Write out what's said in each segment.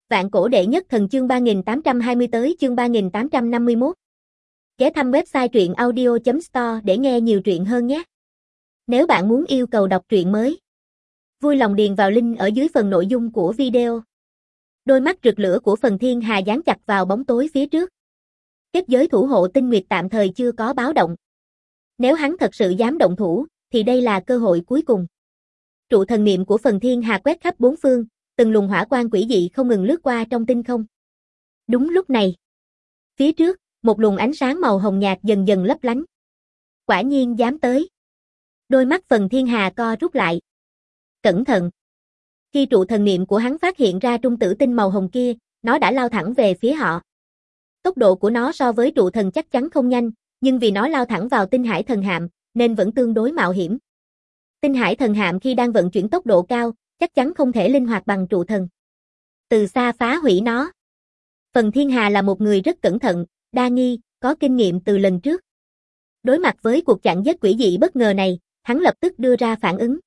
Vạn cổ đệ nhất thần chương 3820 tới chương 3851. Ghé thăm website truyện audio.store để nghe nhiều truyện hơn nhé. Nếu bạn muốn yêu cầu đọc truyện mới, vui lòng điền vào link ở dưới phần nội dung của video. Đôi mắt rực lửa của Phần Thiên Hà dán chặt vào bóng tối phía trước. Kết giới thủ hộ tinh nguyệt tạm thời chưa có báo động. Nếu hắn thật sự dám động thủ, thì đây là cơ hội cuối cùng. Trụ thần niệm của Phần Thiên Hà quét khắp bốn phương, từng luồng hỏa quang quỷ dị không ngừng lướt qua trong tinh không. Đúng lúc này, phía trước, một luồng ánh sáng màu hồng nhạt dần dần lấp lánh. Quả nhiên dám tới. Đôi mắt Phần Thiên Hà co rút lại. Cẩn thận. Khi trụ thần niệm của hắn phát hiện ra trung tử tinh màu hồng kia, nó đã lao thẳng về phía họ. Tốc độ của nó so với trụ thần chắc chắn không nhanh, nhưng vì nó lao thẳng vào tinh hải thần hạm, nên vẫn tương đối mạo hiểm. Tinh hải thần hạm khi đang vận chuyển tốc độ cao, chắc chắn không thể linh hoạt bằng trụ thần. Từ xa phá hủy nó. Phần Thiên Hà là một người rất cẩn thận, đa nghi, có kinh nghiệm từ lần trước. Đối mặt với cuộc chặn giết quỷ dị bất ngờ này, hắn lập tức đưa ra phản ứng.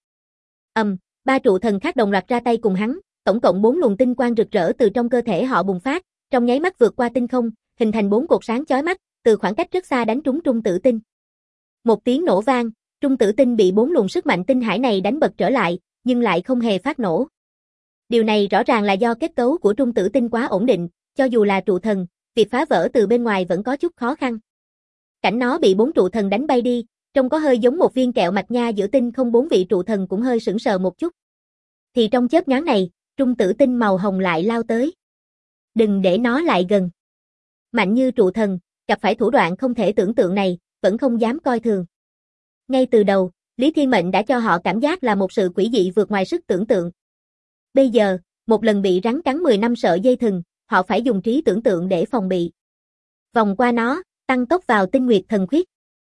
Ba trụ thần khác đồng loạt ra tay cùng hắn, tổng cộng 4 luồng tinh quang rực rỡ từ trong cơ thể họ bùng phát, trong nháy mắt vượt qua tinh không, hình thành 4 cột sáng chói mắt, từ khoảng cách rất xa đánh trúng trung tử tinh. Một tiếng nổ vang, trung tử tinh bị 4 luồng sức mạnh tinh hải này đánh bật trở lại, nhưng lại không hề phát nổ. Điều này rõ ràng là do kết cấu của trung tử tinh quá ổn định, cho dù là trụ thần, việc phá vỡ từ bên ngoài vẫn có chút khó khăn. Cảnh nó bị 4 trụ thần đánh bay đi, trông có hơi giống một viên kẹo mạch nha giữa tinh không. 4 vị trụ thần cũng hơi sững sờ một chút. Thì trong chớp nhoáng này, trung tử tinh màu hồng lại lao tới. Đừng để nó lại gần. Mạnh như trụ thần, gặp phải thủ đoạn không thể tưởng tượng này, vẫn không dám coi thường. Ngay từ đầu, Lý Thiên Mệnh đã cho họ cảm giác là một sự quỷ dị vượt ngoài sức tưởng tượng. Bây giờ, một lần bị rắn cắn 10 năm sợ dây thừng, họ phải dùng trí tưởng tượng để phòng bị. Vòng qua nó, tăng tốc vào tinh nguyệt thần khuyết.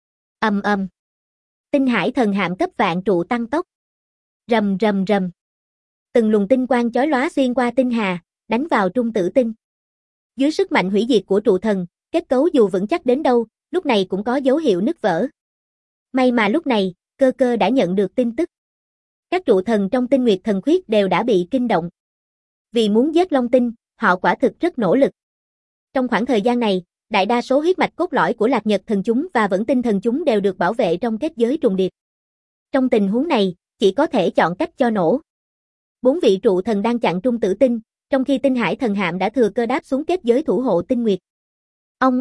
Tinh hải thần hạm cấp vạn trụ tăng tốc. Rầm rầm rầm. Từng luồng tinh quang chói lóa xuyên qua tinh hà, đánh vào trung tử tinh. Dưới sức mạnh hủy diệt của trụ thần, kết cấu dù vững chắc đến đâu, lúc này cũng có dấu hiệu nứt vỡ. May mà lúc này, Cơ Cơ đã nhận được tin tức. Các trụ thần trong tinh nguyệt thần khuyết đều đã bị kinh động. Vì muốn giết Long Tinh, họ quả thực rất nỗ lực. Trong khoảng thời gian này, đại đa số huyết mạch cốt lõi của Lạc Nhật thần chúng và Vẫn Tinh thần chúng đều được bảo vệ trong kết giới trùng điệp. Trong tình huống này, chỉ có thể chọn cách cho nổ. 4 vị trụ thần đang chặn trung tử tinh, trong khi tinh hải thần hạm đã thừa cơ đáp xuống kết giới thủ hộ tinh nguyệt. Ong.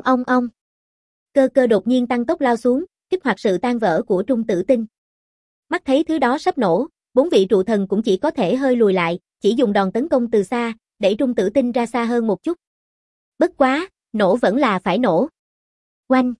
Cơ Cơ đột nhiên tăng tốc lao xuống, kích hoạt sự tan vỡ của trung tử tinh. Mắt thấy thứ đó sắp nổ, 4 vị trụ thần cũng chỉ có thể hơi lùi lại, chỉ dùng đòn tấn công từ xa, đẩy trung tử tinh ra xa hơn một chút. Bất quá, nổ vẫn là phải nổ. Oanh!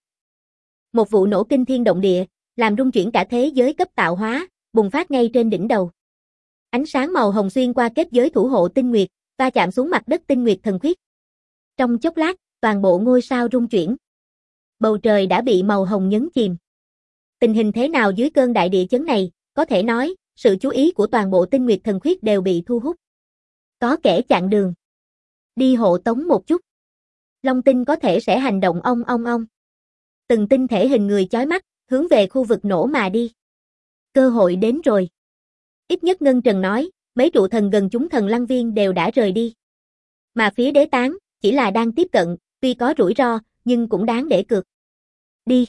Một vụ nổ kinh thiên động địa, làm rung chuyển cả thế giới cấp tạo hóa, bùng phát ngay trên đỉnh đầu. Ánh sáng màu hồng xuyên qua kết giới thủ hộ tinh nguyệt, va chạm xuống mặt đất tinh nguyệt thần khuyết. Trong chốc lát, toàn bộ ngôi sao rung chuyển. Bầu trời đã bị màu hồng nhấn chìm. Tình hình thế nào dưới cơn đại địa chấn này, có thể nói, sự chú ý của toàn bộ tinh nguyệt thần khuyết đều bị thu hút. Có kẻ chặn đường. Đi hộ tống một chút. Long Tinh có thể sẽ hành động ong. Từng tinh thể hình người chói mắt, hướng về khu vực nổ mà đi. Cơ hội đến rồi. Ít nhất Ngân Trần nói, mấy trụ thần gần chúng thần lăng viên đều đã rời đi. Mà phía đế tán, chỉ là đang tiếp cận, tuy có rủi ro, nhưng cũng đáng để cược. Đi.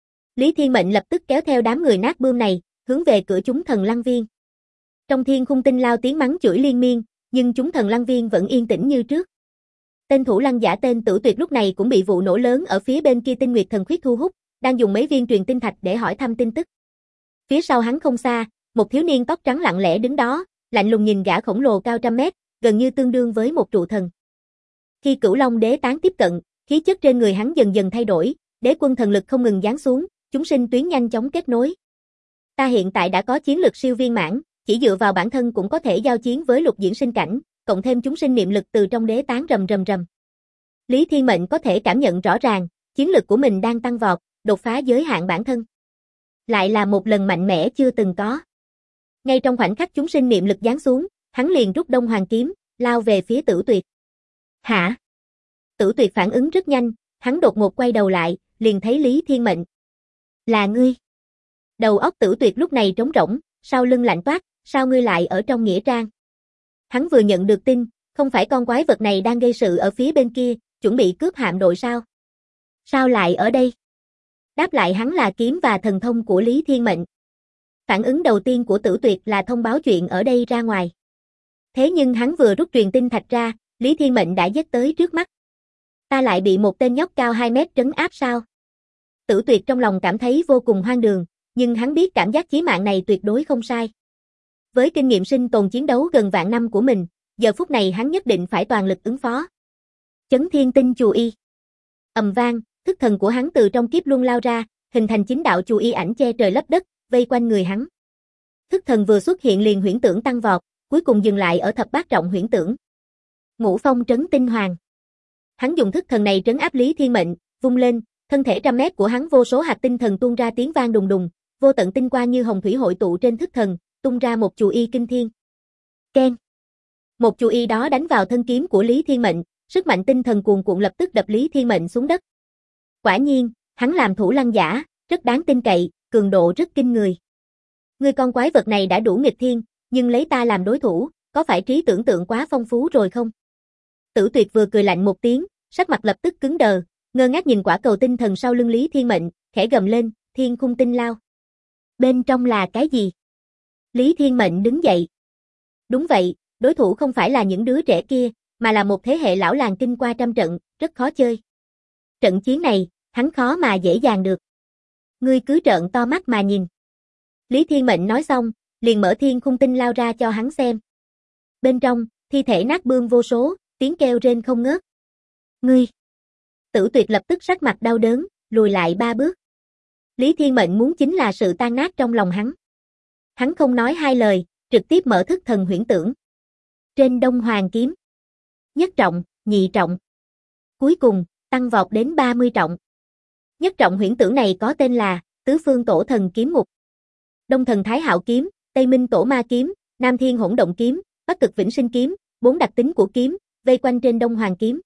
Lý Thiên Mệnh lập tức kéo theo đám người nát bươm này, hướng về cửa chúng thần lăng viên. Trong thiên khung tinh lao tiếng mắng chửi liên miên, nhưng chúng thần lăng viên vẫn yên tĩnh như trước. Tên thủ lăng giả tên Tử Tuyệt lúc này cũng bị vụ nổ lớn ở phía bên kia tinh nguyệt thần khuyết thu hút, đang dùng mấy viên truyền tinh thạch để hỏi thăm tin tức. Phía sau hắn không xa, một thiếu niên tóc trắng lặng lẽ đứng đó, lạnh lùng nhìn gã khổng lồ cao trăm mét, gần như tương đương với một trụ thần. Khi Cửu Long đế tán tiếp cận, khí chất trên người hắn dần dần thay đổi, đế quân thần lực không ngừng giáng xuống, chúng sinh tuyến nhanh chóng kết nối. Ta hiện tại đã có chiến lực siêu viên mãn, chỉ dựa vào bản thân cũng có thể giao chiến với lục diễn sinh cảnh, cộng thêm chúng sinh niệm lực từ trong đế tán rầm rầm. Lý Thiên Mệnh có thể cảm nhận rõ ràng, chiến lực của mình đang tăng vọt, đột phá giới hạn bản thân. Lại là một lần mạnh mẽ chưa từng có. Ngay trong khoảnh khắc chúng sinh niệm lực giáng xuống, hắn liền rút Đông Hoàng kiếm, lao về phía Tử Tuyệt. Hả? Tử Tuyệt phản ứng rất nhanh, hắn đột ngột quay đầu lại, liền thấy Lý Thiên Mệnh. Là ngươi. Đầu óc Tử Tuyệt lúc này trống rỗng, sau lưng lạnh toát, sao ngươi lại ở trong nghĩa trang? Hắn vừa nhận được tin, Không phải con quái vật này đang gây sự ở phía bên kia, chuẩn bị cướp hạm đội sao? Sao lại ở đây? Đáp lại hắn là kiếm và thần thông của Lý Thiên Mệnh. Phản ứng đầu tiên của Tử Tuyệt là thông báo chuyện ở đây ra ngoài. Thế nhưng hắn vừa rút truyền tin thạch ra, Lý Thiên Mệnh đã giết tới trước mắt. Ta lại bị một tên nhóc cao 2 mét trấn áp sao? Tử Tuyệt trong lòng cảm thấy vô cùng hoang đường, nhưng hắn biết cảm giác chí mạng này tuyệt đối không sai. Với kinh nghiệm sinh tồn chiến đấu gần vạn năm của mình, giờ phút này hắn nhất định phải toàn lực ứng phó. Chấn Thiên Tinh Chù Y. Ầm vang, thức thần của hắn từ trong kiếp luân lao ra, hình thành chính đạo chù y ảnh che trời lấp đất, vây quanh người hắn. Thức thần vừa xuất hiện liền huyễn tưởng tăng vọt, cuối cùng dừng lại ở thập bát trọng huyễn tưởng. Ngũ Phong Trấn Tinh Hoàng. Hắn dùng thức thần này trấn áp Lý Thiên Mệnh, vung lên, thân thể trăm mét của hắn vô số hạt tinh thần tuôn ra tiếng vang đùng đùng, vô tận tinh quang như hồng thủy hội tụ trên thức thần, tung ra một chù y kinh thiên. Keng. Một chù y đó đánh vào thân kiếm của Lý Thiên Mệnh, sức mạnh tinh thần cuồn cuộn lập tức đập Lý Thiên Mệnh xuống đất. Quả nhiên, hắn làm thủ lăng giả, rất đáng tin cậy, cường độ rất kinh người. Ngươi con quái vật này đã đủ nghịch thiên, nhưng lấy ta làm đối thủ, có phải trí tưởng tượng quá phong phú rồi không? Tử Tuyệt vừa cười lạnh một tiếng, sắc mặt lập tức cứng đờ, ngơ ngác nhìn quả cầu tinh thần sau lưng Lý Thiên Mệnh, khẽ gầm lên, Thiên Khung Tinh Lao. Bên trong là cái gì? Lý Thiên Mệnh đứng dậy. Đúng vậy, đối thủ không phải là những đứa trẻ kia, mà là một thế hệ lão làng kinh qua trăm trận, rất khó chơi. Trận chiến này, hắn khó mà dễ dàng được. Ngươi cứ trợn to mắt mà nhìn. Lý Thiên Mệnh nói xong, liền mở Thiên Khung Tinh Lao ra cho hắn xem. Bên trong, thi thể nát bươm vô số, tiếng kêu rên không ngớt. Ngươi! Tử Tuyệt lập tức sắc mặt đau đớn, lùi lại 3 bước. Lý Thiên Mệnh muốn chính là sự tan nát trong lòng hắn. Hắn không nói hai lời, trực tiếp mở thức thần huyễn tưởng. Trên Đông Hoàng kiếm. Nhất trọng, nhị trọng. Cuối cùng, tăng vọt đến 30 trọng. Nhất trọng huyễn tưởng này có tên là Tứ Phương Tổ Thần Kiếm Ngục. Đông Thần Thái Hạo Kiếm, Tây Minh Tổ Ma Kiếm, Nam Thiên Hỗn Động Kiếm, Bắc Cực Vĩnh Sinh Kiếm, 4 đặc tính của kiếm, vây quanh trên Đông Hoàng kiếm.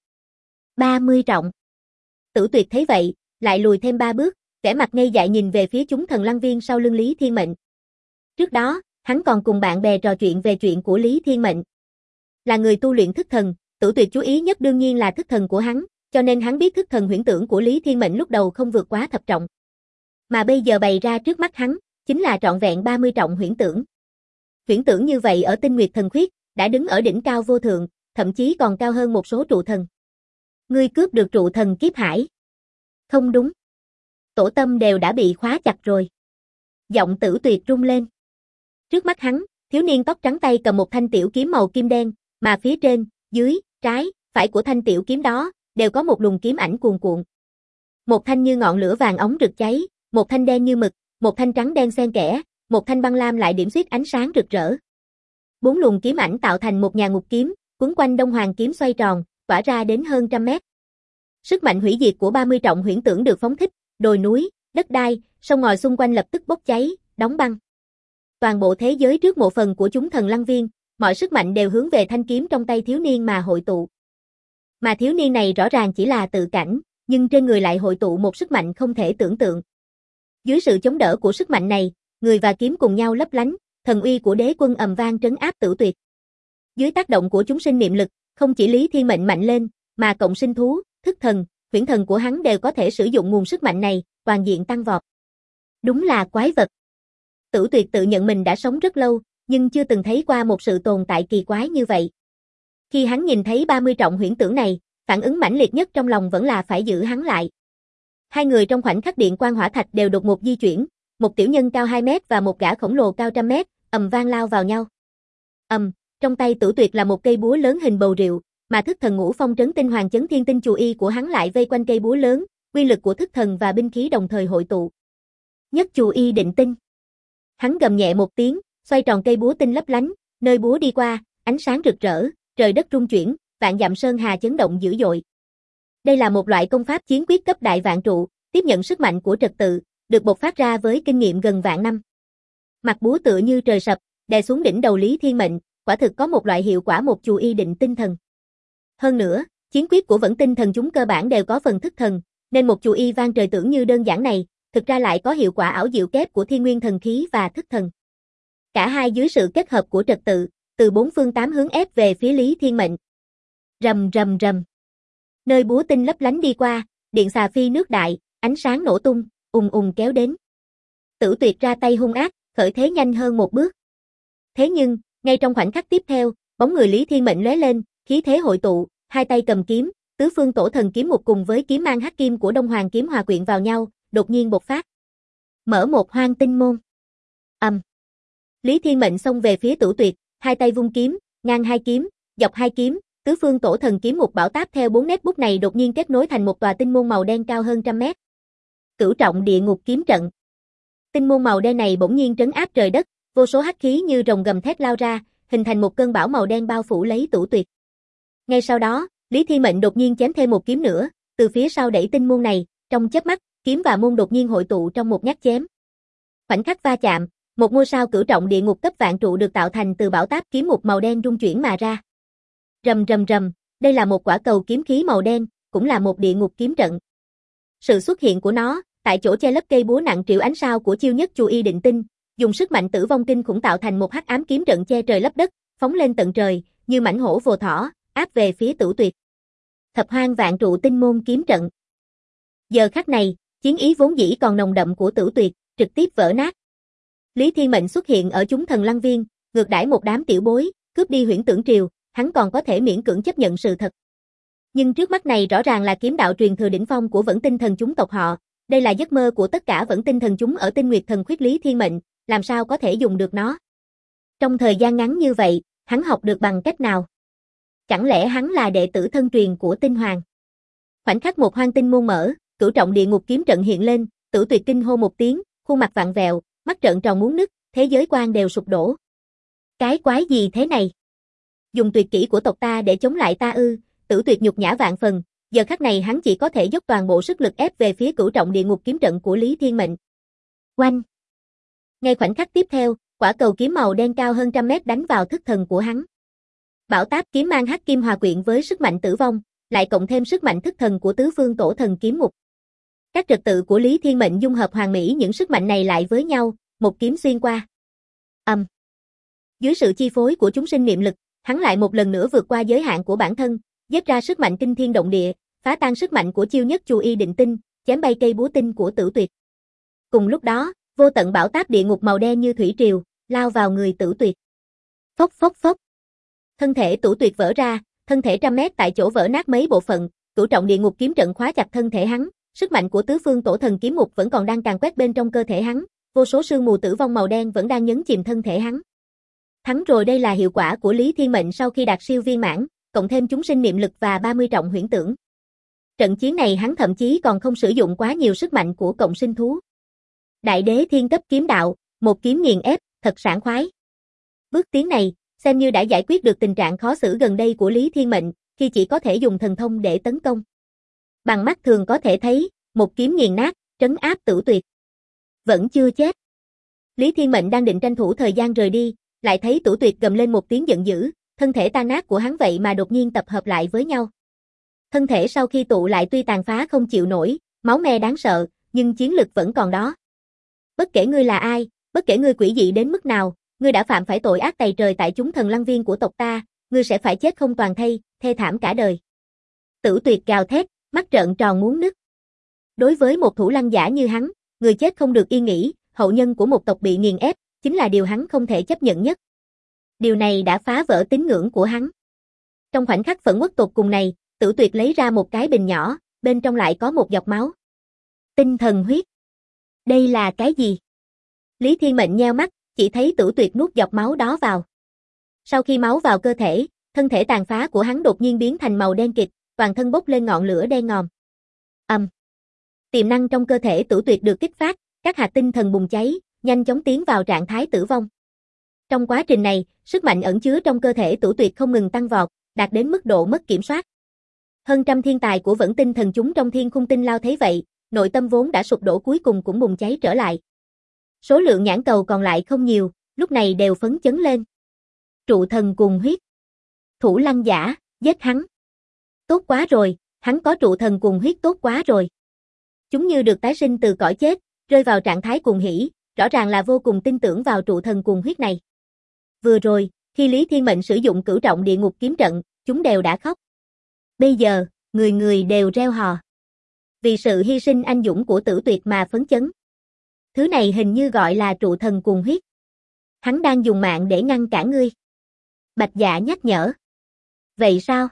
30 trọng. Tử Tuyệt thấy vậy, lại lùi thêm 3 bước, vẻ mặt ngây dại nhìn về phía chúng thần lăng viên sau lưng Lý Thiên Mệnh. Trước đó, hắn còn cùng bạn bè trò chuyện về chuyện của Lý Thiên Mệnh. Là người tu luyện thức thần, Tử Tuyệt chú ý nhất đương nhiên là thức thần của hắn, cho nên hắn biết thức thần huyễn tưởng của Lý Thiên Mệnh lúc đầu không vượt quá thập trọng. Mà bây giờ bày ra trước mắt hắn, chính là trọn vẹn 30 trọng huyễn tưởng. Huyễn tưởng như vậy ở Tinh Nguyệt Thần Khuyết, đã đứng ở đỉnh cao vô thượng, thậm chí còn cao hơn một số trụ thần. Ngươi cướp được trụ thần kiếp hải. Không đúng. Tổ tâm đều đã bị khóa chặt rồi. Giọng Tử Tuyệt rung lên. Trước mắt hắn, thiếu niên tóc trắng tay cầm một thanh tiểu kiếm màu kim đen, mà phía trên, dưới, trái, phải của thanh tiểu kiếm đó, đều có một luồng kiếm ảnh cuồn cuộn. Một thanh như ngọn lửa vàng óng rực cháy, một thanh đen như mực, một thanh trắng đen xen kẽ, một thanh băng lam lại điểm xuyết ánh sáng rực rỡ. 4 luồng kiếm ảnh tạo thành một nhà ngục kiếm, quấn quanh Đông Hoàng kiếm xoay tròn, tỏa ra đến hơn trăm mét. Sức mạnh hủy diệt của 30 trọng huyễn tưởng được phóng thích, đồi núi, đất đai, sông ngòi xung quanh lập tức bốc cháy, đóng băng. Toàn bộ thế giới trước mộ phần của chúng thần lăng viên, mọi sức mạnh đều hướng về thanh kiếm trong tay thiếu niên mà hội tụ. Mà thiếu niên này rõ ràng chỉ là tự cảnh, nhưng trên người lại hội tụ một sức mạnh không thể tưởng tượng. Dưới sự chống đỡ của sức mạnh này, người và kiếm cùng nhau lấp lánh, thần uy của đế quân ầm vang trấn áp Tử Tuyệt. Dưới tác động của chúng sinh niệm lực, không chỉ Lý Thiên Mệnh mạnh lên, mà cộng sinh thú, thức thần, huyễn thần của hắn đều có thể sử dụng nguồn sức mạnh này, toàn diện tăng vọt. Đúng là quái vật. Tử Tuyệt tự nhận mình đã sống rất lâu, nhưng chưa từng thấy qua một sự tồn tại kỳ quái như vậy. Khi hắn nhìn thấy 30 trọng huyễn tưởng này, phản ứng mãnh liệt nhất trong lòng vẫn là phải giữ hắn lại. Hai người trong khoảnh khắc điện quang hỏa thạch đều đột ngột di chuyển, một tiểu nhân cao 2 mét và một gã khổng lồ cao trăm mét, ầm vang lao vào nhau. Trong tay Tử Tuyệt là một cây búa lớn hình bầu rượu, mà thức thần Ngũ Phong Trấn Tinh Hoàng Chấn Thiên Tinh Chù Y của hắn lại vây quanh cây búa lớn, quy lực của thức thần và binh khí đồng thời hội tụ. Nhất Chù Y định tinh. Hắn gầm nhẹ một tiếng, xoay tròn cây búa tinh lấp lánh, nơi búa đi qua, ánh sáng rực rỡ, trời đất rung chuyển, vạn dặm sơn hà chấn động dữ dội. Đây là một loại công pháp chiến quyết cấp đại vạn trụ, tiếp nhận sức mạnh của trật tự, được bộc phát ra với kinh nghiệm gần vạn năm. Mặt búa tựa như trời sập, đè xuống đỉnh đầu Lý Thiên Mệnh, quả thực có một loại hiệu quả một chù y định tinh thần. Hơn nữa, chiến quyết của vẫn tinh thần chúng cơ bản đều có phần thức thần, nên một chù y vang trời tưởng như đơn giản này, thực ra lại có hiệu quả ảo diệu kép của thiên nguyên thần khí và thức thần. Cả hai dưới sự kết hợp của trật tự, từ 4 phương 8 hướng ép về phía Lý Thiên Mệnh. Rầm rầm rầm. Nơi búa tinh lấp lánh đi qua, điện xà phi nước đại, ánh sáng nổ tung, ùng ùng kéo đến. Tử Tuyệt ra tay hung ác, khởi thế nhanh hơn một bước. Thế nhưng, ngay trong khoảnh khắc tiếp theo, bóng người Lý Thiên Mệnh lóe lên, khí thế hội tụ, hai tay cầm kiếm, tứ phương tổ thần kiếm một cùng với kiếm mang hắc kim của Đông Hoàng kiếm hòa quyện vào nhau, đột nhiên bộc phát. Mở một hoang tinh môn. Lý Thiên Mệnh xông về phía Tử Tuyệt, hai tay vung kiếm, ngang hai kiếm, dọc hai kiếm, tứ phương tổ thần kiếm một bảo táp theo 4 nét bút này đột nhiên kết nối thành một tòa tinh môn màu đen cao hơn 100 mét. Cửu trọng địa ngục kiếm trận. Tinh môn màu đen này bỗng nhiên trấn áp trời đất, vô số hắc khí như rồng gầm thét lao ra, hình thành một cơn bão màu đen bao phủ lấy Tử Tuyệt. Ngay sau đó, Lý Thiên Mệnh đột nhiên chém thêm một kiếm nữa, từ phía sau đẩy tinh môn này, trong chớp mắt, kiếm và môn đột nhiên hội tụ trong một nhát chém. Khoảnh khắc va chạm, một ngôi sao cửu trọng địa ngục cấp vạn trụ được tạo thành từ bảo táp kiếm một màu đen rung chuyển mà ra. Rầm rầm rầm, đây là một quả cầu kiếm khí màu đen, cũng là một địa ngục kiếm trận. Sự xuất hiện của nó, tại chỗ che lấp cây búa nặng triệu ánh sao của chiêu nhất Chu Y Định Tinh, dùng sức mạnh tử vong kinh khủng tạo thành một hắc ám kiếm trận che trời lấp đất, phóng lên tận trời, như mãnh hổ vồ thỏ, áp về phía Tử Tuyệt. Thập hoang vạn trụ tinh môn kiếm trận. Giờ khắc này, chiến ý vốn dĩ còn nồng đậm của Tử Tuyệt, trực tiếp vỡ nát. Lý Thiên Mệnh xuất hiện ở chúng thần lăng viên, ngược đãi một đám tiểu bối, cướp đi Huyễn Tưởng Triều, hắn còn có thể miễn cưỡng chấp nhận sự thật. Nhưng trước mắt này rõ ràng là kiếm đạo truyền thừa đỉnh phong của Vẫn Tinh thần chúng tộc họ, đây là giấc mơ của tất cả Vẫn Tinh thần chúng ở Tinh Nguyệt thần khuyết Lý Thiên Mệnh, làm sao có thể dùng được nó? Trong thời gian ngắn như vậy, hắn học được bằng cách nào? Chẳng lẽ hắn là đệ tử thân truyền của Tinh Hoàng? Khoảnh khắc một hoang tinh môn mở, cửu trọng địa ngục kiếm trận hiện lên, Tử Tuyệt kinh hô một tiếng, khuôn mặt vặn vẹo, mắt trợn tròn muốn nứt, thế giới quan đều sụp đổ. Cái quái gì thế này? Dùng tuyệt kỹ của tộc ta để chống lại ta ư? Tử Tuyệt nhục nhã vạn phần, giờ khắc này hắn chỉ có thể dốc toàn bộ sức lực ép về phía cửu trọng địa ngục kiếm trận của Lý Thiên Mệnh. Oanh! Ngay khoảnh khắc tiếp theo, quả cầu kiếm màu đen cao hơn 100 mét đánh vào thức thần của hắn. Bảo táp kiếm mang hắc kim hòa quyện với sức mạnh tử vong, lại cộng thêm sức mạnh thức thần của tứ phương tổ thần kiếm mục. Các trật tự của Lý Thiên Mệnh dung hợp hoàn mỹ những sức mạnh này lại với nhau, một kiếm xuyên qua. Dưới sự chi phối của chúng sinh niệm lực, hắn lại một lần nữa vượt qua giới hạn của bản thân, giết ra sức mạnh kinh thiên động địa, phá tan sức mạnh của chiêu nhất Chu Y Định Tinh, chém bay cây búa tinh của Tử Tuyệt. Cùng lúc đó, vô tận bảo táp địa ngục màu đen như thủy triều, lao vào người Tử Tuyệt. Phốc phốc phốc. Thân thể Tử Tuyệt vỡ ra, thân thể 100 mét tại chỗ vỡ nát mấy bộ phận, cửu trọng địa ngục kiếm trận khóa chặt thân thể hắn, sức mạnh của tứ phương tổ thần kiếm mục vẫn còn đang càn quét bên trong cơ thể hắn, vô số sương mù tử vong màu đen vẫn đang nhấn chìm thân thể hắn. Thắng rồi, đây là hiệu quả của Lý Thiên Mệnh sau khi đạt siêu viên mãn, cộng thêm chúng sinh niệm lực và 30 trọng huyễn tưởng. Trận chiến này hắn thậm chí còn không sử dụng quá nhiều sức mạnh của cộng sinh thú. Đại đế thiên cấp kiếm đạo, một kiếm nghiền ép, thật sảng khoái. Bước tiến này, xem như đã giải quyết được tình trạng khó xử gần đây của Lý Thiên Mệnh, khi chỉ có thể dùng thần thông để tấn công. Bằng mắt thường có thể thấy, một kiếm nghiền nát, trấn áp Tử Tuyệt. Vẫn chưa chết. Lý Thiên Mệnh đang định tranh thủ thời gian rời đi, lại thấy Tử Tuyệt gầm lên một tiếng giận dữ, thân thể tan nát của hắn vậy mà đột nhiên tập hợp lại với nhau. Thân thể sau khi tụ lại tuy tàn phá không chịu nổi, máu me đáng sợ, nhưng chiến lực vẫn còn đó. Bất kể ngươi là ai, bất kể ngươi quỷ dị đến mức nào, ngươi đã phạm phải tội ác tày trời tại chúng thần lăng viên của tộc ta, ngươi sẽ phải chết không toàn thây, thê thảm cả đời. Tử Tuyệt gào thét, mắt trợn tròn muốn nứt. Đối với một thủ lăng giả như hắn, người chết không được yên nghỉ, hậu nhân của một tộc bị nghiền ép, chính là điều hắn không thể chấp nhận nhất. Điều này đã phá vỡ tín ngưỡng của hắn. Trong khoảnh khắc phẫn uất tột cùng này, Tử Tuyệt lấy ra một cái bình nhỏ, bên trong lại có một giọt máu. Tinh thần huyết. Đây là cái gì? Lý Thiên Mệnh nheo mắt, chỉ thấy Tử Tuyệt nuốt giọt máu đó vào. Sau khi máu vào cơ thể, thân thể tàn phá của hắn đột nhiên biến thành màu đen kịt, toàn thân bốc lên ngọn lửa đen ngòm. Tiềm năng trong cơ thể Tử Tuyệt được kích phát, các hạt tinh thần bùng cháy, nhanh chóng tiến vào trạng thái tử vong. Trong quá trình này, sức mạnh ẩn chứa trong cơ thể Tử Tuyệt không ngừng tăng vọt, đạt đến mức độ mất kiểm soát. Hơn trăm thiên tài của Vẫn Tinh thần chúng trong thiên khung tinh lao thấy vậy, nội tâm vốn đã sụp đổ cuối cùng cũng bùng cháy trở lại. Số lượng nhãn cầu còn lại không nhiều, lúc này đều phấn chấn lên. Trụ thần cùng huyết. Thủ lăng giả, giết hắn. Tốt quá rồi, hắn có trụ thần cùng huyết tốt quá rồi. Chúng như được tái sinh từ cõi chết, rơi vào trạng thái cuồng hỉ, rõ ràng là vô cùng tin tưởng vào trụ thần cùng huyết này. Vừa rồi, khi Lý Thiên Mệnh sử dụng cửu trọng địa ngục kiếm trận, chúng đều đã khóc. Bây giờ, người người đều reo hò. Vì sự hy sinh anh dũng của Tử Tuyệt mà phấn chấn. Thứ này hình như gọi là trụ thần cuồng huyết. Hắn đang dùng mạng để ngăn cản ngươi. Bạch Dạ nhắc nhở. Vậy sao?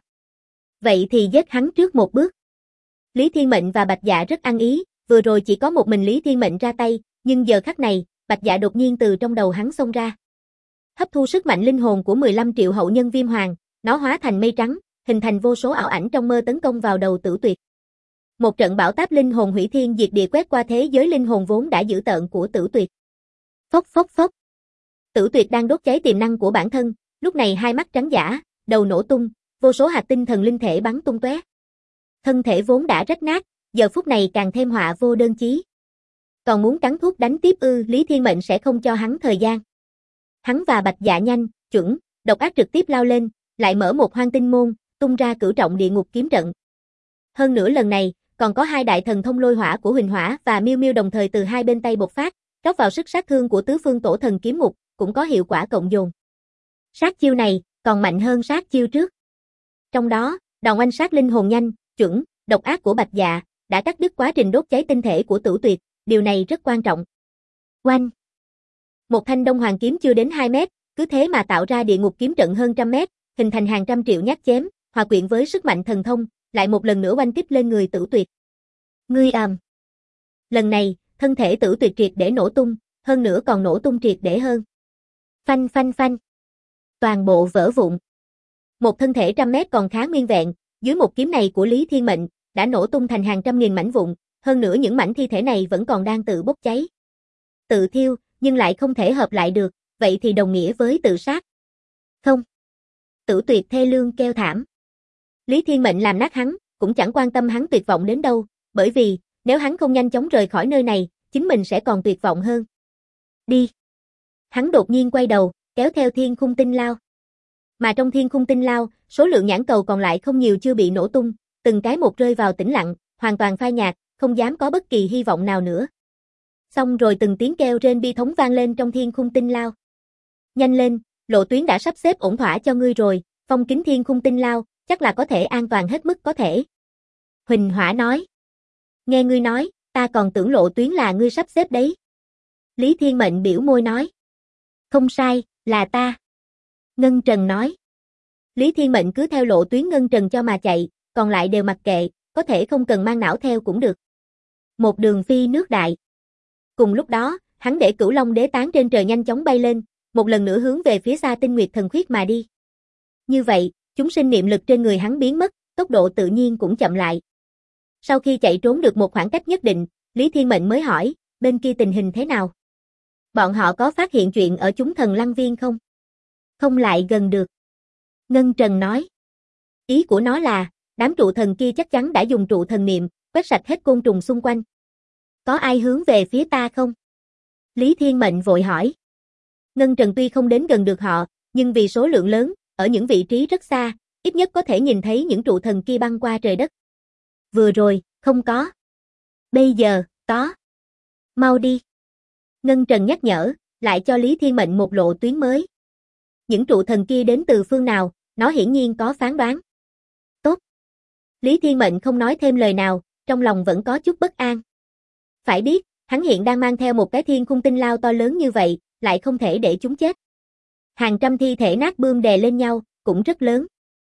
Vậy thì giết hắn trước một bước. Lý Thiên Mệnh và Bạch Dạ rất ăn ý, vừa rồi chỉ có một mình Lý Thiên Mệnh ra tay, nhưng giờ khắc này, Bạch Dạ đột nhiên từ trong đầu hắn xông ra. Hấp thu sức mạnh linh hồn của 15 triệu hậu nhân Viêm Hoàng, nó hóa thành mây trắng, hình thành vô số ảo ảnh trong mơ tấn công vào đầu Tử Tuyệt. Một trận bão táp linh hồn hủy thiên diệt địa quét qua thế giới linh hồn vốn đã dữ tợn của Tử Tuyệt. Phốc phốc phốc. Tử Tuyệt đang đốt cháy tiềm năng của bản thân, lúc này hai mắt trắng dã, đầu nổ tung, vô số hạt tinh thần linh thể bắn tung tóe. Thân thể vốn đã rách nát, giờ phút này càng thêm họa vô đơn chí. Còn muốn cắn thuốc đánh tiếp ư? Lý Thiên Mệnh sẽ không cho hắn thời gian. Hắn và Bạch Dạ nhanh, chuẩn, độc ác trực tiếp lao lên, lại mở một hoang tinh môn, tung ra cửu trọng địa ngục kiếm trận. Hơn nữa lần này, còn có hai đại thần thông lôi hỏa của Huỳnh Hỏa và Miêu Miêu đồng thời từ hai bên tay bộc phát, rót vào sức sát thương của tứ phương tổ thần kiếm ngục, cũng có hiệu quả cộng dồn. Sát chiêu này còn mạnh hơn sát chiêu trước. Trong đó, đòn oanh sát linh hồn nhanh, chuẩn, độc ác của Bạch Dạ đã cắt đứt quá trình đốt cháy tinh thể của Tử Tuyệt, điều này rất quan trọng. Oanh! Một thanh Đông Hoàng kiếm chưa đến 2 mét, cứ thế mà tạo ra địa ngục kiếm trận hơn trăm mét, hình thành hàng trăm triệu nhát chém, hòa quyện với sức mạnh thần thông, lại một lần nữa oanh kích lên người Tử Tuyệt. Ngươi ầm. Lần này, thân thể Tử Tuyệt triệt để nổ tung, hơn nữa còn nổ tung triệt để hơn. Phanh phanh phanh. Toàn bộ vỡ vụn. Một thân thể trăm mét còn khá nguyên vẹn, dưới một kiếm này của Lý Thiên Mệnh, đã nổ tung thành hàng trăm nghìn mảnh vụn, hơn nữa những mảnh thi thể này vẫn còn đang tự bốc cháy. Tự thiêu, nhưng lại không thể hợp lại được, vậy thì đồng nghĩa với tự sát. Không. Tử Tuyệt thê lương kêu thảm. Lý Thiên Mệnh làm nát hắn, cũng chẳng quan tâm hắn tuyệt vọng đến đâu, bởi vì, nếu hắn không nhanh chóng rời khỏi nơi này, chính mình sẽ còn tuyệt vọng hơn. Đi. Hắn đột nhiên quay đầu, kéo theo thiên khung tinh lao. Mà trong thiên khung tinh lao, số lượng nhãn cầu còn lại không nhiều chưa bị nổ tung, từng cái một rơi vào tĩnh lặng, hoàn toàn phai nhạt, không dám có bất kỳ hy vọng nào nữa. Xong rồi từng tiếng kêu rên bi thống vang lên trong thiên khung tinh lao. Nhanh lên, lộ tuyến đã sắp xếp ổn thỏa cho ngươi rồi, phong kính thiên khung tinh lao, chắc là có thể an toàn hết mức có thể. Huỳnh Hỏa nói. Nghe ngươi nói, ta còn tưởng lộ tuyến là ngươi sắp xếp đấy. Lý Thiên Mệnh biểu môi nói. Không sai, là ta. Ngân Trần nói. Lý Thiên Mệnh cứ theo lộ tuyến Ngân Trần cho mà chạy, còn lại đều mặc kệ, có thể không cần mang não theo cũng được. Một đường phi nước đại. Cùng lúc đó, hắn để Cửu Long Đế tán trên trời nhanh chóng bay lên, một lần nữa hướng về phía xa Tinh Nguyệt Thần Khuyết mà đi. Như vậy, chúng sinh niệm lực trên người hắn biến mất, tốc độ tự nhiên cũng chậm lại. Sau khi chạy trốn được một khoảng cách nhất định, Lý Thiên Mệnh mới hỏi, bên kia tình hình thế nào? Bọn họ có phát hiện chuyện ở chúng thần lăng viên không? Không lại gần được. Ngân Trần nói. Ý của nó là, đám trụ thần kia chắc chắn đã dùng trụ thần niệm, quét sạch hết côn trùng xung quanh. Có ai hướng về phía ta không? Lý Thiên Mệnh vội hỏi. Ngân Trần tuy không đến gần được họ, nhưng vì số lượng lớn, ở những vị trí rất xa, ít nhất có thể nhìn thấy những trụ thần kia băng qua trời đất. Vừa rồi, không có. Bây giờ, có. Mau đi. Ngân Trần nhắc nhở, lại cho Lý Thiên Mệnh một lộ tuyến mới. Những trụ thần kia đến từ phương nào, nó hiển nhiên có phán đoán. Tốt. Lý Thiên Mệnh không nói thêm lời nào, trong lòng vẫn có chút bất an. Phải biết, hắn hiện đang mang theo một cái thiên khung tinh lao to lớn như vậy, lại không thể để chúng chết. Hàng trăm thi thể nát bươm đè lên nhau, cũng rất lớn.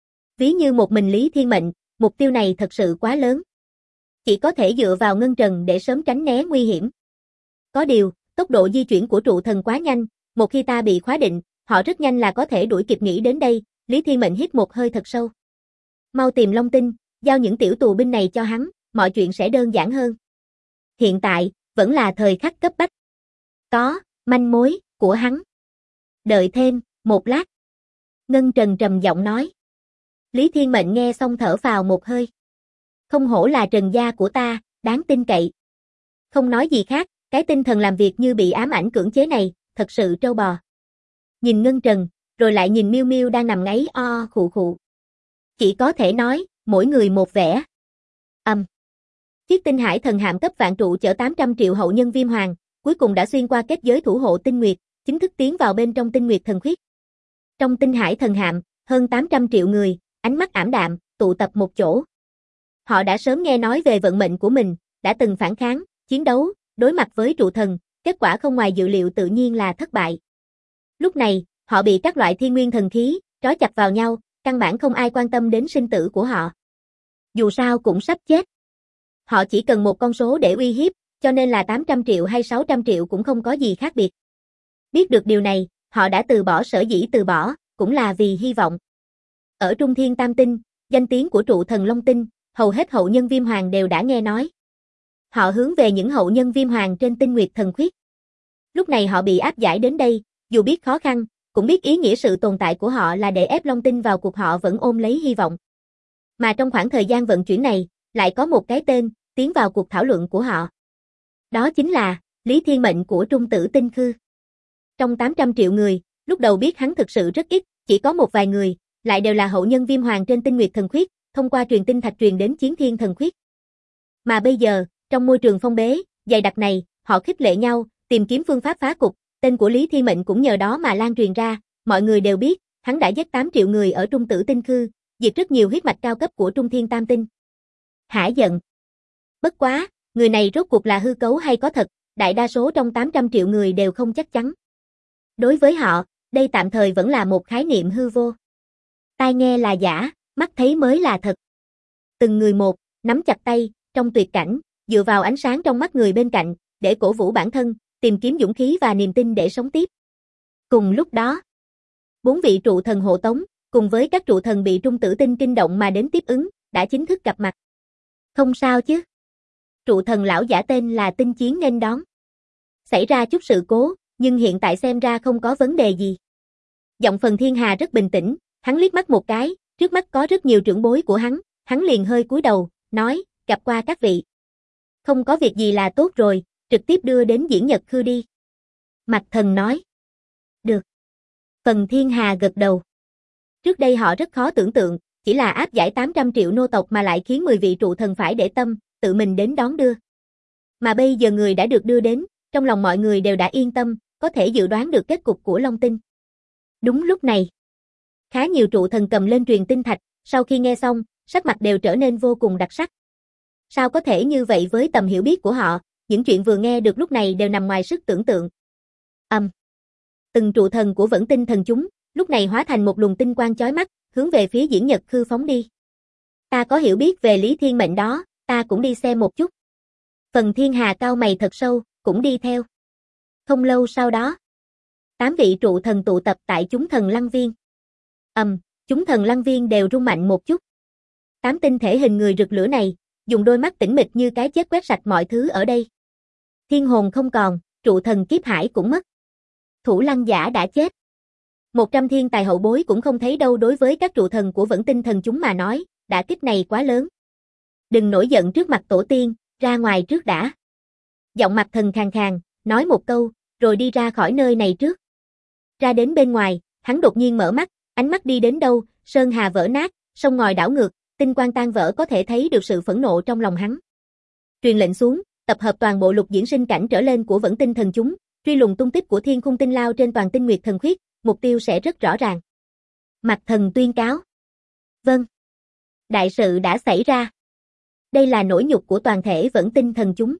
Ví như một mình Lý Thiên Mệnh, mục tiêu này thật sự quá lớn. Chỉ có thể dựa vào Ngân Trần để sớm tránh né nguy hiểm. Có điều, tốc độ di chuyển của trụ thần quá nhanh, một khi ta bị khóa định, họ rất nhanh là có thể đuổi kịp nghĩ đến đây. Lý Thiên Mệnh hít một hơi thật sâu. Mau tìm Long Tinh, giao những tiểu tù binh này cho hắn, mọi chuyện sẽ đơn giản hơn. Hiện tại, vẫn là thời khắc cấp bách. Có, manh mối, của hắn. Đợi thêm, một lát. Ngân Trần trầm giọng nói. Lý Thiên Mệnh nghe xong thở phào một hơi. Không hổ là Trần gia của ta, đáng tin cậy. Không nói gì khác, cái tinh thần làm việc như bị ám ảnh cưỡng chế này, thật sự trâu bò. Nhìn Ngân Trần, rồi lại nhìn Miêu Miêu đang nằm ngáy o khụ khụ. Chỉ có thể nói, mỗi người một vẻ. Chiếc tinh hải thần hạm cấp vạn trụ chở 800 triệu hậu nhân Viêm Hoàng, cuối cùng đã xuyên qua kết giới thủ hộ Tinh Nguyệt, chính thức tiến vào bên trong Tinh Nguyệt Thần Khuyết. Trong tinh hải thần hạm, hơn 800 triệu người, ánh mắt ảm đạm, tụ tập một chỗ. Họ đã sớm nghe nói về vận mệnh của mình, đã từng phản kháng, chiến đấu, đối mặt với trụ thần, kết quả không ngoài dự liệu tự nhiên là thất bại. Lúc này, họ bị các loại thiên nguyên thần khí trói chặt vào nhau, căn bản không ai quan tâm đến sinh tử của họ. Dù sao cũng sắp chết. Họ chỉ cần một con số để uy hiếp, cho nên là 800 triệu hay 600 triệu cũng không có gì khác biệt. Biết được điều này, họ đã từ bỏ, sở dĩ từ bỏ, cũng là vì hy vọng. Ở Trung Thiên Tam Tinh, danh tiếng của trụ thần Long Tinh, hầu hết hậu nhân Viêm Hoàng đều đã nghe nói. Họ hướng về những hậu nhân Viêm Hoàng trên Tinh Nguyệt Thần Khuyết. Lúc này họ bị áp giải đến đây, dù biết khó khăn, cũng biết ý nghĩa sự tồn tại của họ là để ép Long Tinh vào cuộc, họ vẫn ôm lấy hy vọng. Mà trong khoảng thời gian vận chuyển này, lại có một cái tên tiến vào cuộc thảo luận của họ. Đó chính là Lý Thiên Mệnh của Trung Tử Tinh Khư. Trong 800 triệu người, lúc đầu biết hắn thực sự rất ít, chỉ có một vài người, lại đều là hậu nhân Viêm Hoàng trên Tinh Nguyệt Thần Khuyết, thông qua truyền tinh thạch truyền đến Chiến Thiên Thần Khuyết. Mà bây giờ, trong môi trường phong bế, dày đặc này, họ khích lệ nhau, tìm kiếm phương pháp phá cục, tên của Lý Thiên Mệnh cũng nhờ đó mà lan truyền ra, mọi người đều biết, hắn đã giết 8 triệu người ở Trung Tử Tinh Khư, diệt rất nhiều huyết mạch cao cấp của Trung Thiên Tam Tinh. Hả giận. Bất quá, người này rốt cuộc là hư cấu hay có thật, đại đa số trong 800 triệu người đều không chắc chắn. Đối với họ, đây tạm thời vẫn là một khái niệm hư vô. Tai nghe là giả, mắt thấy mới là thật. Từng người một, nắm chặt tay, trong tuyệt cảnh, dựa vào ánh sáng trong mắt người bên cạnh, để cổ vũ bản thân, tìm kiếm dũng khí và niềm tin để sống tiếp. Cùng lúc đó, 4 vị trụ thần hộ tống, cùng với các trụ thần bị Trung Tử Tinh kinh động mà đến tiếp ứng, đã chính thức gặp mặt. Không sao chứ? Trụ thần lão giả tên là Tinh Chiến nghênh đón. Xảy ra chút sự cố, nhưng hiện tại xem ra không có vấn đề gì. Giọng Phần Thiên Hà rất bình tĩnh, hắn liếc mắt một cái, trước mắt có rất nhiều trưởng bối của hắn liền hơi cúi đầu, nói, gặp qua các vị. Không có việc gì là tốt rồi, trực tiếp đưa đến Diễn Nhật Khư đi. Mạch Thần nói. Được. Phần Thiên Hà gật đầu. Trước đây họ rất khó tưởng tượng, chỉ là áp giải 800 triệu nô tộc mà lại khiến 10 vị trụ thần phải để tâm, tự mình đến đón đưa. Mà bây giờ người đã được đưa đến, trong lòng mọi người đều đã yên tâm, có thể dự đoán được kết cục của Long Tinh. Đúng lúc này, khá nhiều trụ thần cầm lên truyền tinh thạch, sau khi nghe xong, sắc mặt đều trở nên vô cùng đặc sắc. Sao có thể như vậy, với tầm hiểu biết của họ, những chuyện vừa nghe được lúc này đều nằm ngoài sức tưởng tượng. Từng trụ thần của Vẫn Tinh thần chúng, lúc này hóa thành một luồng tinh quang chói mắt, hướng về phía Diễn Nhật Khư phóng đi. Ta có hiểu biết về Lý Thiên Mệnh đó, ta cũng đi xem một chút. Phần Thiên Hà cau mày thật sâu, cũng đi theo. Không lâu sau đó, 8 vị trụ thần tụ tập tại chúng thần lăng viên. Chúng thần lăng viên đều rung mạnh một chút. 8 tinh thể hình người rực lửa này, dùng đôi mắt tĩnh mịch như cái chết quét sạch mọi thứ ở đây. Thiên hồn không còn, trụ thần kiếp hải cũng mất. Thủ lăng giả đã chết. 100 thiên tài hậu bối cũng không thấy đâu. Đối với các trụ thần của Vẫn Tinh thần chúng mà nói, đả kích này quá lớn. Đừng nổi giận trước mặt tổ tiên, ra ngoài trước đã. Giọng Mạch Thần khàn khàn, nói một câu, rồi đi ra khỏi nơi này trước. Ra đến bên ngoài, hắn đột nhiên mở mắt, ánh mắt đi đến đâu, sơn hà vỡ nát, sông ngòi đảo ngược, tinh quang tan vỡ, có thể thấy được sự phẫn nộ trong lòng hắn. Truyền lệnh xuống, tập hợp toàn bộ lục diễn sinh cảnh trở lên của Vẫn Tinh thần chúng, truy lùng tung tích của Thiên Khung Tinh Lao trên toàn Tinh Nguyệt Thần Khuyết, mục tiêu sẽ rất rõ ràng. Mạch Thần tuyên cáo. Vâng. Đại sự đã xảy ra. Đây là nỗi nhục của toàn thể Vẫn Tinh thần chúng.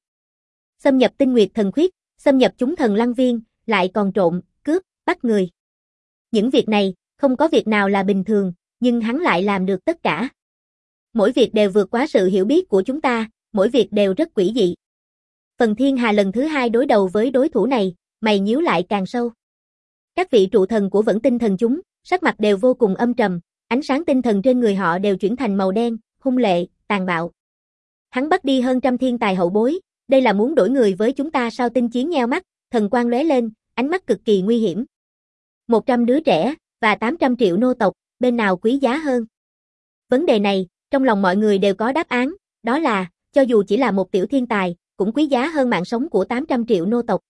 Xâm nhập Tinh Nguyệt Thần Khuyết, xâm nhập chúng thần lăng viên, lại còn trộm, cướp, bắt người. Những việc này, không có việc nào là bình thường, nhưng hắn lại làm được tất cả. Mỗi việc đều vượt quá sự hiểu biết của chúng ta, mỗi việc đều rất quỷ dị. Phần Thiên Hà lần thứ 2 đối đầu với đối thủ này, mày nhíu lại càng sâu. Các vị trụ thần của Vẫn Tinh thần chúng, sắc mặt đều vô cùng âm trầm, ánh sáng tinh thần trên người họ đều chuyển thành màu đen, hung lệ, tàn bạo. Hắn bắt đi hơn trăm thiên tài hậu bối, đây là muốn đổi người với chúng ta sao? Tinh Chiến nheo mắt, thần quang lóe lên, ánh mắt cực kỳ nguy hiểm. 100 đứa trẻ, và 800 triệu nô tộc, bên nào quý giá hơn? Vấn đề này, trong lòng mọi người đều có đáp án, đó là, cho dù chỉ là một tiểu thiên tài, cũng quý giá hơn mạng sống của 800 triệu nô tộc.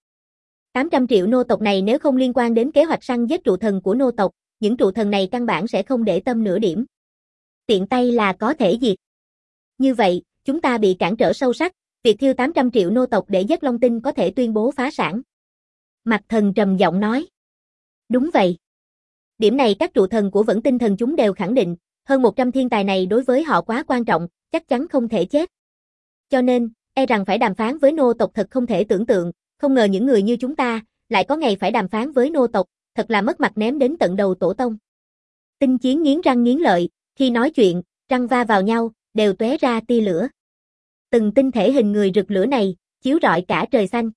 800 triệu nô tộc này nếu không liên quan đến kế hoạch săn giết trụ thần của nô tộc, những trụ thần này căn bản sẽ không để tâm nửa điểm. Tiện tay là có thể diệt. Như vậy, chúng ta bị cản trở sâu sắc, việc thiêu 800 triệu nô tộc để giết Long Tinh có thể tuyên bố phá sản. Mạch Thần trầm giọng nói. Đúng vậy. Điểm này các trụ thần của Vẫn Tinh thần chúng đều khẳng định, hơn 100 thiên tài này đối với họ quá quan trọng, chắc chắn không thể chết. Cho nên, e rằng phải đàm phán với nô tộc thật không thể tưởng tượng, không ngờ những người như chúng ta, lại có ngày phải đàm phán với nô tộc, thật là mất mặt ném đến tận đầu tổ tông. Tinh Chiến nghiến răng nghiến lợi, khi nói chuyện, răng va vào nhau, đều tóe ra tia lửa. Từng tinh thể hình người rực lửa này, chiếu rọi cả trời xanh.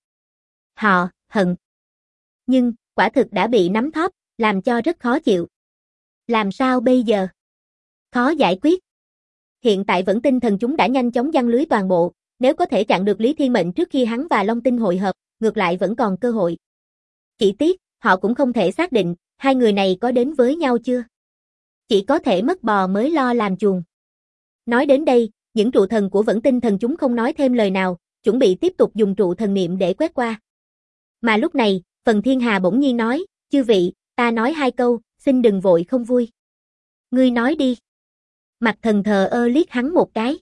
Họ, hận. Nhưng, quả thực đã bị nắm thóp, làm cho rất khó chịu. Làm sao bây giờ? Khó giải quyết. Hiện tại Vẫn Tinh Thần chúng đã nhanh chóng giăng lưới toàn bộ, nếu có thể chặn được Lý Thiên Mệnh trước khi hắn và Long Tinh hội hợp, ngược lại vẫn còn cơ hội. Chỉ tiếc, họ cũng không thể xác định, hai người này có đến với nhau chưa. Chỉ có thể mất bò mới lo làm chuồng. Nói đến đây, những trụ thần của Vẫn Tinh Thần chúng không nói thêm lời nào, chuẩn bị tiếp tục dùng trụ thần niệm để quét qua. Mà lúc này, Phần Thiên Hà bỗng nhiên nói, chư vị, ta nói hai câu, xin đừng vội không vui. Ngươi nói đi. Mặt Thần thờ ơ liếc hắn một cái.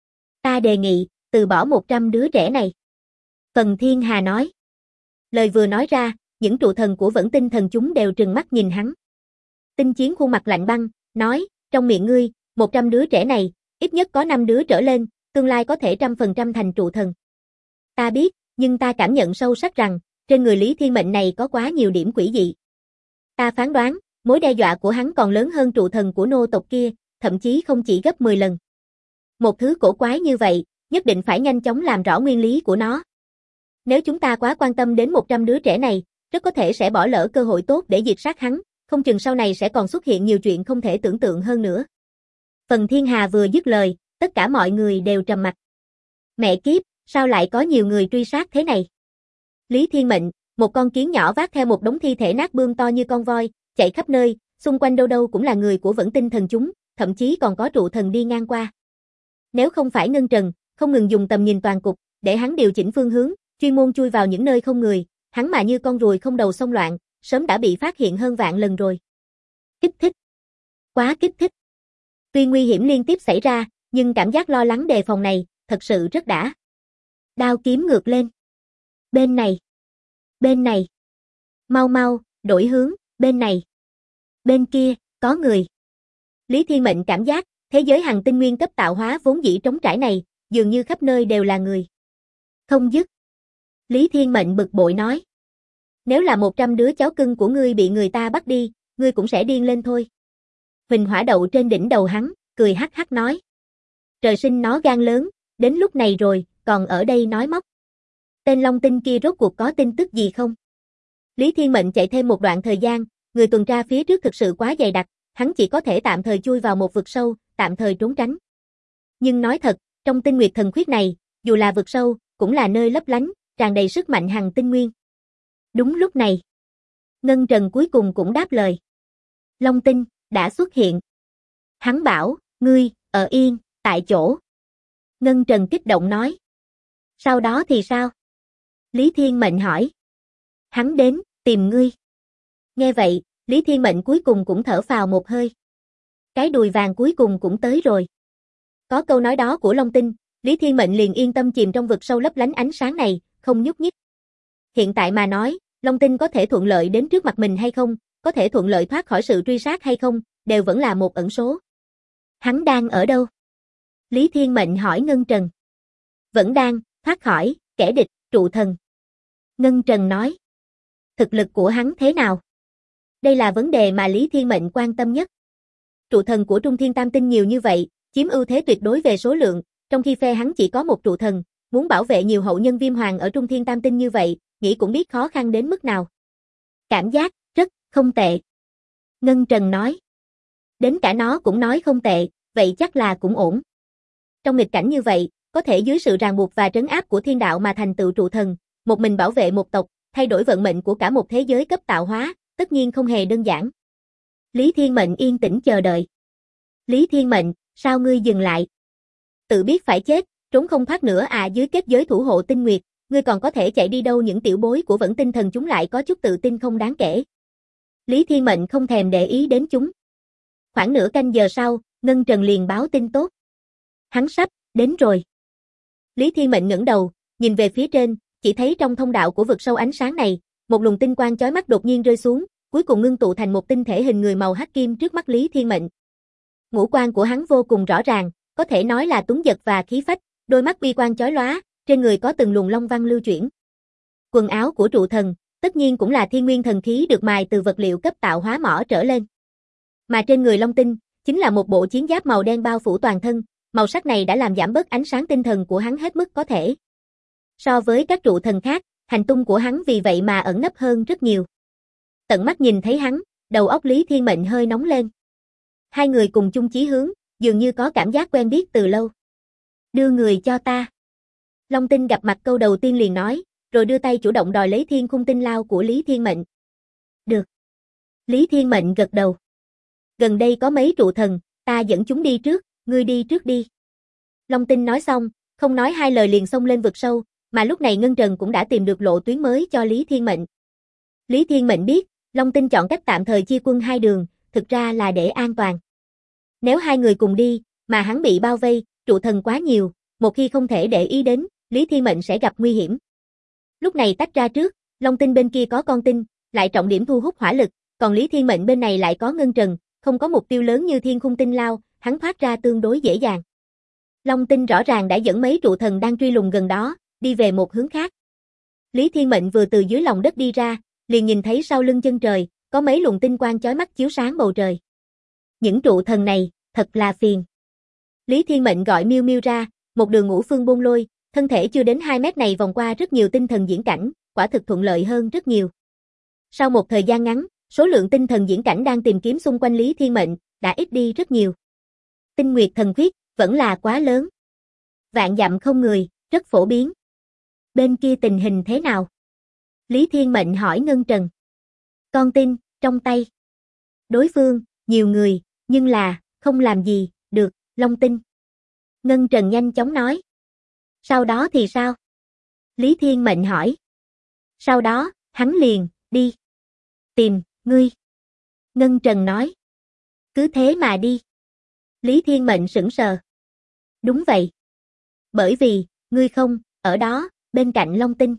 Ta đề nghị, từ bỏ 100 đứa trẻ này. Phần Thiên Hà nói. Lời vừa nói ra, những trụ thần của Vẫn Tinh Thần chúng đều trừng mắt nhìn hắn. Tinh Chiến khuôn mặt lạnh băng, nói, trong miệng ngươi, 100 đứa trẻ này, ít nhất có 5 đứa trở lên, tương lai có thể 100% thành trụ thần. Ta biết, nhưng ta cảm nhận sâu sắc rằng, trên người Lý Thiên Mệnh này có quá nhiều điểm quỷ dị. Ta phán đoán, mối đe dọa của hắn còn lớn hơn trụ thần của nô tộc kia, thậm chí không chỉ gấp 10 lần. Một thứ cổ quái như vậy, nhất định phải nhanh chóng làm rõ nguyên lý của nó. Nếu chúng ta quá quan tâm đến 100 đứa trẻ này, rất có thể sẽ bỏ lỡ cơ hội tốt để diệt sát hắn, không chừng sau này sẽ còn xuất hiện nhiều chuyện không thể tưởng tượng hơn nữa. Phần Thiên Hà vừa dứt lời, tất cả mọi người đều trầm mặc. Mẹ kiếp, sao lại có nhiều người truy sát thế này? Lý Thiên Mệnh, một con kiến nhỏ vác theo một đống thi thể nát bươm to như con voi, chạy khắp nơi, xung quanh đâu đâu cũng là người của Vẫn Tinh Thần chúng, thậm chí còn có trụ thần đi ngang qua. Nếu không phải Ngân Trần, không ngừng dùng tầm nhìn toàn cục, để hắn điều chỉnh phương hướng, chuyên môn chui vào những nơi không người, hắn mà như con ruồi không đầu xông loạn, sớm đã bị phát hiện hơn vạn lần rồi. Kích thích. Quá kích thích. Tuy nguy hiểm liên tiếp xảy ra, nhưng cảm giác lo lắng đề phòng này, thật sự rất đã. Đao kiếm ngược lên. Bên này. Bên này. Mau mau, đổi hướng, bên này. Bên kia, có người. Lý Thiên Mệnh cảm giác, thế giới hằng tinh nguyên cấp tạo hóa vốn dĩ trống trải này, dường như khắp nơi đều là người. Không dứt. Lý Thiên Mệnh bực bội nói. Nếu là 100 đứa cháu cưng của ngươi bị người ta bắt đi, ngươi cũng sẽ điên lên thôi. Huỳnh Hỏa đậu trên đỉnh đầu hắn, cười hắc hắc nói. Trời sinh nó gan lớn, đến lúc này rồi, còn ở đây nói móc. Tên Long Tinh kia rốt cuộc có tin tức gì không? Lý Thiên Mệnh chạy thêm một đoạn thời gian, người tuần tra phía trước thực sự quá dày đặc, hắn chỉ có thể tạm thời chui vào một vực sâu, tạm thời trốn tránh. Nhưng nói thật, trong Tinh Nguyệt Thần Khuyết này, dù là vực sâu, cũng là nơi lấp lánh, tràn đầy sức mạnh hằng tinh nguyên. Đúng lúc này, Ngân Trần cuối cùng cũng đáp lời. Long Tinh, đã xuất hiện. Hắn bảo, ngươi, ở yên, tại chỗ. Ngân Trần kích động nói. Sau đó thì sao? Lý Thiên Mệnh hỏi. Hắn đến, tìm ngươi. Nghe vậy, Lý Thiên Mệnh cuối cùng cũng thở phào một hơi. Cái đùi vàng cuối cùng cũng tới rồi. Có câu nói đó của Long Tinh, Lý Thiên Mệnh liền yên tâm chìm trong vực sâu lấp lánh ánh sáng này, không nhúc nhích. Hiện tại mà nói, Long Tinh có thể thuận lợi đến trước mặt mình hay không, có thể thuận lợi thoát khỏi sự truy sát hay không, đều vẫn là một ẩn số. Hắn đang ở đâu? Lý Thiên Mệnh hỏi Ngân Trần. Vẫn đang, thoát khỏi, kẻ địch, trụ thần. Ngân Trần nói. Thực lực của hắn thế nào? Đây là vấn đề mà Lý Thiên Mệnh quan tâm nhất. Trụ thần của Trung Thiên Tam Tinh nhiều như vậy, chiếm ưu thế tuyệt đối về số lượng, trong khi phe hắn chỉ có một trụ thần, muốn bảo vệ nhiều hậu nhân Viêm Hoàng ở Trung Thiên Tam Tinh như vậy, nghĩ cũng biết khó khăn đến mức nào. Cảm giác, rất, không tệ. Ngân Trần nói. Đến cả nó cũng nói không tệ, vậy chắc là cũng ổn. Trong nghịch cảnh như vậy, có thể dưới sự ràng buộc và trấn áp của thiên đạo mà thành tựu trụ thần, một mình bảo vệ một tộc, thay đổi vận mệnh của cả một thế giới cấp tạo hóa, tất nhiên không hề đơn giản. Lý Thiên Mệnh yên tĩnh chờ đợi. Lý Thiên Mệnh, sao ngươi dừng lại? Tự biết phải chết, trốn không thoát nữa à? Dưới kết giới thủ hộ tinh nguyệt, ngươi còn có thể chạy đi đâu? Những tiểu bối của Vẫn Tinh Thần chúng lại có chút tự tin không đáng kể. Lý Thiên Mệnh không thèm để ý đến chúng. Khoảng nửa canh giờ sau, Ngân Trần liền báo tin tốt. Hắn sắp đến rồi. Lý Thiên Mệnh ngẩng đầu, nhìn về phía trên, chỉ thấy trong thông đạo của vực sâu ánh sáng này, một luồng tinh quang chói mắt đột nhiên rơi xuống, cuối cùng ngưng tụ thành một tinh thể hình người màu hắc kim trước mắt Lý Thiên Mệnh. Ngũ quan của hắn vô cùng rõ ràng, có thể nói là tuấn giật và khí phách, đôi mắt bi quan chói lóa, trên người có từng luồng long văn lưu chuyển. Quần áo của trụ thần, tất nhiên cũng là thiên nguyên thần khí được mài từ vật liệu cấp tạo hóa mỏ trở lên. Mà trên người Long Tinh, chính là một bộ chiến giáp màu đen bao phủ toàn thân, màu sắc này đã làm giảm bớt ánh sáng tinh thần của hắn hết mức có thể. So với các trụ thần khác, hành tung của hắn vì vậy mà ẩn nấp hơn rất nhiều. Tận mắt nhìn thấy hắn, đầu óc Lý Thiên Mệnh hơi nóng lên. Hai người cùng chung chí hướng, dường như có cảm giác quen biết từ lâu. Đưa người cho ta. Long Tinh gặp mặt câu đầu tiên liền nói, rồi đưa tay chủ động đòi lấy thiên khung tinh lao của Lý Thiên Mệnh. Được. Lý Thiên Mệnh gật đầu. Gần đây có mấy trụ thần, ta dẫn chúng đi trước, ngươi đi trước đi. Long Tinh nói xong, không nói hai lời liền xông lên vực sâu, mà lúc này Ngân Trần cũng đã tìm được lộ tuyến mới cho Lý Thiên Mệnh. Lý Thiên Mệnh biết, Long Tinh chọn cách tạm thời chia quân hai đường, thực ra là để an toàn. Nếu hai người cùng đi, mà hắn bị bao vây, trụ thần quá nhiều, một khi không thể để ý đến, Lý Thiên Mệnh sẽ gặp nguy hiểm. Lúc này tách ra trước, Long Tinh bên kia có con tinh, lại trọng điểm thu hút hỏa lực, còn Lý Thiên Mệnh bên này lại có Ngân Trần, không có mục tiêu lớn như thiên khung tinh lao, hắn thoát ra tương đối dễ dàng. Long Tinh rõ ràng đã dẫn mấy trụ thần đang truy lùng gần đó, đi về một hướng khác. Lý Thiên Mệnh vừa từ dưới lòng đất đi ra, liền nhìn thấy sau lưng chân trời, có mấy luồng tinh quang chói mắt chiếu sáng bầu trời. Những trụ thần này, thật là phiền. Lý Thiên Mệnh gọi Miêu Miêu ra, một đường ngũ phương bôn lôi, thân thể chưa đến 2 mét này vòng qua rất nhiều tinh thần diễn cảnh, quả thực thuận lợi hơn rất nhiều. Sau một thời gian ngắn, số lượng tinh thần diễn cảnh đang tìm kiếm xung quanh Lý Thiên Mệnh đã ít đi rất nhiều. Tinh Nguyệt thần khuyết vẫn là quá lớn. Vạn dặm không người, rất phổ biến. Bên kia tình hình thế nào? Lý Thiên Mệnh hỏi Ngân Trần. Con tin, trong tay. Đối phương, nhiều người, nhưng là, không làm gì, được, Long Tinh. Ngân Trần nhanh chóng nói. Sau đó thì sao? Lý Thiên Mệnh hỏi. Sau đó, hắn liền, đi. Tìm, ngươi. Ngân Trần nói. Cứ thế mà đi. Lý Thiên Mệnh sững sờ. Đúng vậy. Bởi vì, ngươi không, ở đó, bên cạnh Long Tinh.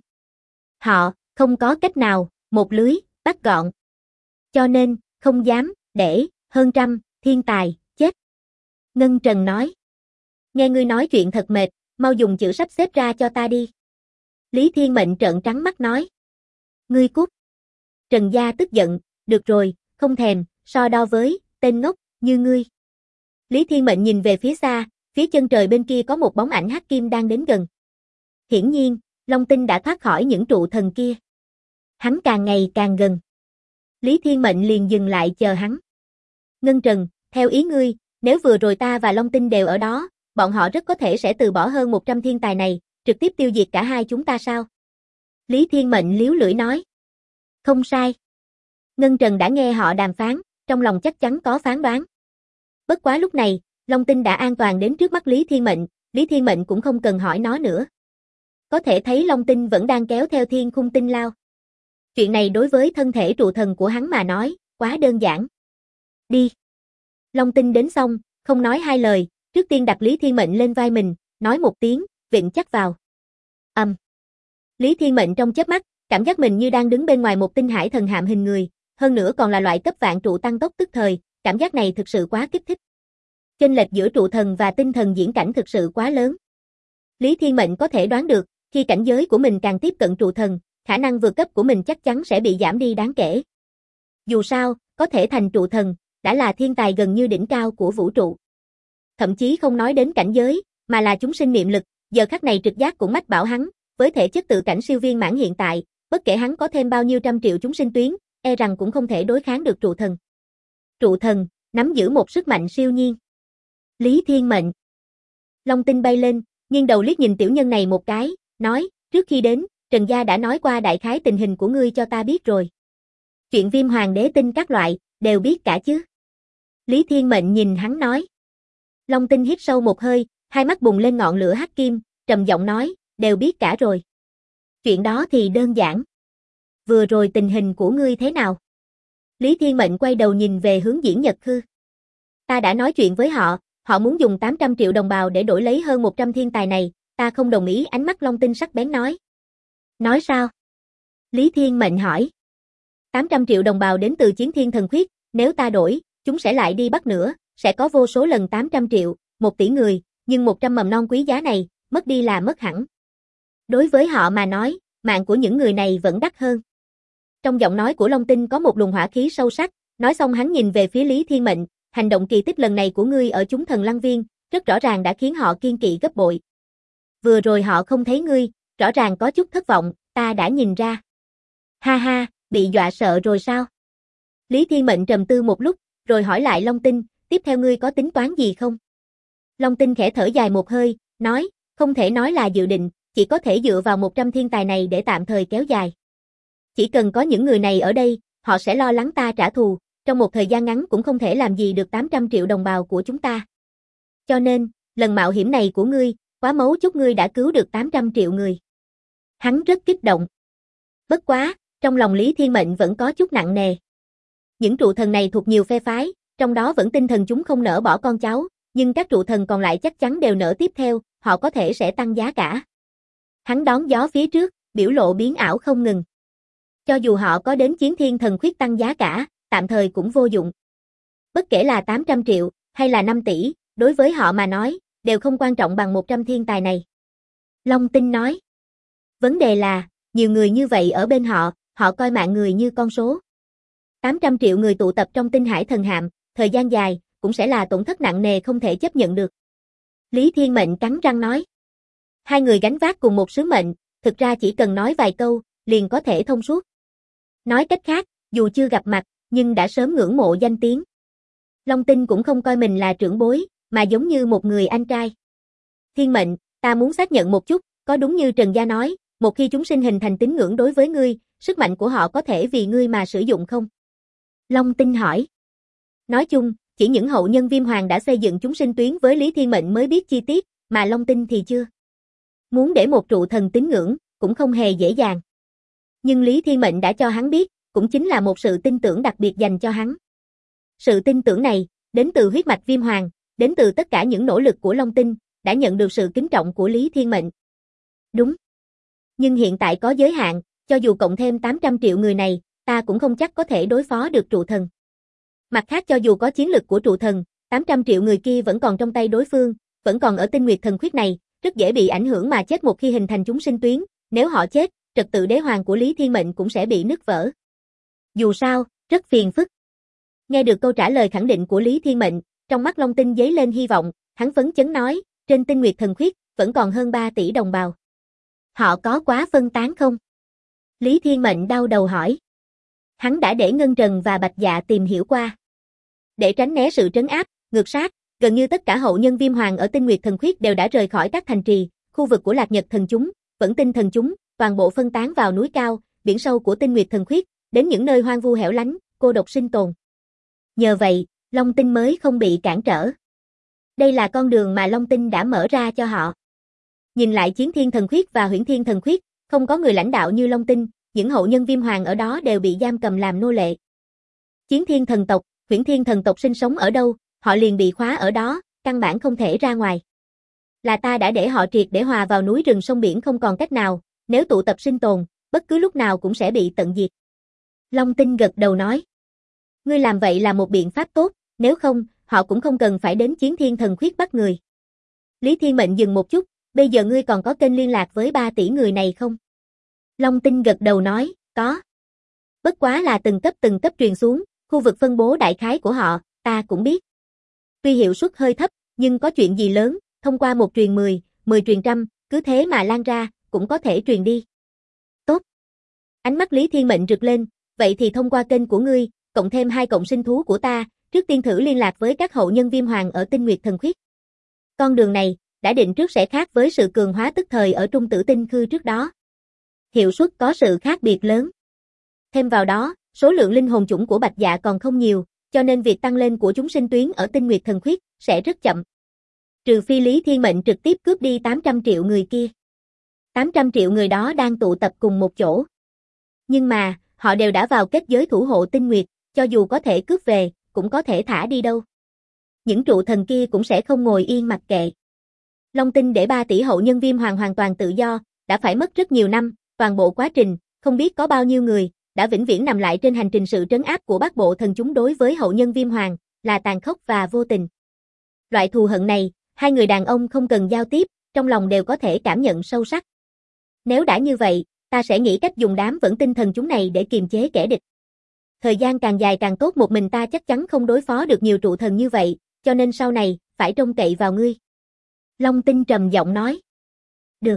Họ, không có cách nào, một lưới, bắt gọn. Cho nên, không dám, để, hơn trăm, thiên tài, chết. Ngân Trần nói. Nghe ngươi nói chuyện thật mệt, mau dùng chữ sắp xếp ra cho ta đi. Lý Thiên Mệnh trợn trắng mắt nói. Ngươi cút. Trần Gia tức giận, được rồi, không thèm, so đo với, tên ngốc, như ngươi. Lý Thiên Mệnh nhìn về phía xa, phía chân trời bên kia có một bóng ảnh hắc kim đang đến gần. Hiển nhiên, Long Tinh đã thoát khỏi những trụ thần kia. Hắn càng ngày càng gần. Lý Thiên Mệnh liền dừng lại chờ hắn. Ngân Trần, theo ý ngươi, nếu vừa rồi ta và Long Tinh đều ở đó, bọn họ rất có thể sẽ từ bỏ hơn 100 thiên tài này, trực tiếp tiêu diệt cả hai chúng ta sao? Lý Thiên Mệnh liếu lưỡi nói. Không sai. Ngân Trần đã nghe họ đàm phán, trong lòng chắc chắn có phán đoán. Bất quá lúc này, Long Tinh đã an toàn đến trước mắt Lý Thiên Mệnh cũng không cần hỏi nó nữa. Có thể thấy Long Tinh vẫn đang kéo theo thiên khung tinh lao. Chuyện này đối với thân thể trụ thần của hắn mà nói, quá đơn giản. Đi. Long Tinh đến xong, không nói hai lời, trước tiên đặt Lý Thiên Mệnh lên vai mình, nói một tiếng, vịn chắc vào. Lý Thiên Mệnh trong chớp mắt, cảm giác mình như đang đứng bên ngoài một tinh hải thần hạm hình người, hơn nữa còn là loại cấp vạn trụ tăng tốc tức thời, cảm giác này thực sự quá kích thích. Chênh lệch giữa trụ thần và tinh thần diễn cảnh thực sự quá lớn. Lý Thiên Mệnh có thể đoán được, khi cảnh giới của mình càng tiếp cận trụ thần, khả năng vượt cấp của mình chắc chắn sẽ bị giảm đi đáng kể. Dù sao, có thể thành trụ thần, đã là thiên tài gần như đỉnh cao của vũ trụ. Thậm chí không nói đến cảnh giới, mà là chúng sinh niệm lực, giờ khắc này trực giác cũng mách bảo hắn, với thể chất tự cảnh siêu viên mãn hiện tại, bất kể hắn có thêm bao nhiêu trăm triệu chúng sinh tuyến, e rằng cũng không thể đối kháng được trụ thần. Trụ thần, nắm giữ một sức mạnh siêu nhiên. Lý Thiên Mệnh. Long Tinh bay lên, nghiêng đầu liếc nhìn tiểu nhân này một cái, nói, trước khi đến, Trần Gia đã nói qua đại khái tình hình của ngươi cho ta biết rồi. Chuyện Viêm Hoàng Đế tinh các loại, đều biết cả chứ. Lý Thiên Mệnh nhìn hắn nói. Long Tinh hít sâu một hơi, hai mắt bùng lên ngọn lửa hắc kim, trầm giọng nói, đều biết cả rồi. Chuyện đó thì đơn giản. Vừa rồi tình hình của ngươi thế nào? Lý Thiên Mệnh quay đầu nhìn về hướng Diễn Nhật Khư. Ta đã nói chuyện với họ, họ muốn dùng 800 triệu đồng bào để đổi lấy hơn 100 thiên tài này, ta không đồng ý. Ánh mắt Long Tinh sắc bén nói. Nói sao? Lý Thiên Mệnh hỏi. 800 triệu đồng bào đến từ chiến thiên thần khuyết, nếu ta đổi, chúng sẽ lại đi bắt nữa, sẽ có vô số lần 800 triệu, 1 tỷ người, nhưng 100 mầm non quý giá này, mất đi là mất hẳn. Đối với họ mà nói, mạng của những người này vẫn đắt hơn. Trong giọng nói của Long Tinh có một luồng hỏa khí sâu sắc, nói xong hắn nhìn về phía Lý Thiên Mệnh, hành động kỳ tích lần này của ngươi ở chúng thần lăng viên, rất rõ ràng đã khiến họ kiên kỵ gấp bội. Vừa rồi họ không thấy ngươi, rõ ràng có chút thất vọng, ta đã nhìn ra. Ha ha, bị dọa sợ rồi sao? Lý Thiên Mệnh trầm tư một lúc, rồi hỏi lại Long Tinh, tiếp theo ngươi có tính toán gì không? Long Tinh khẽ thở dài một hơi, nói, không thể nói là dự định, chỉ có thể dựa vào 100 thiên tài này để tạm thời kéo dài. Chỉ cần có những người này ở đây, họ sẽ lo lắng ta trả thù, trong một thời gian ngắn cũng không thể làm gì được 800 triệu đồng bào của chúng ta. Cho nên, lần mạo hiểm này của ngươi, quá mấu chốt ngươi đã cứu được 800 triệu người. Hắn rất kích động. Bất quá, trong lòng Lý Thiên Mệnh vẫn có chút nặng nề. Những trụ thần này thuộc nhiều phe phái, trong đó vẫn tinh thần chúng không nỡ bỏ con cháu, nhưng các trụ thần còn lại chắc chắn đều nỡ tiếp theo, họ có thể sẽ tăng giá cả. Hắn đón gió phía trước, biểu lộ biến ảo không ngừng. Cho dù họ có đến chiến thiên thần khuyết tăng giá cả, tạm thời cũng vô dụng. Bất kể là 800 triệu, hay là 5 tỷ, đối với họ mà nói, đều không quan trọng bằng 100 thiên tài này. Long Tinh nói. Vấn đề là, nhiều người như vậy ở bên họ, họ coi mạng người như con số. 800 triệu người tụ tập trong tinh hải thần hạm, thời gian dài, cũng sẽ là tổn thất nặng nề không thể chấp nhận được. Lý Thiên Mệnh cắn răng nói. Hai người gánh vác cùng một sứ mệnh, thực ra chỉ cần nói vài câu, liền có thể thông suốt. Nói cách khác, dù chưa gặp mặt, nhưng đã sớm ngưỡng mộ danh tiếng. Long Tinh cũng không coi mình là trưởng bối, mà giống như một người anh trai. Thiên Mệnh, ta muốn xác nhận một chút, có đúng như Trần Gia nói, một khi chúng sinh hình thành tín ngưỡng đối với ngươi, sức mạnh của họ có thể vì ngươi mà sử dụng không? Long Tinh hỏi. Nói chung, chỉ những hậu nhân Viêm Hoàng đã xây dựng chúng sinh tuyến với Lý Thiên Mệnh mới biết chi tiết, mà Long Tinh thì chưa. Muốn để một trụ thần tín ngưỡng, cũng không hề dễ dàng. Nhưng Lý Thiên Mệnh đã cho hắn biết, cũng chính là một sự tin tưởng đặc biệt dành cho hắn. Sự tin tưởng này, đến từ huyết mạch Viêm Hoàng, đến từ tất cả những nỗ lực của Long Tinh, đã nhận được sự kính trọng của Lý Thiên Mệnh. Đúng. Nhưng hiện tại có giới hạn, cho dù cộng thêm 800 triệu người này, ta cũng không chắc có thể đối phó được trụ thần. Mặt khác cho dù có chiến lực của trụ thần, 800 triệu người kia vẫn còn trong tay đối phương, vẫn còn ở tinh nguyệt thần khuyết này, rất dễ bị ảnh hưởng mà chết một khi hình thành chúng sinh tuyến, nếu họ chết, trật tự đế hoàng của Lý Thiên Mệnh cũng sẽ bị nứt vỡ. Dù sao, rất phiền phức. Nghe được câu trả lời khẳng định của Lý Thiên Mệnh, trong mắt Long Tinh dấy lên hy vọng, hắn phấn chấn nói, trên tinh nguyệt thần khuyết, vẫn còn hơn 3 tỷ đồng bào. Họ có quá phân tán không? Lý Thiên Mệnh đau đầu hỏi. Hắn đã để Ngân Trần và Bạch Dạ tìm hiểu qua. Để tránh né sự trấn áp, ngược sát, gần như tất cả hậu nhân Viêm Hoàng ở tinh nguyệt thần khuyết đều đã rời khỏi các thành trì, khu vực của Lạc Nhật thần chúng, Vẫn Tinh thần chúng, toàn bộ phân tán vào núi cao, biển sâu của tinh nguyệt thần khuyết, đến những nơi hoang vu hẻo lánh, cô độc sinh tồn. Nhờ vậy, Long Tinh mới không bị cản trở. Đây là con đường mà Long Tinh đã mở ra cho họ. Nhìn lại Chiến Thiên thần khuyết và Huyễn Thiên thần khuyết, không có người lãnh đạo như Long Tinh, những hậu nhân Viêm Hoàng ở đó đều bị giam cầm làm nô lệ. Chiến Thiên thần tộc, Huyễn Thiên thần tộc sinh sống ở đâu, họ liền bị khóa ở đó, căn bản không thể ra ngoài. Là ta đã để họ triệt để hòa vào núi rừng sông biển không còn cách nào, nếu tụ tập sinh tồn, bất cứ lúc nào cũng sẽ bị tận diệt. Long Tinh gật đầu nói. Ngươi làm vậy là một biện pháp tốt, nếu không, họ cũng không cần phải đến Chiến Thiên thần khuyết bắt người. Lý Thiên Mệnh dừng một chút, bây giờ ngươi còn có kênh liên lạc với 3 tỷ người này không? Long Tinh gật đầu nói, có. Bất quá là từng cấp truyền xuống, khu vực phân bố đại khái của họ, ta cũng biết. Tuy hiệu suất hơi thấp, nhưng có chuyện gì lớn, thông qua một truyền 10, 10 truyền trăm, cứ thế mà lan ra, cũng có thể truyền đi. Tốt. Ánh mắt Lý Thiên Mệnh rực lên, vậy thì thông qua kênh của ngươi, cộng thêm 2 cộng sinh thú của ta, trước tiên thử liên lạc với các hậu nhân Viêm Hoàng ở tinh nguyệt thần khuyết. Con đường này, đã định trước sẽ khác với sự cường hóa tức thời ở Trung Tử Tinh Khư trước đó. Hiệu suất có sự khác biệt lớn. Thêm vào đó, số lượng linh hồn chủng của Bạch Dạ còn không nhiều, cho nên việc tăng lên của chúng sinh tuyến ở tinh nguyệt thần khuyết sẽ rất chậm. Trừ phi Lý Thiên Mệnh trực tiếp cướp đi 800 triệu người kia. 800 triệu người đó đang tụ tập cùng một chỗ. Nhưng mà, họ đều đã vào kết giới thủ hộ tinh nguyệt, cho dù có thể cướp về, cũng có thể thả đi đâu. Những trụ thần kia cũng sẽ không ngồi yên mặc kệ. Long Tinh để 3 tỷ hậu nhân Viêm Hoàng hoàn toàn tự do, đã phải mất rất nhiều năm, toàn bộ quá trình, không biết có bao nhiêu người, đã vĩnh viễn nằm lại trên hành trình sự trấn áp của bát bộ thần chúng đối với hậu nhân Viêm Hoàng, là tàn khốc và vô tình. Loại thù hận này, hai người đàn ông không cần giao tiếp, trong lòng đều có thể cảm nhận sâu sắc. Nếu đã như vậy, ta sẽ nghĩ cách dùng đám vẫn tinh thần chúng này để kiềm chế kẻ địch. Thời gian càng dài càng tốt, một mình ta chắc chắn không đối phó được nhiều trụ thần như vậy, cho nên sau này, phải trông cậy vào ngươi. Long Tinh trầm giọng nói. Được.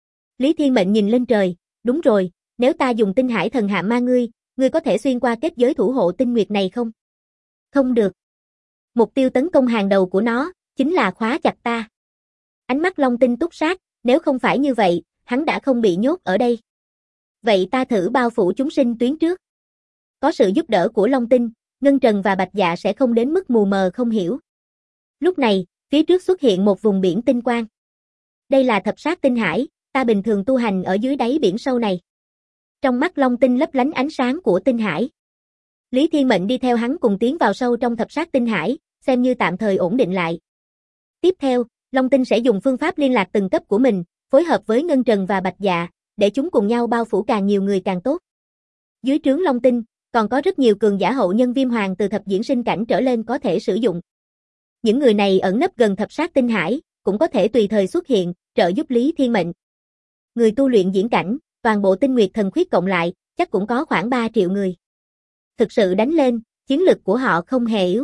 Lý Thiên Mệnh nhìn lên trời, đúng rồi, nếu ta dùng tinh hải thần hạ ma ngươi có thể xuyên qua kết giới thủ hộ tinh nguyệt này không? Không được. Mục tiêu tấn công hàng đầu của nó, chính là khóa chặt ta. Ánh mắt Long Tinh túc sát, nếu không phải như vậy, hắn đã không bị nhốt ở đây. Vậy ta thử bao phủ chúng sinh tuyến trước. Có sự giúp đỡ của Long Tinh, Ngân Trần và Bạch Dạ sẽ không đến mức mù mờ không hiểu. Lúc này, phía trước xuất hiện một vùng biển tinh quang. Đây là thập sát tinh hải, ta bình thường tu hành ở dưới đáy biển sâu này. Trong mắt Long Tinh lấp lánh ánh sáng của tinh hải. Lý Thiên Mệnh đi theo hắn cùng tiến vào sâu trong thập sát tinh hải, xem như tạm thời ổn định lại. Tiếp theo, Long Tinh sẽ dùng phương pháp liên lạc từng cấp của mình, phối hợp với Ngân Trần và Bạch Dạ, để chúng cùng nhau bao phủ càng nhiều người càng tốt. Dưới trướng Long Tinh, còn có rất nhiều cường giả hậu nhân Viêm Hoàng từ thập diễn sinh cảnh trở lên có thể sử dụng. Những người này ẩn nấp gần thập sát tinh hải, cũng có thể tùy thời xuất hiện, trợ giúp Lý Thiên Mệnh. Người tu luyện diễn cảnh, toàn bộ tinh nguyệt thần khuyết cộng lại, chắc cũng có khoảng 3 triệu người. Thực sự đánh lên, chiến lực của họ không hề yếu.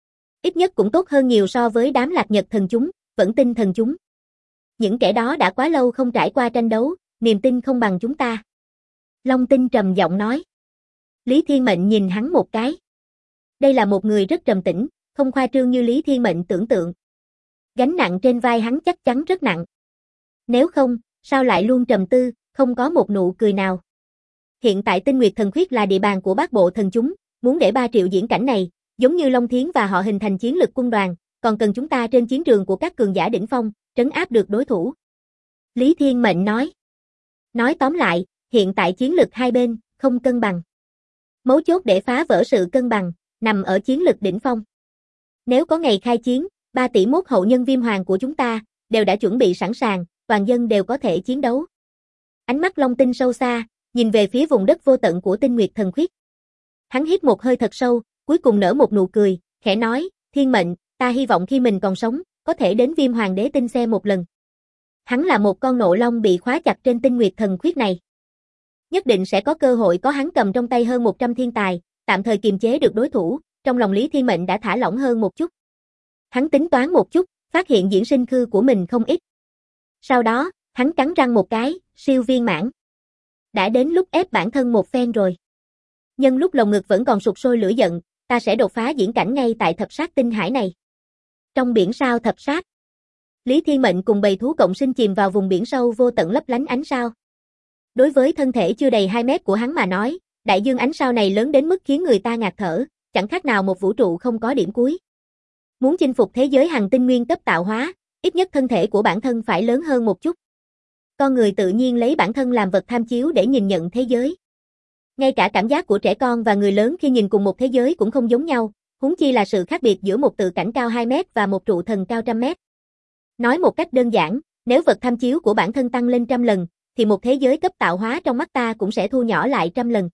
Ít nhất cũng tốt hơn nhiều so với đám Lạc Nhật thần chúng, Vẫn Tinh thần chúng. Những kẻ đó đã quá lâu không trải qua tranh đấu, niềm tin không bằng chúng ta. Long Tinh trầm giọng nói. Lý Thiên Mệnh nhìn hắn một cái. Đây là một người rất trầm tĩnh, không khoa trương như Lý Thiên Mệnh tưởng tượng. Gánh nặng trên vai hắn chắc chắn rất nặng. Nếu không, sao lại luôn trầm tư, không có một nụ cười nào. Hiện tại tinh nguyệt thần khuyết là địa bàn của bát bộ thần chúng, muốn để 3 triệu diễn cảnh này, giống như Long Thiến và họ hình thành chiến lực quân đoàn, còn cần chúng ta trên chiến trường của các cường giả đỉnh phong, trấn áp được đối thủ. Lý Thiên Mệnh nói. Nói tóm lại, hiện tại chiến lực hai bên, không cân bằng. Mấu chốt để phá vỡ sự cân bằng, nằm ở chiến lực đỉnh phong. Nếu có ngày khai chiến, 3 tỷ mốt hậu nhân Viêm Hoàng của chúng ta, đều đã chuẩn bị sẵn sàng, toàn dân đều có thể chiến đấu. Ánh mắt Long Tinh sâu xa, nhìn về phía vùng đất vô tận của tinh nguyệt thần khuyết. Hắn hít một hơi thật sâu, cuối cùng nở một nụ cười, khẽ nói, Thiên Mệnh, ta hy vọng khi mình còn sống, có thể đến Viêm Hoàng đế tinh xem một lần. Hắn là một con nộ long bị khóa chặt trên tinh nguyệt thần khuyết này. Nhất định sẽ có cơ hội có hắn cầm trong tay hơn 100 thiên tài, tạm thời kiềm chế được đối thủ, trong lòng Lý Thiên Mệnh đã thả lỏng hơn một chút. Hắn tính toán một chút, phát hiện diễn sinh khư của mình không ít. Sau đó, hắn cắn răng một cái, siêu viên mãn. Đã đến lúc ép bản thân một phen rồi. Nhân lúc lồng ngực vẫn còn sục sôi lửa giận, ta sẽ đột phá diễn cảnh ngay tại thập sát tinh hải này. Trong biển sao thập sát, Lý Thiên Mệnh cùng bầy thú cộng sinh chìm vào vùng biển sâu vô tận lấp lánh ánh sao. Đối với thân thể chưa đầy 2 mét của hắn mà nói, đại dương ánh sao này lớn đến mức khiến người ta ngạt thở, chẳng khác nào một vũ trụ không có điểm cuối. Muốn chinh phục thế giới hành tinh nguyên cấp tạo hóa, ít nhất thân thể của bản thân phải lớn hơn một chút. Con người tự nhiên lấy bản thân làm vật tham chiếu để nhìn nhận thế giới. Ngay cả cảm giác của trẻ con và người lớn khi nhìn cùng một thế giới cũng không giống nhau, huống chi là sự khác biệt giữa một tự cảnh cao 2 mét và một trụ thần cao 100 mét. Nói một cách đơn giản, nếu vật tham chiếu của bản thân tăng lên 100 lần, thì một thế giới cấp tạo hóa trong mắt ta cũng sẽ thu nhỏ lại 100 lần.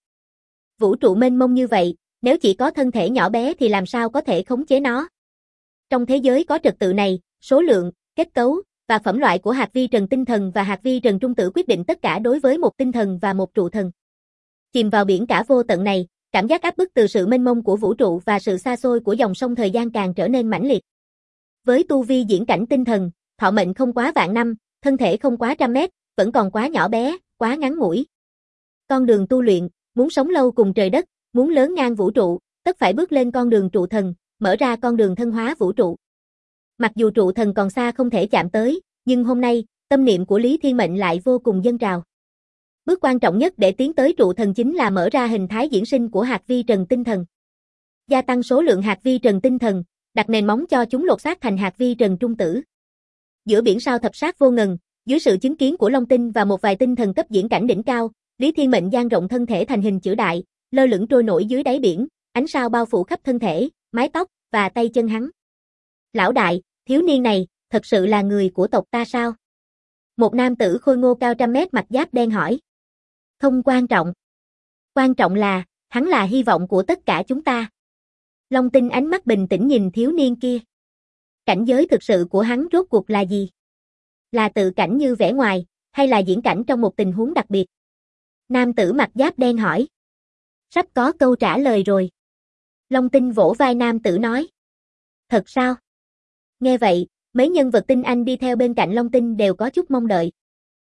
Vũ trụ mênh mông như vậy, nếu chỉ có thân thể nhỏ bé thì làm sao có thể khống chế nó? Trong thế giới có trật tự này, số lượng, kết cấu và phẩm loại của hạt vi trần tinh thần và hạt vi trần trung tử quyết định tất cả đối với một tinh thần và một trụ thần. Chìm vào biển cả vô tận này, cảm giác áp bức từ sự mênh mông của vũ trụ và sự xa xôi của dòng sông thời gian càng trở nên mãnh liệt. Với tu vi diễn cảnh tinh thần, thọ mệnh không quá vạn năm, thân thể không quá 100 mét, vẫn còn quá nhỏ bé, quá ngắn ngủi. Con đường tu luyện, muốn sống lâu cùng trời đất, muốn lớn ngang vũ trụ, tất phải bước lên con đường trụ thần, mở ra con đường thân hóa vũ trụ. Mặc dù trụ thần còn xa không thể chạm tới, nhưng hôm nay, tâm niệm của Lý Thiên Mệnh lại vô cùng dâng trào. Bước quan trọng nhất để tiến tới trụ thần chính là mở ra hình thái diễn sinh của hạt vi trần tinh thần. Gia tăng số lượng hạt vi trần tinh thần, đặt nền móng cho chúng lột xác thành hạt vi trần trung tử. Giữa biển sao thập sát vô ngần, dưới sự chứng kiến của Long Tinh và một vài tinh thần cấp diễn cảnh đỉnh cao, Lý Thiên Mệnh dang rộng thân thể thành hình chữ đại, lơ lửng trôi nổi dưới đáy biển, ánh sao bao phủ khắp thân thể, mái tóc và tay chân hắn. Lão đại, thiếu niên này, thật sự là người của tộc ta sao? Một nam tử khôi ngô cao 100 mét mặc giáp đen hỏi. Không quan trọng. Quan trọng là, hắn là hy vọng của tất cả chúng ta. Long Tinh ánh mắt bình tĩnh nhìn thiếu niên kia. Cảnh giới thực sự của hắn rốt cuộc là gì? Là tự cảnh như vẻ ngoài, hay là diễn cảnh trong một tình huống đặc biệt? Nam tử mặc giáp đen hỏi. Sắp có câu trả lời rồi. Long Tinh vỗ vai nam tử nói. Thật sao? Nghe vậy, mấy nhân vật tinh anh đi theo bên cạnh Long Tinh đều có chút mong đợi.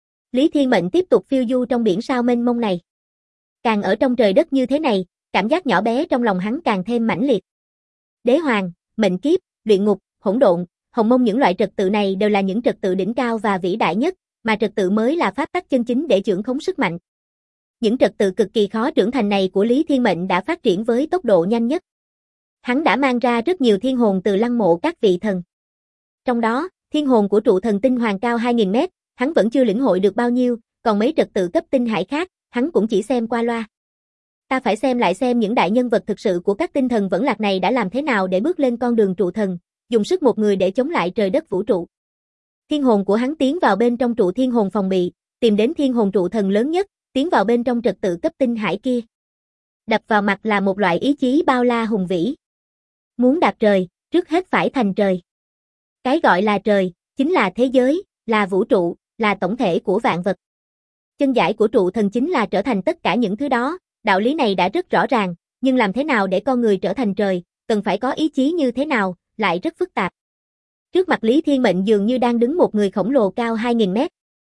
Lý Thiên Mệnh tiếp tục phiêu du trong biển sao mênh mông này. Càng ở trong trời đất như thế này, cảm giác nhỏ bé trong lòng hắn càng thêm mãnh liệt. Đế hoàng, mệnh kiếp, luyện ngục, hỗn độn, hồng mông, những loại trật tự này đều là những trật tự đỉnh cao và vĩ đại nhất, mà trật tự mới là pháp tắc chân chính để trưởng khống sức mạnh. Những trật tự cực kỳ khó trưởng thành này của Lý Thiên Mệnh đã phát triển với tốc độ nhanh nhất. Hắn đã mang ra rất nhiều thiên hồn từ lăng mộ các vị thần. Trong đó, thiên hồn của trụ thần tinh hoàng cao 2000 mét, hắn vẫn chưa lĩnh hội được bao nhiêu, còn mấy trật tự cấp tinh hải khác, hắn cũng chỉ xem qua loa. Ta phải xem lại xem những đại nhân vật thực sự của các tinh thần vẫn lạc này đã làm thế nào để bước lên con đường trụ thần, dùng sức một người để chống lại trời đất vũ trụ. Thiên hồn của hắn tiến vào bên trong trụ thiên hồn phòng bị, tìm đến thiên hồn trụ thần lớn nhất, tiến vào bên trong trật tự cấp tinh hải kia. Đập vào mặt là một loại ý chí bao la hùng vĩ. Muốn đạt trời, trước hết phải thành trời. Cái gọi là trời, chính là thế giới, là vũ trụ, là tổng thể của vạn vật. Chân giải của trụ thần chính là trở thành tất cả những thứ đó, đạo lý này đã rất rõ ràng, nhưng làm thế nào để con người trở thành trời, cần phải có ý chí như thế nào, lại rất phức tạp. Trước mặt Lý Thiên Mệnh dường như đang đứng một người khổng lồ cao 2000 mét.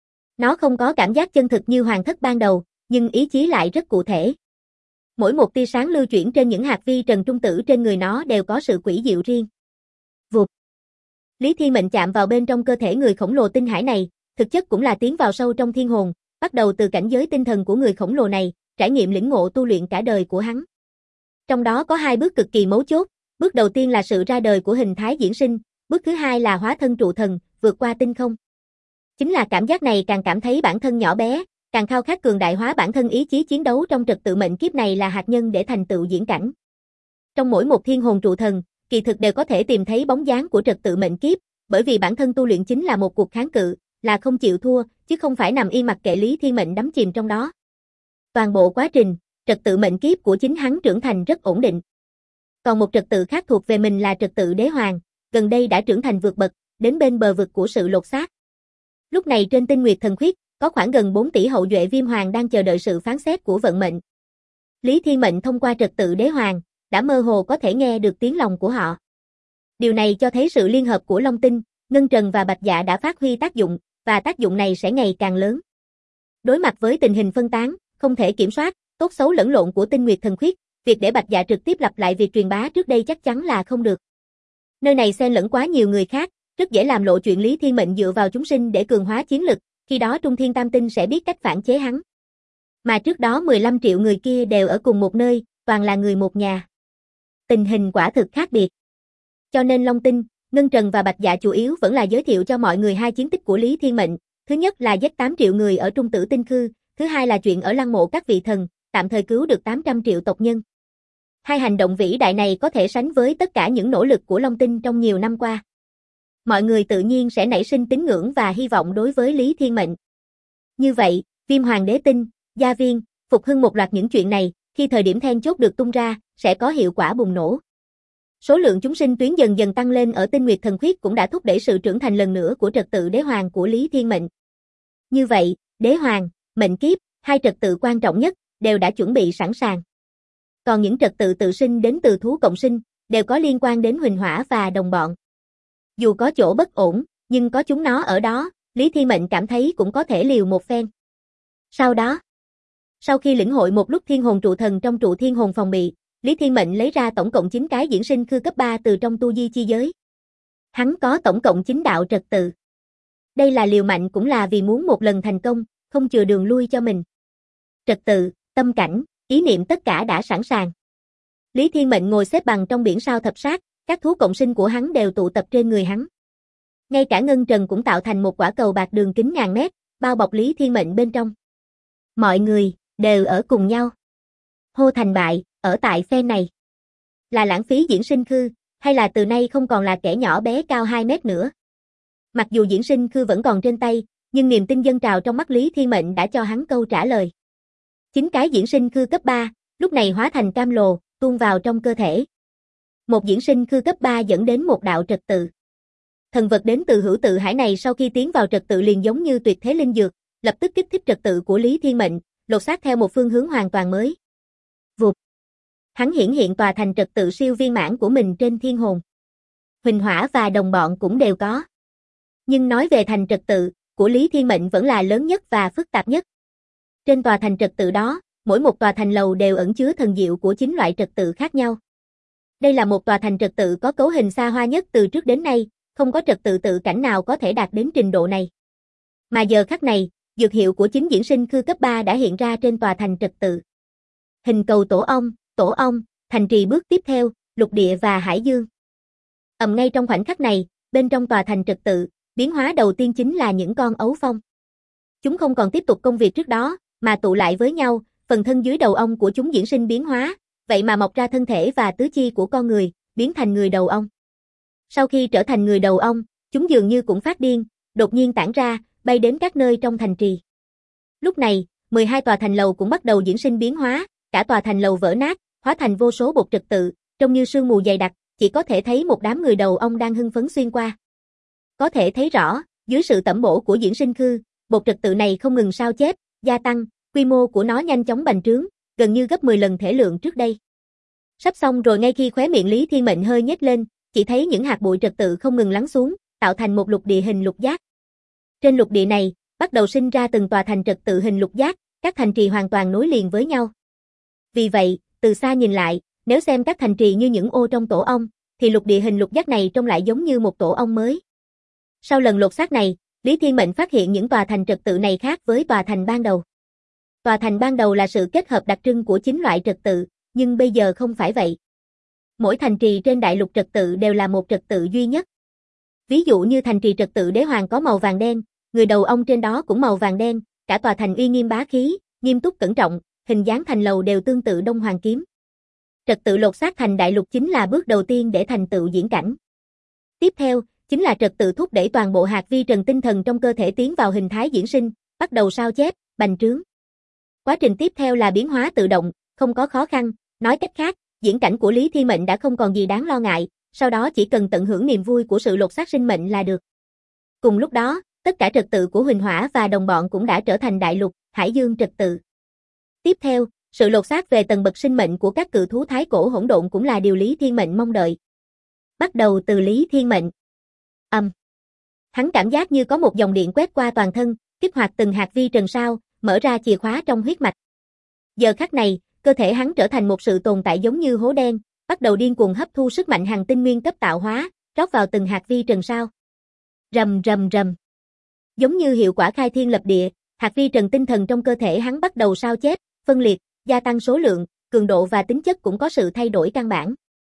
Nó không có cảm giác chân thực như hoàng thất ban đầu, nhưng ý chí lại rất cụ thể. Mỗi một tia sáng lưu chuyển trên những hạt vi trần trung tử trên người nó đều có sự quỷ diệu riêng. Vụt. Lý Thiên Mệnh chạm vào bên trong cơ thể người khổng lồ tinh hải này, thực chất cũng là tiến vào sâu trong thiên hồn, bắt đầu từ cảnh giới tinh thần của người khổng lồ này, trải nghiệm lĩnh ngộ tu luyện cả đời của hắn. Trong đó có hai bước cực kỳ mấu chốt, bước đầu tiên là sự ra đời của hình thái diễn sinh, bước thứ hai là hóa thân trụ thần, vượt qua tinh không. Chính là cảm giác này càng cảm thấy bản thân nhỏ bé, càng khao khát cường đại hóa bản thân, ý chí chiến đấu trong trật tự mệnh kiếp này là hạt nhân để thành tựu diễn cảnh. Trong mỗi một thiên hồn trụ thần, kỳ thực đều có thể tìm thấy bóng dáng của trật tự mệnh kiếp, bởi vì bản thân tu luyện chính là một cuộc kháng cự, là không chịu thua, chứ không phải nằm yên mặc kệ Lý Thiên Mệnh đắm chìm trong đó. Toàn bộ quá trình, trật tự mệnh kiếp của chính hắn trưởng thành rất ổn định. Còn một trật tự khác thuộc về mình là trật tự đế hoàng, gần đây đã trưởng thành vượt bậc, đến bên bờ vực của sự lột xác. Lúc này trên Tinh Nguyệt Thần Khuyết, có khoảng gần 4 tỷ hậu duệ viêm hoàng đang chờ đợi sự phán xét của vận mệnh. Lý Thiên Mệnh thông qua trật tự đế hoàng, đã mơ hồ có thể nghe được tiếng lòng của họ. Điều này cho thấy sự liên hợp của Long Tinh, Ngân Trần và Bạch Dạ đã phát huy tác dụng, và tác dụng này sẽ ngày càng lớn. Đối mặt với tình hình phân tán, không thể kiểm soát, tốt xấu lẫn lộn của Tinh Nguyệt Thần Khuyết, việc để Bạch Dạ trực tiếp lặp lại việc truyền bá trước đây chắc chắn là không được. Nơi này xen lẫn quá nhiều người khác, rất dễ làm lộ chuyện Lý Thiên Mệnh dựa vào chúng sinh để cường hóa chiến lực, khi đó Trung Thiên Tam Tinh sẽ biết cách phản chế hắn. Mà trước đó 15 triệu người kia đều ở cùng một nơi, toàn là người một nhà. Tình hình quả thực khác biệt. Cho nên Long Tinh, Ngân Trần và Bạch Dạ chủ yếu vẫn là giới thiệu cho mọi người hai chiến tích của Lý Thiên Mệnh. Thứ nhất là giết 8 triệu người ở Trung Tử Tinh Khư, thứ hai là chuyện ở lăng mộ các vị thần, tạm thời cứu được 800 triệu tộc nhân. Hai hành động vĩ đại này có thể sánh với tất cả những nỗ lực của Long Tinh trong nhiều năm qua. Mọi người tự nhiên sẽ nảy sinh tín ngưỡng và hy vọng đối với Lý Thiên Mệnh. Như vậy, Viêm Hoàng Đế Tinh, Gia Viên, Phục Hưng một loạt những chuyện này, khi thời điểm then chốt được tung ra, sẽ có hiệu quả bùng nổ. Số lượng chúng sinh tuyến dần dần tăng lên ở Tinh Nguyệt Thần Khuyết cũng đã thúc đẩy sự trưởng thành lần nữa của trật tự đế hoàng của Lý Thiên Mệnh. Như vậy, đế hoàng, mệnh kiếp, hai trật tự quan trọng nhất, đều đã chuẩn bị sẵn sàng. Còn những trật tự tự sinh đến từ thú cộng sinh, đều có liên quan đến Huỳnh Hỏa và đồng bọn. Dù có chỗ bất ổn, nhưng có chúng nó ở đó, Lý Thiên Mệnh cảm thấy cũng có thể liều một phen. Sau đó, sau khi lĩnh hội một lúc thiên hồn trụ thần trong trụ thiên hồn phòng bị, Lý Thiên Mệnh lấy ra tổng cộng 9 cái diễn sinh khư cấp 3 từ trong tu di chi giới. Hắn có tổng cộng 9 đạo trật tự. Đây là liều mạnh cũng là vì muốn một lần thành công, không chừa đường lui cho mình. Trật tự, tâm cảnh, ý niệm tất cả đã sẵn sàng. Lý Thiên Mệnh ngồi xếp bằng trong biển sao thập sát, các thú cộng sinh của hắn đều tụ tập trên người hắn. Ngay cả Ngân Trần cũng tạo thành một quả cầu bạc đường kính ngàn mét, bao bọc Lý Thiên Mệnh bên trong. Mọi người, đều ở cùng nhau. Hô thành bại, ở tại phe này. Là lãng phí diễn sinh khư, hay là từ nay không còn là kẻ nhỏ bé cao 2 mét nữa. Mặc dù diễn sinh khư vẫn còn trên tay, nhưng niềm tin dâng trào trong mắt Lý Thiên Mệnh đã cho hắn câu trả lời. 9 cái diễn sinh khư cấp 3, lúc này hóa thành cam lồ, tuôn vào trong cơ thể. Một diễn sinh khư cấp 3 dẫn đến một đạo trật tự. Thần vật đến từ hữu tự hải này sau khi tiến vào trật tự liền giống như tuyệt thế linh dược, lập tức kích thích trật tự của Lý Thiên Mệnh, lột xác theo một phương hướng hoàn toàn mới. Vụt. Hắn hiển hiện tòa thành trật tự siêu viên mãn của mình trên thiên hồn. Huỳnh Hỏa và đồng bọn cũng đều có. Nhưng nói về thành trật tự, của Lý Thiên Mệnh vẫn là lớn nhất và phức tạp nhất. Trên tòa thành trật tự đó, mỗi một tòa thành lầu đều ẩn chứa thần diệu của 9 loại trật tự khác nhau. Đây là một tòa thành trật tự có cấu hình xa hoa nhất từ trước đến nay, không có trật tự tự cảnh nào có thể đạt đến trình độ này. Mà giờ khắc này, dược hiệu của 9 diễn sinh khư cấp 3 đã hiện ra trên tòa thành trật tự. Hình cầu tổ ong, thành trì bước tiếp theo, lục địa và hải dương. Ngay trong khoảnh khắc này, bên trong tòa thành trật tự, biến hóa đầu tiên chính là những con ấu phong. Chúng không còn tiếp tục công việc trước đó, mà tụ lại với nhau, phần thân dưới đầu ong của chúng diễn sinh biến hóa, vậy mà mọc ra thân thể và tứ chi của con người, biến thành người đầu ong. Sau khi trở thành người đầu ong, chúng dường như cũng phát điên, đột nhiên tản ra, bay đến các nơi trong thành trì. Lúc này, 12 tòa thành lầu cũng bắt đầu diễn sinh biến hóa, cả tòa thành lầu vỡ nát, hóa thành vô số bột trật tự, trông như sương mù dày đặc, chỉ có thể thấy một đám người đầu ong đang hưng phấn xuyên qua. Có thể thấy rõ, dưới sự tẩm bổ của diễn sinh khư, bột trật tự này không ngừng sao chép, gia tăng, quy mô của nó nhanh chóng bành trướng, gần như gấp 10 lần thể lượng trước đây. Sắp xong rồi ngay khi khóe miệng Lý Thiên Mệnh hơi nhếch lên, chỉ thấy những hạt bụi trật tự không ngừng lắng xuống, tạo thành một lục địa hình lục giác. Trên lục địa này, bắt đầu sinh ra từng tòa thành trật tự hình lục giác, các thành trì hoàn toàn nối liền với nhau. Vì vậy, từ xa nhìn lại, nếu xem các thành trì như những ô trong tổ ong, thì lục địa hình lục giác này trông lại giống như một tổ ong mới. Sau lần lột xác này, Lý Thiên Mệnh phát hiện những tòa thành trật tự này khác với tòa thành ban đầu. Tòa thành ban đầu là sự kết hợp đặc trưng của 9 loại trật tự, nhưng bây giờ không phải vậy. Mỗi thành trì trên đại lục trật tự đều là một trật tự duy nhất. Ví dụ như thành trì trật tự đế hoàng có màu vàng đen, người đầu ong trên đó cũng màu vàng đen, cả tòa thành uy nghiêm bá khí, nghiêm túc cẩn trọng, hình dáng thành lầu đều tương tự Đông Hoàng kiếm. Trật tự lột xác thành đại lục chính là bước đầu tiên để thành tựu diễn cảnh. Tiếp theo, chính là trật tự thúc đẩy toàn bộ hạt vi trần tinh thần trong cơ thể tiến vào hình thái diễn sinh, bắt đầu sao chép, bành trướng. Quá trình tiếp theo là biến hóa tự động, không có khó khăn, nói cách khác, diễn cảnh của Lý Thiên Mệnh đã không còn gì đáng lo ngại, sau đó chỉ cần tận hưởng niềm vui của sự lột xác sinh mệnh là được. Cùng lúc đó, tất cả trật tự của Huỳnh Hỏa và đồng bọn cũng đã trở thành đại lục, hải dương trật tự. Tiếp theo, sự lột xác về tầng bậc sinh mệnh của các cự thú thái cổ hỗn độn cũng là điều Lý Thiên Mệnh mong đợi. Bắt đầu từ Lý Thiên Mệnh. Hắn cảm giác như có một dòng điện quét qua toàn thân, kích hoạt từng hạt vi trần sao, mở ra chìa khóa trong huyết mạch. Giờ khắc này, cơ thể hắn trở thành một sự tồn tại giống như hố đen, bắt đầu điên cuồng hấp thu sức mạnh hành tinh nguyên cấp tạo hóa, rót vào từng hạt vi trần sao. Rầm rầm rầm. Giống như hiệu quả khai thiên lập địa, hạt vi trần tinh thần trong cơ thể hắn bắt đầu sao chép, phân liệt, gia tăng số lượng, cường độ và tính chất cũng có sự thay đổi căn bản.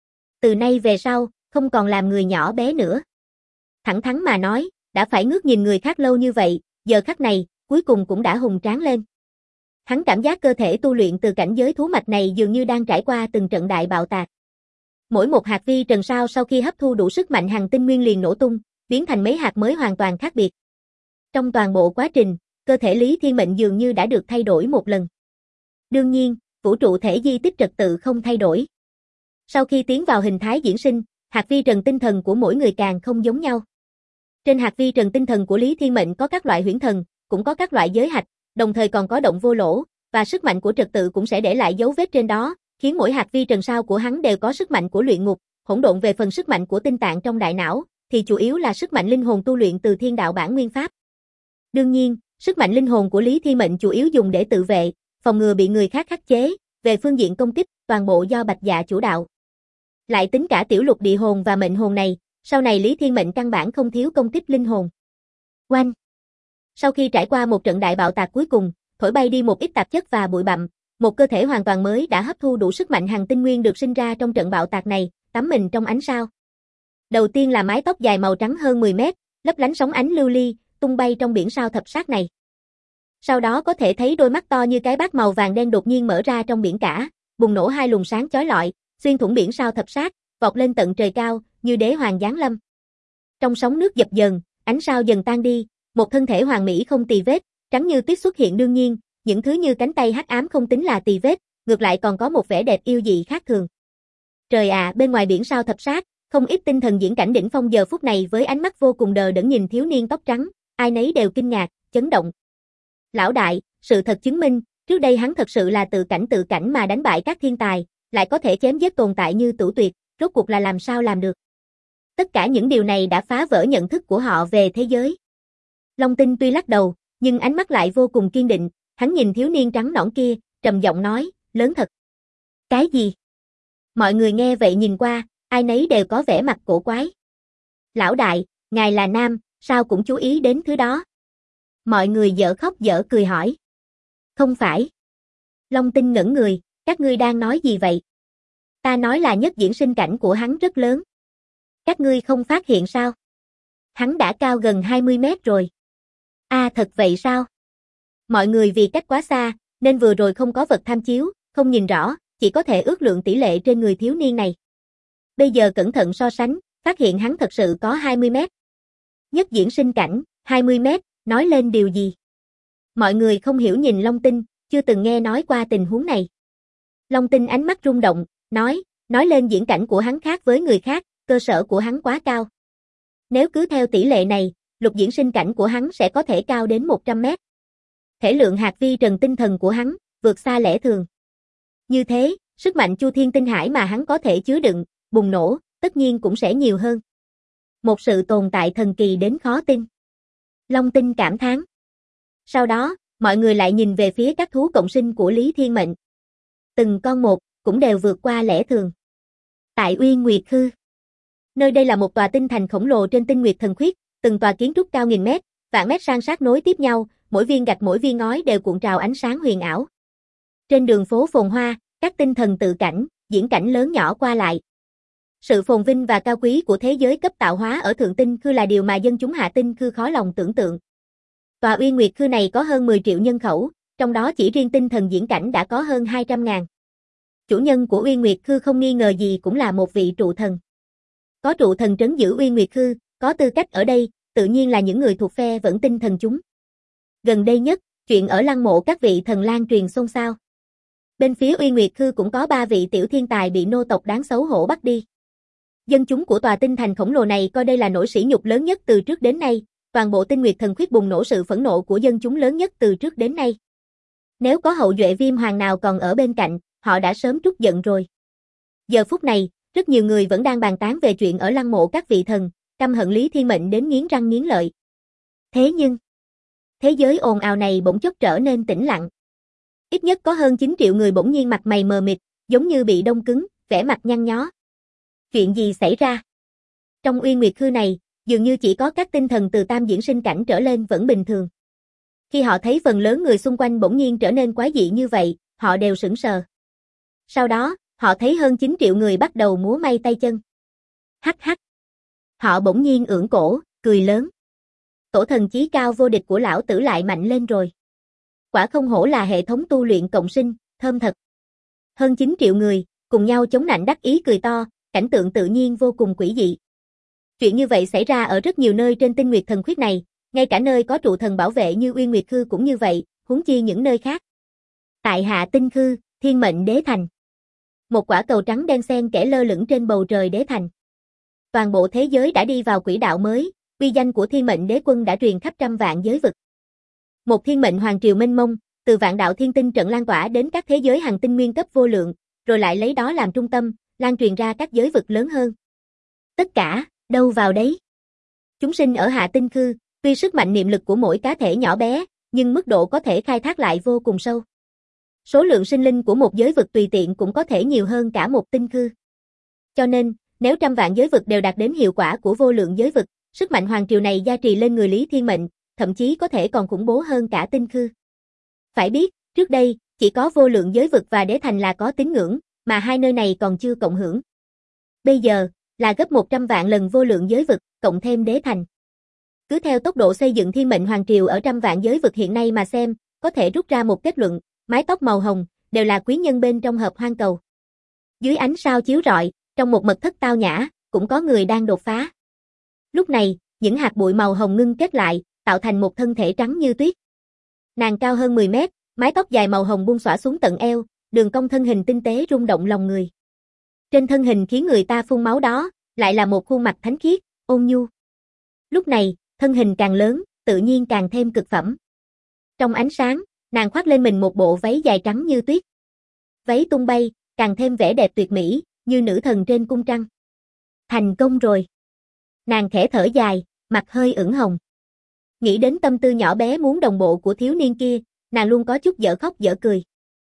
Từ nay về sau, không còn làm người nhỏ bé nữa. Thẳng thắn mà nói, đã phải ngước nhìn người khác lâu như vậy, giờ khắc này, cuối cùng cũng đã hùng tráng lên. Hắn cảm giác cơ thể tu luyện từ cảnh giới thú mạch này dường như đang trải qua từng trận đại bạo tạc. Mỗi một hạt vi trần sao sau khi hấp thu đủ sức mạnh hành tinh nguyên liền nổ tung, biến thành mấy hạt mới hoàn toàn khác biệt. Trong toàn bộ quá trình, cơ thể Lý Thiên Mệnh dường như đã được thay đổi một lần. Đương nhiên, vũ trụ thể di tích trật tự không thay đổi. Sau khi tiến vào hình thái diễn sinh, hạt vi trần tinh thần của mỗi người càng không giống nhau. Trên hạt vi trần tinh thần của Lý Thiên Mệnh có các loại huyễn thần, cũng có các loại giới hạch, đồng thời còn có động vô lỗ, và sức mạnh của trật tự cũng sẽ để lại dấu vết trên đó, khiến mỗi hạt vi trần sao của hắn đều có sức mạnh của luyện ngục, hỗn độn về phần sức mạnh của tinh tạng trong đại não, thì chủ yếu là sức mạnh linh hồn tu luyện từ thiên đạo bản nguyên pháp. Đương nhiên, sức mạnh linh hồn của Lý Thiên Mệnh chủ yếu dùng để tự vệ, phòng ngừa bị người khác khắc chế, về phương diện công kích, toàn bộ do Bạch Dạ chủ đạo. Lại tính cả tiểu lục địa hồn và mệnh hồn này, sau này Lý Thiên Mệnh căn bản không thiếu công kích linh hồn. Oanh! Sau khi trải qua một trận đại bạo tạc cuối cùng, thổi bay đi một ít tạp chất và bụi bặm, một cơ thể hoàn toàn mới đã hấp thu đủ sức mạnh hành tinh nguyên được sinh ra trong trận bạo tạc này, tắm mình trong ánh sao. Đầu tiên là mái tóc dài màu trắng hơn 10 mét, lấp lánh sóng ánh lưu ly, tung bay trong biển sao thập sát này. Sau đó có thể thấy đôi mắt to như cái bát màu vàng đen đột nhiên mở ra trong biển cả, bùng nổ hai luồng sáng chói lọi, xuyên thủng biển sao thập sát, vọt lên tận trời cao, như đế hoàng giáng lâm. Trong sóng nước dập dờn, ánh sao dần tan đi, một thân thể hoàn mỹ không tì vết, trắng như tuyết xuất hiện đương nhiên, những thứ như cánh tay hắc ám không tính là tì vết, ngược lại còn có một vẻ đẹp yêu dị khác thường. Trời ạ, bên ngoài biển sao thập sát, không ít tinh thần diễn cảnh đỉnh phong giờ phút này với ánh mắt vô cùng đờ đẫn nhìn thiếu niên tóc trắng, ai nấy đều kinh ngạc, chấn động. Lão đại, sự thật chứng minh, trước đây hắn thật sự là tự cảnh mà đánh bại các thiên tài, lại có thể chém giết tồn tại như Tử Tuyệt, rốt cuộc là làm sao làm được. Tất cả những điều này đã phá vỡ nhận thức của họ về thế giới. Long Tinh tuy lắc đầu, nhưng ánh mắt lại vô cùng kiên định, hắn nhìn thiếu niên trắng nõn kia, trầm giọng nói, lớn thật. Cái gì? Mọi người nghe vậy nhìn qua, ai nấy đều có vẻ mặt cổ quái. Lão đại, ngài là nam, sao cũng chú ý đến thứ đó? Mọi người dở khóc dở cười hỏi. Không phải. Long Tinh ngẩn người, các ngươi đang nói gì vậy? Ta nói là nhất diễn sinh cảnh của hắn rất lớn. Các ngươi không phát hiện sao? Hắn đã cao gần 20 mét rồi. Thật vậy sao? Mọi người vì cách quá xa, nên vừa rồi không có vật tham chiếu, không nhìn rõ, chỉ có thể ước lượng tỷ lệ trên người thiếu niên này. Bây giờ cẩn thận so sánh, phát hiện hắn thật sự có 20 mét. Nhất diễn sinh cảnh, 20 mét, nói lên điều gì? Mọi người không hiểu nhìn Long Tinh, chưa từng nghe nói qua tình huống này. Long Tinh ánh mắt rung động, nói lên diễn cảnh của hắn khác với người khác, cơ sở của hắn quá cao. Nếu cứ theo tỷ lệ này, lục diễn sinh cảnh của hắn sẽ có thể cao đến 100 mét. Thể lượng hạt vi trần tinh thần của hắn, vượt xa lẽ thường. Như thế, sức mạnh Chu Thiên Tinh Hải mà hắn có thể chứa đựng, bùng nổ, tất nhiên cũng sẽ nhiều hơn. Một sự tồn tại thần kỳ đến khó tin. Long Tinh cảm thán. Sau đó, mọi người lại nhìn về phía các thú cộng sinh của Lý Thiên Mệnh. Từng con một, cũng đều vượt qua lẽ thường. Tại Uyên Nguyệt Khư. Nơi đây là một tòa tinh thành khổng lồ trên tinh nguyệt thần khuyết, từng tòa kiến trúc cao nghìn mét, vạn mét san sát nối tiếp nhau, mỗi viên gạch mỗi viên ngói đều cuộn trào ánh sáng huyền ảo. Trên đường phố phồn hoa, các tinh thần tự cảnh, diễn cảnh lớn nhỏ qua lại. Sự phồn vinh và cao quý của thế giới cấp tạo hóa ở Thượng Tinh Khư là điều mà dân chúng Hạ Tinh Khư khó lòng tưởng tượng. Tòa Uyên Nguyệt Khư này có hơn 10 triệu nhân khẩu, trong đó chỉ riêng tinh thần diễn cảnh đã có hơn 200.000. Chủ nhân của Uyên Nguyệt Khư không nghi ngờ gì cũng là một vị trụ thần. Có trụ thần trấn giữ Uyên Nguyệt Khư, có tư cách ở đây, tự nhiên là những người thuộc phe vẫn tinh thần chúng. Gần đây nhất, chuyện ở lăng mộ các vị thần lan truyền xôn xao. Bên phía Uyên Nguyệt Khư cũng có 3 vị tiểu thiên tài bị nô tộc đáng xấu hổ bắt đi. Dân chúng của tòa tinh thành khổng lồ này coi đây là nỗi sỉ nhục lớn nhất từ trước đến nay, toàn bộ tinh nguyệt thần khuyết bùng nổ sự phẫn nộ của dân chúng lớn nhất từ trước đến nay. Nếu có hậu duệ Viêm Hoàng nào còn ở bên cạnh, họ đã sớm trút giận rồi. Giờ phút này, rất nhiều người vẫn đang bàn tán về chuyện ở lăng mộ các vị thần, căm hận Lý Thiên Mệnh đến nghiến răng nghiến lợi. Thế nhưng, thế giới ồn ào này bỗng chốc trở nên tĩnh lặng. Ít nhất có hơn 9 triệu người bỗng nhiên mặt mày mờ mịt, giống như bị đông cứng, vẻ mặt nhăn nhó. Chuyện gì xảy ra? Trong Uyên Nguyệt Khư này, dường như chỉ có các tinh thần từ tam diễn sinh cảnh trở lên vẫn bình thường. Khi họ thấy phần lớn người xung quanh bỗng nhiên trở nên quái dị như vậy, họ đều sững sờ. Sau đó, họ thấy hơn 9 triệu người bắt đầu múa may tay chân. Hắc hắc. Họ bỗng nhiên ưỡn cổ, cười lớn. Tổ thần chí cao vô địch của lão tử lại mạnh lên rồi. Quả không hổ là hệ thống tu luyện cộng sinh, thơm thật. Hơn 9 triệu người, cùng nhau chống nạnh đắc ý cười to, cảnh tượng tự nhiên vô cùng quỷ dị. Chuyện như vậy xảy ra ở rất nhiều nơi trên tinh nguyệt thần khuyết này, ngay cả nơi có trụ thần bảo vệ như Uyên Nguyệt Khư cũng như vậy, huống chi những nơi khác. Tại Hạ Tinh Khư, Thiên Mệnh Đế Thành. Một quả cầu trắng đen xen kẽ lơ lửng trên bầu trời đế thành. Toàn bộ thế giới đã đi vào quỹ đạo mới, uy danh của Thiên Mệnh Đế Quân đã truyền khắp trăm vạn giới vực. Một thiên mệnh hoàng triều mênh mông, từ vạn đạo thiên tinh trận lan tỏa đến các thế giới hành tinh nguyên cấp vô lượng, rồi lại lấy đó làm trung tâm, lan truyền ra các giới vực lớn hơn. Tất cả, đâu vào đấy. Chúng sinh ở Hạ Tinh Khư, tuy sức mạnh niệm lực của mỗi cá thể nhỏ bé, nhưng mức độ có thể khai thác lại vô cùng sâu. Số lượng sinh linh của một giới vực tùy tiện cũng có thể nhiều hơn cả một tinh khư. Cho nên, nếu trăm vạn giới vực đều đạt đến hiệu quả của vô lượng giới vực, sức mạnh hoàng triều này gia trì lên người Lý Thiên Mệnh, thậm chí có thể còn khủng bố hơn cả tinh khư. Phải biết, trước đây, chỉ có vô lượng giới vực và đế thành là có tín ngưỡng, mà hai nơi này còn chưa cộng hưởng. Bây giờ, là gấp 100 vạn lần vô lượng giới vực, cộng thêm đế thành. Cứ theo tốc độ xây dựng thiên mệnh hoàng triều ở trăm vạn giới vực hiện nay mà xem, có thể rút ra một kết luận, mái tóc màu hồng, đều là quý nhân bên trong hợp hoang cầu. Dưới ánh sao chiếu rọi, trong một mật thất tao nhã, cũng có người đang đột phá. Lúc này, những hạt bụi màu hồng ngưng kết lại, tạo thành một thân thể trắng như tuyết. Nàng cao hơn 10 mét, mái tóc dài màu hồng buông xõa xuống tận eo, đường cong thân hình tinh tế rung động lòng người. Trên thân hình khiến người ta phun máu đó, lại là một khuôn mặt thánh khiết, ôn nhu. Lúc này, thân hình càng lớn, tự nhiên càng thêm cực phẩm. Trong ánh sáng, nàng khoác lên mình một bộ váy dài trắng như tuyết. Váy tung bay, càng thêm vẻ đẹp tuyệt mỹ, như nữ thần trên cung trăng. Thành công rồi. Nàng khẽ thở dài, mặt hơi ửng hồng. Nghĩ đến tâm tư nhỏ bé muốn đồng bộ của thiếu niên kia, nàng luôn có chút dở khóc dở cười.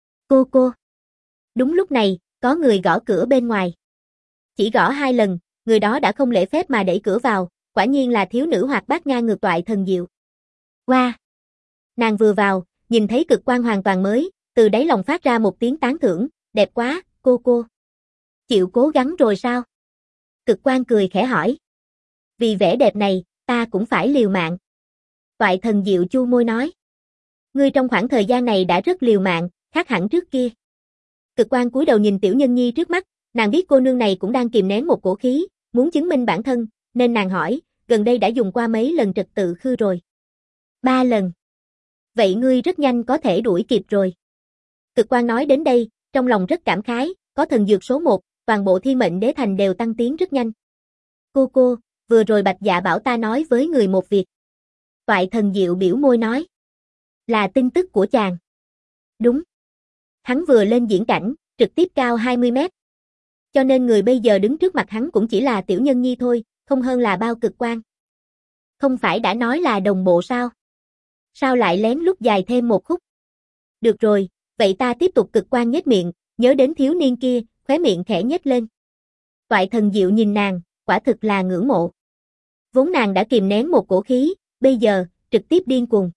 Cô. Đúng lúc này, có người gõ cửa bên ngoài. Chỉ gõ 2 lần, người đó đã không lễ phép mà đẩy cửa vào, quả nhiên là thiếu nữ hoạt bát ngang ngược toại thần diệu. Wow! Nàng vừa vào, nhìn thấy cực quan hoàn toàn mới, từ đáy lòng phát ra một tiếng tán thưởng, đẹp quá, cô. Chịu cố gắng rồi sao? Cực quan cười khẽ hỏi. Vì vẻ đẹp này, ta cũng phải liều mạng. Toại thần diệu chu môi nói. Ngươi trong khoảng thời gian này đã rất liều mạng, khác hẳn trước kia. Cực quan cúi đầu nhìn tiểu nhân nhi trước mắt, nàng biết cô nương này cũng đang kìm nén một cổ khí, muốn chứng minh bản thân, nên nàng hỏi, gần đây đã dùng qua mấy lần trật tự khư rồi? 3 lần. Vậy ngươi rất nhanh có thể đuổi kịp rồi. Cực quan nói đến đây, trong lòng rất cảm khái, có thần dược số 1, toàn bộ thiên mệnh đế thành đều tăng tiến rất nhanh. Cô, vừa rồi Bạch Dạ bảo ta nói với người một việc. Toại thần diệu biểu môi nói. Là tin tức của chàng. Đúng. Hắn vừa lên diễn cảnh, trực tiếp cao 20 mét. Cho nên người bây giờ đứng trước mặt hắn cũng chỉ là tiểu nhân nhi thôi, không hơn là bao cực quan. Không phải đã nói là đồng bộ sao? Sao lại lén lút dài thêm một khúc? Được rồi, vậy ta tiếp tục cực quan nhếch miệng, nhớ đến thiếu niên kia, khóe miệng khẽ nhếch lên. Toại thần diệu nhìn nàng, quả thực là ngưỡng mộ. Vốn nàng đã kìm nén một cổ khí, bây giờ, trực tiếp điên cuồng.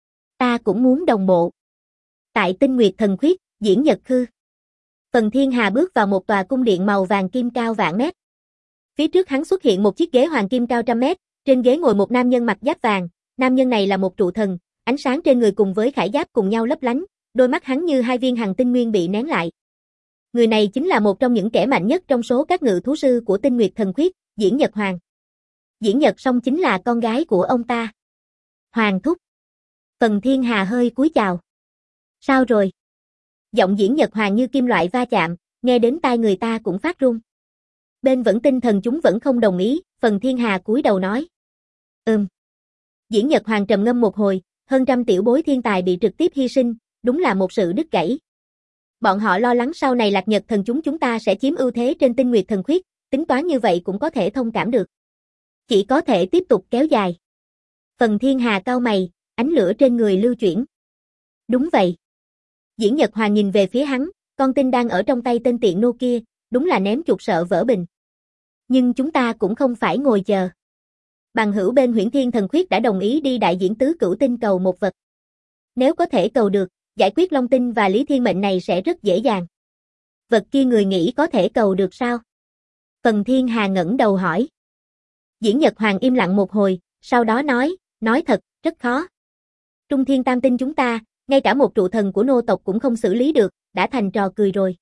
Ta cũng muốn đồng bộ. Tại Tinh Nguyệt Thần Khuyết, diễn nhật khư. Phần Thiên Hà bước vào một tòa cung điện màu vàng kim cao vạn mét. Phía trước hắn xuất hiện một chiếc ghế hoàng kim cao trăm mét, trên ghế ngồi một nam nhân mặc giáp vàng, nam nhân này là một trụ thần, ánh sáng trên người cùng với khải giáp cùng nhau lấp lánh, đôi mắt hắn như 2 viên hằng tinh nguyên bị nén lại. Người này chính là một trong những kẻ mạnh nhất trong số các ngự thú sư của Tinh Nguyệt Thần Khuyết, Diễn Nhật Hoàng. Diễn Nhật Song chính là con gái của ông ta. Hoàng thúc. Phần Thiên Hà hơi cúi chào. Sao rồi? Giọng Diễn Nhật Hoàng như kim loại va chạm, nghe đến tai người ta cũng phát run. Bên Vẫn Tinh Thần chúng vẫn không đồng ý, Phần Thiên Hà cúi đầu nói. Diễn Nhật Hoàng trầm ngâm một hồi, hơn trăm tiểu bối thiên tài bị trực tiếp hy sinh, đúng là một sự đứt gãy. Bọn họ lo lắng sau này Lạc Nhật Thần chúng ta sẽ chiếm ưu thế trên Tinh Nguyệt Thần Khuyết, tính toán như vậy cũng có thể thông cảm được. Chỉ có thể tiếp tục kéo dài. Phần Thiên Hà cau mày, ánh lửa trên người lưu chuyển. Đúng vậy. Diễn Nhật Hoàng nhìn về phía hắn, con tin đang ở trong tay tên tiện nô kia, đúng là ném chuột sợ vỡ bình. Nhưng chúng ta cũng không phải ngồi chờ. Bằng hữu bên Huyễn Thiên Thần Khuyết đã đồng ý đi đại diễn tứ cửu tinh cầu một vật. Nếu có thể cầu được, giải quyết Long Tinh và Lý Thiên Mệnh này sẽ rất dễ dàng. Vật kia người nghĩ có thể cầu được sao? Phần Thiên Hà ngẩng đầu hỏi. Diễn Nhật Hoàng im lặng một hồi, sau đó nói thật, rất khó. Trung Thiên Tam Tinh chúng ta, ngay cả một trụ thần của nô tộc cũng không xử lý được, đã thành trò cười rồi.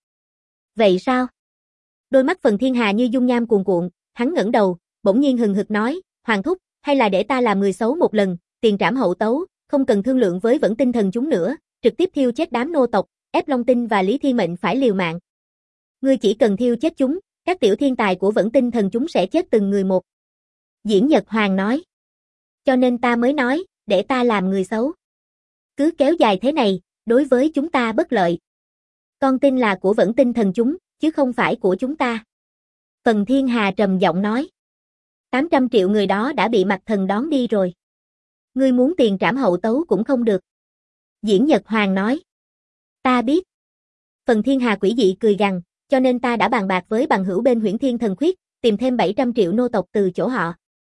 Vậy sao? Đôi mắt Phần Thiên Hà như dung nham cuồn cuộn, hắn ngẩng đầu, bỗng nhiên hừng hực nói, Hoàng thúc, hay là để ta làm người xấu một lần, tiền trảm hậu tấu, không cần thương lượng với Vẫn Tinh Thần chúng nữa, trực tiếp thiêu chết đám nô tộc, ép Long Tinh và Lý Thiên Mệnh phải liều mạng. Ngươi chỉ cần thiêu chết chúng, các tiểu thiên tài của Vẫn Tinh Thần chúng sẽ chết từng người một. Diễn Nhật Hoàng nói. Cho nên ta mới nói, để ta làm người xấu. Cứ kéo dài thế này, đối với chúng ta bất lợi. Con tin là của Vẫn Tinh Thần chúng, chứ không phải của chúng ta. Phần Thiên Hà trầm giọng nói. 800 triệu người đó đã bị mặt thần đón đi rồi. Ngươi muốn tiền trảm hậu tấu cũng không được. Diễn Nhật Hoàng nói. Ta biết. Phần Thiên Hà quỷ dị cười gằn, cho nên ta đã bàn bạc với bằng hữu bên Huyễn Thiên Thần Khuyết, tìm thêm 700 triệu nô tộc từ chỗ họ.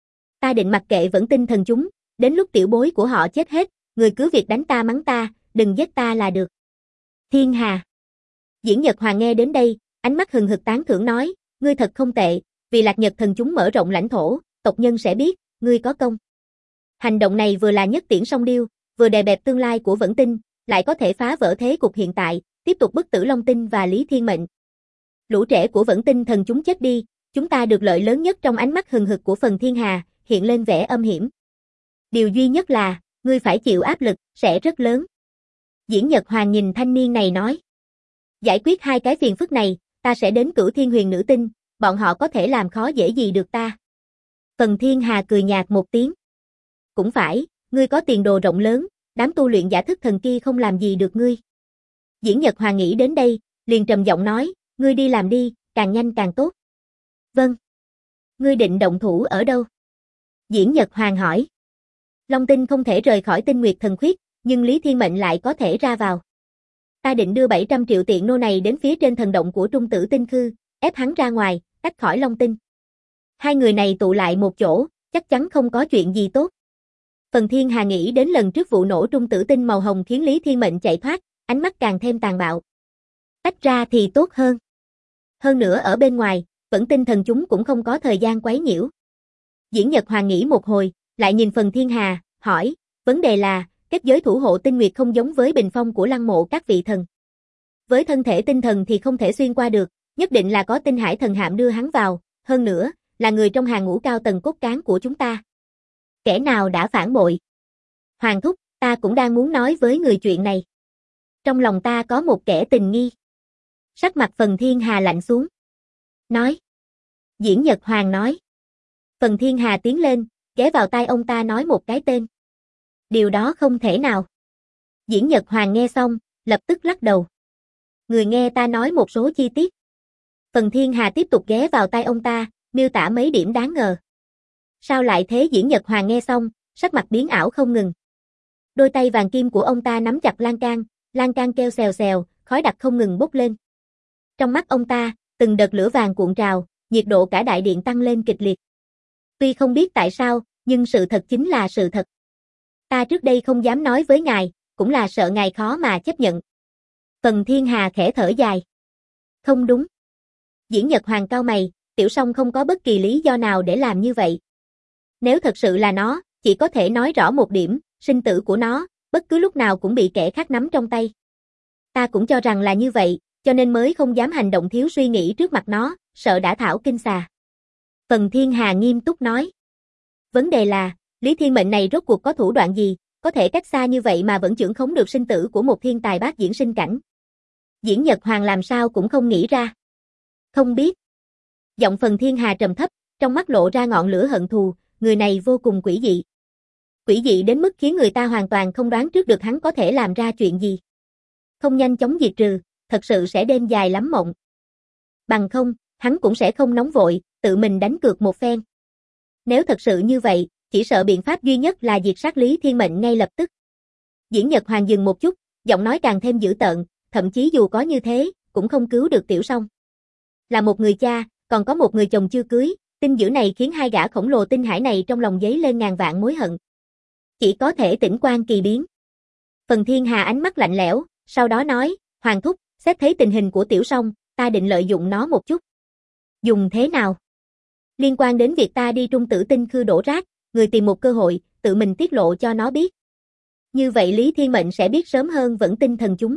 Ta định mặc kệ Vẫn Tinh Thần chúng, đến lúc tiểu bối của họ chết hết, người cứ việc đánh ta mắng ta, đừng giết ta là được. Thiên Hà. Diễn Nhật Hoàng nghe đến đây, ánh mắt hừng hực tán thưởng nói, ngươi thật không tệ, vì Lạc Nhật Thần chúng mở rộng lãnh thổ, tộc nhân sẽ biết, ngươi có công. Hành động này vừa là nhất tiễn song điêu, vừa đè bẹp tương lai của Vẫn Tinh, lại có thể phá vỡ thế cục hiện tại, tiếp tục bức tử Long Tinh và Lý Thiên Mệnh. Lũ trẻ của Vẫn Tinh Thần chúng chết đi, chúng ta được lợi lớn nhất. Trong ánh mắt hừng hực của Phần Thiên Hà, hiện lên vẻ âm hiểm. Điều duy nhất là, ngươi phải chịu áp lực, sẽ rất lớn. Diễn Nhật Hoàng nhìn thanh niên này nói. Giải quyết 2 cái phiền phức này, ta sẽ đến Cửu Thiên Huyền Nữ Tinh, bọn họ có thể làm khó dễ gì được ta. Phần Thiên Hà cười nhạt một tiếng. Cũng phải, ngươi có tiền đồ rộng lớn, đám tu luyện giả thức thần kia không làm gì được ngươi. Diễn Nhật Hoàng nghĩ đến đây, liền trầm giọng nói, ngươi đi làm đi, càng nhanh càng tốt. Vâng. Ngươi định động thủ ở đâu? Diễn Nhật Hoàng hỏi. Long Tinh không thể rời khỏi Tinh Nguyệt Thần Khuyết, nhưng Lý Thiên Mệnh lại có thể ra vào. Ta định đưa 700 triệu tiện nô này đến phía trên thần động của Trung Tử Tinh Khư, ép hắn ra ngoài, tách khỏi Long Tinh. Hai người này tụ lại một chỗ, chắc chắn không có chuyện gì tốt. Phần Thiên Hà nghĩ đến lần trước vụ nổ Trung Tử Tinh màu hồng khiến Lý Thiên Mệnh chạy thoát, ánh mắt càng thêm tàn bạo. Tách ra thì tốt hơn. Hơn nữa ở bên ngoài, vẫn tinh thần chúng cũng không có thời gian quấy nhiễu. Diễn Nhật Hoàng nghĩ một hồi, lại nhìn Phần Thiên Hà, hỏi, vấn đề là, kết giới thủ hộ tinh nguyệt không giống với bình phong của lăng mộ các vị thần. Với thân thể tinh thần thì không thể xuyên qua được, nhất định là có tinh hải thần hạm đưa hắn vào, hơn nữa, là người trong hàng ngũ cao tầng cốt cán của chúng ta. Kẻ nào đã phản bội? Hoàng thúc, ta cũng đang muốn nói với người chuyện này. Trong lòng ta có một kẻ tình nghi. Sắc mặt Phần Thiên Hà lạnh xuống. Nói. Diễn Nhật Hoàng nói. Phần Thiên Hà tiến lên, ghé vào tai ông ta nói một cái tên. Điều đó không thể nào. Diễn Nhật Hoàng nghe xong, lập tức lắc đầu. Người nghe ta nói một số chi tiết. Phần Thiên Hà tiếp tục ghé vào tai ông ta, miêu tả mấy điểm đáng ngờ. Sao lại thế? Diễn Nhật Hoàng nghe xong, sắc mặt biến ảo không ngừng. Đôi tay vàng kim của ông ta nắm chặt lan can kêu xèo xèo, khói đặc không ngừng bốc lên. Trong mắt ông ta, từng đợt lửa vàng cuộn trào, nhiệt độ cả đại điện tăng lên kịch liệt. Tuy không biết tại sao, nhưng sự thật chính là sự thật. Ta trước đây không dám nói với ngài, cũng là sợ ngài khó mà chấp nhận. Phần Thiên Hà khẽ thở dài. Không đúng. Diễn Nhật Hoàng cau mày, Tiểu Song không có bất kỳ lý do nào để làm như vậy. Nếu thật sự là nó, chỉ có thể nói rõ một điểm, sinh tử của nó, bất cứ lúc nào cũng bị kẻ khác nắm trong tay. Ta cũng cho rằng là như vậy, cho nên mới không dám hành động thiếu suy nghĩ trước mặt nó, sợ đã thảo kinh xà. Phần Thiên Hà nghiêm túc nói. Vấn đề là, Lý Thiên Mệnh này rốt cuộc có thủ đoạn gì, có thể cách xa như vậy mà vẫn chưởng khống được sinh tử của một thiên tài bát diễn sinh cảnh. Diễn Nhật Hoàng làm sao cũng không nghĩ ra. Không biết. Giọng Phần Thiên Hà trầm thấp, trong mắt lộ ra ngọn lửa hận thù, người này vô cùng quỷ dị. Quỷ dị đến mức khiến người ta hoàn toàn không đoán trước được hắn có thể làm ra chuyện gì. Không nhanh chóng diệt trừ, thật sự sẽ đêm dài lắm mộng. Bằng không, hắn cũng sẽ không nóng vội, tự mình đánh cược một phen. Nếu thật sự như vậy, chỉ sợ biện pháp duy nhất là diệt sát Lý Thiên Mệnh ngay lập tức. Diễn Nhật Hoàng dừng một chút, giọng nói càng thêm dữ tợn, thậm chí dù có như thế, cũng không cứu được Tiểu Song. Là một người cha, còn có một người chồng chưa cưới, tin dữ này khiến hai gã khổng lồ tinh hải này trong lòng dấy lên ngàn vạn mối hận. Chỉ có thể tĩnh quan kỳ biến. Phần Thiên Hà ánh mắt lạnh lẽo, sau đó nói, Hoàng thúc, xét thấy tình hình của Tiểu Song, ta định lợi dụng nó một chút. Dùng thế nào? Liên quan đến việc ta đi Trung Tử Tinh Khư đổ rác, người tìm một cơ hội, tự mình tiết lộ cho nó biết. Như vậy Lý Thiên Mệnh sẽ biết sớm hơn Vẫn Tinh Thần chúng.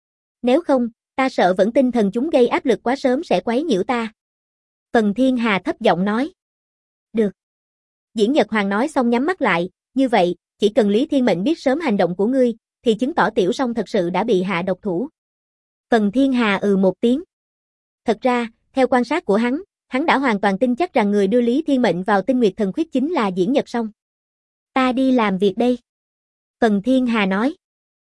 Nếu không, ta sợ Vẫn Tinh Thần chúng gây áp lực quá sớm sẽ quấy nhiễu ta. Phần Thiên Hà thấp giọng nói. Được. Diễn Nhật Hoàng nói xong nhắm mắt lại, như vậy, chỉ cần Lý Thiên Mệnh biết sớm hành động của ngươi, thì chứng tỏ Tiểu Song thật sự đã bị hạ độc thủ. Phần Thiên Hà một tiếng. Thật ra, theo quan sát của hắn đã hoàn toàn tin chắc rằng người đưa Lý Thiên Mệnh vào Tinh Nguyệt Thần Khuyết chính là Diễn Nhật Song. Ta đi làm việc đây. Phần Thiên Hà nói.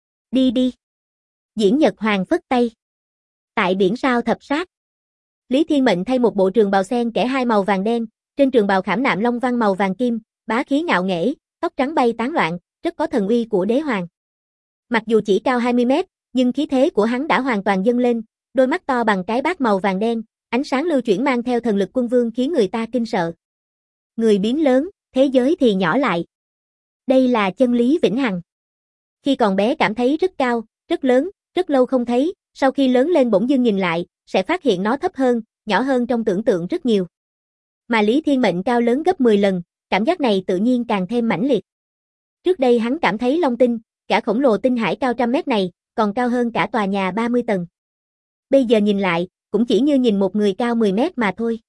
Đi đi. Diễn Nhật Hoàng phất tay. Tại biển sao thập sát. Lý Thiên Mệnh thay một bộ trường bào xen kẽ hai màu vàng đen, trên trường bào khảm nạm long văn màu vàng kim, bá khí ngạo nghễ, tóc trắng bay tán loạn, rất có thần uy của đế hoàng. Mặc dù chỉ cao 20 mét, nhưng khí thế của hắn đã hoàn toàn dâng lên, đôi mắt to bằng cái bát màu vàng đen, ánh sáng lưu chuyển mang theo thần lực quân vương khiến người ta kinh sợ. Người biến lớn, thế giới thì nhỏ lại. Đây là chân lý vĩnh hằng. Khi còn bé cảm thấy rất cao, rất lớn, rất lâu không thấy, sau khi lớn lên bỗng dưng nhìn lại, sẽ phát hiện nó thấp hơn, nhỏ hơn trong tưởng tượng rất nhiều. Mà Lý Thiên Mệnh cao lớn gấp 10 lần, cảm giác này tự nhiên càng thêm mãnh liệt. Trước đây hắn cảm thấy Long Tinh, cả khổng lồ tinh hải cao trăm mét này, còn cao hơn cả tòa nhà 30 tầng. Bây giờ nhìn lại, cũng chỉ như nhìn một người cao 10 mét mà thôi.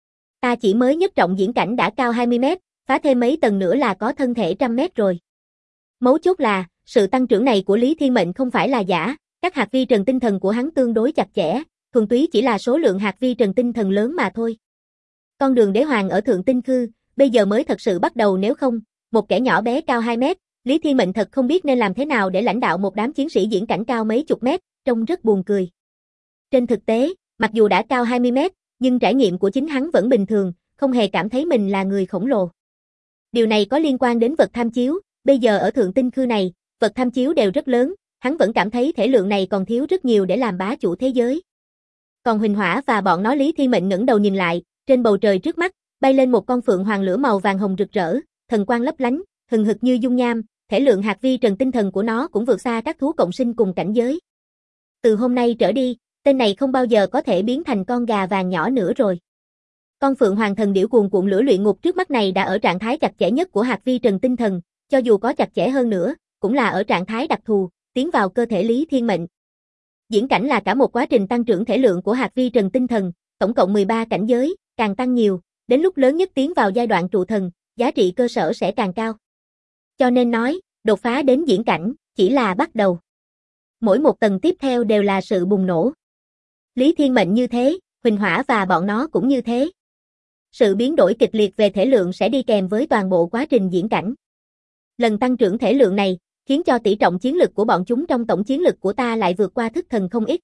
Ta chỉ mới nhất trọng diễn cảnh đã cao 20 mét, phá thêm mấy tầng nữa là có thân thể 100 mét rồi. Mấu chốt là, sự tăng trưởng này của Lý Thiên Mệnh không phải là giả, các hạt vi trần tinh thần của hắn tương đối chặt chẽ, thuần túy chỉ là số lượng hạt vi trần tinh thần lớn mà thôi. Con đường đế hoàng ở Thượng Tinh Khư, bây giờ mới thật sự bắt đầu, nếu không, một kẻ nhỏ bé cao 2 mét, Lý Thiên Mệnh thật không biết nên làm thế nào để lãnh đạo một đám chiến sĩ diễn cảnh cao mấy chục mét, trông rất buồn cười. Trên thực tế, mặc dù đã cao 20 mét, nhưng trải nghiệm của chính hắn vẫn bình thường, không hề cảm thấy mình là người khổng lồ. Điều này có liên quan đến vật tham chiếu, bây giờ ở Thượng Tinh Khư này, vật tham chiếu đều rất lớn, hắn vẫn cảm thấy thể lượng này còn thiếu rất nhiều để làm bá chủ thế giới. Còn Huỳnh Hỏa và bọn nó, Lý Thiên Mệnh ngẩng đầu nhìn lại, trên bầu trời trước mắt, bay lên một con phượng hoàng lửa màu vàng hồng rực rỡ, thần quang lấp lánh, hừng hực như dung nham, thể lượng hạt vi trần tinh thần của nó cũng vượt xa các thú cộng sinh cùng cảnh giới. Từ hôm nay trở đi, tên này không bao giờ có thể biến thành con gà vàng nhỏ nữa rồi. Con phượng hoàng thần điểu cuồn cuộn lửa luyện ngục trước mắt này đã ở trạng thái chặt chẽ nhất của hạt vi trần tinh thần, cho dù có chặt chẽ hơn nữa, cũng là ở trạng thái đặc thù, tiến vào cơ thể Lý Thiên Mệnh. Diễn cảnh là cả một quá trình tăng trưởng thể lượng của hạt vi trần tinh thần, tổng cộng 13 cảnh giới, càng tăng nhiều, đến lúc lớn nhất tiến vào giai đoạn trụ thần, giá trị cơ sở sẽ càng cao. Cho nên nói, đột phá đến diễn cảnh, chỉ là bắt đầu. Mỗi một tầng tiếp theo đều là sự bùng nổ. Lý Thiên Mệnh như thế, Huỳnh Hỏa và bọn nó cũng như thế. Sự biến đổi kịch liệt về thể lượng sẽ đi kèm với toàn bộ quá trình diễn cảnh. Lần tăng trưởng thể lượng này, khiến cho tỷ trọng chiến lực của bọn chúng trong tổng chiến lực của ta lại vượt qua thức thần không ít.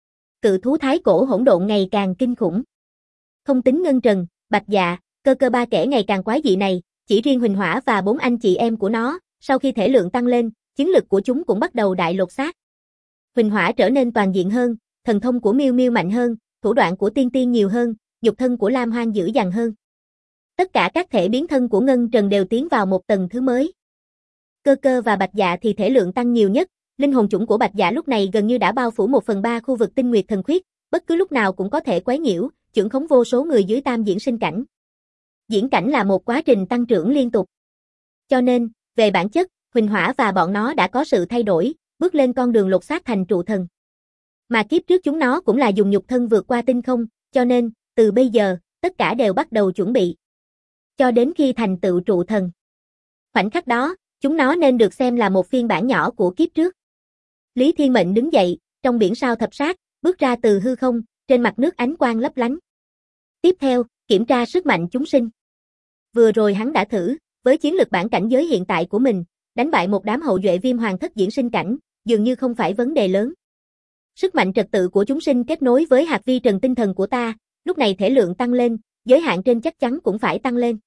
Cự thú thái cổ hỗn độn ngày càng kinh khủng. Không tính Ngân Trần, Bạch Dạ, Cơ Cơ ba kẻ ngày càng quái dị này, chỉ riêng Huỳnh Hỏa và 4 anh chị em của nó, sau khi thể lượng tăng lên, chiến lực của chúng cũng bắt đầu đại lột xác. Huỳnh Hỏa trở nên toàn diện hơn, thần thông của Miêu Miêu mạnh hơn, thủ đoạn của Tiên Tiên nhiều hơn, nhục thân của Lam Hoang dữ dằn hơn. Tất cả các thể biến thân của Ngân Trần đều tiến vào một tầng thứ mới. Cơ Cơ và Bạch Dạ thì thể lượng tăng nhiều nhất, linh hồn chủng của Bạch Dạ lúc này gần như đã bao phủ 1/3 khu vực Tinh Nguyệt Thần Khuyết, bất cứ lúc nào cũng có thể quấy nhiễu, chưởng khống vô số người dưới tam diễn sinh cảnh. Diễn cảnh là một quá trình tăng trưởng liên tục. Cho nên, về bản chất, Huỳnh Hỏa và bọn nó đã có sự thay đổi, bước lên con đường lột xác thành trụ thần. Mà kiếp trước chúng nó cũng là dùng nhục thân vượt qua tinh không, cho nên, từ bây giờ, tất cả đều bắt đầu chuẩn bị. Cho đến khi thành tựu trụ thần. Khoảnh khắc đó, chúng nó nên được xem là một phiên bản nhỏ của kiếp trước. Lý Thiên Mệnh đứng dậy, trong biển sao thập sát, bước ra từ hư không, trên mặt nước ánh quang lấp lánh. Tiếp theo, kiểm tra sức mạnh chúng sinh. Vừa rồi hắn đã thử, với chiến lực bản cảnh giới hiện tại của mình, đánh bại một đám hậu duệ Viêm Hoàng thất diễn sinh cảnh, dường như không phải vấn đề lớn. Sức mạnh trật tự của chúng sinh kết nối với hạt vi trần tinh thần của ta, lúc này thể lượng tăng lên, giới hạn trên chắc chắn cũng phải tăng lên.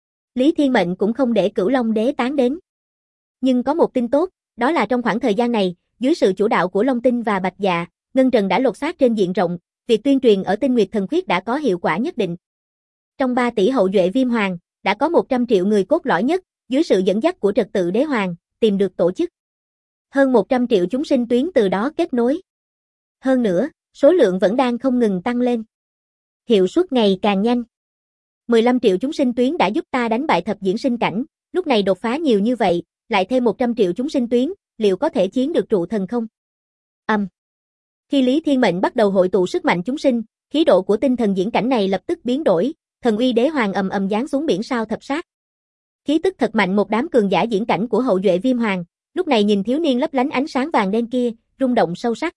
Lý Thiên Mệnh cũng không để Cửu Long Đế tán đến. Nhưng có một tin tốt, đó là trong khoảng thời gian này, dưới sự chủ đạo của Long Tinh và Bạch Dạ, Ngân Trần đã lột xác trên diện rộng, việc tuyên truyền ở Tinh Nguyệt Thần Khuyết đã có hiệu quả nhất định. Trong 3 tỷ hậu duệ Viêm Hoàng, đã có 100 triệu người cốt lõi nhất, dưới sự dẫn dắt của trật tự đế hoàng, tìm được tổ chức. Hơn 100 triệu chúng sinh tuyến từ đó kết nối. Hơn nữa, số lượng vẫn đang không ngừng tăng lên. Hiệu suất ngày càng nhanh. 15 triệu chúng sinh tuyến đã giúp ta đánh bại thập diễn sinh cảnh, lúc này đột phá nhiều như vậy, lại thêm 100 triệu chúng sinh tuyến, liệu có thể chiến được trụ thần không? Khi Lý Thiên Mệnh bắt đầu hội tụ sức mạnh chúng sinh, khí độ của tinh thần diễn cảnh này lập tức biến đổi, thần uy đế hoàng ầm ầm giáng xuống biển sao thập sát. Khí tức thật mạnh, một đám cường giả diễn cảnh của hậu duệ Viêm Hoàng, lúc này nhìn thiếu niên lấp lánh ánh sáng vàng đen kia, rung động sâu sắc.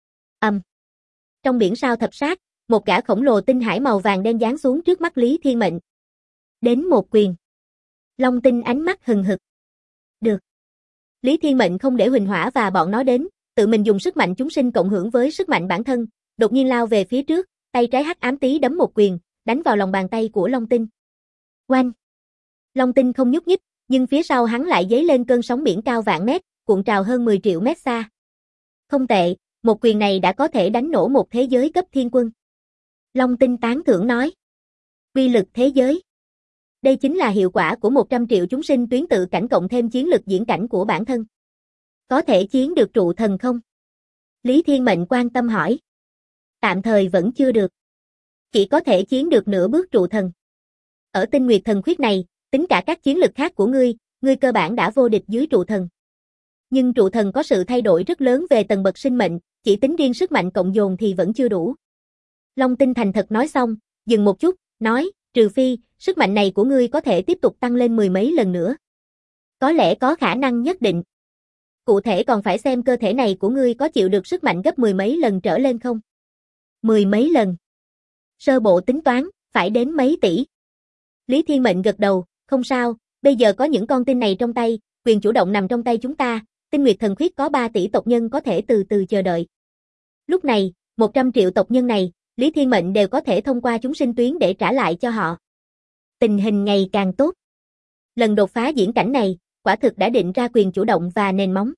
Trong biển sao thập sát, một gã khổng lồ tinh hải màu vàng đen giáng xuống trước mắt Lý Thiên Mệnh. Đến một quyền. Long Tinh ánh mắt hừng hực. Được. Lý Thiên Mệnh không để Huỳnh Hỏa và bọn nó đến, tự mình dùng sức mạnh chúng sinh cộng hưởng với sức mạnh bản thân, đột nhiên lao về phía trước, tay trái hắc ám tí đấm một quyền, đánh vào lòng bàn tay của Long Tinh. Oanh! Long Tinh không nhúc nhích, nhưng phía sau hắn lại dấy lên cơn sóng biển cao vạn mét, cuộn trào hơn 10 triệu mét xa. Không tệ, một quyền này đã có thể đánh nổ một thế giới cấp thiên quân. Long Tinh tán thưởng nói. Uy lực thế giới. Đây chính là hiệu quả của 100 triệu chúng sinh tuyến tự cảnh cộng thêm chiến lực diễn cảnh của bản thân. Có thể chiến được trụ thần không? Lý Thiên Mệnh quan tâm hỏi. Tạm thời vẫn chưa được. Chỉ có thể chiến được nửa bước trụ thần. Ở Tinh Nguyệt Thần Khuyết này, tính cả các chiến lực khác của ngươi cơ bản đã vô địch dưới trụ thần. Nhưng trụ thần có sự thay đổi rất lớn về tầng bậc sinh mệnh, chỉ tính riêng sức mạnh cộng dồn thì vẫn chưa đủ. Long Tinh thành thật nói xong, dừng một chút, nói, trừ phi, sức mạnh này của ngươi có thể tiếp tục tăng lên 10 mấy lần nữa. Có lẽ có khả năng nhất định. Cụ thể còn phải xem cơ thể này của ngươi có chịu được sức mạnh gấp 10 mấy lần trở lên không. 10 mấy lần. Sơ bộ tính toán, phải đến mấy tỷ. Lý Thiên Mệnh gật đầu, không sao, bây giờ có những con tin này trong tay, quyền chủ động nằm trong tay chúng ta, Tinh Nguyệt Thần Khuyết có 3 tỷ tộc nhân có thể từ từ chờ đợi. Lúc này, 100 triệu tộc nhân này, Lý Thiên Mệnh đều có thể thông qua chúng sinh tuyến để trả lại cho họ. Tình hình ngày càng tốt. Lần đột phá diễn cảnh này, quả thực đã định ra quyền chủ động và nền móng.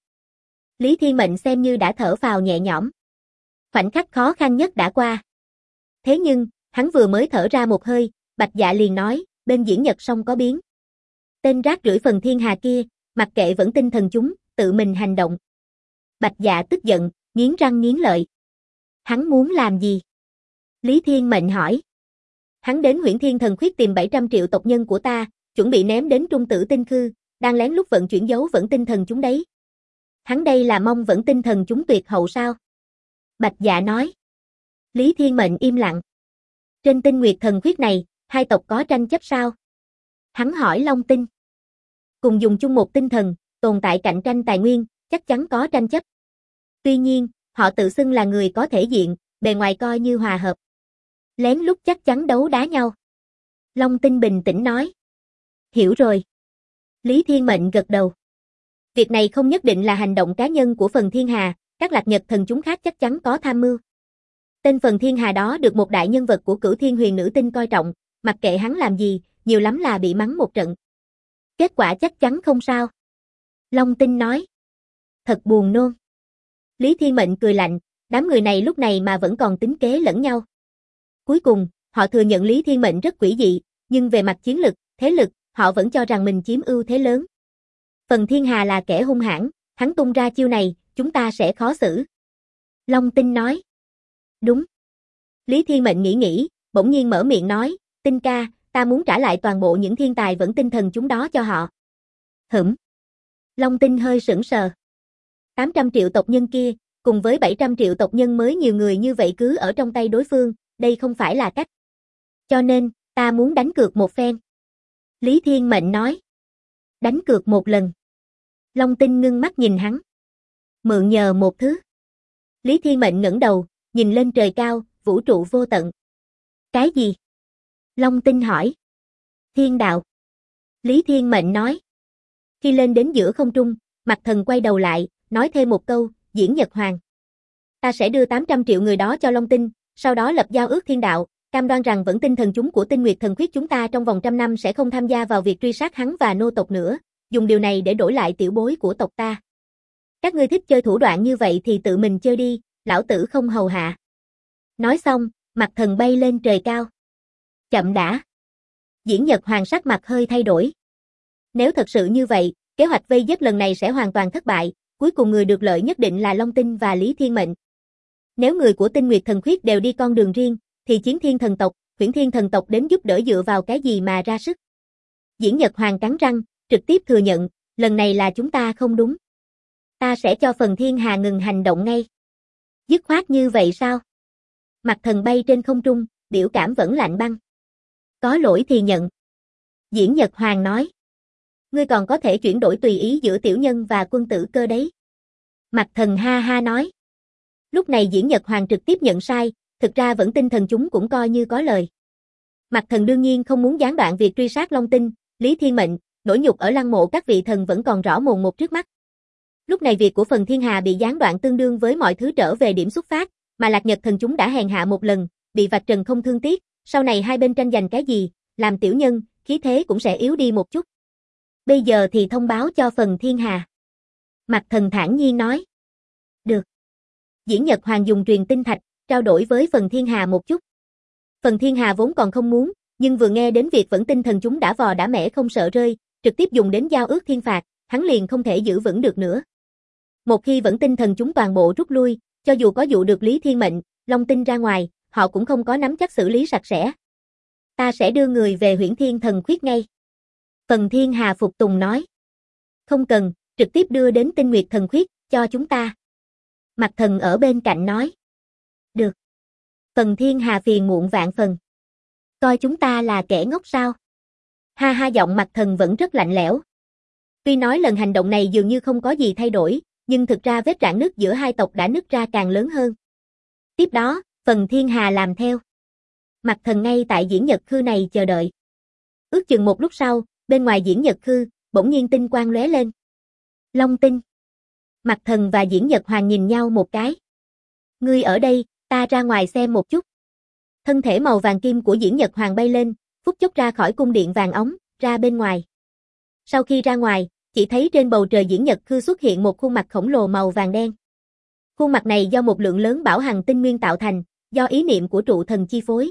Lý Thiên Mệnh xem như đã thở phào nhẹ nhõm. Khoảnh khắc khó khăn nhất đã qua. Thế nhưng, hắn vừa mới thở ra một hơi, Bạch Dạ liền nói, bên Diễn Nhật Sông có biến. Tên rác rưởi Phần Thiên Hà kia, mặc kệ vẫn tinh thần chúng, tự mình hành động. Bạch Dạ tức giận, nghiến răng nghiến lợi. Hắn muốn làm gì? Lý Thiên Mệnh hỏi. Hắn đến Huyễn Thiên Thần Khuyết tìm 700 triệu tộc nhân của ta, chuẩn bị ném đến Trung Tử Tinh Khư, đang lén lút vận chuyển dấu vẫn tinh thần chúng đấy. Hắn đây là mong vẫn tinh thần chúng tuyệt hậu sao? Bạch Dạ nói. Lý Thiên Mệnh im lặng. Trên Tinh Nguyệt Thần Khuyết này, hai tộc có tranh chấp sao? Hắn hỏi Long Tinh. Cùng dùng chung một tinh thần, tồn tại cạnh tranh tài nguyên, chắc chắn có tranh chấp. Tuy nhiên, họ tự xưng là người có thể diện, bề ngoài coi như hòa hợp. Lén lút chắc chắn đấu đá nhau. Long Tinh bình tĩnh nói. Hiểu rồi. Lý Thiên Mệnh gật đầu. Việc này không nhất định là hành động cá nhân của Phần Thiên Hà, các lạc nhật thần chúng khác chắc chắn có tham mưu. Tên Phần Thiên Hà đó được một đại nhân vật của Cửu Thiên Huyền Nữ Tinh coi trọng, mặc kệ hắn làm gì, nhiều lắm là bị mắng một trận. Kết quả chắc chắn không sao. Long Tinh nói. Thật buồn nôn. Lý Thiên Mệnh cười lạnh, đám người này lúc này mà vẫn còn tính kế lẫn nhau. Cuối cùng, họ thừa nhận Lý Thiên Mệnh rất quỷ dị, nhưng về mặt chiến lực, thế lực, họ vẫn cho rằng mình chiếm ưu thế lớn. Phần Thiên Hà là kẻ hung hãn, hắn tung ra chiêu này, chúng ta sẽ khó xử. Long Tinh nói. Đúng. Lý Thiên Mệnh nghĩ, bỗng nhiên mở miệng nói, Tinh ca, ta muốn trả lại toàn bộ những thiên tài vẫn tinh thần chúng đó cho họ. Hửm. Long Tinh hơi sững sờ. 800 triệu tộc nhân kia, cùng với 700 triệu tộc nhân mới nhiều người như vậy cứ ở trong tay đối phương, đây không phải là cách. Cho nên, ta muốn đánh cược một phen. Lý Thiên Mệnh nói. Đánh cược một lần. Long Tinh ngưng mắt nhìn hắn. Mượn nhờ một thứ. Lý Thiên Mệnh ngẩng đầu, nhìn lên trời cao, vũ trụ vô tận. Cái gì? Long Tinh hỏi. Thiên đạo. Lý Thiên Mệnh nói. Khi lên đến giữa không trung, Mạc Thần quay đầu lại, nói thêm một câu, Diễn Nhật Hoàng. Ta sẽ đưa 800 triệu người đó cho Long Tinh, sau đó lập giao ước thiên đạo, cam đoan rằng vẫn tinh thần chúng của Tinh Nguyệt Thần Khuyết chúng ta trong vòng 100 năm sẽ không tham gia vào việc truy sát hắn và nô tộc nữa, dùng điều này để đổi lại tiểu bối của tộc ta. Các ngươi thích chơi thủ đoạn như vậy thì tự mình chơi đi, lão tử không hầu hạ. Nói xong, Mạc Thần bay lên trời cao. Chậm đã. Diễn Nhật Hoàng sắc mặt hơi thay đổi. Nếu thật sự như vậy, kế hoạch vây giết lần này sẽ hoàn toàn thất bại, cuối cùng người được lợi nhất định là Long Tinh và Lý Thiên Mệnh. Nếu người của Tinh Nguyệt Thần Khuyết đều đi con đường riêng, thì Chiến Thiên Thần tộc, Huyễn Thiên Thần tộc đến giúp đỡ dựa vào cái gì mà ra sức. Diễn Nhật Hoàng cắn răng, trực tiếp thừa nhận, lần này là chúng ta không đúng. Ta sẽ cho Phần Thiên Hà ngừng hành động ngay. Dứt khoát như vậy sao? Mạc Thần bay trên không trung, biểu cảm vẫn lạnh băng. Có lỗi thì nhận. Diễn Nhật Hoàng nói. Ngươi còn có thể chuyển đổi tùy ý giữa tiểu nhân và quân tử cơ đấy. Mạc Thần ha ha nói. Lúc này Diễn Nhật Hoàng trực tiếp nhận sai, thực ra vẫn tinh thần chúng cũng coi như có lời. Mạc Thần đương nhiên không muốn gián đoạn việc truy sát Long Tinh, Lý Thiên Mệnh, nỗi nhục ở lăng mộ các vị thần vẫn còn rõ mồn một trước mắt. Lúc này việc của Phần Thiên Hà bị gián đoạn tương đương với mọi thứ trở về điểm xuất phát, mà Lạc Nhật thần chúng đã hèn hạ một lần, bị vạch trần không thương tiếc, sau này hai bên tranh giành cái gì, làm tiểu nhân, khí thế cũng sẽ yếu đi một chút. Bây giờ thì thông báo cho Phần Thiên Hà. Mạc Thần thản nhiên nói. Được. Diễn Nhật Hoàng dùng truyền tinh thạch, trao đổi với Phần Thiên Hà một chút. Phần Thiên Hà vốn còn không muốn, nhưng vừa nghe đến việc vẫn tinh thần chúng đã vò đã mẻ không sợ rơi, trực tiếp dùng đến giao ước thiên phạt, hắn liền không thể giữ vững được nữa. Một khi vẫn tinh thần chúng toàn bộ rút lui, cho dù có dụ được Lý Thiên Mệnh, Long Tinh ra ngoài, họ cũng không có nắm chắc xử lý sạch sẽ. Ta sẽ đưa người về Huyễn Thiên Thần Khuyết ngay. Phần Thiên Hà phục tùng nói. Không cần, trực tiếp đưa đến Tinh Nguyệt Thần Khuyết, cho chúng ta. Mạc Thần ở bên cạnh nói. Được. Phần Thiên Hà phiền muộn vạn phần. Coi chúng ta là kẻ ngốc sao? Ha ha, giọng Mạc Thần vẫn rất lạnh lẽo. Tuy nói lần hành động này dường như không có gì thay đổi, nhưng thực ra vết rạn nứt giữa hai tộc đã nứt ra càng lớn hơn. Tiếp đó, Phần Thiên Hà làm theo. Mặt Thần ngay tại diễn nhật khư này chờ đợi. Ước chừng một lúc sau, bên ngoài diễn nhật khư, bỗng nhiên tinh quang lóe lên. Long tinh. Mặt Thần và diễn nhật hoàng nhìn nhau một cái. Ngươi ở đây, ta ra ngoài xem một chút. Thân thể màu vàng kim của diễn nhật hoàng bay lên, phút chốc ra khỏi cung điện vàng óng, ra bên ngoài. Sau khi ra ngoài, chỉ thấy trên bầu trời diễn nhật khư xuất hiện một khuôn mặt khổng lồ màu vàng đen. Khuôn mặt này do một lượng lớn bảo hằng tinh nguyên tạo thành, do ý niệm của trụ thần chi phối.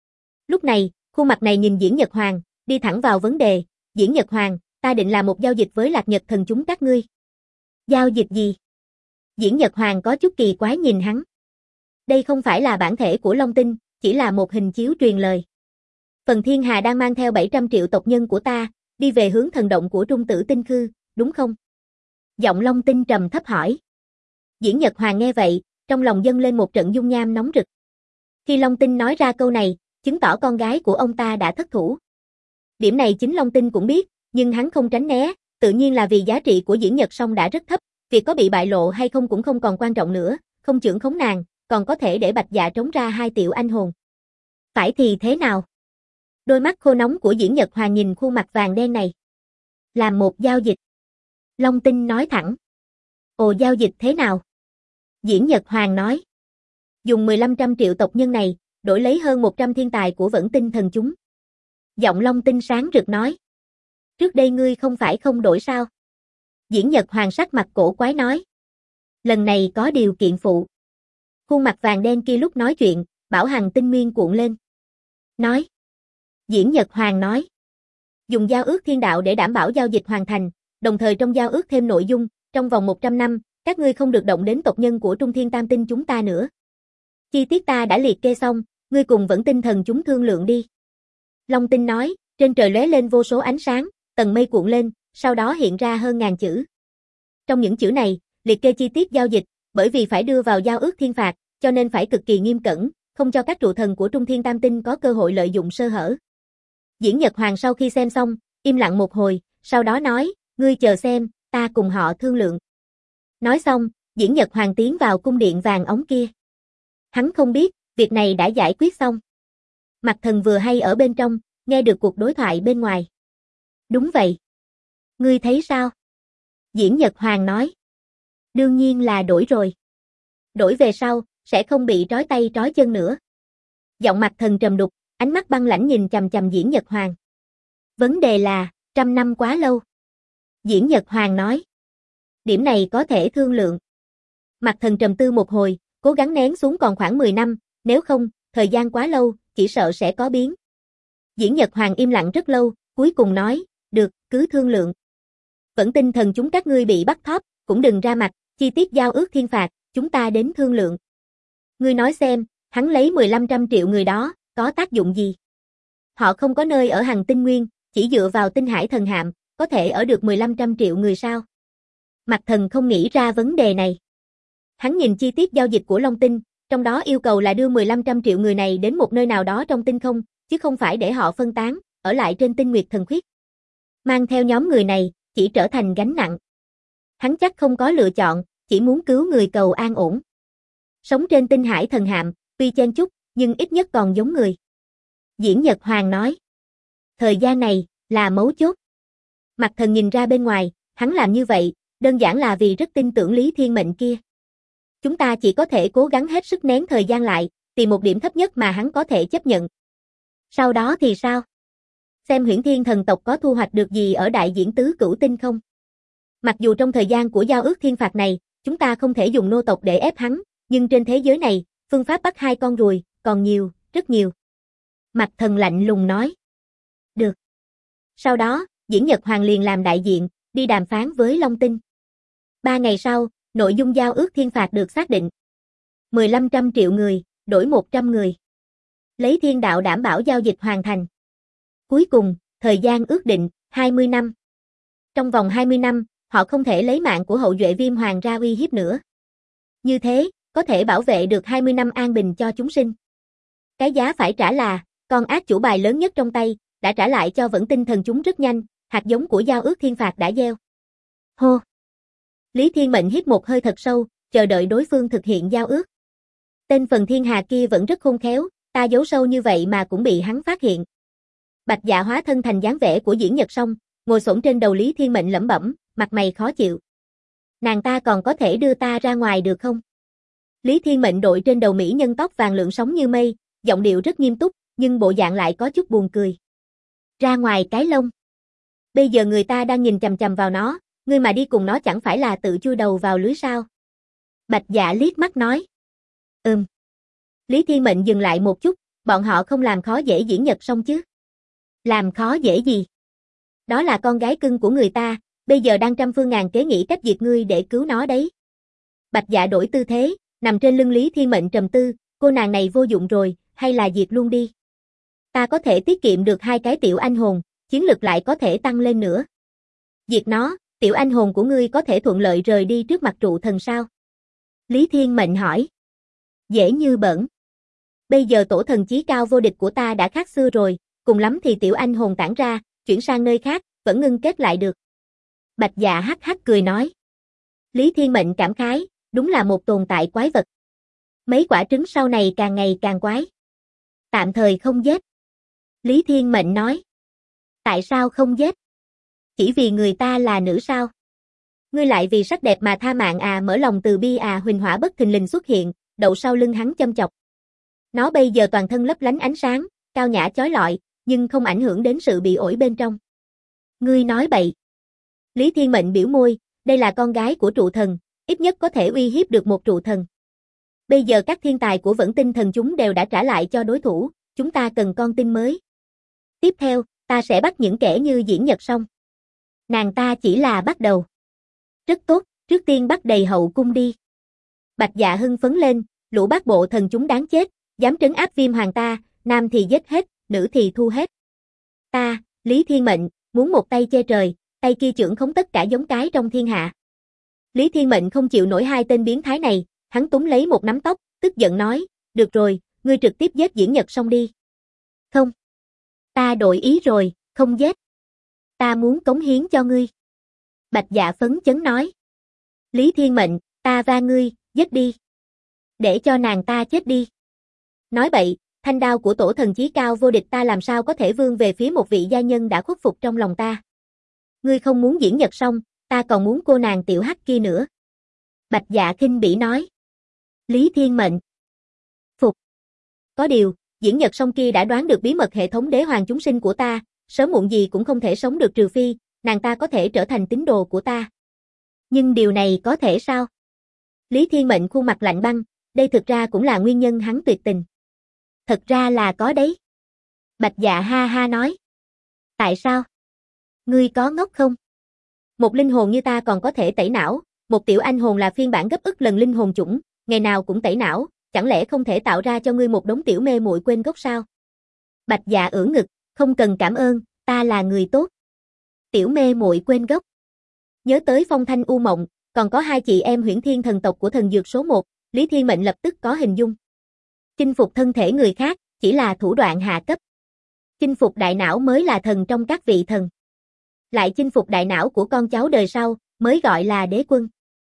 Lúc này, khuôn mặt này nhìn diễn nhật hoàng, đi thẳng vào vấn đề. Diễn nhật hoàng, ta định làm một giao dịch với Lạc Nhật thần chúng các ngươi. Giao dịch gì? Diễn nhật hoàng có chút kỳ quái nhìn hắn. Đây không phải là bản thể của Long tinh, chỉ là một hình chiếu truyền lời. Phần Thiên Hà đang mang theo 700 triệu tộc nhân của ta, đi về hướng thần động của Trung Tử Tinh Khư, đúng không? Giọng Long tinh trầm thấp hỏi. Diễn nhật hoàng nghe vậy, trong lòng dâng lên một trận dung nham nóng rực. Khi Long tinh nói ra câu này, chứng tỏ con gái của ông ta đã thất thủ. Điểm này chính Long tinh cũng biết, nhưng hắn không tránh né, tự nhiên là vì giá trị của diễn nhật song đã rất thấp, việc có bị bại lộ hay không cũng không còn quan trọng nữa, không chưởng khống nàng, còn có thể để Bạch Dạ trống ra 2 tiểu anh hồn. Phải thì thế nào? Đôi mắt khô nóng của diễn nhật hoàng nhìn khuôn mặt vàng đen này. Làm một giao dịch. Long tinh nói thẳng. Ồ, giao dịch thế nào? Diễn nhật hoàng nói. Dùng 1500 triệu tộc nhân này, đổi lấy hơn 100 thiên tài của Vẫn Tinh thần chúng. Giọng Long tinh sáng rực nói. Trước đây ngươi không phải không đổi sao? Diễn nhật hoàng sắc mặt cổ quái nói. Lần này có điều kiện phụ. Khuôn mặt vàng đen kia lúc nói chuyện, bảo hằng tinh nguyên cuộn lên. Nói. Diễn nhật hoàng nói. Dùng giao ước thiên đạo để đảm bảo giao dịch hoàn thành, đồng thời trong giao ước thêm nội dung, trong vòng 100 năm, các ngươi không được động đến tộc nhân của Trung Thiên Tam Tinh chúng ta nữa. Chi tiết ta đã liệt kê xong, ngươi cùng Vẫn Tinh thần chúng thương lượng đi. Long tinh nói, trên trời lóe lên vô số ánh sáng, tầng mây cuộn lên, sau đó hiện ra hơn ngàn chữ. Trong những chữ này, liệt kê chi tiết giao dịch, bởi vì phải đưa vào giao ước thiên phạt, cho nên phải cực kỳ nghiêm cẩn, không cho các trụ thần của Trung Thiên Tam Tinh có cơ hội lợi dụng sơ hở. Diễn nhật hoàng sau khi xem xong, im lặng một hồi, sau đó nói, ngươi chờ xem, ta cùng họ thương lượng. Nói xong, diễn nhật hoàng tiến vào cung điện vàng óng kia. Hắn không biết, việc này đã giải quyết xong. Mặt Thần vừa hay ở bên trong, nghe được cuộc đối thoại bên ngoài. Đúng vậy. Ngươi thấy sao? Diễn nhật hoàng nói. Đương nhiên là đổi rồi. Đổi về sau, sẽ không bị trói tay trói chân nữa. Giọng Mặt Thần trầm đục, ánh mắt băng lãnh nhìn chằm chằm diễn nhật hoàng. Vấn đề là, 100 năm quá lâu. Diễn nhật hoàng nói. Điểm này có thể thương lượng. Mặt Thần trầm tư một hồi, cố gắng nén xuống còn khoảng 10 năm, nếu không, thời gian quá lâu, chỉ sợ sẽ có biến. Diễn nhật hoàng im lặng rất lâu, cuối cùng nói, được, cứ thương lượng. Vẫn Tinh thần chúng các ngươi bị bắt thóp, cũng đừng ra mặt, chi tiết giao ước thiên phạt, chúng ta đến thương lượng. Ngươi nói xem, hắn lấy 1500 triệu người đó, có tác dụng gì? Họ không có nơi ở Hằng Tinh Nguyên, chỉ dựa vào Tinh Hải Thần Hạm, có thể ở được 1500 triệu người sao? Mặt Thần không nghĩ ra vấn đề này. Hắn nhìn chi tiết giao dịch của Long Tinh, trong đó yêu cầu là đưa 1500 triệu người này đến một nơi nào đó trong tinh không, chứ không phải để họ phân tán, ở lại trên Tinh Nguyệt Thần Khuyết. Mang theo nhóm người này, chỉ trở thành gánh nặng. Hắn chắc không có lựa chọn, chỉ muốn cứu người cầu an ổn. Sống trên Tinh Hải Thần Hạm, tuy chen chúc, nhưng ít nhất còn giống người. Diễn nhật hoàng nói. Thời gian này, là mấu chốt. Mặt Thần nhìn ra bên ngoài, hắn làm như vậy, đơn giản là vì rất tin tưởng Lý Thiên Mệnh kia. Chúng ta chỉ có thể cố gắng hết sức nén thời gian lại, tìm một điểm thấp nhất mà hắn có thể chấp nhận. Sau đó thì sao? Xem Huyễn Thiên thần tộc có thu hoạch được gì ở đại diễn tứ cửu tinh không? Mặc dù trong thời gian của giao ước thiên phạt này, chúng ta không thể dùng nô tộc để ép hắn, nhưng trên thế giới này, phương pháp bắt 2 con ruồi, còn nhiều, rất nhiều. Mặt Thần lạnh lùng nói. Được. Sau đó, diễn nhật hoàng liền làm đại diện, đi đàm phán với Long Tinh. 3 ngày sau, nội dung giao ước thiên phạt được xác định. 1500 triệu người, đổi 100 người. Lấy thiên đạo đảm bảo giao dịch hoàn thành. Cuối cùng, thời gian ước định, 20 năm. Trong vòng 20 năm, họ không thể lấy mạng của hậu duệ Viêm Hoàng ra uy hiếp nữa. Như thế, có thể bảo vệ được 20 năm an bình cho chúng sinh. Cái giá phải trả là, con ác chủ bài lớn nhất trong tay, đã trả lại cho Vẫn Tinh thần chúng rất nhanh, hạt giống của giao ước thiên phạt đã gieo. Hô! Lý Thiên Mệnh hít một hơi thật sâu, chờ đợi đối phương thực hiện giao ước. Tên phần thiên hà kia vẫn rất khôn khéo, ta giấu sâu như vậy mà cũng bị hắn phát hiện. Bạch Dạ hóa thân thành dáng vẻ của Diễn Nhật Song, ngồi xổm trên đầu Lý Thiên Mệnh lẩm bẩm, mặt mày khó chịu. Nàng ta còn có thể đưa ta ra ngoài được không? Lý Thiên Mệnh đội trên đầu mỹ nhân tóc vàng lượn sóng như mây, giọng điệu rất nghiêm túc, nhưng bộ dạng lại có chút buồn cười. Ra ngoài cái lông. Bây giờ người ta đang nhìn chằm chằm vào nó, ngươi mà đi cùng nó chẳng phải là tự chui đầu vào lưới sao? Bạch Dạ liếc mắt nói. Lý Thiên Mệnh dừng lại một chút, bọn họ không làm khó dễ Diễn Nhật Song chứ? Làm khó dễ gì? Đó là con gái cưng của người ta, bây giờ đang trăm phương ngàn kế nghĩ cách diệt ngươi để cứu nó đấy. Bạch Dạ đổi tư thế, nằm trên lưng Lý Thiên Mệnh trầm tư, cô nàng này vô dụng rồi, hay là diệt luôn đi. Ta có thể tiết kiệm được 2 cái tiểu anh hồn, chiến lực lại có thể tăng lên nữa. Diệt nó, tiểu anh hồn của ngươi có thể thuận lợi rời đi trước mặt trụ thần sao? Lý Thiên Mệnh hỏi. Dễ như bẩn. Bây giờ tổ thần chí cao vô địch của ta đã khác xưa rồi, cùng lắm thì tiểu anh hồn tản ra, chuyển sang nơi khác, vẫn ngưng kết lại được. Bạch Dạ hắc hắc cười nói. Lý Thiên Mệnh cảm khái, đúng là một tồn tại quái vật. Mấy quả trứng sau này càng ngày càng quái. Tạm thời không giết. Lý Thiên Mệnh nói. Tại sao không giết? Chỉ vì người ta là nữ sao? Ngươi lại vì sắc đẹp mà tha mạng à? Mở lòng từ bi à? Huỳnh hỏa bất thình lình xuất hiện, đậu sau lưng hắn châm chọc. Nó bây giờ toàn thân lấp lánh ánh sáng, cao nhã chói lọi, nhưng không ảnh hưởng đến sự bị ổi bên trong. Ngươi nói bậy. Lý Thiên Mệnh biểu môi, đây là con gái của trụ thần, ít nhất có thể uy hiếp được một trụ thần. Bây giờ các thiên tài của Vẫn Tinh Thần chúng đều đã trả lại cho đối thủ, chúng ta cần con tin mới. Tiếp theo, ta sẽ bắt những kẻ như Diễn Nhật Song. Nàng ta chỉ là bắt đầu. Rất tốt, trước tiên bắt đầy hậu cung đi. Bạch Dạ hưng phấn lên, lũ bát bộ thần chúng đáng chết, dám trấn áp Viêm Hoàng ta, nam thì giết hết, nữ thì thu hết. Ta, Lý Thiên Mệnh, muốn một tay che trời, tay kia trưởng khống tất cả giống cái trong thiên hạ. Lý Thiên Mệnh không chịu nổi 2 tên biến thái này, hắn túm lấy một nắm tóc, tức giận nói, được rồi, ngươi trực tiếp giết Diễn Nhật Song đi. Không. Ta đổi ý rồi, không giết. Ta muốn cống hiến cho ngươi. Bạch Dạ phấn chấn nói. Lý Thiên Mệnh, ta va ngươi, giết đi. Để cho nàng ta chết đi. Nói bậy, thanh đao của tổ thần chí cao vô địch ta làm sao có thể vươn về phía một vị gia nhân đã khuất phục trong lòng ta. Ngươi không muốn Diễn Nhật Song, ta còn muốn cô nàng tiểu hắc kia nữa. Bạch Dạ khinh bỉ nói. Lý Thiên Mệnh. Phục. Có điều, Diễn Nhật Song kia đã đoán được bí mật hệ thống đế hoàng chúng sinh của ta, sớm muộn gì cũng không thể sống được trừ phi, nàng ta có thể trở thành tín đồ của ta. Nhưng điều này có thể sao? Lý Thiên Mệnh khuôn mặt lạnh băng, đây thực ra cũng là nguyên nhân hắn tuyệt tình. Thật ra là có đấy. Bạch Dạ ha ha nói. Tại sao? Ngươi có ngốc không? Một linh hồn như ta còn có thể tẩy não, một tiểu anh hồn là phiên bản gấp ức lần linh hồn chủng, ngày nào cũng tẩy não, chẳng lẽ không thể tạo ra cho ngươi một đống tiểu mê muội quên gốc sao? Bạch Dạ ưỡn ngực, không cần cảm ơn, ta là người tốt. Tiểu mê muội quên gốc. Nhớ tới Phong Thanh U Mộng, còn có 2 chị em Huyễn Thiên thần tộc của thần dược số 1, Lý Thiên Mệnh lập tức có hình dung. Chinh phục thân thể người khác, chỉ là thủ đoạn hạ cấp. Chinh phục đại não mới là thần trong các vị thần. Lại chinh phục đại não của con cháu đời sau, mới gọi là đế quân.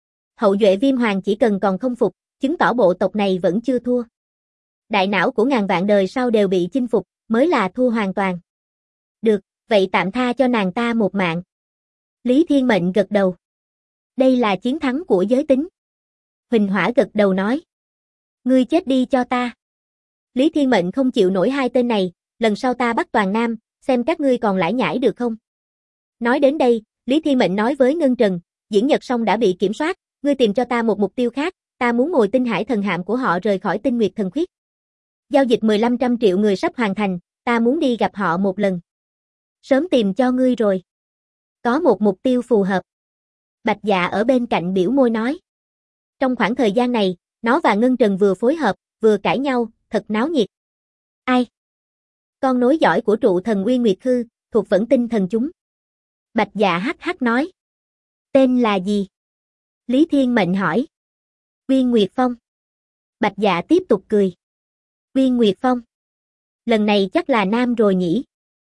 Hậu duệ Viêm Hoàng chỉ cần còn không phục, chứng tỏ bộ tộc này vẫn chưa thua. Đại não của ngàn vạn đời sau đều bị chinh phục, mới là thua hoàn toàn. Được, vậy tạm tha cho nàng ta một mạng. Lý Thiên Mệnh gật đầu. Đây là chiến thắng của giới tính. Huỳnh Hỏa gật đầu nói. Ngươi chết đi cho ta. Lý Thiên Mệnh không chịu nổi 2 tên này, lần sau ta bắt toàn nam, xem các ngươi còn lải nhải được không. Nói đến đây, Lý Thiên Mệnh nói với Ngân Trần, Diễn Nhật Song đã bị kiểm soát, ngươi tìm cho ta một mục tiêu khác, ta muốn ngồi tinh hải thần hạm của họ rời khỏi Tinh Nguyệt Thần Khuyết. Giao dịch 1500 triệu người sắp hoàn thành, ta muốn đi gặp họ một lần. Sớm tìm cho ngươi rồi. Có một mục tiêu phù hợp. Bạch Dạ ở bên cạnh biểu môi nói. Trong khoảng thời gian này, nó và Ngân Trần vừa phối hợp, vừa cãi nhau, thật náo nhiệt. Ai? Con nối dõi của trụ thần Uyên Nguyệt Khư, thuộc Vẫn Tinh thần chúng. Bạch Dạ hắc hắc nói. Tên là gì? Lý Thiên Mệnh hỏi. Uyên Nguyệt Phong. Bạch Dạ tiếp tục cười. Uyên Nguyệt Phong. Lần này chắc là nam rồi nhỉ?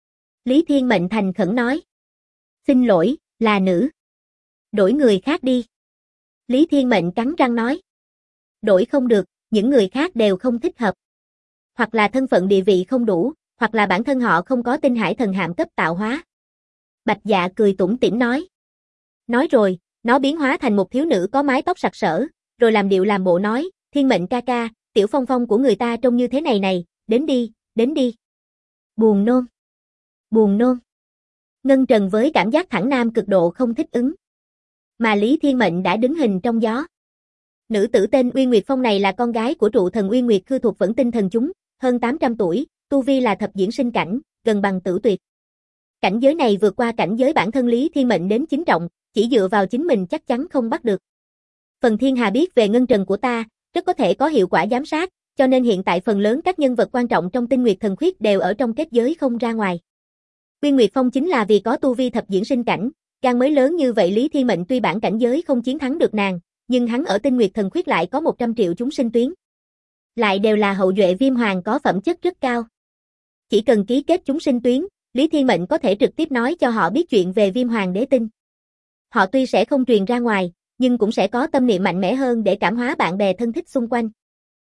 Lý Thiên Mệnh thành khẩn nói. Xin lỗi, là nữ. Đổi người khác đi. Lý Thiên Mệnh cắn răng nói. Đổi không được, những người khác đều không thích hợp. Hoặc là thân phận địa vị không đủ, hoặc là bản thân họ không có tinh hải thần hạm cấp tạo hóa. Bạch Dạ cười tủm tỉm nói. Nói rồi, nó biến hóa thành một thiếu nữ có mái tóc sặc sỡ, rồi làm điệu làm bộ nói, Thiên Mệnh ca ca, tiểu phong phong của người ta trông như thế này này, đến đi, đến đi. Buồn nôn. Buồn nôn. Ngân Trần với cảm giác thẳng nam cực độ không thích ứng. Mà Lý Thiên Mệnh đã đứng hình trong gió. Nữ tử tên Uyên Nguyệt Phong này là con gái của trụ thần Uyên Nguyệt Khư thuộc Vẫn Tinh Thần chúng, hơn 800 tuổi, tu vi là thập diễn sinh cảnh, gần bằng tử tuyệt. Cảnh giới này vượt qua cảnh giới bản thân Lý Thiên Mệnh đến 9 trọng, chỉ dựa vào chính mình chắc chắn không bắt được. Phần Thiên Hà biết về Ngân Trần của ta, rất có thể có hiệu quả giám sát, cho nên hiện tại phần lớn các nhân vật quan trọng trong Tinh Nguyệt Thần Khuyết đều ở trong kết giới không ra ngoài. Uyên Nguyệt Phong chính là vì có tu vi thập diễn sinh cảnh, gan mới lớn như vậy. Lý Thiên Mệnh tuy bản cảnh giới không chiến thắng được nàng, nhưng hắn ở Tinh Nguyệt Thần Khuyết lại có 100 triệu chúng sinh tuyến. Lại đều là hậu duệ Viêm Hoàng có phẩm chất rất cao. Chỉ cần ký kết chúng sinh tuyến, Lý Thiên Mệnh có thể trực tiếp nói cho họ biết chuyện về Viêm Hoàng đế tinh. Họ tuy sẽ không truyền ra ngoài, nhưng cũng sẽ có tâm niệm mạnh mẽ hơn để cảm hóa bạn bè thân thích xung quanh.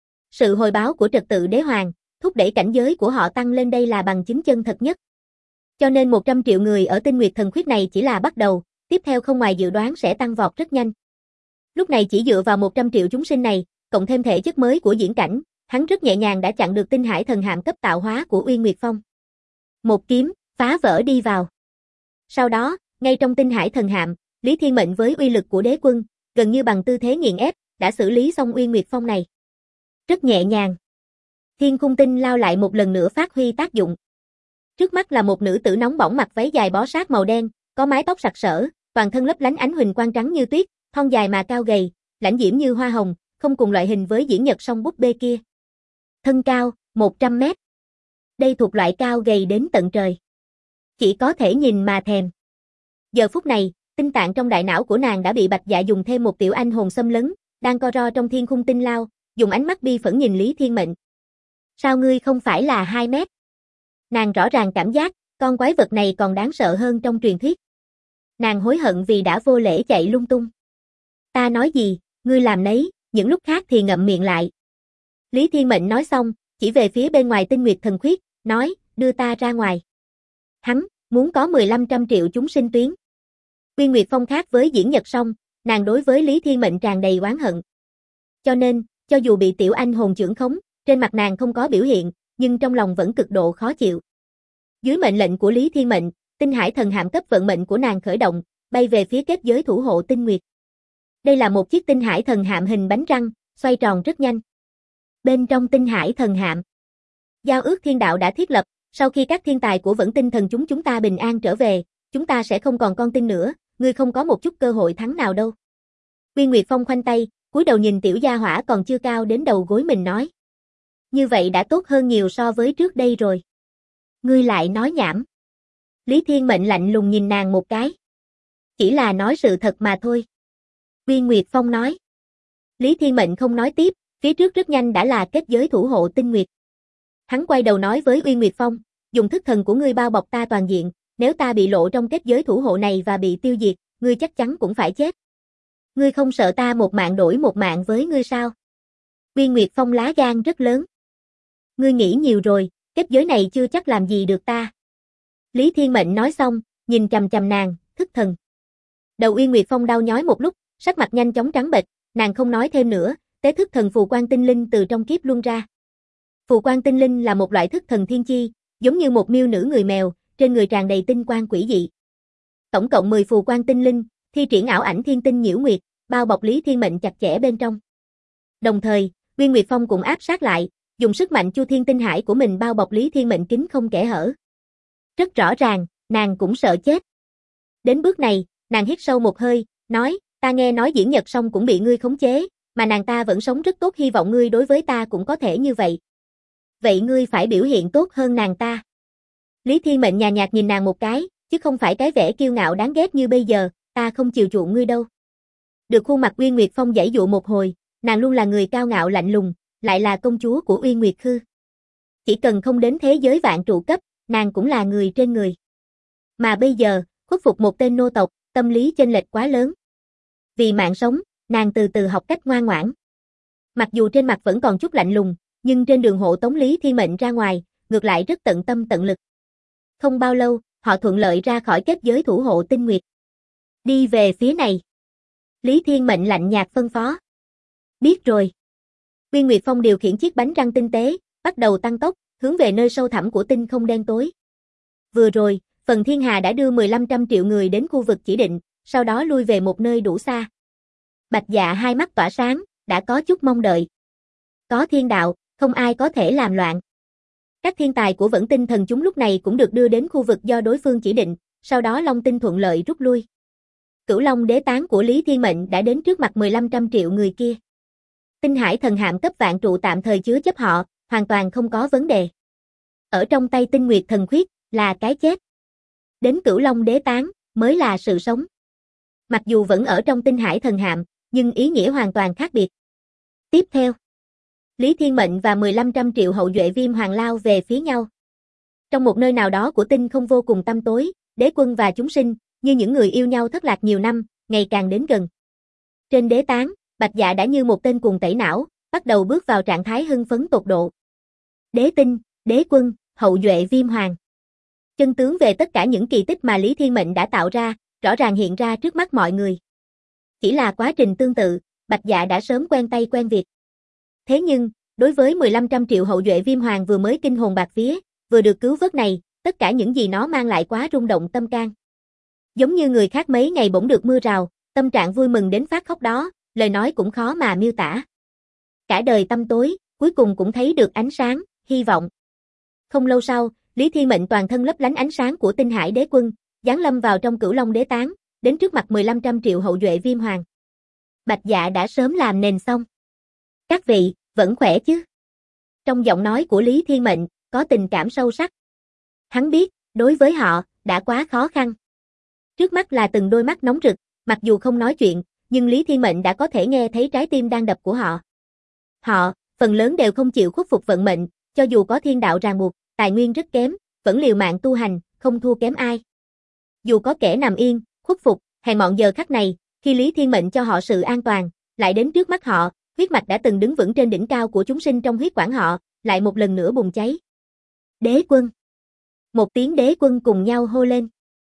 Sự hồi báo của trật tự đế hoàng, thúc đẩy cảnh giới của họ tăng lên, đây là bằng chứng chân thật nhất. Cho nên 100 triệu người ở Tinh Nguyệt Thần Khuyết này chỉ là bắt đầu, tiếp theo không ngoài dự đoán sẽ tăng vọt rất nhanh. Lúc này chỉ dựa vào 100 triệu chúng sinh này, cộng thêm thể chất mới của diễn cảnh, hắn rất nhẹ nhàng đã chặn được tinh hải thần hạm cấp tạo hóa của Uyên Nguyệt Phong. Một kiếm, phá vỡ đi vào. Sau đó, ngay trong tinh hải thần hạm, Lý Thiên Mệnh với uy lực của đế quân, gần như bằng tư thế nghiền ép, đã xử lý xong Uyên Nguyệt Phong này. Rất nhẹ nhàng. Thiên Khung Tinh lao lại một lần nữa phát huy tác dụng. Trước mắt là một nữ tử nóng bỏng mặc váy dài bó sát màu đen, có mái tóc sặc sỡ, toàn thân lấp lánh ánh huỳnh quang trắng như tuyết, thon dài mà cao gầy, lãnh diễm như hoa hồng, không cùng loại hình với Diễn Nhật song búp bê kia. Thân cao, 100 mét. Đây thuộc loại cao gầy đến tận trời. Chỉ có thể nhìn mà thèm. Giờ phút này, tinh tạng trong đại não của nàng đã bị Bạch Dạ dùng thêm một tiểu anh hồn xâm lấn, đang co ro trong Thiên Khung Tinh lao, dùng ánh mắt bi phẫn nhìn Lý Thiên Mệnh. Sao ngươi không phải là 2 mét? Nàng rõ ràng cảm giác, con quái vật này còn đáng sợ hơn trong truyền thuyết. Nàng hối hận vì đã vô lễ chạy lung tung. Ta nói gì, ngươi làm nấy, những lúc khác thì ngậm miệng lại. Lý Thiên Mệnh nói xong, chỉ về phía bên ngoài Tinh Nguyệt Thần Khuyết, nói, đưa ta ra ngoài. Hắn, muốn có 1500 triệu chúng sinh tuyến. Uyên Nguyệt Phong khác với Diễn Nhật song, nàng đối với Lý Thiên Mệnh tràn đầy oán hận. Cho nên, cho dù bị tiểu anh hồn chưởng khống, trên mặt nàng không có biểu hiện, nhưng trong lòng vẫn cực độ khó chịu. Dưới mệnh lệnh của Lý Thiên Mệnh, tinh hải thần hạm cấp vận mệnh của nàng khởi động, bay về phía kết giới thủ hộ Tinh Nguyệt. Đây là một chiếc tinh hải thần hạm hình bánh răng, xoay tròn rất nhanh. Bên trong tinh hải thần hạm, giao ước thiên đạo đã thiết lập, sau khi các thiên tài của Vẫn Tinh Thần chúng ta bình an trở về, chúng ta sẽ không còn con tin nữa, ngươi không có một chút cơ hội thắng nào đâu. Uyên Nguyệt Phong khoanh tay, cúi đầu nhìn tiểu gia hỏa còn chưa cao đến đầu gối mình nói. Như vậy đã tốt hơn nhiều so với trước đây rồi. Ngươi lại nói nhảm. Lý Thiên Mệnh lạnh lùng nhìn nàng một cái. Chỉ là nói sự thật mà thôi. Uyên Nguyệt Phong nói. Lý Thiên Mệnh không nói tiếp, phía trước rất nhanh đã là kết giới thủ hộ Tinh Nguyệt. Hắn quay đầu nói với Uyên Nguyệt Phong, dùng thức thần của ngươi bao bọc ta toàn diện, nếu ta bị lộ trong kết giới thủ hộ này và bị tiêu diệt, ngươi chắc chắn cũng phải chết. Ngươi không sợ ta một mạng đổi một mạng với ngươi sao? Uyên Nguyệt Phong lá gan rất lớn. Ngươi nghĩ nhiều rồi, kết giới này chưa chắc làm gì được ta. Lý Thiên Mệnh nói xong, nhìn chằm chằm nàng, thức thần. Đầu Uyên Nguyệt Phong đau nhói một lúc, sắc mặt nhanh chóng trắng bệch, nàng không nói thêm nữa, tế thức thần phù quan tinh linh từ trong kiếp luân ra. Phù quan tinh linh là một loại thức thần thiên chi, giống như một miêu nữ người mèo, trên người tràn đầy tinh quang quỷ dị. Tổng cộng 10 phù quan tinh linh, thi triển ảo ảnh thiên tinh nhiễu nguyệt, bao bọc Lý Thiên Mệnh chặt chẽ bên trong. Đồng thời, Uyên Nguyệt Phong cũng áp sát lại, dùng sức mạnh Chu Thiên Tinh Hải của mình bao bọc Lý Thiên Mệnh kín không kẽ hở. Rất rõ ràng, nàng cũng sợ chết. Đến bước này, nàng hít sâu một hơi, nói, ta nghe nói Diễn Nhật song cũng bị ngươi khống chế, mà nàng ta vẫn sống rất tốt, hy vọng ngươi đối với ta cũng có thể như vậy. Vậy ngươi phải biểu hiện tốt hơn nàng ta. Lý Thiên Mệnh nhàn nhạt nhìn nàng một cái, chứ không phải cái vẻ kiêu ngạo đáng ghét như bây giờ, ta không chiều chuộng ngươi đâu. Được khuôn mặt Uyên Nguyệt Phong giãy dụ một hồi, nàng luôn là người cao ngạo lạnh lùng, lại là công chúa của Uyên Nguyệt Khư. Chỉ cần không đến thế giới vạn trụ cấp, nàng cũng là người trên người. Mà bây giờ, khuất phục một tên nô tộc, tâm lý chênh lệch quá lớn. Vì mạng sống, nàng từ từ học cách ngoan ngoãn. Mặc dù trên mặt vẫn còn chút lạnh lùng, nhưng trên đường hộ tống Lý Thiên Mệnh ra ngoài, ngược lại rất tận tâm tận lực. Không bao lâu, họ thuận lợi ra khỏi kết giới thủ hộ tinh nguyệt. Đi về phía này. Lý Thiên Mệnh lạnh nhạt phân phó. Biết rồi. Uyên Nguyệt Phong điều khiển chiếc bánh răng tinh tế, bắt đầu tăng tốc, hướng về nơi sâu thẳm của tinh không đen tối. Vừa rồi, Phần Thiên Hà đã đưa 1500 triệu người đến khu vực chỉ định, sau đó lui về một nơi đủ xa. Bạch Dạ hai mắt tỏa sáng, đã có chút mong đợi. Có thiên đạo, không ai có thể làm loạn. Các thiên tài của Vẫn Tinh Thần chúng lúc này cũng được đưa đến khu vực do đối phương chỉ định, sau đó Long Tinh thuận lợi rút lui. Cửu Long đế tán của Lý Thiên Mệnh đã đến trước mặt 1500 triệu người kia. Tinh Hải thần hạm cấp vạn trụ tạm thời chứa chấp họ, hoàn toàn không có vấn đề. Ở trong tay Tinh Nguyệt thần khuyết là cái chết. Đến Cửu Long đế tán mới là sự sống. Mặc dù vẫn ở trong Tinh Hải thần hạm, nhưng ý nghĩa hoàn toàn khác biệt. Tiếp theo, Lý Thiên Mệnh và 1500 triệu hậu duệ Viêm Hoàng lao về phía nhau. Trong một nơi nào đó của tinh không vô cùng tăm tối, đế quân và chúng sinh, như những người yêu nhau thất lạc nhiều năm, ngày càng đến gần. Trên đế tán, Bạch Dạ đã như một tên cuồng tẩy não, bắt đầu bước vào trạng thái hưng phấn tột độ. Đế tinh, đế quân, hậu duệ Viêm Hoàng. Chân tướng về tất cả những kỳ tích mà Lý Thiên Mệnh đã tạo ra, rõ ràng hiện ra trước mắt mọi người. Chỉ là quá trình tương tự, Bạch Dạ đã sớm quen tay quen việc. Thế nhưng, đối với 1500 triệu hậu duệ Viêm Hoàng vừa mới kinh hồn bạt vía, vừa được cứu vớt này, tất cả những gì nó mang lại quá rung động tâm can. Giống như người khác mấy ngày bỗng được mưa rào, tâm trạng vui mừng đến phát khóc đó, lời nói cũng khó mà miêu tả. Cả đời tăm tối, cuối cùng cũng thấy được ánh sáng, hy vọng. Không lâu sau, Lý Thiên Mệnh toàn thân lấp lánh ánh sáng của Tinh Hải đế quân, giáng lâm vào trong Cửu Long đế tán, đến trước mặt 1500 triệu hậu duệ Viêm Hoàng. Bạch Dạ đã sớm làm nền xong. Các vị, vẫn khỏe chứ? Trong giọng nói của Lý Thiên Mệnh, có tình cảm sâu sắc. Hắn biết, đối với họ, đã quá khó khăn. Trước mắt là từng đôi mắt nóng rực, mặc dù không nói chuyện, nhưng Lý Thiên Mệnh đã có thể nghe thấy trái tim đang đập của họ. Họ, phần lớn đều không chịu khuất phục vận mệnh, cho dù có thiên đạo ràng buộc, tài nguyên rất kém, vẫn liều mạng tu hành, không thua kém ai. Dù có kẻ nằm yên, khuất phục, hèn mọn giờ khắc này, khi Lý Thiên Mệnh cho họ sự an toàn, lại đến trước mắt họ, huyết mạch đã từng đứng vững trên đỉnh cao của chúng sinh trong huyết quản họ, lại một lần nữa bùng cháy. Đế quân. Một tiếng đế quân cùng nhau hô lên.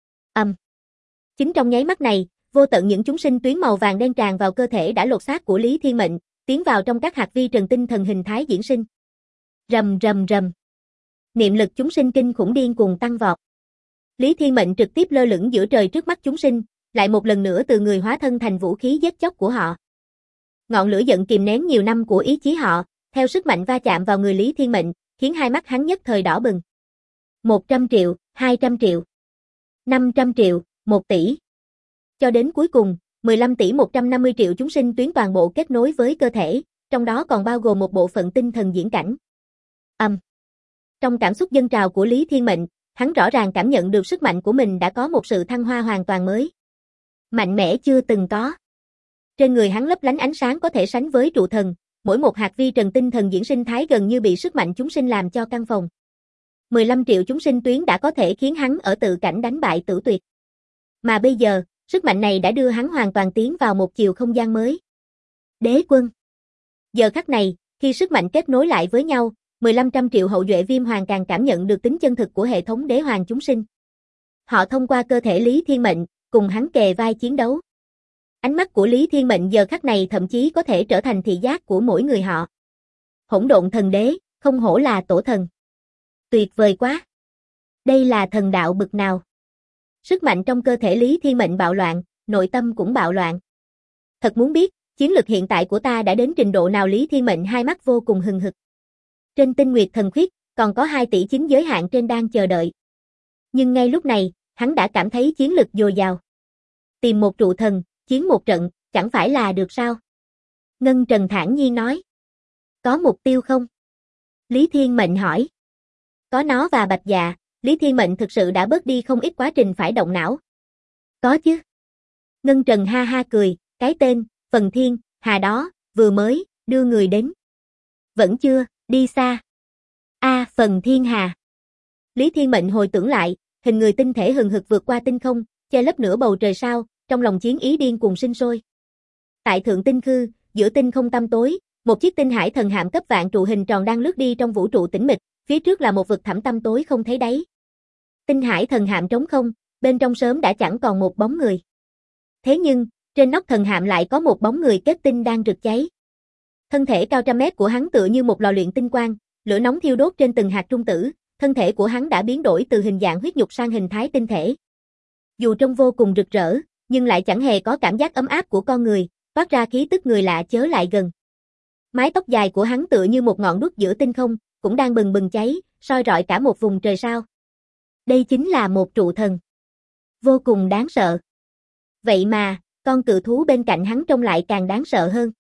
Chính trong nháy mắt này, vô tận những chúng sinh tuyến màu vàng đen tràn vào cơ thể đã lột xác của Lý Thiên Mệnh, tiến vào trong các hạt vi trần tinh thần hình thái diễn sinh. Rầm rầm rầm. Niệm lực chúng sinh kinh khủng điên cuồng tăng vọt. Lý Thiên Mệnh trực tiếp lơ lửng giữa trời trước mắt chúng sinh, lại một lần nữa từ người hóa thân thành vũ khí giết chóc của họ. Ngọn lửa giận kìm nén nhiều năm của ý chí họ, theo sức mạnh va chạm vào người Lý Thiên Mệnh, khiến hai mắt hắn nhất thời đỏ bừng. 100 triệu, 200 triệu, 500 triệu, 1 tỷ. Cho đến cuối cùng, 15 tỷ 150 triệu chúng sinh tuyến toàn bộ kết nối với cơ thể, trong đó còn bao gồm một bộ phận tinh thần diễn cảnh. Trong cảm xúc dâng trào của Lý Thiên Mệnh, hắn rõ ràng cảm nhận được sức mạnh của mình đã có một sự thăng hoa hoàn toàn mới. Mạnh mẽ chưa từng có. Trên người hắn lấp lánh ánh sáng có thể sánh với trụ thần, mỗi một hạt vi trần tinh thần diễn sinh thái gần như bị sức mạnh chúng sinh làm cho căng phòng. 15 triệu chúng sinh tuyến đã có thể khiến hắn ở tự cảnh đánh bại Tử Tuyệt. Mà bây giờ, sức mạnh này đã đưa hắn hoàn toàn tiến vào một chiều không gian mới. Đế quân. Giờ khắc này, khi sức mạnh kết nối lại với nhau, 1500 triệu hậu duệ Viêm Hoàng càng cảm nhận được tính chân thực của hệ thống đế hoàng chúng sinh. Họ thông qua cơ thể Lý Thiên Mệnh, cùng hắn kề vai chiến đấu. Ánh mắt của Lý Thiên Mệnh giờ khắc này thậm chí có thể trở thành thị giác của mỗi người họ. Hỗn độn thần đế, không hổ là tổ thần. Tuyệt vời quá. Đây là thần đạo bực nào? Sức mạnh trong cơ thể Lý Thiên Mệnh bạo loạn, nội tâm cũng bạo loạn. Thật muốn biết, chiến lực hiện tại của ta đã đến trình độ nào? Lý Thiên Mệnh hai mắt vô cùng hừng hực. Trên Tinh Nguyệt thần khuyết, còn có 2 tỷ chính giới hạn trên đang chờ đợi. Nhưng ngay lúc này, hắn đã cảm thấy chiến lực dồi dào. Tìm một trụ thần, chiến một trận, chẳng phải là được sao? Ngân Trần thản nhiên nói. Có mục tiêu không? Lý Thiên Mệnh hỏi. Có nó và Bạch Dạ, Lý Thiên Mệnh thực sự đã bớt đi không ít quá trình phải động não. Có chứ. Ngân Trần ha ha cười, cái tên, Phần Thiên, Hà đó, vừa mới, đưa người đến. Vẫn chưa, đi xa. Phần Thiên Hà. Lý Thiên Mệnh hồi tưởng lại, hình người tinh thể hừng hực vượt qua tinh không, che lấp nửa bầu trời sao, trong lòng chiến ý điên cuồng sinh sôi. Tại Thượng Tinh Khư, giữa tinh không tăm tối, Một chiếc tinh hải thần hạm cấp vạn trụ hình tròn đang lướt đi trong vũ trụ tĩnh mịch, phía trước là một vực thẳm tăm tối không thấy đáy. Tinh hải thần hạm trống không, bên trong sớm đã chẳng còn một bóng người. Thế nhưng, trên nóc thần hạm lại có một bóng người kết tinh đang rực cháy. Thân thể cao trăm mét của hắn tựa như một lò luyện tinh quang, lửa nóng thiêu đốt trên từng hạt trung tử, thân thể của hắn đã biến đổi từ hình dạng huyết nhục sang hình thái tinh thể. Dù trông vô cùng rực rỡ, nhưng lại chẳng hề có cảm giác ấm áp của con người, toát ra khí tức người lạ chớ lại gần. Mái tóc dài của hắn tựa như một ngọn đuốc giữa tinh không, cũng đang bừng bừng cháy, soi rọi cả một vùng trời sao. Đây chính là một trụ thần. Vô cùng đáng sợ. Vậy mà, con cự thú bên cạnh hắn trông lại càng đáng sợ hơn.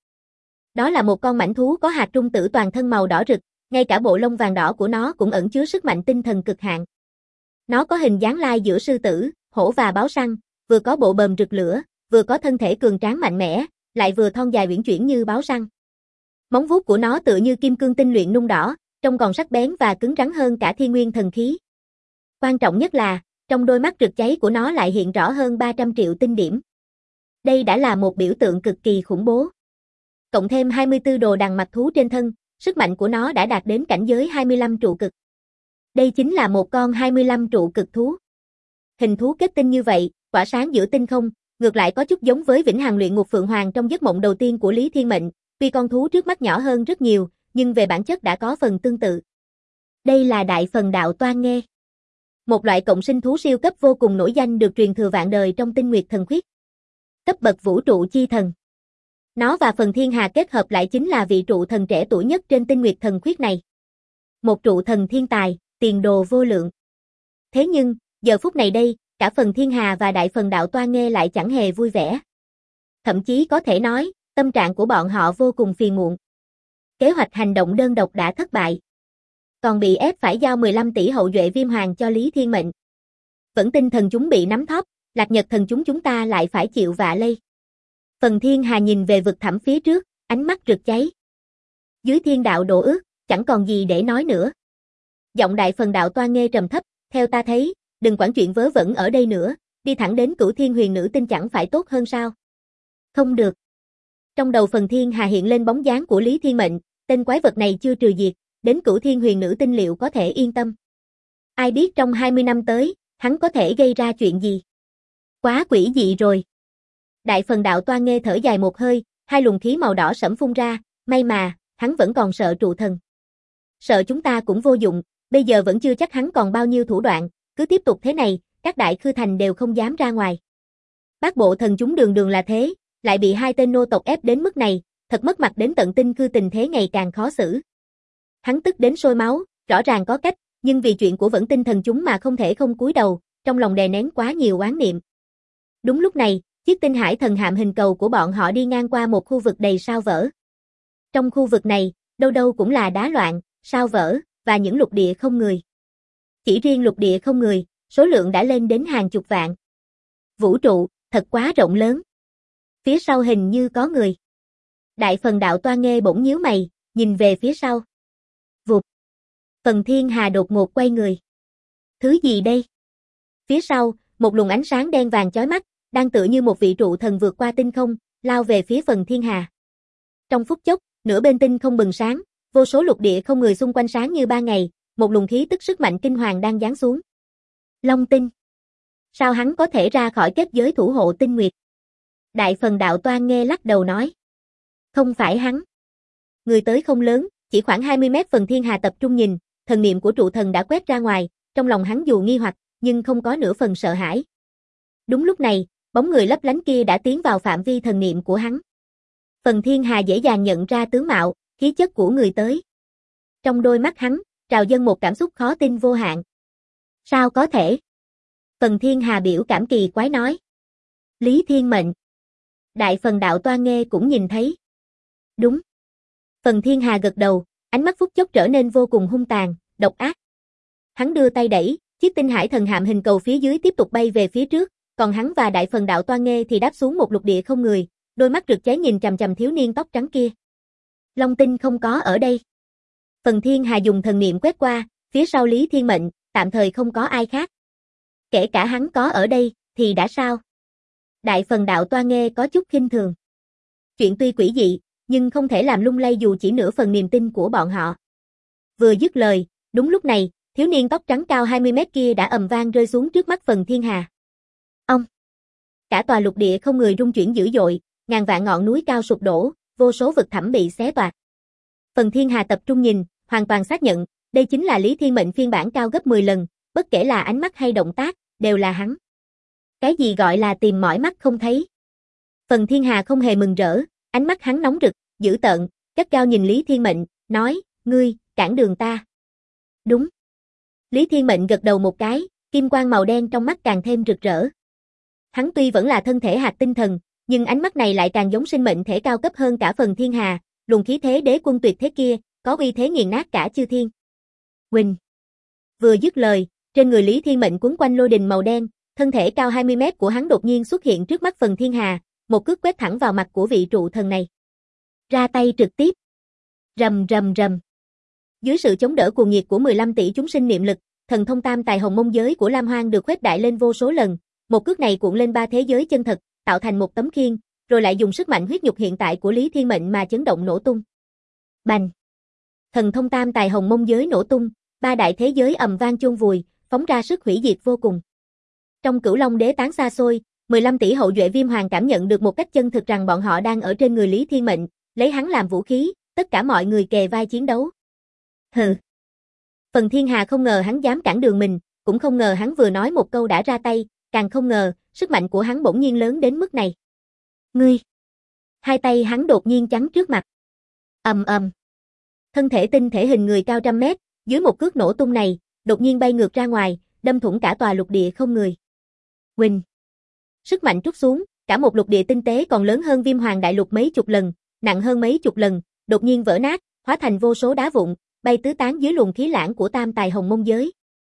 Đó là một con mãnh thú có hạt trung tử toàn thân màu đỏ rực, ngay cả bộ lông vàng đỏ của nó cũng ẩn chứa sức mạnh tinh thần cực hạn. Nó có hình dáng lai giữa sư tử, hổ và báo săn, vừa có bộ bờm rực lửa, vừa có thân thể cường tráng mạnh mẽ, lại vừa thon dài uyển chuyển như báo săn. Móng vuốt của nó tựa như kim cương tinh luyện nung đỏ, trông còn sắc bén và cứng rắn hơn cả thiên nguyên thần khí. Quan trọng nhất là, trong đôi mắt rực cháy của nó lại hiện rõ hơn 300 triệu tinh điểm. Đây đã là một biểu tượng cực kỳ khủng bố. Cộng thêm 24 đồ đằng mạch thú trên thân, sức mạnh của nó đã đạt đến cảnh giới 25 trụ cực. Đây chính là một con 25 trụ cực thú. Hình thú kết tinh như vậy, tỏa sáng giữa tinh không, ngược lại có chút giống với vĩnh hằng luyện ngục phượng hoàng trong giấc mộng đầu tiên của Lý Thiên Mệnh, tuy con thú trước mắt nhỏ hơn rất nhiều, nhưng về bản chất đã có phần tương tự. Đây là đại phần đạo toan nghê. Một loại cộng sinh thú siêu cấp vô cùng nổi danh được truyền thừa vạn đời trong Tinh Nguyệt Thần Khuyết. Cấp bậc vũ trụ chi thần. Nó và phần thiên hà kết hợp lại chính là vị trụ thần trẻ tuổi nhất trên Tinh Nguyệt Thần Khuyết này. Một trụ thần thiên tài, tiền đồ vô lượng. Thế nhưng, giờ phút này đây, cả phần thiên hà và đại phần đạo toan nghê lại chẳng hề vui vẻ. Thậm chí có thể nói, tâm trạng của bọn họ vô cùng phiền muộn. Kế hoạch hành động đơn độc đã thất bại. Còn bị ép phải giao 15 tỷ hậu duệ viêm hoàng cho Lý Thiên Mệnh. Vẫn tinh thần chúng bị nắm thóp, lạc nhật thần chúng ta lại phải chịu vạ lây. Phần thiên hà nhìn về vực thẳm phía trước, ánh mắt rực cháy. Dưới thiên đạo độ ước, chẳng còn gì để nói nữa. Giọng đại phần đạo toan nghê trầm thấp, theo ta thấy, đừng quản chuyện vớ vẩn ở đây nữa, đi thẳng đến Cửu Thiên Huyền Nữ Tinh chẳng phải tốt hơn sao? Không được. Trong đầu phần thiên hà hiện lên bóng dáng của Lý Thiên Mệnh, tên quái vật này chưa trừ diệt, đến Cửu Thiên Huyền Nữ Tinh liệu có thể yên tâm. Ai biết trong 20 năm tới, hắn có thể gây ra chuyện gì? Quá quỷ dị rồi. Đại phần đạo toan nghê thở dài một hơi, hai luồng khí màu đỏ sẫm phun ra, may mà, hắn vẫn còn sợ trụ thần. Sợ chúng ta cũng vô dụng, bây giờ vẫn chưa chắc hắn còn bao nhiêu thủ đoạn, cứ tiếp tục thế này, các đại khư thành đều không dám ra ngoài. Bát bộ thần chúng đường đường là thế, lại bị hai tên nô tộc ép đến mức này, thật mất mặt đến tận tinh khư tình thế ngày càng khó xử. Hắn tức đến sôi máu, rõ ràng có cách, nhưng vì chuyện của vẫn tinh thần chúng mà không thể không cúi đầu, trong lòng đè nén quá nhiều oán niệm. Đúng lúc này, chiếc tinh hải thần hạm hình cầu của bọn họ đi ngang qua một khu vực đầy sao vỡ. Trong khu vực này, đâu đâu cũng là đá loạn, sao vỡ, và những lục địa không người. Chỉ riêng lục địa không người, số lượng đã lên đến hàng chục vạn. Vũ trụ, thật quá rộng lớn. Phía sau hình như có người. Đại phần đạo toan nghê bỗng nhíu mày, nhìn về phía sau. Vụt. Phần thiên hà đột ngột quay người. Thứ gì đây? Phía sau, một luồng ánh sáng đen vàng chói mắt, đang tựa như một vị trụ thần vượt qua tinh không, lao về phía phần thiên hà. Trong phút chốc, nửa bên tinh không bừng sáng, vô số lục địa không người xung quanh sáng như ban ngày, một luồng khí tức sức mạnh kinh hoàng đang giáng xuống. Long tinh. Sao hắn có thể ra khỏi kết giới thủ hộ tinh nguyệt? Đại phần đạo toan nghê lắc đầu nói. Không phải hắn. Người tới không lớn, chỉ khoảng 20 mét. Phần thiên hà tập trung nhìn, thần niệm của trụ thần đã quét ra ngoài, trong lòng hắn dù nghi hoặc, nhưng không có nửa phần sợ hãi. Đúng lúc này, bóng người lấp lánh kia đã tiến vào phạm vi thần niệm của hắn. Phần thiên hà dễ dàng nhận ra tướng mạo, khí chất của người tới. Trong đôi mắt hắn, trào dâng một cảm xúc khó tin vô hạn. Sao có thể? Phần thiên hà biểu cảm kỳ quái nói. Lý Thiên Mệnh. Đại phần đạo toan nghê cũng nhìn thấy. Đúng. Phần thiên hà gật đầu, ánh mắt phút chốc trở nên vô cùng hung tàn, độc ác. Hắn đưa tay đẩy, chiếc tinh hải thần hạm hình cầu phía dưới tiếp tục bay về phía trước, còn hắn và đại phần đạo toan nghê thì đáp xuống một lục địa không người, đôi mắt rực cháy nhìn chằm chằm thiếu niên tóc trắng kia. Long tinh không có ở đây. Phần thiên hà dùng thần niệm quét qua, phía sau Lý Thiên Mệnh, tạm thời không có ai khác. Kể cả hắn có ở đây, thì đã sao? Đại phần đạo toan nghê có chút khinh thường. Chuyện tuy quỷ dị, nhưng không thể làm lung lay dù chỉ nửa phần niềm tin của bọn họ. Vừa dứt lời, đúng lúc này, thiếu niên tóc trắng cao 20 mét kia đã ầm vang rơi xuống trước mắt Phần Thiên Hà. Ông! Cả tòa lục địa không người rung chuyển dữ dội, ngàn vạn ngọn núi cao sụp đổ, vô số vực thẳm bị xé toạc. Phần Thiên Hà tập trung nhìn, hoàn toàn xác nhận, đây chính là Lý Thiên Mệnh phiên bản cao gấp 10 lần, bất kể là ánh mắt hay động tác, đều là hắn. Cái gì gọi là tìm mỏi mắt không thấy? Phần Thiên Hà không hề mừng rỡ, ánh mắt hắn nóng rực, dữ tợn, gắt gao nhìn Lý Thiên Mệnh, nói, ngươi, cản đường ta. Đúng. Lý Thiên Mệnh gật đầu một cái, kim quang màu đen trong mắt càng thêm rực rỡ. Hắn tuy vẫn là thân thể hạt tinh thần, nhưng ánh mắt này lại càng giống sinh mệnh thể cao cấp hơn cả Phần Thiên Hà, luồng khí thế đế quân tuyệt thế kia, có uy thế nghiền nát cả chư thiên. Huỳnh. Vừa dứt lời, trên người Lý Thiên Mệnh quấn quanh lôi đình màu đen, thân thể cao 20 mét của hắn đột nhiên xuất hiện trước mắt Phần Thiên Hà, một cước quét thẳng vào mặt của vị trụ thần này. Ra tay trực tiếp. Rầm rầm rầm. Dưới sự chống đỡ cuồng nhiệt của 15 tỷ chúng sinh niệm lực, thần thông tam tài hồng mông giới của Lam Hoang được khuếch đại lên vô số lần, một cước này cuộn lên ba thế giới chân thật, tạo thành một tấm khiên, rồi lại dùng sức mạnh huyết nhục hiện tại của Lý Thiên Mệnh mà chấn động nổ tung. Bành! Thần thông tam tài hồng mông giới nổ tung, ba đại thế giới ầm vang chôn vùi, phóng ra sức hủy diệt vô cùng. Trong Cửu Long Đế tán xa xôi, 15 tỷ hậu duệ Viêm Hoàng cảm nhận được một cách chân thực rằng bọn họ đang ở trên người Lý Thiên Mệnh, lấy hắn làm vũ khí, tất cả mọi người kề vai chiến đấu. Hừ. Phần Thiên Hà không ngờ hắn dám cản đường mình, cũng không ngờ hắn vừa nói một câu đã ra tay, càng không ngờ, sức mạnh của hắn bỗng nhiên lớn đến mức này. Ngươi! Hai tay hắn đột nhiên chắn trước mặt. Ầm ầm. Thân thể tinh thể hình người cao trăm mét, dưới một cước nổ tung này, đột nhiên bay ngược ra ngoài, đâm thủng cả tòa lục địa không người. Huỳnh. Sức mạnh trút xuống, cả một lục địa tinh tế còn lớn hơn Viêm Hoàng đại lục mấy chục lần, nặng hơn mấy chục lần, đột nhiên vỡ nát, hóa thành vô số đá vụn, bay tứ tán dưới luồng khí lãng của tam tài hồng mông giới.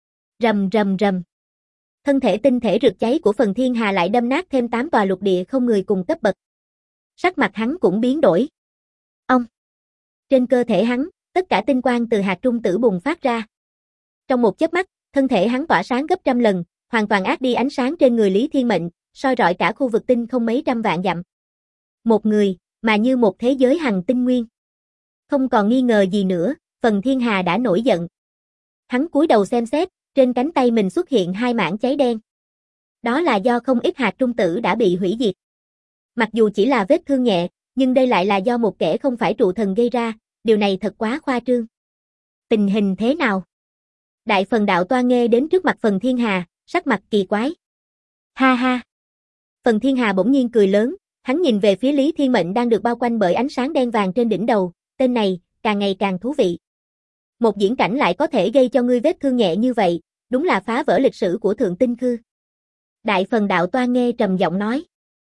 Rầm rầm rầm. Thân thể tinh thể rực cháy của Phần Thiên Hà lại đâm nát thêm 8 tòa lục địa không người cùng cấp bậc. Sắc mặt hắn cũng biến đổi. Ông. Trên cơ thể hắn, tất cả tinh quang từ hạt trung tử bùng phát ra. Trong một chớp mắt, thân thể hắn tỏa sáng gấp trăm lần, hoàn toàn át đi ánh sáng trên người Lý Thiên Mệnh, soi rọi cả khu vực tinh không mấy trăm vạn dặm. Một người, mà như một thế giới hằng tinh nguyên. Không còn nghi ngờ gì nữa, Phần Thiên Hà đã nổi giận. Hắn cúi đầu xem xét, trên cánh tay mình xuất hiện hai mảng cháy đen. Đó là do không ít hạt trung tử đã bị hủy diệt. Mặc dù chỉ là vết thương nhẹ, nhưng đây lại là do một kẻ không phải trụ thần gây ra, điều này thật quá khoa trương. Tình hình thế nào? Đại Phần Đạo Toa Nghê đến trước mặt Phần Thiên Hà, sắc mặt kỳ quái. Ha ha! Phần Thiên Hà bỗng nhiên cười lớn, hắn nhìn về phía Lý Thiên Mệnh đang được bao quanh bởi ánh sáng đen vàng trên đỉnh đầu, tên này, càng ngày càng thú vị. Một diễn cảnh lại có thể gây cho ngươi vết thương nhẹ như vậy, đúng là phá vỡ lịch sử của Thượng Tinh Khư. Đại Phần Đạo Toa Nghê trầm giọng nói.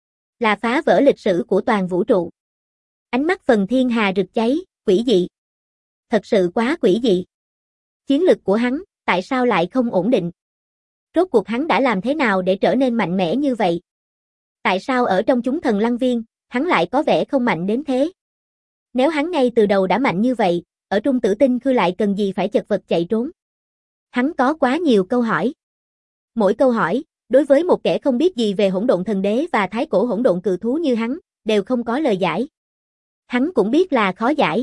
Là phá vỡ lịch sử của toàn vũ trụ. Ánh mắt Phần Thiên Hà rực cháy, quỷ dị. Thật sự quá quỷ dị. Chiến lực của hắn, tại sao lại không ổn định? Rốt cuộc hắn đã làm thế nào để trở nên mạnh mẽ như vậy? Tại sao ở trong chúng thần lăng viên, hắn lại có vẻ không mạnh đến thế? Nếu hắn ngay từ đầu đã mạnh như vậy, ở Trung Tử Tinh Khư lại cần gì phải chật vật chạy trốn? Hắn có quá nhiều câu hỏi. Mỗi câu hỏi, đối với một kẻ không biết gì về Hỗn Độn Thần Đế và Thái Cổ Hỗn Độn Cự Thú như hắn, đều không có lời giải. Hắn cũng biết là khó giải.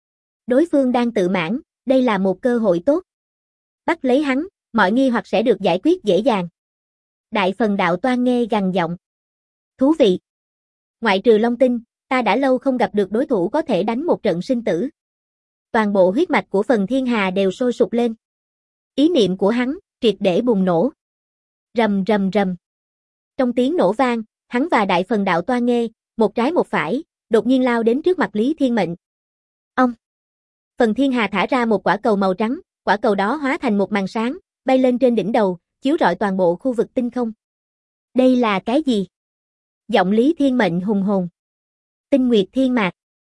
Đối phương đang tự mãn, đây là một cơ hội tốt. Bắt lấy hắn, mọi nghi hoặc sẽ được giải quyết dễ dàng. Đại Phần Đạo Toa Nghê gằn giọng. Thú vị. Ngoại trừ Long Tinh, ta đã lâu không gặp được đối thủ có thể đánh một trận sinh tử. Toàn bộ huyết mạch của Phần Thiên Hà đều sôi sục lên. Ý niệm của hắn, triệt để bùng nổ. Rầm rầm rầm. Trong tiếng nổ vang, hắn và Đại Phần Đạo Toa Nghê, một trái một phải, đột nhiên lao đến trước mặt Lý Thiên Mệnh. Ông. Phần Thiên Hà thả ra một quả cầu màu trắng, quả cầu đó hóa thành một màn sáng, bay lên trên đỉnh đầu, chiếu rọi toàn bộ khu vực tinh không. Đây là cái gì? Giọng Lý Thiên Mệnh hùng hồn. Tinh Nguyệt Thiên Mạc.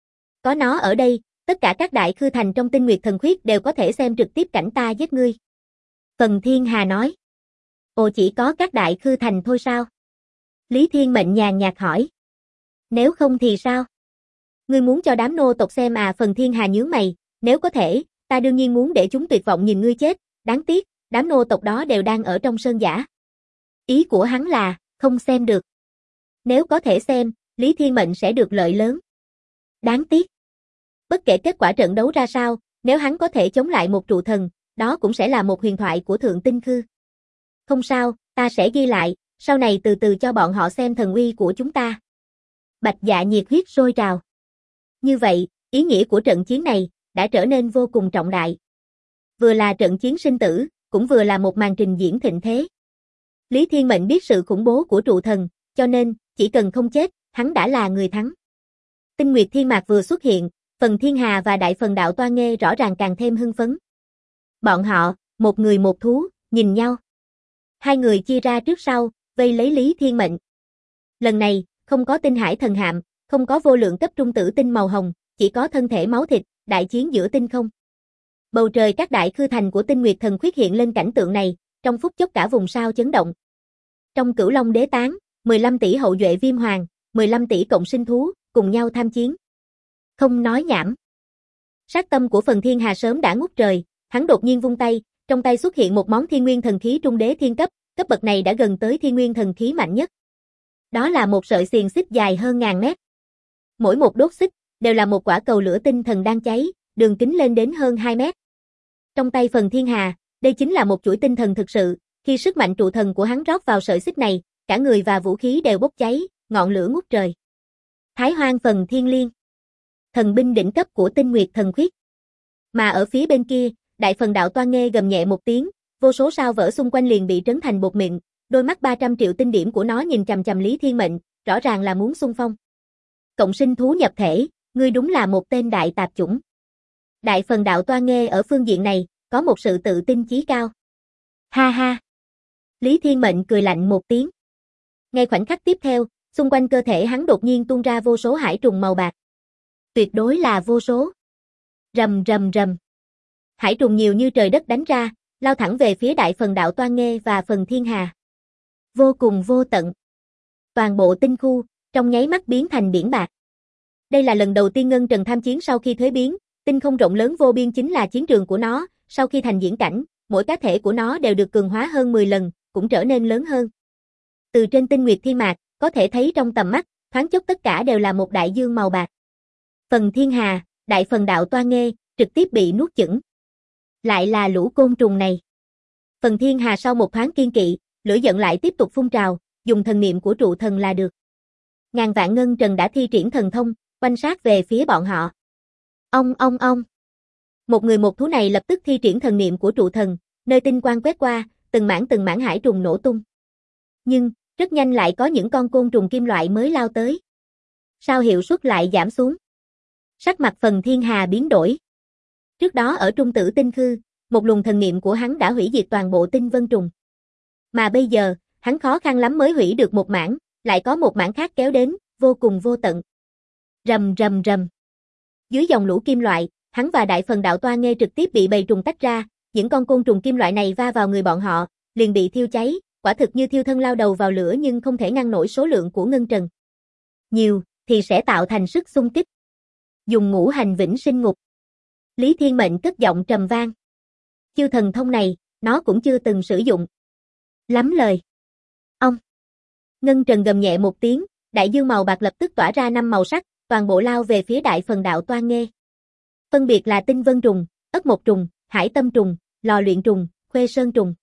Có nó ở đây, tất cả các đại khư thành trong Tinh Nguyệt Thần Khuyết đều có thể xem trực tiếp cảnh ta giết ngươi. Phần Thiên Hà nói. Ồ, chỉ có các đại khư thành thôi sao? Lý Thiên Mệnh nhàn nhạt hỏi. Nếu không thì sao? Ngươi muốn cho đám nô tộc xem à? Phần Thiên Hà nhướng mày, nếu có thể, ta đương nhiên muốn để chúng tuyệt vọng nhìn ngươi chết, đáng tiếc, đám nô tộc đó đều đang ở trong sơn giả. Ý của hắn là, không xem được. Nếu có thể xem, Lý Thiên Mệnh sẽ được lợi lớn. Đáng tiếc. Bất kể kết quả trận đấu ra sao, nếu hắn có thể chống lại một trụ thần, đó cũng sẽ là một huyền thoại của Thượng Tinh Khư. Không sao, ta sẽ ghi lại, sau này từ từ cho bọn họ xem thần uy của chúng ta. Bạch Dạ nhiệt huyết sôi trào. Như vậy, ý nghĩa của trận chiến này đã trở nên vô cùng trọng đại. Vừa là trận chiến sinh tử, cũng vừa là một màn trình diễn thịnh thế. Lý Thiên Mệnh biết sự khủng bố của trụ thần, cho nên, chỉ cần không chết, hắn đã là người thắng. Tinh Nguyệt Thiên Mạc vừa xuất hiện, Phần Thiên Hà và Đại Phần Đạo Toa Nghê rõ ràng càng thêm hưng phấn. Bọn họ, một người một thú, nhìn nhau. Hai người chia ra trước sau, vây lấy Lý Thiên Mệnh. Lần này, không có tinh hải thần hạm, không có vô lượng cấp trung tử tinh màu hồng, chỉ có thân thể máu thịt, đại chiến giữa tinh không. Bầu trời các đại khư thành của Tinh Nguyệt Thần Khuyết hiện lên cảnh tượng này, trong phút chốc cả vùng sao chấn động. Trong Cửu Long Đế Tán, 15 tỷ hậu duệ viêm hoàng, 15 tỷ cộng sinh thú, cùng nhau tham chiến. Không nói nhảm. Sát tâm của Phần Thiên Hà sớm đã ngút trời, hắn đột nhiên vung tay, trong tay xuất hiện một món Thiên Nguyên Thần Khí trung đế thiên cấp, cấp bậc này đã gần tới Thiên Nguyên Thần Khí mạnh nhất. Đó là một sợi xiềng xích dài hơn ngàn mét. Mỗi một đốt xích đều là một quả cầu lửa tinh thần đang cháy, đường kính lên đến hơn 2 mét. Trong tay Phần Thiên Hà, đây chính là một chuỗi tinh thần thực sự, khi sức mạnh trụ thần của hắn rót vào sợi xích này, cả người và vũ khí đều bốc cháy, ngọn lửa ngút trời. Thái Hoang Phần Thiên Liên, thần binh đỉnh cấp của Tinh Nguyệt Thần Khuyết. Mà ở phía bên kia, Đại Phần Đạo Toa Nghê gầm nhẹ một tiếng, vô số sao vỡ xung quanh liền bị trấn thành bột mịn, đôi mắt 300 triệu tinh điểm của nó nhìn chằm chằm Lý Thiên Mệnh, rõ ràng là muốn xung phong. Cộng sinh thú nhập thể, ngươi đúng là một tên đại tạp chủng. Đại Phần Đạo Toa Nghê ở phương diện này, có một sự tự tin chí cao. Ha ha. Lý Thiên Mệnh cười lạnh một tiếng. Ngay khoảnh khắc tiếp theo, xung quanh cơ thể hắn đột nhiên tuôn ra vô số hải trùng màu bạc. Tuyệt đối là vô số. Rầm rầm rầm. Hải trùng nhiều như trời đất đánh ra, lao thẳng về phía Đại Phần Đạo Toa Nghê và Phần Thiên Hà. Vô cùng vô tận. Toàn bộ tinh khu, trong nháy mắt biến thành biển bạc. Đây là lần đầu tiên Ngân Trần tham chiến sau khi thuế biến, tinh không rộng lớn vô biên chính là chiến trường của nó, sau khi thành diễn cảnh, mỗi cá thể của nó đều được cường hóa hơn 10 lần, cũng trở nên lớn hơn. Từ trên Tinh Nguyệt Thiên Mạc, có thể thấy trong tầm mắt, thoáng chốc tất cả đều là một đại dương màu bạc. Phần Thiên Hà, Đại Phần Đạo Toa Nghê, trực tiếp bị nuốt chửng. Lại là lũ côn trùng này. Phần Thiên Hà sau một thoáng kiên kỵ, lửa giận lại tiếp tục phun trào, dùng thần niệm của trụ thần là được. Ngàn vạn Ngân Trần đã thi triển thần thông, quanh sát về phía bọn họ. Ông. Một người một thú này lập tức thi triển thần niệm của trụ thần, nơi tinh quang quét qua, từng mảng hải trùng nổ tung. Nhưng, rất nhanh lại có những con côn trùng kim loại mới lao tới. Sao hiệu suất lại giảm xuống? Sắc mặt Phần Thiên Hà biến đổi. Trước đó ở Trung Tử Tinh Khư, một luồng thần niệm của hắn đã hủy diệt toàn bộ tinh vân trùng. Mà bây giờ, hắn khó khăn lắm mới hủy được một mảng, lại có một mảng khác kéo đến, vô cùng vô tận. Rầm rầm rầm. Dưới dòng lũ kim loại, hắn và Đại Phần Đạo Toa Nghê trực tiếp bị bầy trùng tách ra, những con côn trùng kim loại này va vào người bọn họ, liền bị thiêu cháy, quả thực như thiêu thân lao đầu vào lửa nhưng không thể ngăn nổi số lượng của Ngân Trần. Nhiều, thì sẽ tạo thành sức xung kích. Dùng ngũ hành vĩnh sinh ngục. Lý Thiên Mệnh cất giọng trầm vang. Chiêu thần thông này, nó cũng chưa từng sử dụng. Lắm lời. Ông. Ngân Trần gầm nhẹ một tiếng, đại dương màu bạc lập tức tỏa ra 5 màu sắc, toàn bộ lao về phía Đại Phần Đạo Toa Nghê. Phân biệt là tinh vân trùng, ất mộc trùng, hải tâm trùng, lò luyện trùng, khuê sơn trùng.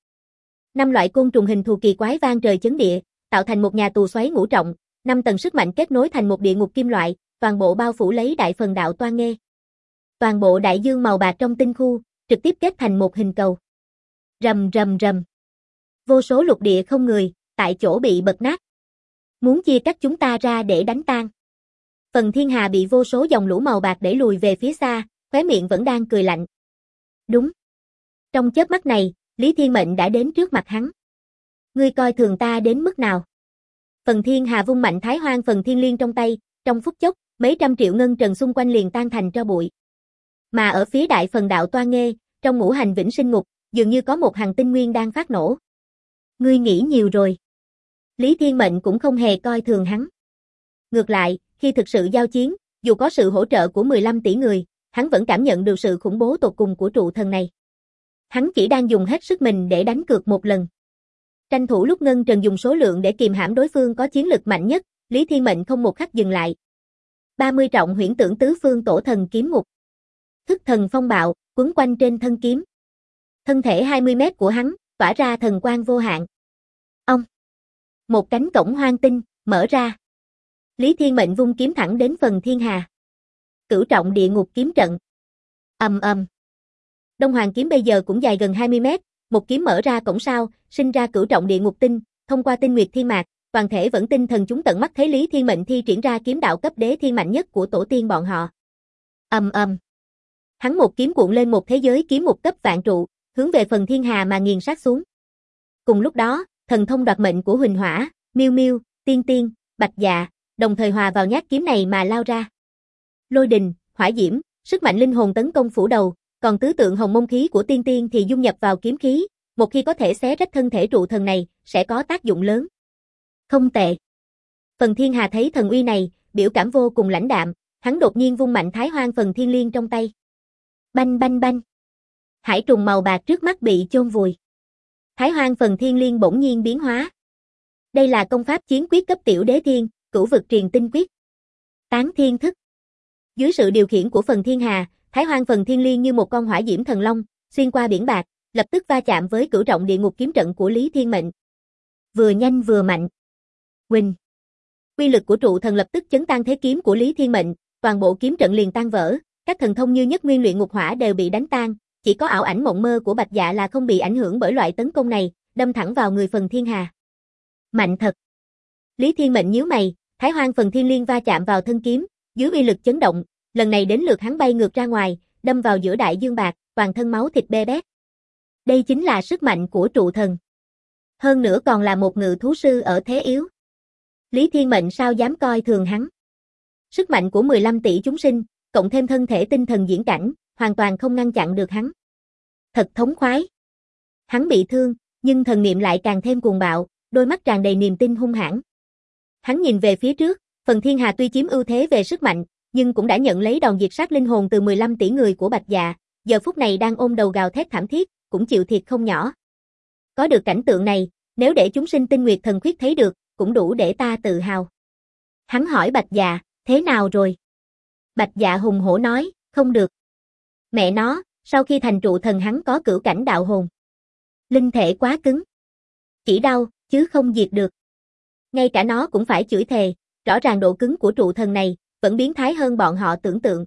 5 loại côn trùng hình thù kỳ quái vang trời chấn địa, tạo thành một nhà tù xoáy ngũ trọng, 5 tầng sức mạnh kết nối thành một địa ngục kim loại, toàn bộ bao phủ lấy Đại Phần Đạo Toa Nghê. Toàn bộ đại dương màu bạc trong tinh khu, trực tiếp kết thành một hình cầu. Rầm rầm rầm. Vô số lục địa không người, tại chỗ bị bật nát. Muốn chia cắt chúng ta ra để đánh tan. Phần Thiên Hà bị vô số dòng lũ màu bạc đẩy lùi về phía xa, khóe miệng vẫn đang cười lạnh. Đúng. Trong chớp mắt này, Lý Thiên Mệnh đã đến trước mặt hắn. Ngươi coi thường ta đến mức nào? Phần Thiên Hà vung mạnh Thái Hoang Phần Thiên Liên trong tay, trong phút chốc, mấy trăm triệu ngân trần xung quanh liền tan thành tro bụi. Mà ở phía Đại Phần Đạo Toa Nghê, trong ngũ hành vĩnh sinh ngục, dường như có một hàng tinh nguyên đang phát nổ. Ngươi nghĩ nhiều rồi. Lý Thiên Mệnh cũng không hề coi thường hắn. Ngược lại, khi thực sự giao chiến, dù có sự hỗ trợ của 15 tỷ người, hắn vẫn cảm nhận được sự khủng bố tột cùng của trụ thần này. Hắn chỉ đang dùng hết sức mình để đánh cược một lần. Tranh thủ lúc Ngân Trần dùng số lượng để kìm hãm đối phương có chiến lực mạnh nhất, Lý Thiên Mệnh không một khắc dừng lại. 30 trọng huyễn tưởng tứ phương tổ thần kiếm ngục. Thức thần phong bạo, quấn quanh trên thân kiếm. Thân thể 20 mét của hắn, tỏa ra thần quang vô hạn. Ông. Một cánh cổng hoang tinh, mở ra. Lý Thiên Mệnh vung kiếm thẳng đến phần thiên hà. Cửu trọng địa ngục kiếm trận. Ầm ầm. Đông Hoàng kiếm bây giờ cũng dài gần 20 mét, một kiếm mở ra cổng sao, sinh ra cửu trọng địa ngục tinh, thông qua tinh nguyệt thiên mạc, toàn thể vẫn tinh thần chúng tận mắt thấy Lý Thiên Mệnh thi triển ra kiếm đạo cấp đế thiên mạnh nhất của tổ tiên bọn họ. Ầm ầm. Hắn một kiếm cuộn lên một thế giới kiếm một cấp vạn trụ, hướng về phần thiên hà mà nghiền sát xuống. Cùng lúc đó, thần thông đoạt mệnh của Huỳnh Hỏa, Miêu Miêu, Tiên Tiên, Bạch Dạ, đồng thời hòa vào nhát kiếm này mà lao ra. Lôi đình, hỏa diễm, sức mạnh linh hồn tấn công phủ đầu, còn tứ tượng hồng mông khí của Tiên Tiên thì dung nhập vào kiếm khí, một khi có thể xé rách thân thể trụ thần này, sẽ có tác dụng lớn. Không tệ. Phần thiên hà thấy thần uy này, biểu cảm vô cùng lãnh đạm, hắn đột nhiên vung mạnh Thái Hoang phần thiên liên trong tay. Banh banh banh. Hải trùng màu bạc trước mắt bị chôn vùi. Thái Hoang phần thiên liên bỗng nhiên biến hóa. Đây là công pháp chiến quyết cấp tiểu đế thiên, cửu vực truyền tinh quyết. Tán thiên thức. Dưới sự điều khiển của phần thiên hà, Thái Hoang phần thiên liên như một con hỏa diễm thần long, xuyên qua biển bạc, lập tức va chạm với cửu trọng địa ngục kiếm trận của Lý Thiên Mệnh. Vừa nhanh vừa mạnh. Huỳnh. Uy lực của trụ thần lập tức chấn tan thế kiếm của Lý Thiên Mệnh, toàn bộ kiếm trận liền tan vỡ, các thần thông như nhất nguyên luyện ngục hỏa đều bị đánh tan, chỉ có ảo ảnh mộng mơ của Bạch Dạ là không bị ảnh hưởng bởi loại tấn công này, đâm thẳng vào người phần thiên hà. Mạnh thật. Lý Thiên Mệnh nhíu mày, Thái Hoang phần thiên liên va chạm vào thân kiếm, dưới uy lực chấn động, lần này đến lượt hắn bay ngược ra ngoài, đâm vào giữa đại dương bạc, toàn thân máu thịt be bét. Đây chính là sức mạnh của trụ thần. Hơn nữa còn là một ngự thú sư ở thế yếu. Lý Thiên Mệnh sao dám coi thường hắn. Sức mạnh của 15 tỷ chúng sinh, cộng thêm thân thể tinh thần diễn cảnh, hoàn toàn không ngăn chặn được hắn. Thật thống khoái. Hắn bị thương, nhưng thần niệm lại càng thêm cuồng bạo, đôi mắt tràn đầy niềm tin hung hãn. Hắn nhìn về phía trước, phần thiên hà tuy chiếm ưu thế về sức mạnh, nhưng cũng đã nhận lấy đòn diệt sát linh hồn từ 15 tỷ người của Bạch Dạ, giờ phút này đang ôm đầu gào thét thảm thiết, cũng chịu thiệt không nhỏ. Có được cảnh tượng này, nếu để chúng sinh tinh nguyệt thần khuyết thấy được, cũng đủ để ta tự hào. Hắn hỏi Bạch Dạ, thế nào rồi? Bạch Dạ hùng hổ nói, không được. Mẹ nó, sau khi thành trụ thần hắn có cửu cảnh đạo hồn. Linh thể quá cứng. Chỉ đau, chứ không diệt được. Ngay cả nó cũng phải chửi thề, rõ ràng độ cứng của trụ thần này, vẫn biến thái hơn bọn họ tưởng tượng.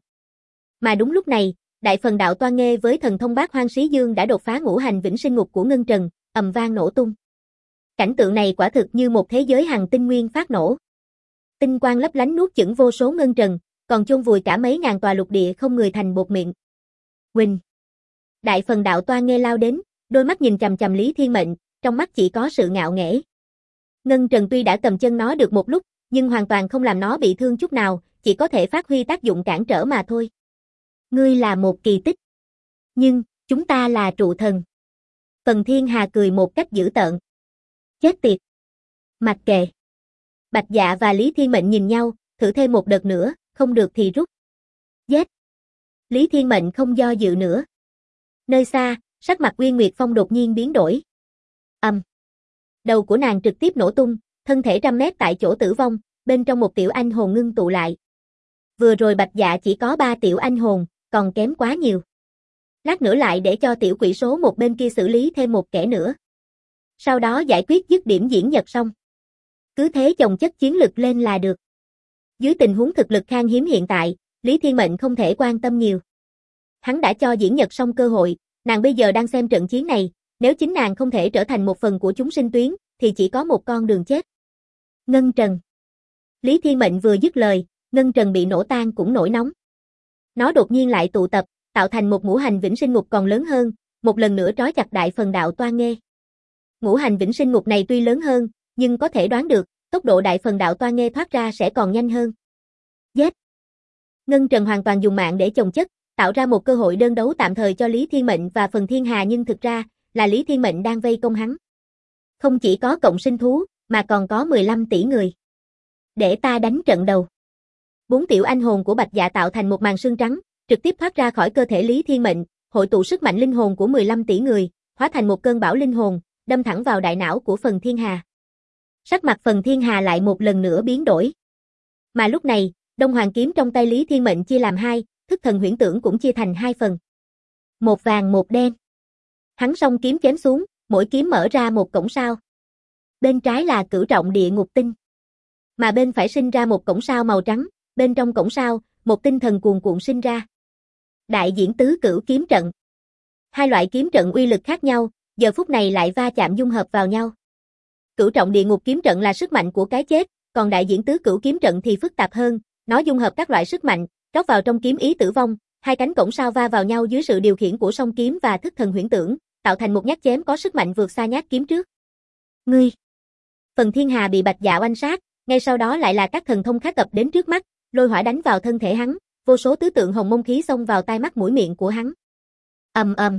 Mà đúng lúc này, đại phần đạo Toa Nghê với thần thông bát hoang xí dương đã đột phá ngũ hành vĩnh sinh ngục của Ngân Trần, ầm vang nổ tung. Cảnh tượng này quả thực như một thế giới hằng tinh nguyên phát nổ. Tinh quang lấp lánh nuốt chửng vô số Ngân Trần, còn chôn vùi cả mấy ngàn tòa lục địa không người thành bột miệng. Huỳnh. Đại phần đạo Toa Nghê lao đến, đôi mắt nhìn chằm chằm Lý Thiên Mệnh, trong mắt chỉ có sự ngạo nghễ. Ngân Trần tuy đã cầm chân nó được một lúc, nhưng hoàn toàn không làm nó bị thương chút nào, chỉ có thể phát huy tác dụng cản trở mà thôi. Ngươi là một kỳ tích. Nhưng, chúng ta là trụ thần. Phần thiên hà cười một cách dữ tợn. Chết tiệt. Mặc kệ. Bạch Dạ và Lý Thiên Mệnh nhìn nhau, thử thêm một đợt nữa, không được thì rút. Giết. Lý Thiên Mệnh không do dự nữa. Nơi xa, sắc mặt Uyên Nguyệt Phong đột nhiên biến đổi. Đầu của nàng trực tiếp nổ tung, thân thể trăm mét tại chỗ tử vong, bên trong một tiểu anh hồn ngưng tụ lại. Vừa rồi Bạch Dạ chỉ có 3 tiểu anh hồn, còn kém quá nhiều. Lát nữa lại để cho tiểu quỷ số một bên kia xử lý thêm một kẻ nữa. Sau đó giải quyết dứt điểm diễn nhật xong. Cứ thế chồng chất chiến lực lên là được. Dưới tình huống thực lực khan hiếm hiện tại, Lý Thiên Mệnh không thể quan tâm nhiều. Hắn đã cho diễn nhật xong cơ hội, nàng bây giờ đang xem trận chiến này, nếu chính nàng không thể trở thành một phần của chúng sinh tuyến, thì chỉ có một con đường chết. Ngân Trần. Lý Thiên Mệnh vừa dứt lời, Ngân Trần bị nổ tan cũng nổi nóng. Nó đột nhiên lại tụ tập, tạo thành một ngũ hành vĩnh sinh ngục còn lớn hơn, một lần nữa trói chặt đại phần đạo Toa Nghê. Ngũ hành vĩnh sinh ngục này tuy lớn hơn, nhưng có thể đoán được, tốc độ đại phần đạo Toa Nghê thoát ra sẽ còn nhanh hơn. Giết. Ngân Trần hoàn toàn dùng mạng để chồng chất, tạo ra một cơ hội đơn đấu tạm thời cho Lý Thiên Mệnh và phần thiên hà, nhưng thực ra là Lý Thiên Mệnh đang vây công hắn. Không chỉ có cộng sinh thú, mà còn có 15 tỷ người. Để ta đánh trận đầu. 4 tiểu anh hồn của Bạch Dạ tạo thành một màn sương trắng, trực tiếp thoát ra khỏi cơ thể Lý Thiên Mệnh, hội tụ sức mạnh linh hồn của 15 tỷ người, hóa thành một cơn bão linh hồn, đâm thẳng vào đại não của phần thiên hà. Sắc mặt phần thiên hà lại một lần nữa biến đổi. Mà lúc này, Đông Hoàng kiếm trong tay Lý Thiên Mệnh chia làm hai, thức thần huyễn tưởng cũng chia thành hai phần. Một vàng một đen. Hắn song kiếm chém xuống, mỗi kiếm mở ra một cổng sao. Bên trái là cửu trọng địa ngục tinh. Mà bên phải sinh ra một cổng sao màu trắng, bên trong cổng sao, một tinh thần cuồn cuộn sinh ra. Đại diễn tứ cửu kiếm trận. Hai loại kiếm trận uy lực khác nhau, giờ phút này lại va chạm dung hợp vào nhau. Cửu trọng địa ngục kiếm trận là sức mạnh của cái chết, còn đại diễn tứ cửu kiếm trận thì phức tạp hơn, nó dung hợp các loại sức mạnh, rót vào trong kiếm ý tử vong, hai cánh cổng sao va vào nhau dưới sự điều khiển của song kiếm và thức thần huyễn tưởng, tạo thành một nhát chém có sức mạnh vượt xa nhát kiếm trước. Ngươi! Phần Thiên Hà bị Bạch Dạ oanh sát, ngay sau đó lại là các thần thông khác ập đến trước mắt, lôi hỏa đánh vào thân thể hắn, vô số tứ tượng hồng mông khí xông vào tai mắt mũi miệng của hắn. Ầm ầm.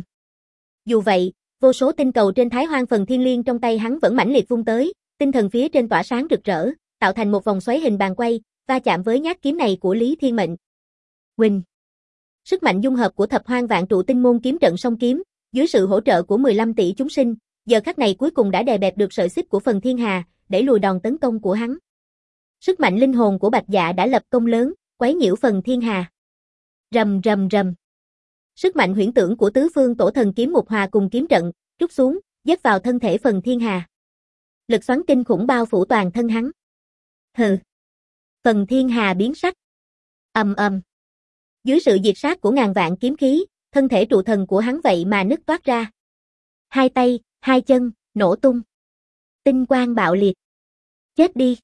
Dù vậy, vô số tinh cầu trên Thái Hoang Phần Thiên Liên trong tay hắn vẫn mãnh liệt vung tới, tinh thần phía trên tỏa sáng rực rỡ, tạo thành một vòng xoáy hình bàn quay, va chạm với nhát kiếm này của Lý Thiên Mệnh. Huỳnh. Sức mạnh dung hợp của Thập Hoang Vạn Trụ Tinh môn kiếm trận song kiếm, dưới sự hỗ trợ của 15 tỷ chúng sinh, giờ khắc này cuối cùng đã đè bẹp được sợi xích của Phần Thiên Hà, đẩy lùi đòn tấn công của hắn. Sức mạnh linh hồn của Bạch Dạ đã lập công lớn, quấy nhiễu Phần Thiên Hà. Rầm rầm rầm. Sức mạnh huyễn tưởng của tứ phương tổ thần kiếm mục hòa cùng kiếm trận, trút xuống, dết vào thân thể Phần Thiên Hà. Lực xoắn kinh khủng bao phủ toàn thân hắn. Hừ. Phần Thiên Hà biến sắc. Ầm ầm. Dưới sự diệt sát của ngàn vạn kiếm khí, thân thể trụ thần của hắn vậy mà nứt toát ra. Hai tay, hai chân, nổ tung. Tinh quang bạo liệt. Chết đi.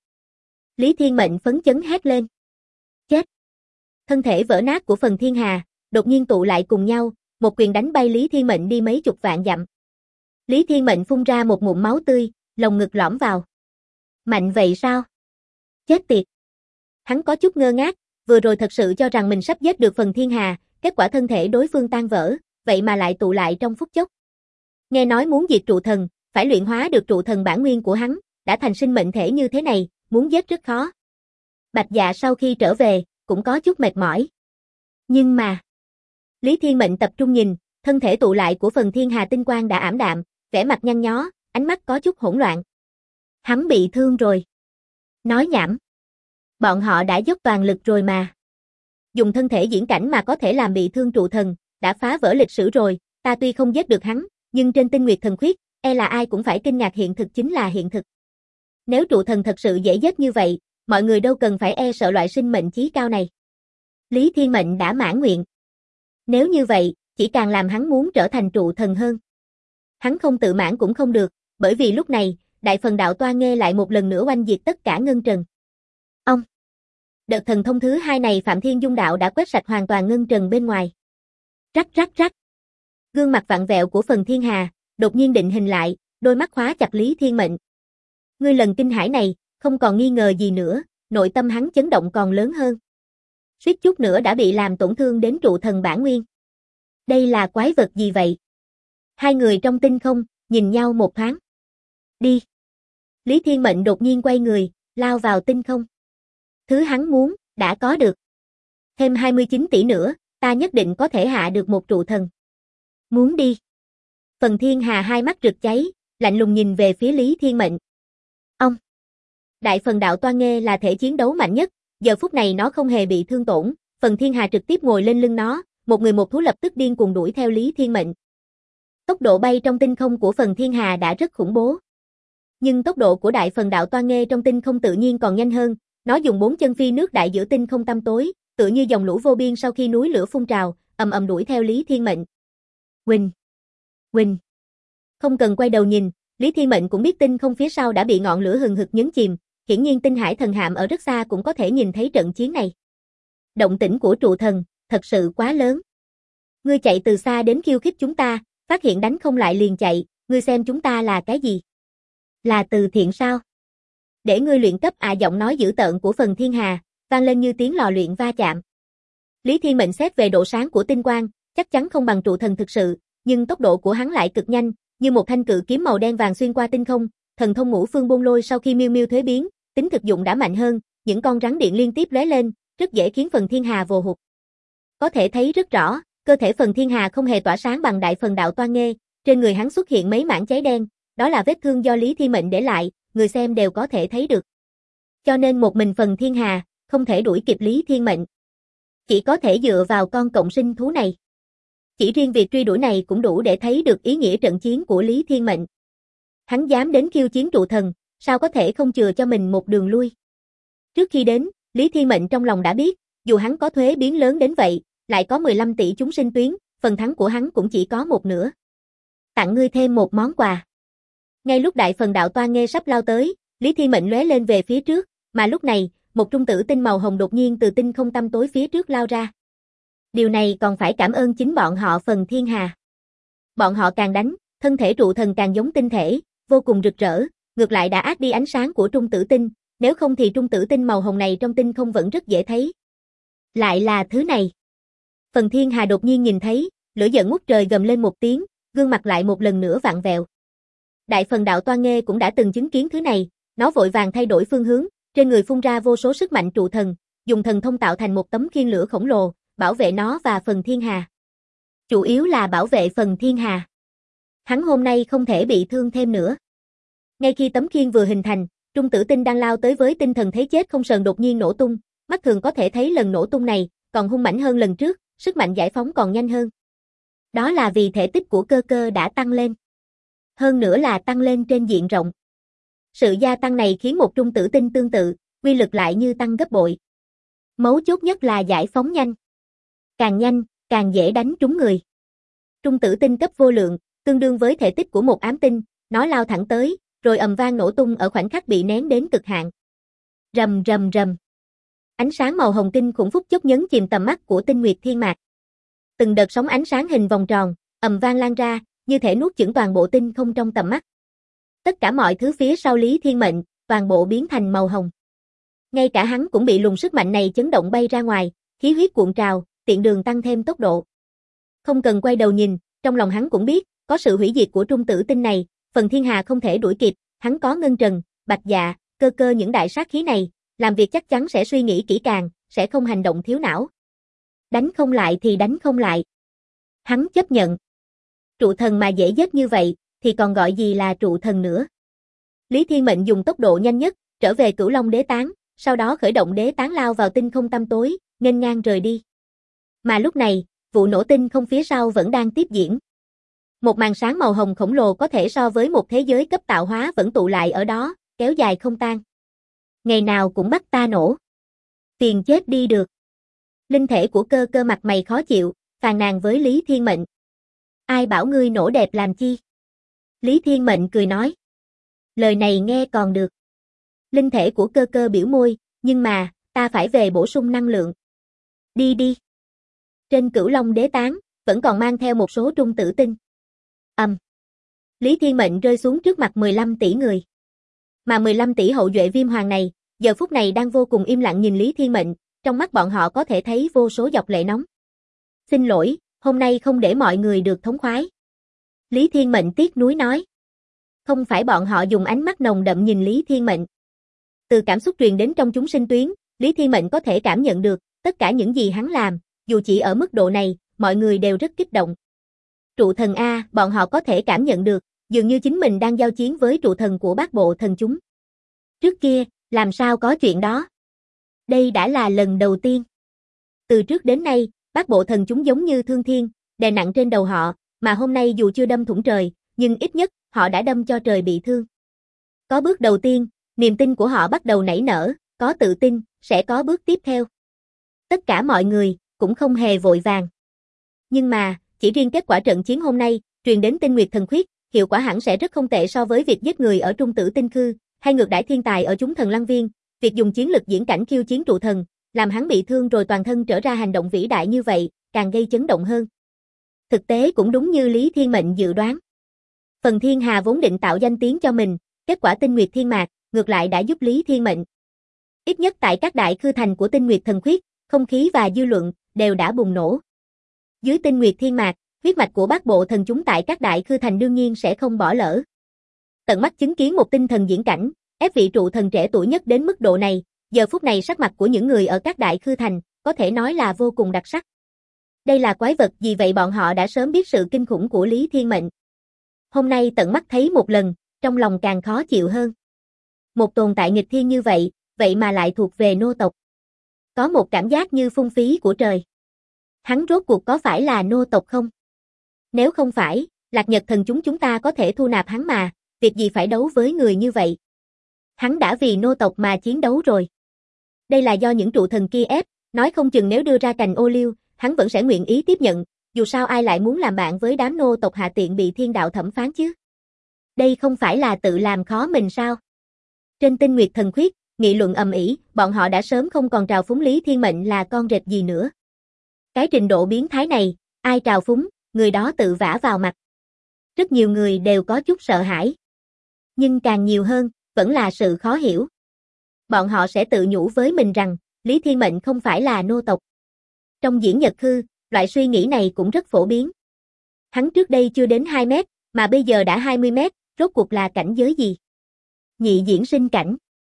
Lý Thiên Mệnh phấn chấn hét lên. Chết. Thân thể vỡ nát của Phần Thiên Hà, đột nhiên tụ lại cùng nhau, một quyền đánh bay Lý Thiên Mệnh đi mấy chục vạn dặm. Lý Thiên Mệnh phun ra một ngụm máu tươi, lồng ngực lõm vào. Mạnh vậy sao? Chết tiệt. Hắn có chút ngơ ngác, vừa rồi thật sự cho rằng mình sắp giết được Phần Thiên Hà, kết quả thân thể đối phương tan vỡ, vậy mà lại tụ lại trong phút chốc. Nghe nói muốn diệt trụ thần, phải luyện hóa được trụ thần bản nguyên của hắn, đã thành sinh mệnh thể như thế này, muốn giết rất khó. Bạch Dạ sau khi trở về, cũng có chút mệt mỏi. Nhưng mà, Lý Thiên Mệnh tập trung nhìn, thân thể tụ lại của Phần Thiên Hà tinh quang đã ảm đạm, vẻ mặt nhăn nhó, ánh mắt có chút hỗn loạn. Hắn bị thương rồi. Nói nhảm. Bọn họ đã dốc toàn lực rồi mà. Dùng thân thể diễn cảnh mà có thể làm bị thương trụ thần, đã phá vỡ lịch sử rồi, ta tuy không giết được hắn, nhưng trên Tinh Nguyệt Thần Khuyết, e là ai cũng phải kinh ngạc hiện thực chính là hiện thực. Nếu trụ thần thật sự dễ giết như vậy, mọi người đâu cần phải e sợ loại sinh mệnh chí cao này. Lý Thiên Mệnh đã mãn nguyện. Nếu như vậy, chỉ càng làm hắn muốn trở thành trụ thần hơn. Hắn không tự mãn cũng không được, bởi vì lúc này, Đại Phần Đạo Toa Nghê lại một lần nữa oanh diệt tất cả ngân trần. Ông! Đợt thần thông thứ hai này Phạm Thiên Dung Đạo đã quét sạch hoàn toàn ngân trần bên ngoài. Rắc rắc rắc. Gương mặt vặn vẹo của Phần Thiên Hà, đột nhiên định hình lại, đôi mắt khóa chặt Lý Thiên Mệnh. Ngươi lần kinh hãi này, không còn nghi ngờ gì nữa, nội tâm hắn chấn động còn lớn hơn. Suýt chút nữa đã bị làm tổn thương đến trụ thần bản nguyên. Đây là quái vật gì vậy? Hai người trong tinh không, nhìn nhau một thoáng. Đi. Lý Thiên Mệnh đột nhiên quay người, lao vào tinh không. Thứ hắn muốn, đã có được. Thêm 29 tỷ nữa, ta nhất định có thể hạ được một trụ thần. Muốn đi. Phần Thiên Hà hai mắt rực cháy, lạnh lùng nhìn về phía Lý Thiên Mệnh. Ông. Đại Phần Đạo Toa Nghê là thể chiến đấu mạnh nhất, giờ phút này nó không hề bị thương tổn, Phần Thiên Hà trực tiếp ngồi lên lưng nó, một người một thú lập tức điên cuồng đuổi theo Lý Thiên Mệnh. Tốc độ bay trong tinh không của Phần Thiên Hà đã rất khủng bố. Nhưng tốc độ của Đại Phần Đạo Toa Nghê trong tinh không tự nhiên còn nhanh hơn, nó dùng 4 chân phi nước đại giữa tinh không tăm tối, tựa như dòng lũ vô biên sau khi núi lửa phun trào, ầm ầm đuổi theo Lý Thiên Mệnh. Huỳnh! Huỳnh! Không cần quay đầu nhìn, Lý Thiên Mệnh cũng biết tinh không phía sau đã bị ngọn lửa hừng hực nhấn chìm, hiển nhiên Tinh Hải Thần Hạm ở rất xa cũng có thể nhìn thấy trận chiến này. Động tĩnh của trụ thần, thật sự quá lớn. Ngươi chạy từ xa đến khiêu khích chúng ta, phát hiện đánh không lại liền chạy, ngươi xem chúng ta là cái gì? Là từ thiện sao? Để ngươi luyện cấp giọng nói dữ tợn của Phần Thiên Hà, vang lên như tiếng lò luyện va chạm. Lý Thiên Mệnh xét về độ sáng của tinh quang, chắc chắn không bằng trụ thần thực sự, nhưng tốc độ của hắn lại cực nhanh, như một thanh cự kiếm màu đen vàng xuyên qua tinh không, thần thông ngũ phương buôn lôi sau khi miêu miêu thuế biến, tính thực dụng đã mạnh hơn, những con rắn điện liên tiếp lóe lên, rất dễ khiến Phần Thiên Hà vồ hụt. Có thể thấy rất rõ, cơ thể Phần Thiên Hà không hề tỏa sáng bằng Đại Phần Đạo Toa Nghê, trên người hắn xuất hiện mấy mảng cháy đen, đó là vết thương do Lý Thiên Mệnh để lại, người xem đều có thể thấy được. Cho nên một mình Phần Thiên Hà, không thể đuổi kịp Lý Thiên Mệnh. Chỉ có thể dựa vào con cộng sinh thú này. Chỉ riêng việc truy đuổi này cũng đủ để thấy được ý nghĩa trận chiến của Lý Thiên Mệnh. Hắn dám đến khiêu chiến trụ thần, sao có thể không chừa cho mình một đường lui. Trước khi đến, Lý Thiên Mệnh trong lòng đã biết, dù hắn có thuế biến lớn đến vậy, lại có 15 tỷ chúng sinh tuyến, phần thắng của hắn cũng chỉ có một nửa. Tặng ngươi thêm một món quà. Ngay lúc đại phần đạo toa nghe sắp lao tới, Lý Thiên Mệnh lóe lên về phía trước, mà lúc này, một trung tử tinh màu hồng đột nhiên từ tinh không tăm tối phía trước lao ra. Điều này còn phải cảm ơn chính bọn họ Phần Thiên Hà. Bọn họ càng đánh, thân thể trụ thần càng giống tinh thể, vô cùng rực rỡ, ngược lại đã át đi ánh sáng của trung tử tinh, nếu không thì trung tử tinh màu hồng này trong tinh không vẫn rất dễ thấy. Lại là thứ này. Phần Thiên Hà đột nhiên nhìn thấy, lửa giận ngút trời gầm lên một tiếng, gương mặt lại một lần nữa vặn vẹo. Đại phần đạo toa nghe cũng đã từng chứng kiến thứ này, nó vội vàng thay đổi phương hướng, trên người phun ra vô số sức mạnh trụ thần, dùng thần thông tạo thành một tấm khiên lửa khổng lồ, bảo vệ nó và Phần Thiên Hà. Chủ yếu là bảo vệ Phần Thiên Hà. Hắn hôm nay không thể bị thương thêm nữa. Ngay khi tấm khiên vừa hình thành, trung tử tinh đang lao tới với tinh thần thấy chết không sờn đột nhiên nổ tung, mắt thường có thể thấy lần nổ tung này còn hung mãnh hơn lần trước, sức mạnh giải phóng còn nhanh hơn. Đó là vì thể tích của cơ cơ đã tăng lên. Hơn nữa là tăng lên trên diện rộng. Sự gia tăng này khiến một trung tử tinh tương tự, uy lực lại như tăng gấp bội. Mấu chốt nhất là giải phóng nhanh. Càng nhanh, càng dễ đánh trúng người. Trung tử tinh cấp vô lượng, tương đương với thể tích của một ám tinh, nó lao thẳng tới, rồi ầm vang nổ tung ở khoảnh khắc bị nén đến cực hạn. Rầm rầm rầm. Ánh sáng màu hồng kinh khủng phút chốc nhấn chìm tầm mắt của Tinh Nguyệt Thiên Mạc. Từng đợt sóng ánh sáng hình vòng tròn, ầm vang lan ra, như thể nuốt chửng toàn bộ tinh không trong tầm mắt. Tất cả mọi thứ phía sau Lý Thiên Mệnh, toàn bộ biến thành màu hồng. Ngay cả hắn cũng bị luồng sức mạnh này chấn động bay ra ngoài, khí huyết cuộn trào, tiện đường tăng thêm tốc độ. Không cần quay đầu nhìn, trong lòng hắn cũng biết, có sự hủy diệt của trung tử tinh này, Phần Thiên Hà không thể đuổi kịp, hắn có Ngân Trần, Bạch Dạ, cơ cơ những đại sát khí này, làm việc chắc chắn sẽ suy nghĩ kỹ càng, sẽ không hành động thiếu não. Đánh không lại thì đánh không lại. Hắn chấp nhận. Trụ thần mà dễ giết như vậy, thì còn gọi gì là trụ thần nữa. Lý Thiên Mệnh dùng tốc độ nhanh nhất, trở về Cửu Long Đế Tán, sau đó khởi động đế tán lao vào tinh không tăm tối, nghênh ngang rời đi. Mà lúc này, vụ nổ tinh không phía sau vẫn đang tiếp diễn. Một màn sáng màu hồng khổng lồ có thể so với một thế giới cấp tạo hóa vẫn tụ lại ở đó, kéo dài không tan. Ngày nào cũng bắt ta nổ. Tiền chết đi được. Linh thể của cơ cơ mặt mày khó chịu, phàn nàn với Lý Thiên Mệnh. Ai bảo ngươi nổ đẹp làm chi? Lý Thiên Mệnh cười nói. Lời này nghe còn được. Linh thể của cơ cơ biểu môi, nhưng mà, ta phải về bổ sung năng lượng. Đi đi. Trên Cửu Long Đế Tán, vẫn còn mang theo một số trung tử tinh. Lý Thiên Mệnh rơi xuống trước mặt 15 tỷ người. Mà 15 tỷ hậu duệ Viêm Hoàng này, giờ phút này đang vô cùng im lặng nhìn Lý Thiên Mệnh, trong mắt bọn họ có thể thấy vô số giọt lệ nóng. Xin lỗi, hôm nay không để mọi người được thống khoái. Lý Thiên Mệnh tiếc nuối nói. Không phải bọn họ dùng ánh mắt nồng đậm nhìn Lý Thiên Mệnh. Từ cảm xúc truyền đến trong chúng sinh tuyến, Lý Thiên Mệnh có thể cảm nhận được, tất cả những gì hắn làm, dù chỉ ở mức độ này, mọi người đều rất kích động. Trụ thần A, bọn họ có thể cảm nhận được, dường như chính mình đang giao chiến với trụ thần của bát bộ thần chúng. Trước kia, làm sao có chuyện đó? Đây đã là lần đầu tiên. Từ trước đến nay, bát bộ thần chúng giống như thương thiên, đè nặng trên đầu họ, mà hôm nay dù chưa đâm thủng trời, nhưng ít nhất, họ đã đâm cho trời bị thương. Có bước đầu tiên, niềm tin của họ bắt đầu nảy nở, có tự tin, sẽ có bước tiếp theo. Tất cả mọi người, cũng không hề vội vàng. Nhưng mà, chỉ riêng kết quả trận chiến hôm nay, truyền đến Tinh Nguyệt Thần Khuyết, hiệu quả hẳn sẽ rất không tệ so với việc giết người ở Trung Tử Tinh Khư, hay ngược đãi thiên tài ở chúng thần Lăng Viên, việc dùng chiến lực diễn cảnh khiêu chiến trụ thần, làm hắn bị thương rồi toàn thân trở ra hành động vĩ đại như vậy, càng gây chấn động hơn. Thực tế cũng đúng như Lý Thiên Mệnh dự đoán. Phần Thiên Hà vốn định tạo danh tiếng cho mình, kết quả Tinh Nguyệt Thiên Mạc, ngược lại đã giúp Lý Thiên Mệnh. Ít nhất tại các đại khư thành của Tinh Nguyệt Thần Khuyết, không khí và dư luận đều đã bùng nổ. Dưới Tinh Nguyệt Thiên Mạc, huyết mạch của bát bộ thần chúng tại các đại khư thành đương nhiên sẽ không bỏ lỡ. Tận mắt chứng kiến một tinh thần diễn cảnh, ép vị trụ thần trẻ tuổi nhất đến mức độ này, giờ phút này sắc mặt của những người ở các đại khư thành, có thể nói là vô cùng đặc sắc. Đây là quái vật gì vậy, bọn họ đã sớm biết sự kinh khủng của Lý Thiên Mệnh. Hôm nay tận mắt thấy một lần, trong lòng càng khó chịu hơn. Một tồn tại nghịch thiên như vậy, vậy mà lại thuộc về nô tộc. Có một cảm giác như phung phí của trời. Hắn rốt cuộc có phải là nô tộc không? Nếu không phải, Lạc Nhật thần chúng ta có thể thu nạp hắn mà, việc gì phải đấu với người như vậy? Hắn đã vì nô tộc mà chiến đấu rồi. Đây là do những trụ thần kia ép, nói không chừng nếu đưa ra cành ô liu, hắn vẫn sẽ nguyện ý tiếp nhận, dù sao ai lại muốn làm bạn với đám nô tộc hạ tiện bị thiên đạo thẩm phán chứ? Đây không phải là tự làm khó mình sao? Trên Tinh Nguyệt Thần Khuyết, nghị luận ầm ĩ, bọn họ đã sớm không còn trào phúng Lý Thiên Mệnh là con rệp gì nữa. Cái trình độ biến thái này, ai trào phúng, người đó tự vả vào mặt. Rất nhiều người đều có chút sợ hãi. Nhưng càng nhiều hơn, vẫn là sự khó hiểu. Bọn họ sẽ tự nhủ với mình rằng, Lý Thiên Mệnh không phải là nô tộc. Trong diễn nhật hư, loại suy nghĩ này cũng rất phổ biến. Hắn trước đây chưa đến 2 mét, mà bây giờ đã 20 mét, rốt cuộc là cảnh giới gì? Nhị diễn sinh cảnh.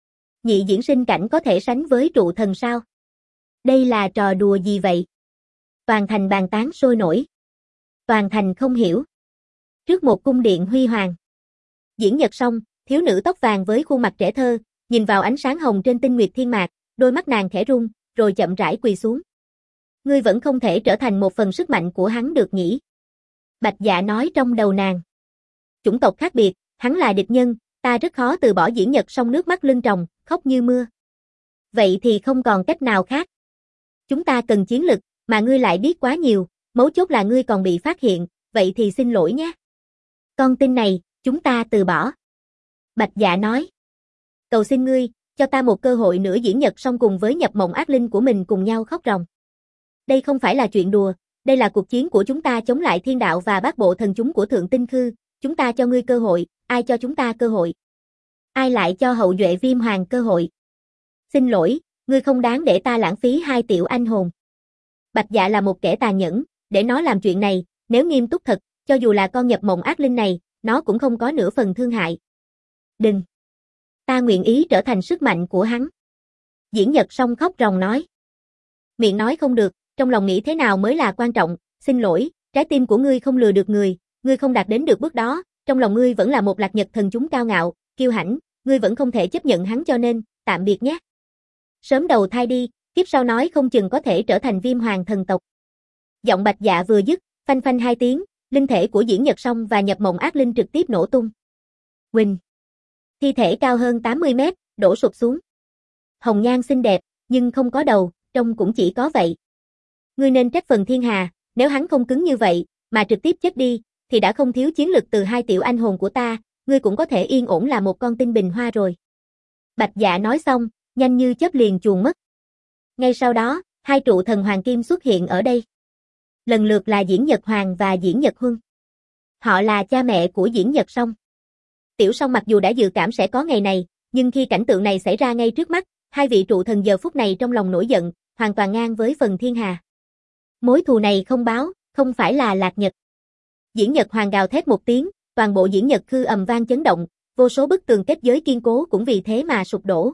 Nhị diễn sinh cảnh có thể sánh với trụ thần sao? Đây là trò đùa gì vậy? Toàn thành bàn tán sôi nổi. Toàn thành không hiểu. Trước một cung điện huy hoàng. Diễn nhật xong, thiếu nữ tóc vàng với khuôn mặt trẻ thơ, nhìn vào ánh sáng hồng trên tinh nguyệt thiên mạc, đôi mắt nàng khẽ rung, rồi chậm rãi quỳ xuống. Ngươi vẫn không thể trở thành một phần sức mạnh của hắn được nhỉ? Bạch Dạ nói trong đầu nàng. Chủng tộc khác biệt, hắn là địch nhân, ta rất khó từ bỏ diễn nhật xong nước mắt lưng tròng, khóc như mưa. Vậy thì không còn cách nào khác. Chúng ta cần chiến lực, mà ngươi lại biết quá nhiều, mấu chốt là ngươi còn bị phát hiện, vậy thì xin lỗi nhé. Con tin này, chúng ta từ bỏ. Bạch Dạ nói. Cầu xin ngươi, cho ta một cơ hội nữa diễn nhật xong cùng với nhập mộng ác linh của mình cùng nhau khóc ròng. Đây không phải là chuyện đùa, đây là cuộc chiến của chúng ta chống lại thiên đạo và bát bộ thần chúng của Thượng Tinh Khư, chúng ta cho ngươi cơ hội, ai cho chúng ta cơ hội? Ai lại cho hậu duệ Viêm Hoàng cơ hội? Xin lỗi, ngươi không đáng để ta lãng phí 2 tiểu anh hồn. Bạch Dạ là một kẻ tàn nhẫn, để nó làm chuyện này, nếu nghiêm túc thật, cho dù là con nhập mộng ác linh này, nó cũng không có nửa phần thương hại. Đừng! Ta nguyện ý trở thành sức mạnh của hắn. Diễn nhật xong khóc ròng nói. Miệng nói không được, trong lòng nghĩ thế nào mới là quan trọng, xin lỗi, trái tim của ngươi không lừa được người, ngươi không đạt đến được bước đó, trong lòng ngươi vẫn là một Lạc Nhật thần chúng cao ngạo, kiêu hãnh, ngươi vẫn không thể chấp nhận hắn cho nên, tạm biệt nhé. Sớm đầu thai đi, kiếp sau nói không chừng có thể trở thành Viêm Hoàng thần tộc. Giọng Bạch Dạ vừa dứt, phanh phanh 2 tiếng, linh thể của diễn nhật xong và nhập mộng ác linh trực tiếp nổ tung. Quỳnh. Thi thể cao hơn 80 mét, đổ sụp xuống. Hồng nhan xinh đẹp, nhưng không có đầu, trông cũng chỉ có vậy. Ngươi nên trách phần thiên hà, nếu hắn không cứng như vậy, mà trực tiếp chết đi, thì đã không thiếu chiến lực từ 2 tiểu anh hồn của ta, ngươi cũng có thể yên ổn là một con tinh bình hoa rồi. Bạch Dạ nói xong, nhanh như chớp liền chuồn mất. Ngay sau đó, 2 trụ thần hoàng kim xuất hiện ở đây. Lần lượt là Diễn Nhật Hoàng và Diễn Nhật Huân. Họ là cha mẹ của Diễn Nhật Song. Tiểu Song mặc dù đã dự cảm sẽ có ngày này, nhưng khi cảnh tượng này xảy ra ngay trước mắt, 2 vị trụ thần giờ phút này trong lòng nổi giận, hoàn toàn ngang với phần thiên hà. Mối thù này không báo, không phải là Lạc Nhật. Diễn Nhật Hoàng gào thét một tiếng, toàn bộ Diễn Nhật Khư ầm vang chấn động, vô số bức tường kết giới kiên cố cũng vì thế mà sụp đổ.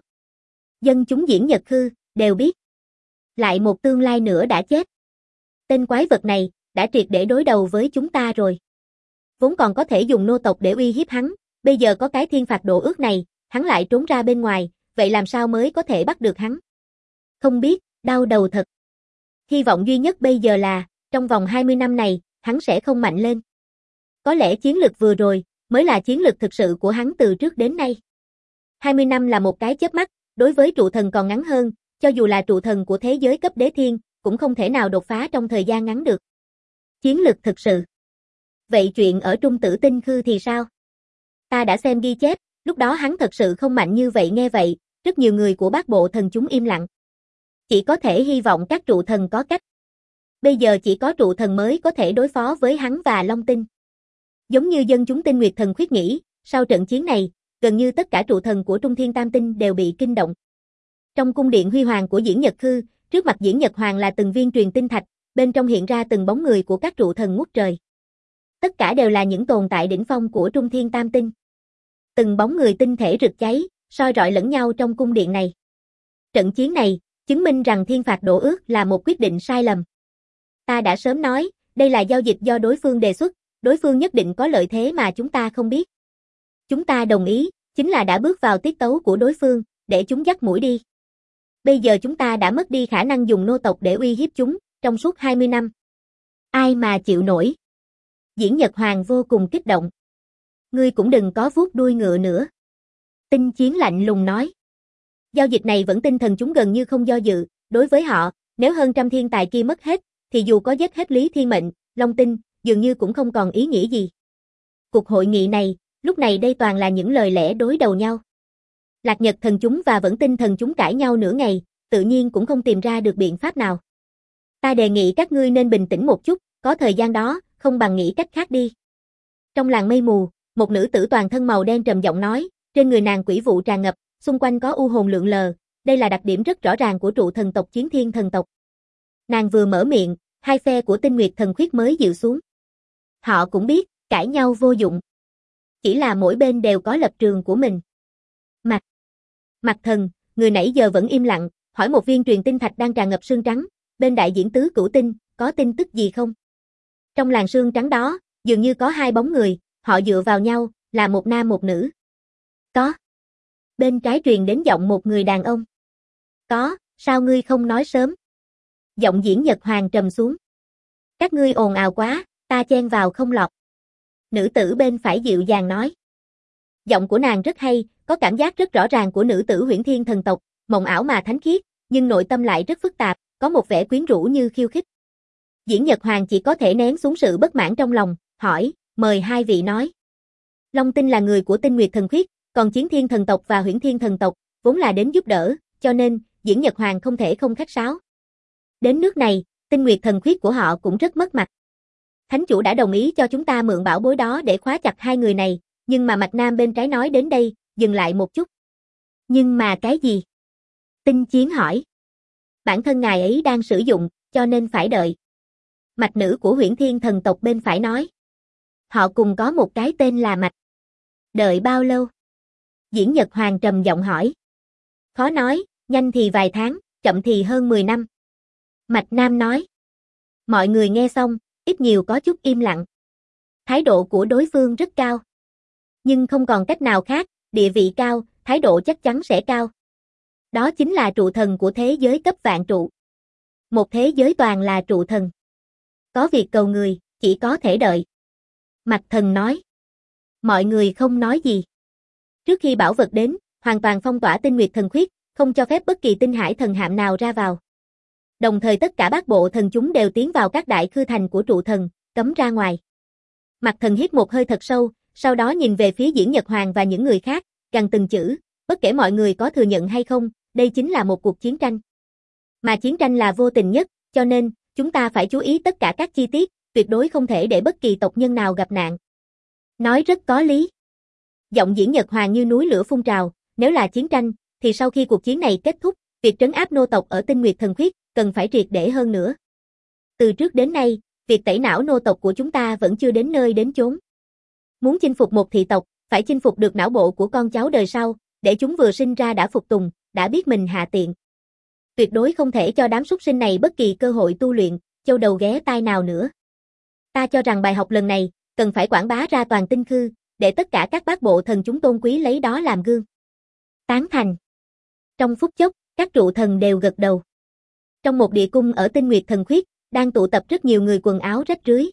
Dân chúng Diễn Nhật Khư đều biết, lại một tương lai nữa đã chết. Tên quái vật này đã triệt để đối đầu với chúng ta rồi. Vốn còn có thể dùng nô tộc để uy hiếp hắn, bây giờ có cái thiên phạt độ ước này, hắn lại trốn ra bên ngoài, vậy làm sao mới có thể bắt được hắn? Không biết, đau đầu thật. Hy vọng duy nhất bây giờ là, trong vòng 20 năm này, hắn sẽ không mạnh lên. Có lẽ chiến lực vừa rồi, mới là chiến lực thực sự của hắn từ trước đến nay. 20 năm là một cái chớp mắt, đối với trụ thần còn ngắn hơn, cho dù là trụ thần của thế giới cấp đế thiên, cũng không thể nào đột phá trong thời gian ngắn được. Chiến lực thực sự. Vậy chuyện ở Trung Tử Tinh Khư thì sao? Ta đã xem ghi chép, lúc đó hắn thật sự không mạnh như vậy. Nghe vậy, rất nhiều người của bát bộ thần chúng im lặng. Chỉ có thể hy vọng các trụ thần có cách. Bây giờ chỉ có trụ thần mới có thể đối phó với hắn và Long Tinh. Giống như dân chúng Tinh Nguyệt Thần Khuyết nghĩ, sau trận chiến này, gần như tất cả trụ thần của Trung Thiên Tam Tinh đều bị kinh động. Trong cung điện huy hoàng của Diễn Nhật Khư, trước mặt Diễn Nhật Hoàng là từng viên truyền tinh thạch, bên trong hiện ra từng bóng người của các trụ thần ngút trời. Tất cả đều là những tồn tại đỉnh phong của Trung Thiên Tam Tinh. Từng bóng người tinh thể rực cháy, soi rọi lẫn nhau trong cung điện này. Trận chiến này, chứng minh rằng thiên phạt đổ ước là một quyết định sai lầm. Ta đã sớm nói, đây là giao dịch do đối phương đề xuất, đối phương nhất định có lợi thế mà chúng ta không biết. Chúng ta đồng ý, chính là đã bước vào tiết tấu của đối phương, để chúng dắt mũi đi. Bây giờ chúng ta đã mất đi khả năng dùng nô tộc để uy hiếp chúng, trong suốt 20 năm. Ai mà chịu nổi? Diễn Nhật Hoàng vô cùng kích động. Ngươi cũng đừng có vuốt đuôi ngựa nữa. Tinh Chiến lạnh lùng nói. Giao dịch này vẫn tinh thần chúng gần như không do dự, đối với họ, nếu hơn trăm thiên tài kia mất hết, thì dù có giết hết Lý Thiên Mệnh, Long Tinh, dường như cũng không còn ý nghĩa gì. Cuộc hội nghị này, lúc này đây toàn là những lời lẽ đối đầu nhau. Lạc Nhật thần chúng và Vẫn Tinh thần chúng cãi nhau nửa ngày, tự nhiên cũng không tìm ra được biện pháp nào. Ta đề nghị các ngươi nên bình tĩnh một chút, có thời gian đó, không bằng nghĩ cách khác đi. Trong làng mây mù, một nữ tử toàn thân màu đen trầm giọng nói, trên người nàng quỷ vụ tràn ngập, xung quanh có u hồn lượn lờ, đây là đặc điểm rất rõ ràng của trụ thần tộc Chiến Thiên thần tộc. Nàng vừa mở miệng, hai phe của Tinh Nguyệt thần khuyết mới dịu xuống. Họ cũng biết, cãi nhau vô dụng. Chỉ là mỗi bên đều có lập trường của mình. Mặt thần, người nãy giờ vẫn im lặng, hỏi một viên truyền tinh thạch đang tràn ngập sương trắng, bên đại diễn tứ cửu tinh, có tin tức gì không? Trong làn sương trắng đó, dường như có hai bóng người, họ dựa vào nhau, là một nam một nữ. Có. Bên trái truyền đến giọng một người đàn ông. Có, sao ngươi không nói sớm? Giọng Diễn Nhật Hoàng trầm xuống. Các ngươi ồn ào quá, ta chen vào không lọt. Nữ tử bên phải dịu dàng nói. Giọng của nàng rất hay, có cảm giác rất rõ ràng của nữ tử Huyễn Thiên thần tộc, mộng ảo mà thánh khiết, nhưng nội tâm lại rất phức tạp, có một vẻ quyến rũ như khiêu khích. Diễn Nhật Hoàng chỉ có thể nén xuống sự bất mãn trong lòng, hỏi, mời hai vị nói. Long Tinh là người của Tinh Nguyệt thần khuyết, còn Chiến Thiên thần tộc và Huyễn Thiên thần tộc vốn là đến giúp đỡ, cho nên Diễn Nhật Hoàng không thể không khách sáo. Đến nước này, Tinh Nguyệt thần khuyết của họ cũng rất mất mặt. Thánh chủ đã đồng ý cho chúng ta mượn bảo bối đó để khóa chặt hai người này, nhưng mà Mạch Nam bên trái nói đến đây, dừng lại một chút. Nhưng mà cái gì? Tinh Chiến hỏi. Bản thân ngài ấy đang sử dụng, cho nên phải đợi. Mạch nữ của Huyễn Thiên thần tộc bên phải nói. Họ cùng có một cái tên là Mạch. Đợi bao lâu? Diễn Nhật Hoàng trầm giọng hỏi. Khó nói, nhanh thì vài tháng, chậm thì hơn 10 năm. Mạch Nam nói. Mọi người nghe xong, ít nhiều có chút im lặng. Thái độ của đối phương rất cao. Nhưng không còn cách nào khác, địa vị cao, thái độ chắc chắn sẽ cao. Đó chính là trụ thần của thế giới cấp vạn trụ. Một thế giới toàn là trụ thần. Có việc cầu người, chỉ có thể đợi. Mạch thần nói. Mọi người không nói gì. Trước khi bảo vật đến, hoàn toàn phong tỏa Tinh Nguyệt thần khuyết, không cho phép bất kỳ tinh hải thần hạm nào ra vào. Đồng thời tất cả bát bộ thần chúng đều tiến vào các đại khư thành của trụ thần, cấm ra ngoài. Mạch thần hít một hơi thật sâu, sau đó nhìn về phía Diễn Nhật Hoàng và những người khác, gằn từng chữ, bất kể mọi người có thừa nhận hay không, đây chính là một cuộc chiến tranh. Mà chiến tranh là vô tình nhất, cho nên, chúng ta phải chú ý tất cả các chi tiết, tuyệt đối không thể để bất kỳ tộc nhân nào gặp nạn. Nói rất có lý. Giọng Diễn Nhật Hoàng như núi lửa phun trào, nếu là chiến tranh, thì sau khi cuộc chiến này kết thúc, việc trấn áp nô tộc ở Tinh Nguyệt thần khuyết, cần phải triệt để hơn nữa. Từ trước đến nay, việc tẩy não nô tộc của chúng ta vẫn chưa đến nơi đến chốn. Muốn chinh phục một thị tộc, phải chinh phục được não bộ của con cháu đời sau, để chúng vừa sinh ra đã phục tùng, đã biết mình hạ tiện. Tuyệt đối không thể cho đám súc sinh này bất kỳ cơ hội tu luyện, châu đầu ghé tai nào nữa. Ta cho rằng bài học lần này, cần phải quảng bá ra toàn tinh khư, để tất cả các bát bộ thần chúng tôn quý lấy đó làm gương. Tán thành. Trong phút chốc, các trụ thần đều gật đầu. Trong một địa cung ở Tinh Nguyệt thần khuyết, đang tụ tập rất nhiều người quần áo rách rưới.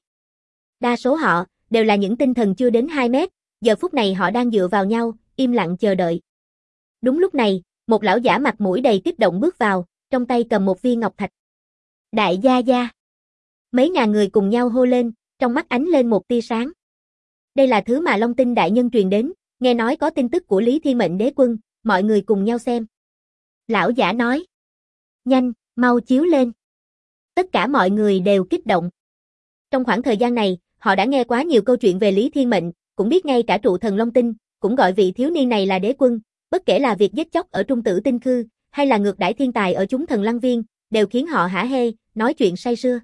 Đa số họ, đều là những tinh thần chưa đến 2 mét, giờ phút này họ đang dựa vào nhau, im lặng chờ đợi. Đúng lúc này, một lão giả mặt mũi đầy kích động bước vào, trong tay cầm một viên ngọc thạch. Đại gia gia. Mấy ngàn người cùng nhau hô lên, trong mắt ánh lên một tia sáng. Đây là thứ mà Long Tinh đại nhân truyền đến, nghe nói có tin tức của Lý Thiên Mệnh đế quân, mọi người cùng nhau xem. Lão giả nói. Nhanh, mau chiếu lên. Tất cả mọi người đều kích động. Trong khoảng thời gian này, họ đã nghe quá nhiều câu chuyện về Lý Thiên Mệnh, cũng biết ngay cả trụ thần Long Tinh, cũng gọi vị thiếu niên này là đế quân, bất kể là việc giết chóc ở Trung Tử Tinh Khư, hay là ngược đãi thiên tài ở chúng thần Lăng Viên, đều khiến họ hả hê, nói chuyện say sưa.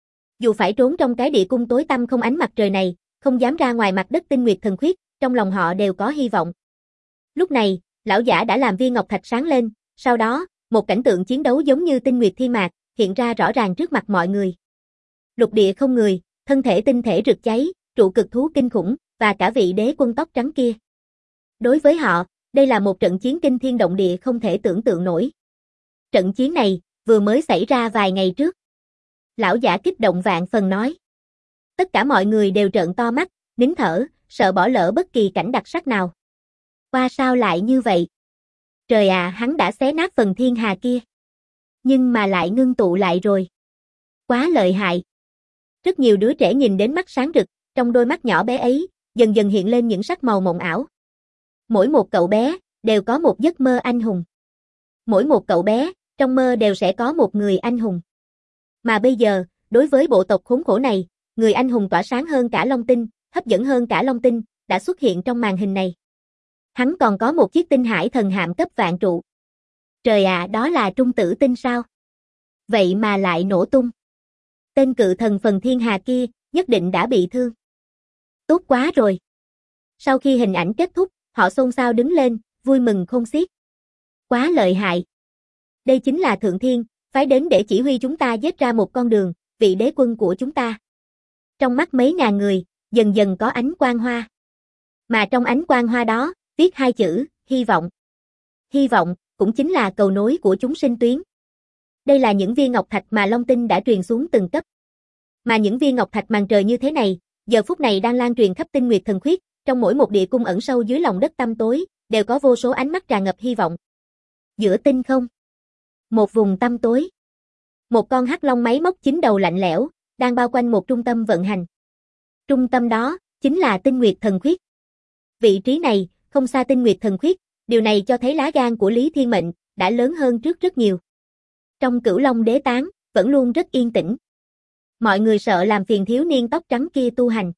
Dù phải trốn trong cái địa cung tối tăm không ánh mặt trời này, không dám ra ngoài mặt đất Tinh Nguyệt thần khuyết, trong lòng họ đều có hy vọng. Lúc này, lão giả đã làm viên ngọc thạch sáng lên, sau đó, một cảnh tượng chiến đấu giống như Tinh Nguyệt thiên mạc, hiện ra rõ ràng trước mặt mọi người. Lục địa không người, thân thể tinh thể rực cháy, trụ cực thú kinh khủng, và cả vị đế quân tóc trắng kia. Đối với họ, đây là một trận chiến kinh thiên động địa không thể tưởng tượng nổi. Trận chiến này, vừa mới xảy ra vài ngày trước. Lão giả kích động vạn phần nói. Tất cả mọi người đều trợn to mắt, nín thở, sợ bỏ lỡ bất kỳ cảnh đặc sắc nào. Qua sao lại như vậy? Trời à, hắn đã xé nát phần thiên hà kia. Nhưng mà lại ngưng tụ lại rồi. Quá lợi hại. Rất nhiều đứa trẻ nhìn đến mắt sáng rực, trong đôi mắt nhỏ bé ấy, dần dần hiện lên những sắc màu mộng ảo. Mỗi một cậu bé, đều có một giấc mơ anh hùng. Mỗi một cậu bé, trong mơ đều sẽ có một người anh hùng. Mà bây giờ, đối với bộ tộc khốn khổ này, người anh hùng tỏa sáng hơn cả Long Tinh, hấp dẫn hơn cả Long Tinh, đã xuất hiện trong màn hình này. Hắn còn có một chiếc tinh hải thần hạm cấp vạn trụ. Trời ạ, đó là trung tử tinh sao? Vậy mà lại nổ tung. Tên cự thần phần thiên hà kia, nhất định đã bị thương. Tốt quá rồi. Sau khi hình ảnh kết thúc, họ xôn xao đứng lên, vui mừng khôn xiết. Quá lợi hại. Đây chính là Thượng Thiên, phái đến để chỉ huy chúng ta giết ra một con đường, vị đế quân của chúng ta. Trong mắt mấy ngàn người, dần dần có ánh quang hoa. Mà trong ánh quang hoa đó, viết hai chữ, hy vọng. Hy vọng, cũng chính là cầu nối của chúng sinh tuyến. Đây là những viên ngọc thạch mà Long Tinh đã truyền xuống từng cấp. Mà những viên ngọc thạch màn trời như thế này, giờ phút này đang lan truyền khắp Tinh Nguyệt Thần Khuyết, trong mỗi một địa cung ẩn sâu dưới lòng đất tăm tối, đều có vô số ánh mắt tràn ngập hy vọng. Giữa tinh không, một vùng tăm tối. Một con hắc long máy móc 9 đầu lạnh lẽo, đang bao quanh một trung tâm vận hành. Trung tâm đó, chính là Tinh Nguyệt Thần Khuyết. Vị trí này, không xa Tinh Nguyệt Thần Khuyết, điều này cho thấy lá gan của Lý Thiên Mệnh, đã lớn hơn trước rất nhiều. Trong Cửu Long Đế Tán, vẫn luôn rất yên tĩnh. Mọi người sợ làm phiền thiếu niên tóc trắng kia tu hành.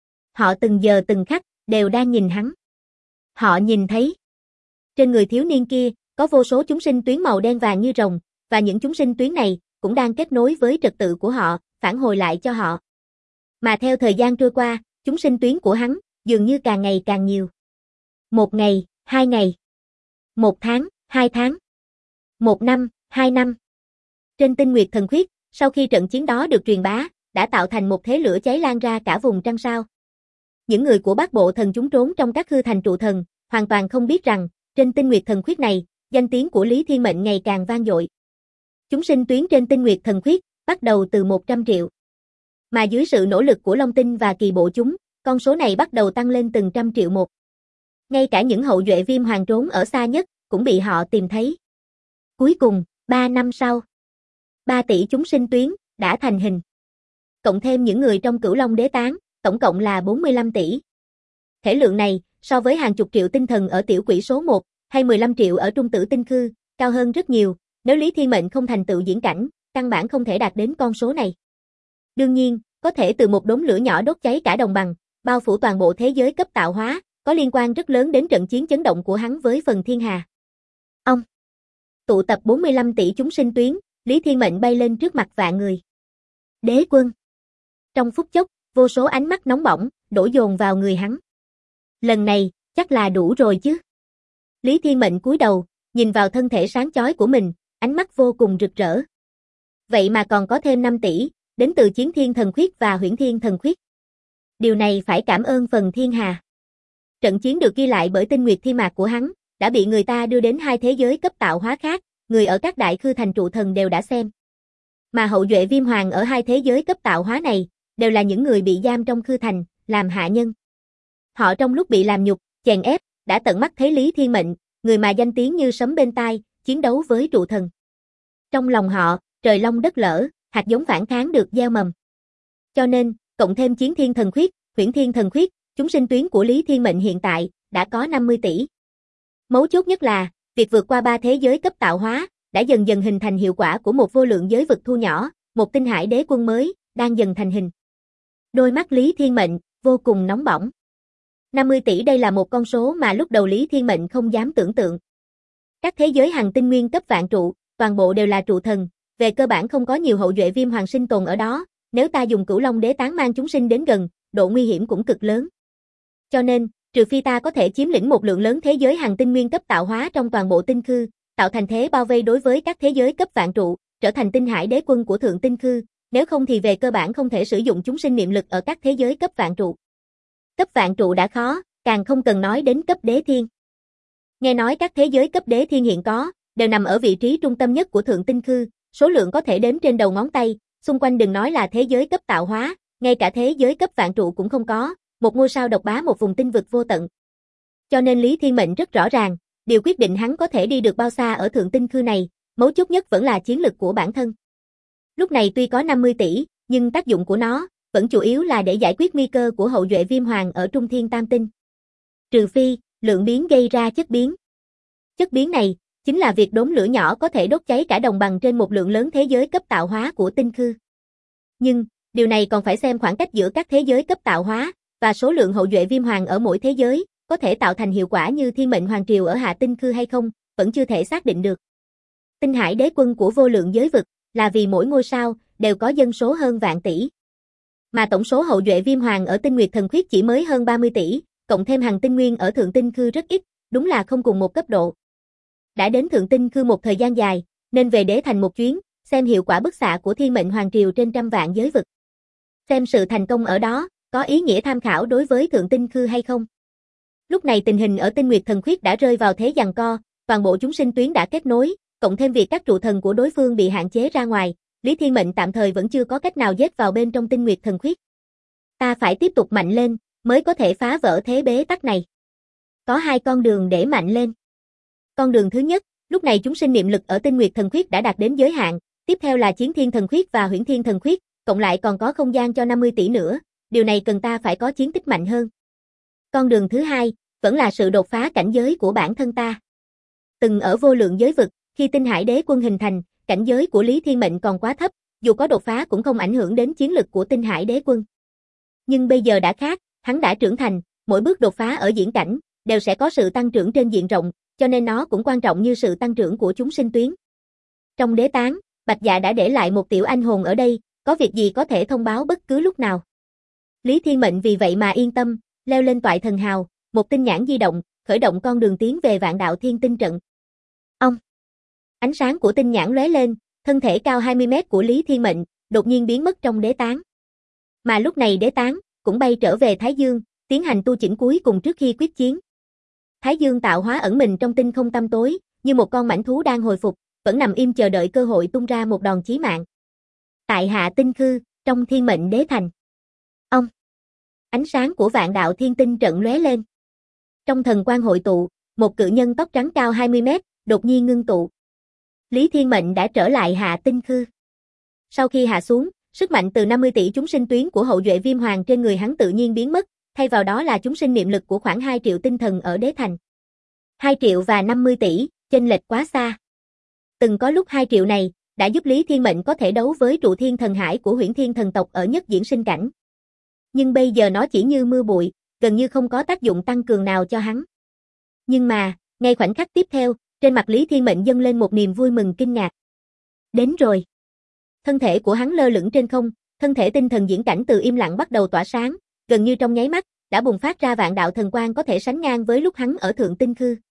Họ từng giờ từng khắc, đều đang nhìn hắn. Họ nhìn thấy. Trên người thiếu niên kia, có vô số chúng sinh tuyến màu đen vàng như rồng, và những chúng sinh tuyến này, cũng đang kết nối với trật tự của họ, phản hồi lại cho họ. Mà theo thời gian trôi qua, chúng sinh tuyến của hắn, dường như càng ngày càng nhiều. Một ngày, 2 ngày. 1 tháng, 2 tháng. 1 năm, 2 năm. Trên Tinh Nguyệt Thần Khuyết, sau khi trận chiến đó được truyền bá, đã tạo thành một thế lửa cháy lan ra cả vùng trăng sao. Những người của Bát Bộ Thần chúng trốn trong các hư thành trụ thần, hoàn toàn không biết rằng, trên Tinh Nguyệt Thần Khuyết này, danh tiếng của Lý Thiên Mệnh ngày càng vang dội. Chúng sinh tuyến trên Tinh Nguyệt Thần Khuyết, bắt đầu từ 100 triệu. Mà dưới sự nỗ lực của Long Tinh và kỳ bộ chúng, con số này bắt đầu tăng lên từng trăm triệu một. Ngay cả những hậu duệ Viêm Hoàng trốn ở xa nhất, cũng bị họ tìm thấy. Cuối cùng, 3 năm sau, 3 tỷ chúng sinh tuyến, đã thành hình. Cộng thêm những người trong Cửu Long Đế Tán, tổng cộng là 45 tỷ. Thể lượng này, so với hàng chục triệu tinh thần ở tiểu quỷ số 1, hay 15 triệu ở trung tử tinh khư, cao hơn rất nhiều, nếu Lý Thiên Mệnh không thành tựu diễn cảnh, căn bản không thể đạt đến con số này. Đương nhiên, có thể từ một đốm lửa nhỏ đốt cháy cả đồng bằng, bao phủ toàn bộ thế giới cấp tạo hóa, có liên quan rất lớn đến trận chiến chấn động của hắn với phần thiên hà. Ông tụ tập 45 tỷ chúng sinh tuyến, Lý Thiên Mệnh bay lên trước mặt vạn người. Đế quân. Trong phút chốc, vô số ánh mắt nóng bỏng, đổ dồn vào người hắn. Lần này, chắc là đủ rồi chứ. Lý Thiên Mệnh cúi đầu, nhìn vào thân thể sáng chói của mình, ánh mắt vô cùng rực rỡ. Vậy mà còn có thêm 5 tỷ, đến từ Chiến Thiên Thần Khuyết và Huyễn Thiên Thần Khuyết. Điều này phải cảm ơn phần thiên hà. Trận chiến được ghi lại bởi tinh nguyệt thi mạc của hắn, đã bị người ta đưa đến 2 thế giới cấp tạo hóa khác, người ở các đại khư thành trụ thần đều đã xem. Mà hậu duệ Viêm Hoàng ở 2 thế giới cấp tạo hóa này, đều là những người bị giam trong khư thành, làm hạ nhân. Họ trong lúc bị làm nhục, chèn ép, đã tận mắt thấy Lý Thiên Mệnh, người mà danh tiếng như sấm bên tai, chiến đấu với trụ thần. Trong lòng họ, trời long đất lở, hạt giống phản kháng được gieo mầm. Cho nên, cộng thêm Chiến Thiên Thần Khuyết, Huyễn Thiên Thần Khuyết, chúng sinh tuyến của Lý Thiên Mệnh hiện tại, đã có 50 tỷ. Mấu chốt nhất là, việc vượt qua 3 thế giới cấp tạo hóa, đã dần dần hình thành hiệu quả của một vô lượng giới vực thu nhỏ, một tinh hải đế quân mới, đang dần thành hình. Đôi mắt Lý Thiên Mệnh, vô cùng nóng bỏng. 50 tỷ đây là một con số mà lúc đầu Lý Thiên Mệnh không dám tưởng tượng. Các thế giới hằng tinh nguyên cấp vạn trụ, toàn bộ đều là trụ thần, về cơ bản không có nhiều hậu duệ Viêm Hoàng sinh tồn ở đó, nếu ta dùng Cửu Long Đế Tán mang chúng sinh đến gần, độ nguy hiểm cũng cực lớn. Cho nên, trừ phi ta có thể chiếm lĩnh một lượng lớn thế giới hằng tinh nguyên cấp tạo hóa trong toàn bộ tinh khư, tạo thành thế bao vây đối với các thế giới cấp vạn trụ, trở thành tinh hải đế quân của thượng tinh khư, nếu không thì về cơ bản không thể sử dụng chúng sinh niệm lực ở các thế giới cấp vạn trụ. Cấp vạn trụ đã khó, càng không cần nói đến cấp đế thiên. Nghe nói các thế giới cấp đế thiên hiện có, đều nằm ở vị trí trung tâm nhất của thượng tinh khư, số lượng có thể đếm trên đầu ngón tay, xung quanh đừng nói là thế giới cấp tạo hóa, ngay cả thế giới cấp vạn trụ cũng không có, một ngôi sao độc bá một vùng tinh vực vô tận. Cho nên Lý Thiên Mệnh rất rõ ràng, điều quyết định hắn có thể đi được bao xa ở thượng tinh khư này, mấu chốt nhất vẫn là chiến lực của bản thân. Lúc này tuy có 50 tỷ, nhưng tác dụng của nó vẫn chủ yếu là để giải quyết nguy cơ của hậu duệ viêm hoàng ở Trung Thiên Tam Tinh. Trừ phi, lượng biến gây ra chất biến. Chất biến này chính là việc đốm lửa nhỏ có thể đốt cháy cả đồng bằng trên một lượng lớn thế giới cấp tạo hóa của tinh khư. Nhưng, điều này còn phải xem khoảng cách giữa các thế giới cấp tạo hóa và số lượng hậu duệ viêm hoàng ở mỗi thế giới, có thể tạo thành hiệu quả như Thiên Mệnh Hoàng Triều ở Hạ Tinh Khư hay không, vẫn chưa thể xác định được. Tinh Hải Đế Quân của vô lượng giới vực là vì mỗi ngôi sao đều có dân số hơn vạn tỷ. Mà tổng số hậu duệ viêm hoàng ở Tinh Nguyệt Thần Khuyết chỉ mới hơn 30 tỷ, cộng thêm hàng tinh nguyên ở Thượng Tinh Khư rất ít, đúng là không cùng một cấp độ. Đã đến Thượng Tinh Khư một thời gian dài, nên về Đế Thành một chuyến, xem hiệu quả bức xạ của Thiên Mệnh Hoàng Triều trên trăm vạn giới vực. Xem sự thành công ở đó, có ý nghĩa tham khảo đối với Thượng Tinh Khư hay không. Lúc này tình hình ở Tinh Nguyệt Thần Khuyết đã rơi vào thế giằng co, toàn bộ chúng sinh tuyến đã kết nối, cộng thêm việc các trụ thần của đối phương bị hạn chế ra ngoài, Lý Thiên Mệnh tạm thời vẫn chưa có cách nào giết vào bên trong Tinh Nguyệt Thần Khuyết. Ta phải tiếp tục mạnh lên, mới có thể phá vỡ thế bế tắc này. Có hai con đường để mạnh lên. Con đường thứ nhất, lúc này chúng sinh niệm lực ở Tinh Nguyệt Thần Khuyết đã đạt đến giới hạn, tiếp theo là Chiến Thiên Thần Khuyết và Huyễn Thiên Thần Khuyết, cộng lại còn có không gian cho 50 tỷ nữa, điều này cần ta phải có chiến tích mạnh hơn. Con đường thứ hai, vẫn là sự đột phá cảnh giới của bản thân ta. Từng ở vô lượng giới vực, khi Tinh Hải Đế Quân hình thành, cảnh giới của Lý Thiên Mệnh còn quá thấp, dù có đột phá cũng không ảnh hưởng đến chiến lực của Tinh Hải Đế Quân. Nhưng bây giờ đã khác, hắn đã trưởng thành, mỗi bước đột phá ở diễn cảnh, đều sẽ có sự tăng trưởng trên diện rộng, cho nên nó cũng quan trọng như sự tăng trưởng của chúng sinh tuyến. Trong đế tán, Bạch Dạ đã để lại một tiểu anh hồn ở đây, có việc gì có thể thông báo bất cứ lúc nào. Lý Thiên Mệnh vì vậy mà yên tâm, leo lên toại thần hào, một tinh nhãn di động, khởi động con đường tiến về Vạn Đạo Thiên Tinh trận. Ông! Ánh sáng của tinh nhãn lóe lên, thân thể cao 20 mét của Lý Thiên Mệnh, đột nhiên biến mất trong đế tán. Mà lúc này đế tán, cũng bay trở về Thái Dương, tiến hành tu chỉnh cuối cùng trước khi quyết chiến. Thái Dương tạo hóa ẩn mình trong tinh không tăm tối, như một con mãnh thú đang hồi phục, vẫn nằm im chờ đợi cơ hội tung ra một đòn chí mạng. Tại Hạ Tinh Khư, trong Thiên Mệnh Đế Thành. Ông! Ánh sáng của Vạn Đạo Thiên Tinh trận lóe lên. Trong thần quang hội tụ, một cự nhân tóc trắng cao 20 mét, đột nhiên ngưng tụ. Lý Thiên Mệnh đã trở lại Hạ Tinh Khư. Sau khi hạ xuống, sức mạnh từ 50 tỷ chúng sinh tuyến của hậu duệ viêm hoàng trên người hắn tự nhiên biến mất, thay vào đó là chúng sinh niệm lực của khoảng 2 triệu tinh thần ở Đế Thành. 2 triệu và 50 tỷ, chênh lệch quá xa. Từng có lúc 2 triệu này, đã giúp Lý Thiên Mệnh có thể đấu với trụ thiên thần hải của Huyễn Thiên thần tộc ở nhất diễn sinh cảnh. Nhưng bây giờ nó chỉ như mưa bụi, gần như không có tác dụng tăng cường nào cho hắn. Nhưng mà, ngay khoảnh khắc tiếp theo, trên mặt Lý Thiên Mệnh dâng lên một niềm vui mừng kinh ngạc. Đến rồi. Thân thể của hắn lơ lửng trên không, thân thể tinh thần diễn cảnh từ im lặng bắt đầu tỏa sáng, gần như trong nháy mắt, đã bùng phát ra vạn đạo thần quang có thể sánh ngang với lúc hắn ở Thượng Tinh Khư.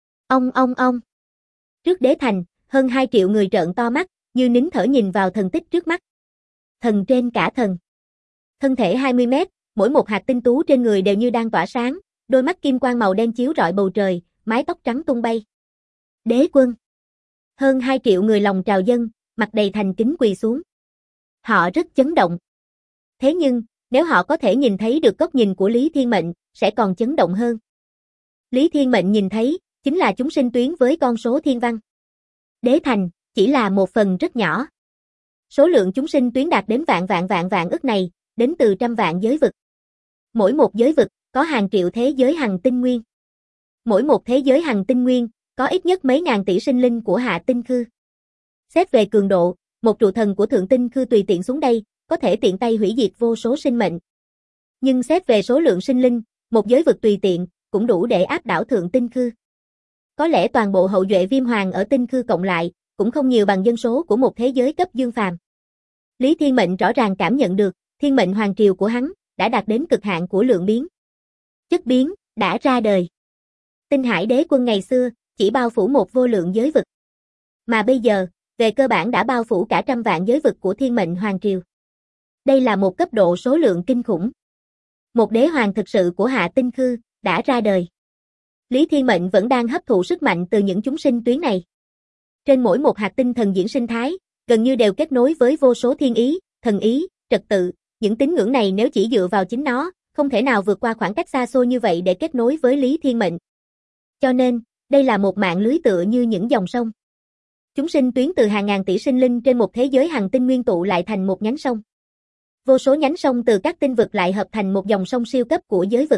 Ông. Trước Đế Thành, hơn 2 triệu người trợn to mắt, như nín thở nhìn vào thần tích trước mắt. Thần trên cả thần. Thân thể 20 mét, mỗi một hạt tinh tú trên người đều như đang tỏa sáng, đôi mắt kim quang màu đen chiếu rọi bầu trời, mái tóc trắng tung bay. Đế Quân. Hơn 2 triệu người lòng trào dâng, mặt đầy thành kính quỳ xuống. Họ rất chấn động. Thế nhưng, nếu họ có thể nhìn thấy được góc nhìn của Lý Thiên Mệnh, sẽ còn chấn động hơn. Lý Thiên Mệnh nhìn thấy, chính là chúng sinh tuyến với con số thiên văn. Đế Thành, chỉ là một phần rất nhỏ. Số lượng chúng sinh tuyến đạt đến vạn ức này, đến từ trăm vạn giới vực. Mỗi một giới vực, có hàng triệu thế giới hằng tinh nguyên. Mỗi một thế giới hằng tinh nguyên, có ít nhất mấy ngàn tỷ sinh linh của Hạ Tinh Khư. Xét về cường độ, một trụ thần của Thượng Tinh Khư tùy tiện xuống đây, có thể tiện tay hủy diệt vô số sinh mệnh. Nhưng xét về số lượng sinh linh, một giới vực tùy tiện, cũng đủ để áp đảo Thượng Tinh Khư. Có lẽ toàn bộ hậu duệ viêm hoàng ở Tinh Khư cộng lại, cũng không nhiều bằng dân số của một thế giới cấp dương phàm. Lý Thiên Mệnh rõ ràng cảm nhận được, thiên mệnh hoàng triều của hắn, đã đạt đến cực hạn của lượng biến. Chất biến, đã ra đời. Tinh Hải Đế Quân ngày xưa, chỉ bao phủ một vô lượng giới vực. Mà bây giờ, về cơ bản đã bao phủ cả trăm vạn giới vực của thiên mệnh hoàng triều. Đây là một cấp độ số lượng kinh khủng. Một đế hoàng thực sự của Hạ Tinh Khư, đã ra đời. Lý Thiên Mệnh vẫn đang hấp thụ sức mạnh từ những chúng sinh tuyến này. Trên mỗi một hạt tinh thần diễn sinh thái, gần như đều kết nối với vô số thiên ý, thần ý, trật tự, những tín ngưỡng này nếu chỉ dựa vào chính nó, không thể nào vượt qua khoảng cách xa xôi như vậy để kết nối với Lý Thiên Mệnh. Cho nên, đây là một mạng lưới tựa như những dòng sông. Chúng sinh tuyến từ hàng ngàn tỷ sinh linh trên một thế giới hành tinh nguyên tụ lại thành một nhánh sông. Vô số nhánh sông từ các tinh vực lại hợp thành một dòng sông siêu cấp của giới vực.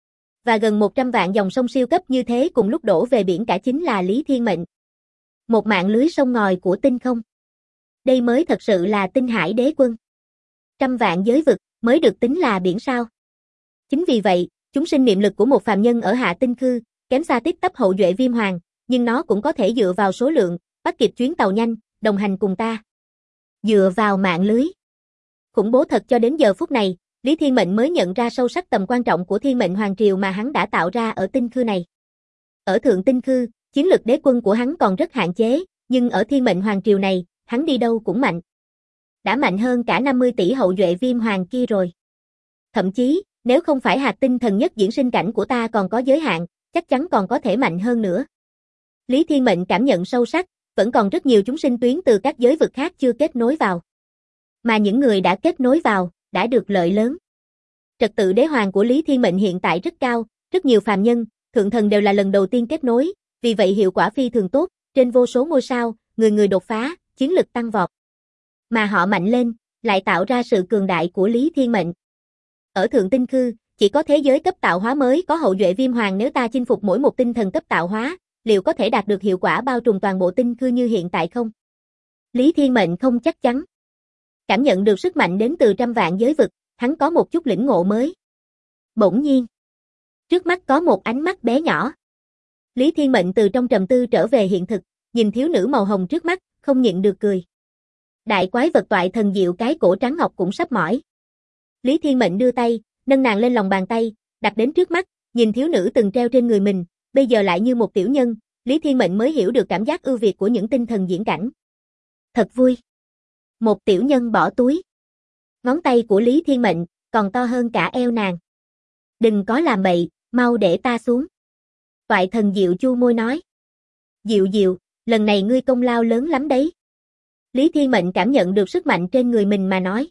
Và gần 100 vạn dòng sông siêu cấp như thế cùng lúc đổ về biển cả chính là Lý Thiên Mệnh. Một mạng lưới sông ngòi của tinh không. Đây mới thật sự là tinh hải đế quân. Trăm vạn giới vực mới được tính là biển sao. Chính vì vậy, chúng sinh niệm lực của một phàm nhân ở hạ tinh khư, kém xa tít tắp hậu duệ Viêm Hoàng, nhưng nó cũng có thể dựa vào số lượng, bắt kịp chuyến tàu nhanh, đồng hành cùng ta. Dựa vào mạng lưới. Khủng bố thật cho đến giờ phút này, Lý Thiên Mệnh mới nhận ra sâu sắc tầm quan trọng của Thiên Mệnh Hoàng Triều mà hắn đã tạo ra ở tinh khư này. Ở thượng tinh khư, chiến lực đế quân của hắn còn rất hạn chế, nhưng ở Thiên Mệnh Hoàng Triều này, hắn đi đâu cũng mạnh. Đã mạnh hơn cả 50 tỷ hậu duệ Viêm Hoàng kia rồi. Thậm chí, nếu không phải hạt tinh thần nhất diễn sinh cảnh của ta còn có giới hạn, chắc chắn còn có thể mạnh hơn nữa. Lý Thiên Mệnh cảm nhận sâu sắc, vẫn còn rất nhiều chúng sinh tuyến từ các giới vực khác chưa kết nối vào. Mà những người đã kết nối vào, đã được lợi lớn. Trật tự đế hoàng của Lý Thiên Mệnh hiện tại rất cao, rất nhiều phàm nhân, thượng thần đều là lần đầu tiên kết nối, vì vậy hiệu quả phi thường tốt, trên vô số ngôi sao, người người đột phá, chiến lực tăng vọt. Mà họ mạnh lên, lại tạo ra sự cường đại của Lý Thiên Mệnh. Ở thượng tinh khư, chỉ có thế giới cấp tạo hóa mới có hậu duệ Viêm Hoàng, nếu ta chinh phục mỗi một tinh thần cấp tạo hóa, liệu có thể đạt được hiệu quả bao trùm toàn bộ tinh khư như hiện tại không? Lý Thiên Mệnh không chắc chắn. Cảm nhận được sức mạnh đến từ trăm vạn giới vực, hắn có một chút lĩnh ngộ mới. Bỗng nhiên, trước mắt có một ánh mắt bé nhỏ. Lý Thiên Mệnh từ trong trầm tư trở về hiện thực, nhìn thiếu nữ màu hồng trước mắt, không nhịn được cười. Đại quái vật toại thần diệu cái cổ trắng ngọc cũng sắp mỏi. Lý Thiên Mệnh đưa tay, nâng nàng lên lòng bàn tay, đặt đến trước mắt, nhìn thiếu nữ từng treo trên người mình, bây giờ lại như một tiểu nhân, Lý Thiên Mệnh mới hiểu được cảm giác ưu việt của những tinh thần diễn cảnh. Thật vui. Một tiểu nhân bỏ túi. Ngón tay của Lý Thiên Mệnh còn to hơn cả eo nàng. Đừng có làm bậy, mau để ta xuống. Toại thần diệu chu môi nói. Diệu diệu, lần này ngươi công lao lớn lắm đấy. Lý Thiên Mệnh cảm nhận được sức mạnh trên người mình mà nói.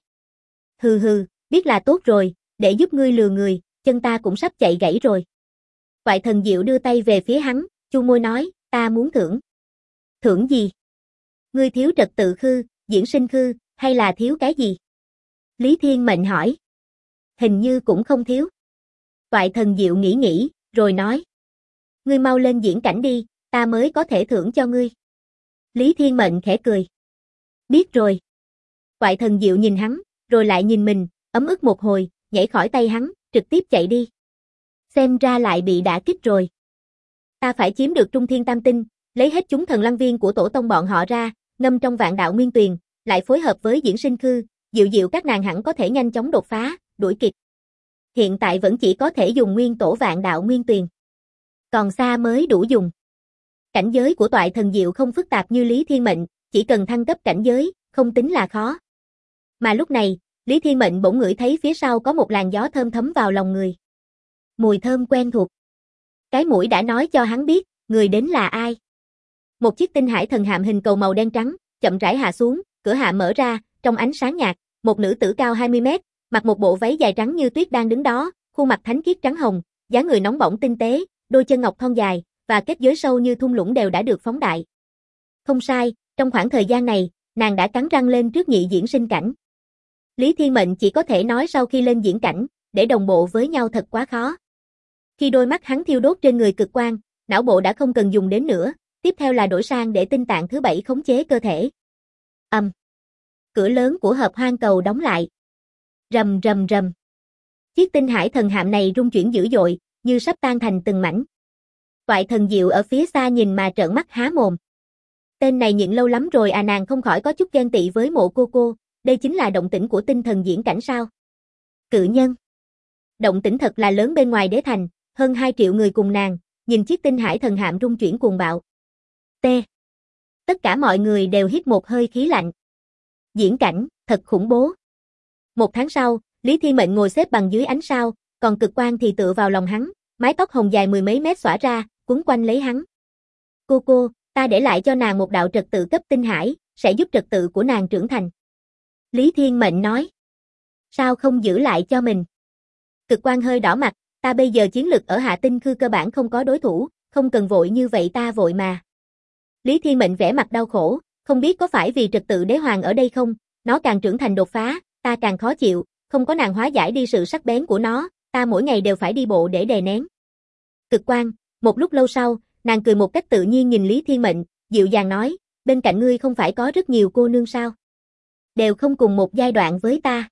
Hừ hừ, biết là tốt rồi, để giúp ngươi lừa người, chân ta cũng sắp chạy gãy rồi. Toại thần diệu đưa tay về phía hắn, chu môi nói, ta muốn thưởng. Thưởng gì? Ngươi thiếu trật tự khư, diễn sinh khư, hay là thiếu cái gì? Lý Thiên Mệnh hỏi. Hình như cũng không thiếu. Toại thần diệu nghĩ, rồi nói. Ngươi mau lên diễn cảnh đi, ta mới có thể thưởng cho ngươi. Lý Thiên Mệnh khẽ cười. Biết rồi. Toại thần diệu nhìn hắn, rồi lại nhìn mình, ấm ức một hồi, nhảy khỏi tay hắn, trực tiếp chạy đi. Xem ra lại bị đả kích rồi. Ta phải chiếm được Trung Thiên Tam Tinh, lấy hết chúng thần lăng viên của tổ tông bọn họ ra, ngâm trong vạn đạo nguyên tuyền, lại phối hợp với diễn sinh khư, diệu diệu các nàng hẳn có thể nhanh chóng đột phá, đuổi kịp. Hiện tại vẫn chỉ có thể dùng nguyên tổ vạn đạo nguyên tuyền. Còn xa mới đủ dùng. Cảnh giới của toại thần diệu không phức tạp như Lý Thiên Mệnh, chỉ cần thăng cấp cảnh giới, không tính là khó. Mà lúc này, Lý Thiên Mệnh bỗng ngửi thấy phía sau có một làn gió thơm thấm vào lòng người. Mùi thơm quen thuộc. Cái mũi đã nói cho hắn biết, người đến là ai. Một chiếc tinh hải thần hạm hình cầu màu đen trắng, chậm rãi hạ xuống, cửa hạm mở ra, trong ánh sáng nhạt, một nữ tử cao 20 mét, mặc một bộ váy dài trắng như tuyết đang đứng đó, khuôn mặt thánh khiết trắng hồng, dáng người nóng bỏng tinh tế, đôi chân ngọc thon dài, và kết giới sâu như thung lũng đều đã được phóng đại. Không sai, trong khoảng thời gian này, nàng đã cắn răng lên trước nhị diễn sinh cảnh. Lý Thiên Mệnh chỉ có thể nói sau khi lên diễn cảnh, để đồng bộ với nhau thật quá khó. Khi đôi mắt hắn thiêu đốt trên người cực quang, não bộ đã không cần dùng đến nữa, tiếp theo là đổi sang để tinh tạng thứ 7 khống chế cơ thể. Cửa lớn của hợp hoang cầu đóng lại. Rầm rầm rầm. Chiếc tinh hải thần hạm này rung chuyển dữ dội, như sắp tan thành từng mảnh. Toại thần diệu ở phía xa nhìn mà trợn mắt há mồm. Tên này nhịn lâu lắm rồi à, nàng không khỏi có chút ghen tị với Mộ cô, đây chính là động tĩnh của tinh thần diễn cảnh sao? Cự nhân. Động tĩnh thật là lớn bên ngoài đế thành, hơn 2 triệu người cùng nàng, nhìn chiếc tinh hải thần hạm rung chuyển cuồng bạo. T. Tất cả mọi người đều hít một hơi khí lạnh. Diễn cảnh, thật khủng bố. 1 tháng sau, Lý Thiên Mệnh ngồi xếp bằng dưới ánh sao, còn cực quang thì tựa vào lòng hắn, mái tóc hồng dài 10 mấy mét xõa ra, quấn quanh lấy hắn. Cô, ta để lại cho nàng một đạo trật tự cấp tinh hải, sẽ giúp trật tự của nàng trưởng thành. Lý Thiên Mệnh nói. Sao không giữ lại cho mình? Cực Quang hơi đỏ mặt, ta bây giờ chiến lực ở Hạ Tinh Khư cơ bản không có đối thủ, không cần vội như vậy ta vội mà. Lý Thiên Mệnh vẻ mặt đau khổ, không biết có phải vì trật tự đế hoàng ở đây không, nó càng trưởng thành đột phá, ta càng khó chịu, không có nàng hóa giải đi sự sắc bén của nó, ta mỗi ngày đều phải đi bộ để đè nén. Cực Quang, một lúc lâu sau, nàng cười một cách tự nhiên nhìn Lý Thiên Mệnh, dịu dàng nói, bên cạnh ngươi không phải có rất nhiều cô nương sao? Đều không cùng một giai đoạn với ta.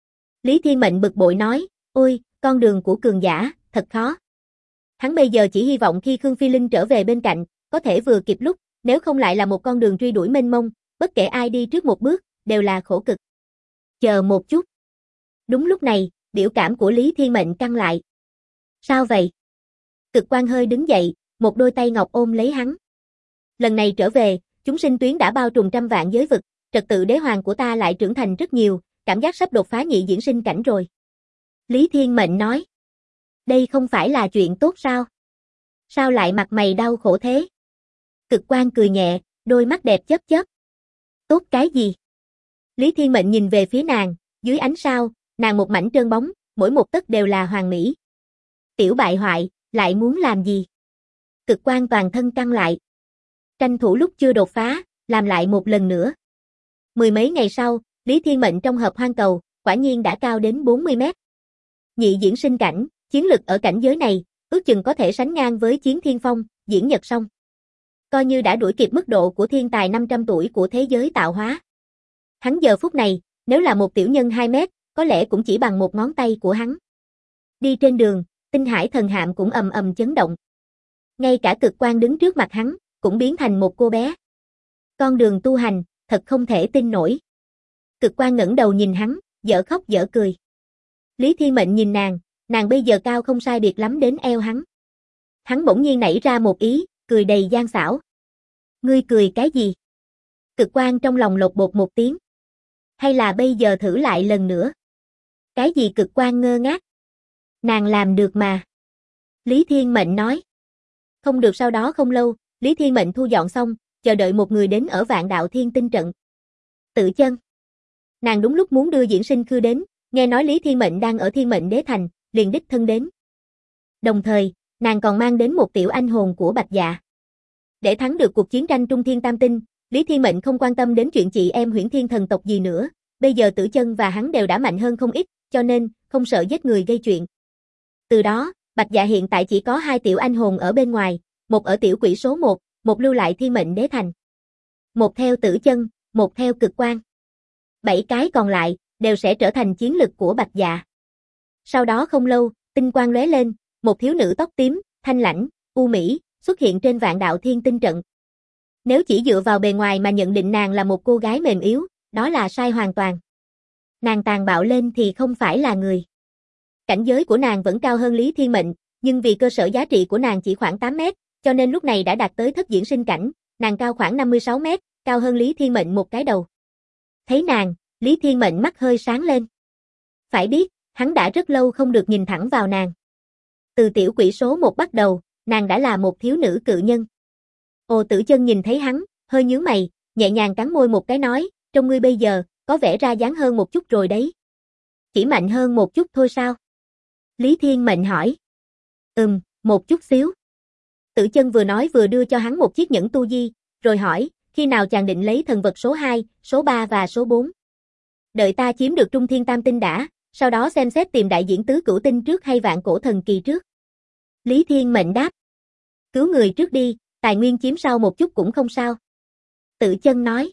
Lý Thiên Mệnh bực bội nói, ôi, con đường của cường giả, thật khó. Hắn bây giờ chỉ hy vọng khi Khương Phi Linh trở về bên cạnh, có thể vừa kịp lúc, nếu không lại là một con đường truy đuổi mênh mông, bất kể ai đi trước một bước, đều là khổ cực. Chờ một chút. Đúng lúc này, biểu cảm của Lý Thiên Mệnh căng lại. Sao vậy? Cực Quang hơi đứng dậy, một đôi tay ngọc ôm lấy hắn. Lần này trở về, chúng sinh tuyến đã bao trùm trăm vạn giới vực, trật tự đế hoàng của ta lại trưởng thành rất nhiều, cảm giác sắp đột phá nhị diễn sinh cảnh rồi. Lý Thiên Mệnh nói. Đây không phải là chuyện tốt sao? Sao lại mặt mày đau khổ thế? Cực Quang cười nhẹ, đôi mắt đẹp chớp chớp. Tốt cái gì? Lý Thiên Mệnh nhìn về phía nàng, dưới ánh sao, nàng một mảnh trơn bóng, mỗi một tấc đều là hoàn mỹ. Tiểu bại hoại, lại muốn làm gì? Cực Quang toàn thân căng lại. Tranh thủ lúc chưa đột phá, làm lại một lần nữa. Mười mấy ngày sau, Lý Thiên Mệnh trong hợp hoang cầu, quả nhiên đã cao đến 40 mét. Nhị diễn sinh cảnh, chiến lực ở cảnh giới này, ước chừng có thể sánh ngang với Chiến Thiên Phong, Diễn Nhật Song. Coi như đã đuổi kịp mức độ của thiên tài 500 tuổi của thế giới tạo hóa. Hắn giờ phút này, nếu là một tiểu nhân 2 mét, có lẽ cũng chỉ bằng một ngón tay của hắn. Đi trên đường, tinh hải thần hạm cũng ầm ầm chấn động. Ngay cả Cực Quang đứng trước mặt hắn, cũng biến thành một cô bé. Con đường tu hành, thật không thể tin nổi. Cực Quang ngẩng đầu nhìn hắn, dở khóc dở cười. Lý Thiên Mệnh nhìn nàng bây giờ cao không sai biệt lắm đến eo hắn. Hắn bỗng nhiên nảy ra một ý, cười đầy gian xảo. Ngươi cười cái gì? Cực Quang trong lòng lột bột một tiếng. Hay là bây giờ thử lại lần nữa? Cái gì? Cực Quang ngơ ngác. Nàng làm được mà. Lý Thiên Mệnh nói. Không được. Sau đó không lâu, Lý Thiên Mệnh thu dọn xong, chờ đợi một người đến ở Vạn Đạo Thiên Tinh trận. Tự Chân. Nàng đúng lúc muốn đưa Diễn Sinh Khư đến, nghe nói Lý Thiên Mệnh đang ở Thiên Mệnh Đế Thành, liền đích thân đến. Đồng thời, nàng còn mang đến một tiểu anh hồn của Bạch Dạ. Để thắng được cuộc chiến tranh Trung Thiên Tam Tinh, Lý Thiên Mệnh không quan tâm đến chuyện chị em Huyễn Thiên thần tộc gì nữa, bây giờ Tử Chân và hắn đều đã mạnh hơn không ít, cho nên không sợ giết người gây chuyện. Từ đó, Bạch Dạ hiện tại chỉ có 2 tiểu anh hồn ở bên ngoài, một ở tiểu quỷ số 1, một lưu lại Thiên Mệnh Đế Thành. Một theo Tử Chân, một theo Cực Quang. 7 cái còn lại đều sẽ trở thành chiến lực của Bạch Dạ. Sau đó không lâu, tinh quang lóe lên, một thiếu nữ tóc tím, thanh lãnh, u mỹ, xuất hiện trên Vạn Đạo Thiên Tinh trận. Nếu chỉ dựa vào bề ngoài mà nhận định nàng là một cô gái mềm yếu, đó là sai hoàn toàn. Nàng tàn bạo lên thì không phải là người. Cảnh giới của nàng vẫn cao hơn Lý Thiên Mệnh, nhưng vì cơ sở giá trị của nàng chỉ khoảng 8 mét, cho nên lúc này đã đạt tới thất diễn sinh cảnh, nàng cao khoảng 56 mét, cao hơn Lý Thiên Mệnh một cái đầu. Thấy nàng, Lý Thiên Mệnh mắt hơi sáng lên. Phải biết, hắn đã rất lâu không được nhìn thẳng vào nàng. Từ tiểu quỷ số 1 bắt đầu, nàng đã là một thiếu nữ cự nhân. Ồ, Tử Chân nhìn thấy hắn, hơi nhướng mày, nhẹ nhàng cắn môi một cái nói, trông ngươi bây giờ, có vẻ ra dáng hơn một chút rồi đấy. Chỉ mạnh hơn một chút thôi sao? Lý Thiên Mệnh hỏi. Một chút xíu. Tử Chân vừa nói vừa đưa cho hắn một chiếc nhẫn tu di, rồi hỏi, khi nào chàng định lấy thần vật số 2, số 3 và số 4? Đợi ta chiếm được Trung Thiên Tam Tinh đã, sau đó xem xét tìm đại diễn tứ cửu tinh trước hay vạn cổ thần kỳ trước. Lý Thiên Mệnh đáp. Cứu người trước đi, tài nguyên chiếm sau một chút cũng không sao. Tử Chân nói.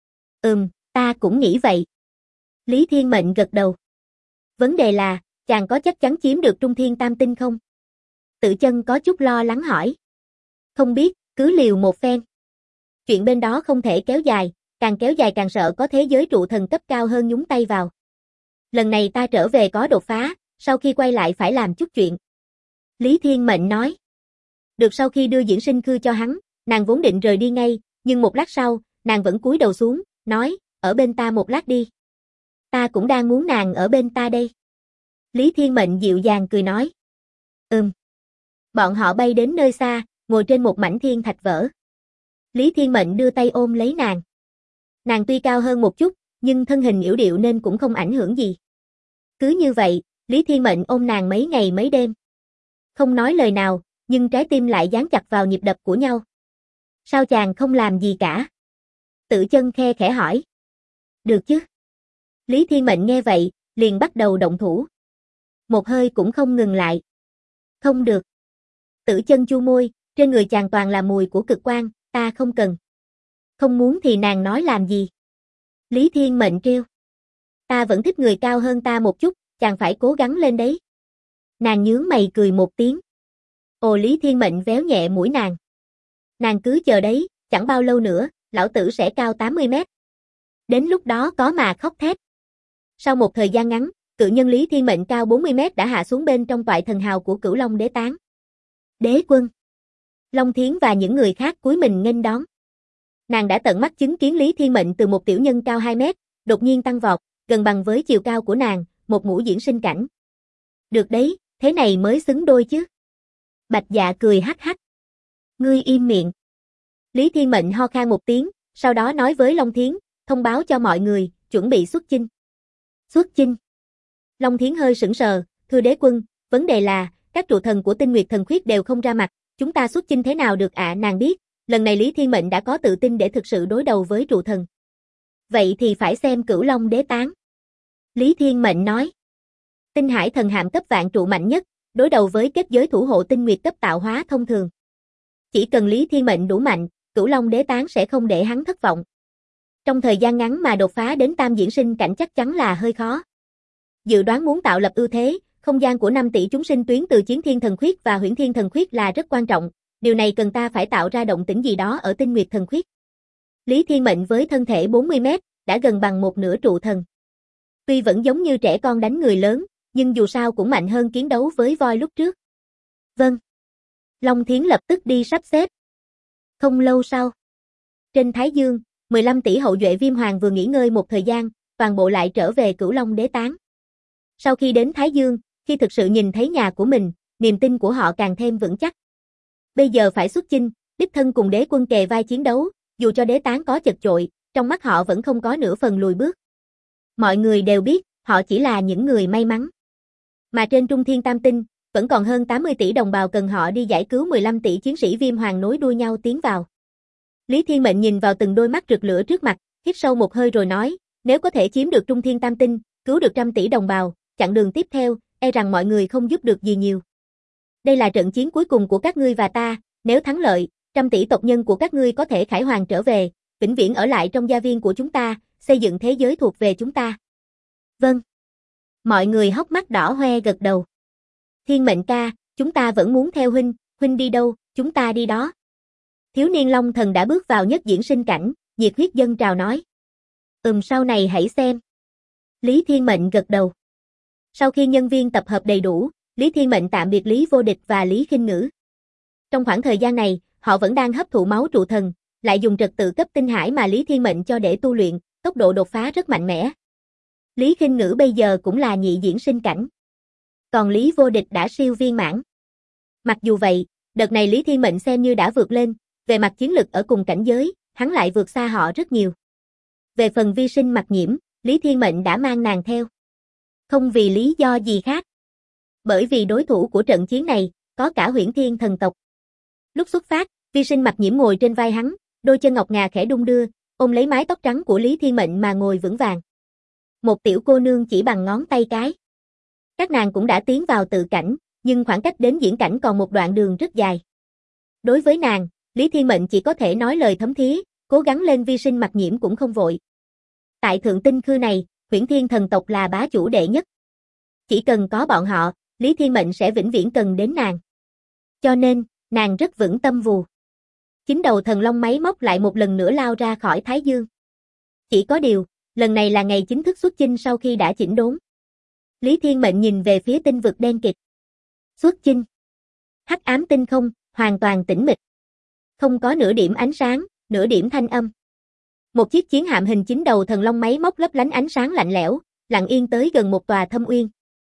Ta cũng nghĩ vậy. Lý Thiên Mệnh gật đầu. Vấn đề là, chàng có chắc chắn chiếm được Trung Thiên Tam Tinh không? Tử Chân có chút lo lắng hỏi. Không biết, cứ liều một phen. Chuyện bên đó không thể kéo dài, càng kéo dài càng sợ có thế giới trụ thần cấp cao hơn nhúng tay vào. Lần này ta trở về có đột phá, sau khi quay lại phải làm chút chuyện. Lý Thiên Mệnh nói. Được. Sau khi đưa Diễn Sinh Khư cho hắn, nàng vốn định rời đi ngay, nhưng một lát sau, nàng vẫn cúi đầu xuống, nói, ở bên ta một lát đi. Ta cũng đang muốn nàng ở bên ta đây. Lý Thiên Mệnh dịu dàng cười nói. Bọn họ bay đến nơi xa, ngồi trên một mảnh thiên thạch vỡ. Lý Thiên Mệnh đưa tay ôm lấy nàng. Nàng tuy cao hơn một chút, nhưng thân hình yểu điệu nên cũng không ảnh hưởng gì. Cứ như vậy, Lý Thiên Mệnh ôm nàng mấy ngày mấy đêm. Không nói lời nào, nhưng trái tim lại dán chặt vào nhịp đập của nhau. Sao chàng không làm gì cả? Tử Chân khe khẽ hỏi. Được chứ? Lý Thiên Mệnh nghe vậy, liền bắt đầu động thủ. Một hơi cũng không ngừng lại. Không được. Tử Chân chu môi, trên người chàng toàn là mùi của cực quang, ta không cần. Không muốn thì nàng nói làm gì? Lý Thiên Mệnh trêu. Ta vẫn thích người cao hơn ta một chút, chàng phải cố gắng lên đấy. Nàng nhướng mày cười một tiếng. Ồ, Lý Thiên Mệnh véo nhẹ mũi nàng. Nàng cứ chờ đấy, chẳng bao lâu nữa, lão tử sẽ cao 80 mét. Đến lúc đó có mà khóc thét. Sau một thời gian ngắn, cự nhân Lý Thiên Mệnh cao 40 mét đã hạ xuống bên trong toại thần hào của Cửu Long Đế Tán. Đế quân. Long Thiến và những người khác cúi mình nghênh đón. Nàng đã tận mắt chứng kiến Lý Thiên Mệnh từ một tiểu nhân cao 2 mét, đột nhiên tăng vọt, gần bằng với chiều cao của nàng, một ngũ diễn sinh cảnh. Được đấy, thế này mới xứng đôi chứ. Bạch Dạ cười hắc hắc. Ngươi im miệng. Lý Thiên Mệnh ho khan một tiếng, sau đó nói với Long Thiến, thông báo cho mọi người, chuẩn bị xuất chinh. Xuất chinh. Long Thiến hơi sững sờ, thưa đế quân, vấn đề là, các trụ thần của Tinh Nguyệt Thần Khuyết đều không ra mặt, chúng ta xuất chinh thế nào được ạ? Nàng biết, lần này Lý Thiên Mệnh đã có tự tin để thực sự đối đầu với trụ thần. Vậy thì phải xem Cửu Long Đế Tán. Lý Thiên Mệnh nói. Tinh Hải thần hạm cấp vạn trụ mạnh nhất, đối đầu với kết giới thủ hộ tinh nguyệt cấp tạo hóa thông thường. Chỉ cần Lý Thiên Mệnh đủ mạnh, Cửu Long Đế Tán sẽ không để hắn thất vọng. Trong thời gian ngắn mà đột phá đến tam diễn sinh cảnh chắc chắn là hơi khó. Dự đoán muốn tạo lập ưu thế, không gian của 5 tỷ chúng sinh tuyến từ Chiến Thiên Thần Khuyết và Huyễn Thiên Thần Khuyết là rất quan trọng, điều này cần ta phải tạo ra động tĩnh gì đó ở Tinh Nguyệt Thần Khuyết. Lý Thiên Mệnh với thân thể 40 mét, đã gần bằng một nửa trụ thần. Tuy vẫn giống như trẻ con đánh người lớn, nhưng dù sao cũng mạnh hơn chiến đấu với voi lúc trước. Vâng. Long Thiến lập tức đi sắp xếp. Không lâu sau, trên Thái Dương, 15 tỷ hậu duệ Viêm Hoàng vừa nghỉ ngơi một thời gian, toàn bộ lại trở về Cửu Long Đế Tán. Sau khi đến Thái Dương, khi thực sự nhìn thấy nhà của mình, niềm tin của họ càng thêm vững chắc. Bây giờ phải xuất chinh, đích thân cùng đế quân kề vai chiến đấu, dù cho đế tán có chật chội, trong mắt họ vẫn không có nửa phần lùi bước. Mọi người đều biết, họ chỉ là những người may mắn. Mà trên Trung Thiên Tam Tinh, vẫn còn hơn 80 tỷ đồng bào cần họ đi giải cứu 15 tỷ chiến sĩ Viêm Hoàng nối đuôi nhau tiến vào. Lý Thiên Mệnh nhìn vào từng đôi mắt rực lửa trước mặt, hít sâu một hơi rồi nói, nếu có thể chiếm được Trung Thiên Tam Tinh, cứu được 100 tỷ đồng bào, chặng đường tiếp theo, e rằng mọi người không giúp được gì nhiều. Đây là trận chiến cuối cùng của các ngươi và ta, nếu thắng lợi, 100 tỷ tộc nhân của các ngươi có thể khải hoàn trở về, vĩnh viễn ở lại trong gia viên của chúng ta, xây dựng thế giới thuộc về chúng ta. Vâng. Mọi người hốc mắt đỏ hoe gật đầu. Thiên Mệnh ca, chúng ta vẫn muốn theo huynh đi đâu, chúng ta đi đó. Thiếu niên Long Thần đã bước vào nhất diễn sinh cảnh, nhiệt huyết dâng trào nói. Sau này hãy xem. Lý Thiên Mệnh gật đầu. Sau khi nhân viên tập hợp đầy đủ, Lý Thiên Mệnh tạm biệt Lý Vô Địch và Lý Khinh Ngữ. Trong khoảng thời gian này, họ vẫn đang hấp thụ máu trụ thần, lại dùng trật tự cấp tinh hải mà Lý Thiên Mệnh cho để tu luyện, tốc độ đột phá rất mạnh mẽ. Lý Khinh Ngữ bây giờ cũng là nhị diễn sinh cảnh. Còn Lý Vô Địch đã siêu viên mãn. Mặc dù vậy, đợt này Lý Thiên Mệnh xem như đã vượt lên, về mặt chiến lực ở cùng cảnh giới, hắn lại vượt xa họ rất nhiều. Về phần vi sinh Mặc Nhiễm, Lý Thiên Mệnh đã mang nàng theo. Không vì lý do gì khác. Bởi vì đối thủ của trận chiến này, có cả Huyễn Thiên thần tộc. Lúc xuất phát, vi sinh Mặc Nhiễm ngồi trên vai hắn, đôi chân ngọc ngà khẽ đung đưa, ôm lấy mái tóc trắng của Lý Thiên Mệnh mà ngồi vững vàng. Một tiểu cô nương chỉ bằng ngón tay cái. Các nàng cũng đã tiến vào tự cảnh, nhưng khoảng cách đến diễn cảnh còn một đoạn đường rất dài. Đối với nàng, Lý Thiên Mệnh chỉ có thể nói lời thấm thía, cố gắng lên vi sinh Mặc Nhiễm cũng không vội. Tại Thượng Tinh Khư này, Huyễn Thiên thần tộc là bá chủ đệ nhất. Chỉ cần có bọn họ, Lý Thiên Mệnh sẽ vĩnh viễn cần đến nàng. Cho nên, nàng rất vững tâm vù. Chính đầu thần long máy móc lại một lần nữa lao ra khỏi Thái Dương. Chỉ có điều, lần này là ngày chính thức xuất chinh sau khi đã chỉnh đốn. Lý Thiên Mệnh nhìn về phía tinh vực đen kịt. Xuất chinh. Hắc ám tinh không, hoàn toàn tĩnh mịch. Không có nửa điểm ánh sáng, nửa điểm thanh âm. Một chiếc chiến hạm hình chính đầu thần long máy móc lấp lánh ánh sáng lạnh lẽo, lặng yên tới gần một tòa thâm uyên.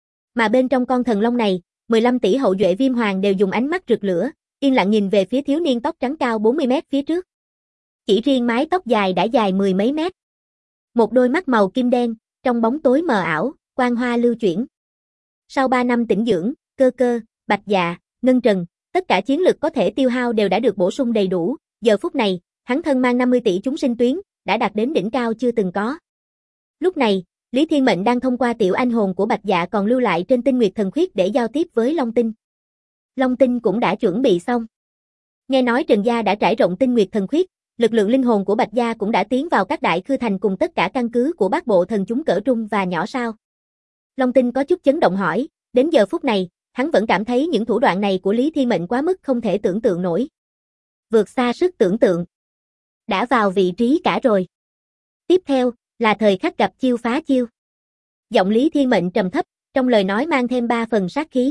Mà bên trong con thần long này, 15 tỷ hậu duệ Viêm Hoàng đều dùng ánh mắt rực lửa, yên lặng nhìn về phía thiếu niên tóc trắng cao 40 mét phía trước. Chỉ riêng mái tóc dài đã dài mười mấy mét. Một đôi mắt màu kim đen, trong bóng tối mờ ảo, quang hoa lưu chuyển. Sau 3 năm tĩnh dưỡng, Cơ Cơ, Bạch Dạ, Ngân Trần, tất cả chiến lực có thể tiêu hao đều đã được bổ sung đầy đủ, giờ phút này, hắn thân mang 50 tỷ chúng sinh tuyến, đã đạt đến đỉnh cao chưa từng có. Lúc này, Lý Thiên Mệnh đang thông qua tiểu anh hồn của Bạch Dạ còn lưu lại trên Tinh Nguyệt Thần Khuyết để giao tiếp với Long Tinh. Long Tinh cũng đã chuẩn bị xong. Nghe nói Trần gia đã trải rộng Tinh Nguyệt Thần Khuyết, lực lượng linh hồn của Bạch gia cũng đã tiến vào các đại khư thành cùng tất cả căn cứ của Bát Bộ thần chúng cỡ trung và nhỏ sao? Long Tinh có chút chấn động hỏi, đến giờ phút này, hắn vẫn cảm thấy những thủ đoạn này của Lý Thiên Mệnh quá mức không thể tưởng tượng nổi. Vượt xa sức tưởng tượng. Đã vào vị trí cả rồi. Tiếp theo, là thời khắc gặp chiêu phá chiêu. Giọng Lý Thiên Mệnh trầm thấp, trong lời nói mang thêm 3 phần sát khí.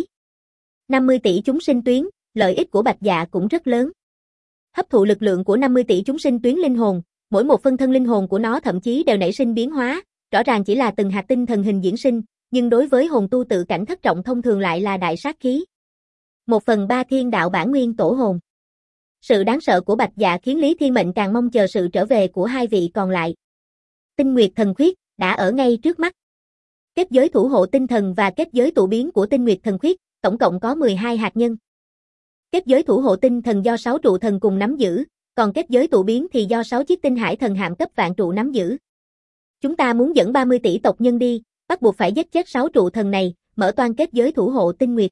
50 tỷ chúng sinh tuyến, lợi ích của Bạch Dạ cũng rất lớn. Hấp thụ lực lượng của 50 tỷ chúng sinh tuyến linh hồn, mỗi một phân thân linh hồn của nó thậm chí đều nảy sinh biến hóa, rõ ràng chỉ là từng hạt tinh thần hình diễn sinh, nhưng đối với hồn tu tự cảnh thất trọng thông thường lại là đại sát khí. 1/3 thiên đạo bản nguyên tổ hồn. Sự đáng sợ của Bạch Dạ khiến Lý Thiên Mệnh càng mong chờ sự trở về của hai vị còn lại. Tinh Nguyệt Thần Khuyết đã ở ngay trước mắt. Kết giới thủ hộ tinh thần và kết giới tụ biến của Tinh Nguyệt Thần Khuyết, tổng cộng có 12 hạt nhân. Kết giới thủ hộ tinh thần do 6 trụ thần cùng nắm giữ, còn kết giới tụ biến thì do 6 chiếc tinh hải thần hạm cấp vạn trụ nắm giữ. Chúng ta muốn dẫn 30 tỷ tộc nhân đi, bắt buộc phải giết chết 6 trụ thần này, mở toang kết giới thủ hộ tinh nguyệt.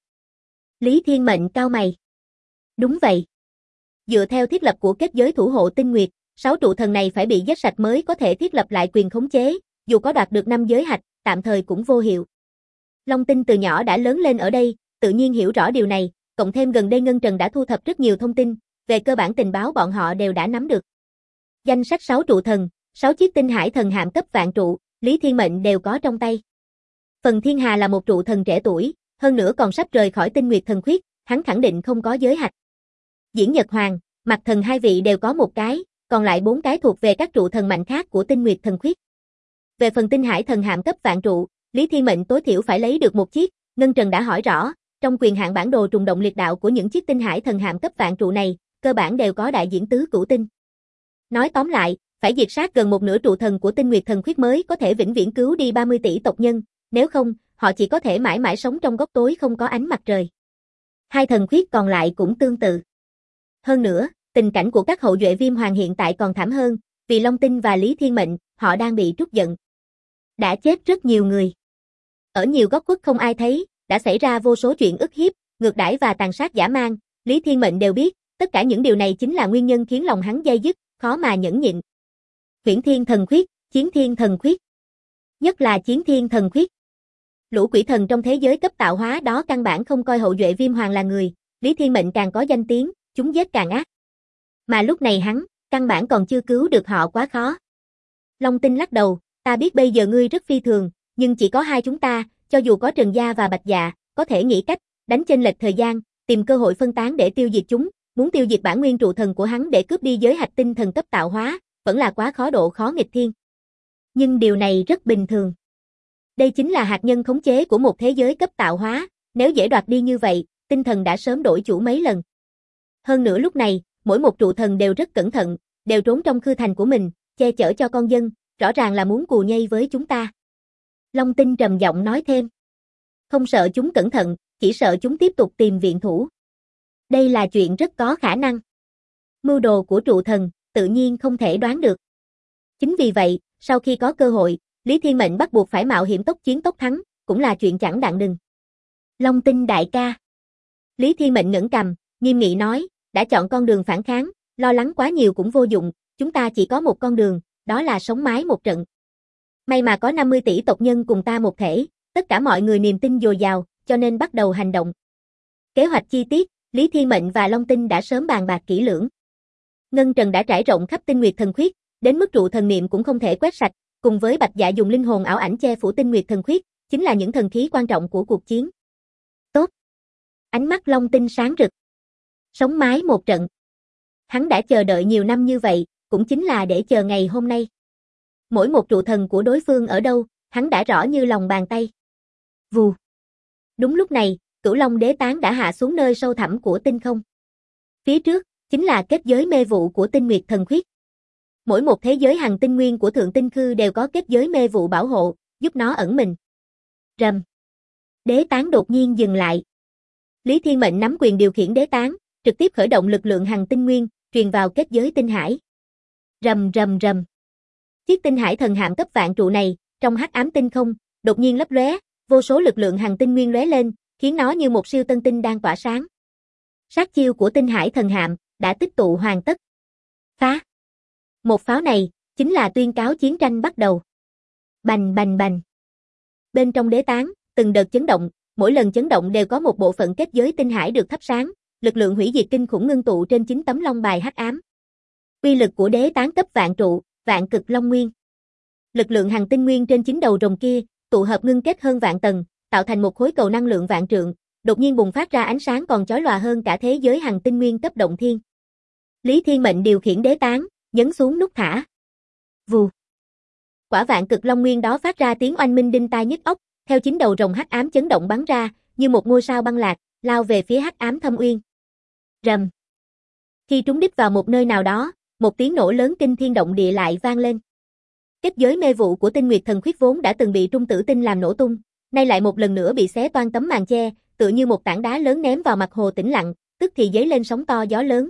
Lý Thiên Mệnh cau mày. Đúng vậy. Dựa theo thiết lập của kết giới thủ hộ tinh nguyệt, 6 trụ thần này phải bị giết sạch mới có thể thiết lập lại quyền khống chế, dù có đoạt được 5 giới hạch, tạm thời cũng vô hiệu. Long Tinh từ nhỏ đã lớn lên ở đây, tự nhiên hiểu rõ điều này, cộng thêm gần đây Ngân Trần đã thu thập rất nhiều thông tin, về cơ bản tình báo bọn họ đều đã nắm được. Danh sách 6 trụ thần, 6 chiếc tinh hải thần hạm cấp vạn trụ, Lý Thiên Mệnh đều có trong tay. Phần Thiên Hà là một trụ thần trẻ tuổi, hơn nữa còn sắp rời khỏi Tinh Nguyệt Thần Khuyết, hắn khẳng định không có giới hạch. Diễn Nhật Hoàng, Mạc Thần hai vị đều có một cái, còn lại 4 cái thuộc về các trụ thần mạnh khác của Tinh Nguyệt Thần Khuyết. Về phần tinh hải thần hạm cấp vạn trụ, Lý Thiên Mệnh tối thiểu phải lấy được một chiếc, Ngân Trần đã hỏi rõ, trong quyền hạn bản đồ trùng động liệt đạo của những chiếc tinh hải thần hạm cấp vạn trụ này, cơ bản đều có đại diễn tứ cửu tinh. Nói tóm lại, phải diệt sát gần một nửa trụ thần của Tinh Nguyệt Thần Khuyết mới có thể vĩnh viễn cứu đi 30 tỷ tộc nhân, nếu không, họ chỉ có thể mãi mãi sống trong góc tối không có ánh mặt trời. Hai thần khuyết còn lại cũng tương tự. Hơn nữa, tình cảnh của các hậu duệ Viêm Hoàng hiện tại còn thảm hơn, vì Long Tinh và Lý Thiên Mệnh, họ đang bị trút giận. Đã chết rất nhiều người. Ở nhiều góc khuất không ai thấy, đã xảy ra vô số chuyện ức hiếp, ngược đãi và tàn sát dã man, Lý Thiên Mệnh đều biết, tất cả những điều này chính là nguyên nhân khiến lòng hắn day dứt, khó mà nhẫn nhịn. Huyễn Thiên Thần Khuyết, Chiến Thiên Thần Khuyết. Nhất là Chiến Thiên Thần Khuyết. Lũ quỷ thần trong thế giới cấp tạo hóa đó căn bản không coi hậu duệ Viêm Hoàng là người, Lý Thiên Mệnh càng có danh tiếng, chúng giết càng ác. Mà lúc này hắn, căn bản còn chưa cứu được họ quá khó. Long Tinh lắc đầu, ta biết bây giờ ngươi rất phi thường, nhưng chỉ có hai chúng ta, cho dù có Trần Gia và Bạch Dạ, có thể nghĩ cách, đánh chênh lệch thời gian, tìm cơ hội phân tán để tiêu diệt chúng, muốn tiêu diệt bản nguyên trụ thần của hắn để cướp đi giới hạch tinh thần cấp tạo hóa, vẫn là quá khó độ khó nghịch thiên. Nhưng điều này rất bình thường. Đây chính là hạt nhân khống chế của một thế giới cấp tạo hóa, nếu dễ đoạt đi như vậy, tinh thần đã sớm đổi chủ mấy lần. Hơn nữa lúc này, mỗi một trụ thần đều rất cẩn thận, đều trốn trong khư thành của mình, che chở cho con dân, rõ ràng là muốn cù nhây với chúng ta. Long Tinh trầm giọng nói thêm. Không sợ chúng cẩn thận, chỉ sợ chúng tiếp tục tìm viện thủ. Đây là chuyện rất có khả năng. Mưu đồ của trụ thần, tự nhiên không thể đoán được. Chính vì vậy, sau khi có cơ hội, Lý Thiên Mệnh bắt buộc phải mạo hiểm tốc chiến tốc thắng, cũng là chuyện chẳng đặng đừng. Long Tinh đại ca. Lý Thiên Mệnh ngẩng cằm, nghiêm nghị nói, đã chọn con đường phản kháng, lo lắng quá nhiều cũng vô dụng, chúng ta chỉ có một con đường, đó là sống mái một trận. May mà có 50 tỷ tộc nhân cùng ta một thể, tất cả mọi người niềm tin dồi dào, cho nên bắt đầu hành động. Kế hoạch chi tiết, Lý Thiên Mệnh và Long Tinh đã sớm bàn bạc kỹ lưỡng. Ngân Trần đã trải rộng khắp Tinh Nguyệt Thần Khuyết, đến mức trụ thần niệm cũng không thể quét sạch, cùng với Bạch Dạ dùng linh hồn ảo ảnh che phủ Tinh Nguyệt Thần Khuyết, chính là những thần khí quan trọng của cuộc chiến. Tốt. Ánh mắt Long Tinh sáng rực. Sống mái một trận. Hắn đã chờ đợi nhiều năm như vậy, cũng chính là để chờ ngày hôm nay. Mỗi một trụ thần của đối phương ở đâu, hắn đã rõ như lòng bàn tay. Vù. Đúng lúc này, Cửu Long Đế Tán đã hạ xuống nơi sâu thẳm của tinh không. Phía trước, chính là kết giới mê vụ của Tinh Nguyệt Thần Khuyết. Mỗi một thế giới hằng tinh nguyên của Thượng Tinh Khư đều có kết giới mê vụ bảo hộ, giúp nó ẩn mình. Rầm. Đế tán đột nhiên dừng lại. Lý Thiên Mệnh nắm quyền điều khiển đế tán, trực tiếp khởi động lực lượng hằng tinh nguyên, truyền vào kết giới tinh hải. Rầm rầm rầm. Chiếc tinh hải thần hạm cấp vạn trụ này, trong hắc ám tinh không, đột nhiên lấp lóe, vô số lực lượng hằng tinh nguyên lóe lên, khiến nó như một siêu tân tinh đang tỏa sáng. Sát chiêu của tinh hải thần hạm đã tích tụ hoàn tất. Phá. Một pháo này chính là tuyên cáo chiến tranh bắt đầu. Bành bành bành. Bên trong đế tán, từng đợt chấn động, mỗi lần chấn động đều có một bộ phận kết giới tinh hải được thắp sáng, lực lượng hủy diệt kinh khủng ngưng tụ trên 9 tấm long bài hắc ám. Uy lực của đế tán cấp vạn trụ, vạn cực long nguyên. Lực lượng hằng tinh nguyên trên 9 đầu rồng kia, tụ hợp ngưng kết hơn vạn tầng, tạo thành một khối cầu năng lượng vạn trượng, đột nhiên bùng phát ra ánh sáng còn chói lòa hơn cả thế giới hằng tinh nguyên cấp động thiên. Lý Thiên Mệnh điều khiển đế tán, nhấn xuống nút thả. Vù. Quả vạn cực long nguyên đó phát ra tiếng oanh minh đinh tai nhức óc, theo 9 đầu rồng hắc ám chấn động bắn ra, như một ngôi sao băng lạc, lao về phía hắc ám thâm uyên. Rầm. Khi trúng đích vào một nơi nào đó, một tiếng nổ lớn kinh thiên động địa lại vang lên. Kết giới mê vụ của Tinh Nguyệt Thần Khuyết vốn đã từng bị Trung Tử Tinh làm nổ tung, nay lại một lần nữa bị xé toang tấm màn che, tựa như một tảng đá lớn ném vào mặt hồ tĩnh lặng, tức thì giấy lên sóng to gió lớn.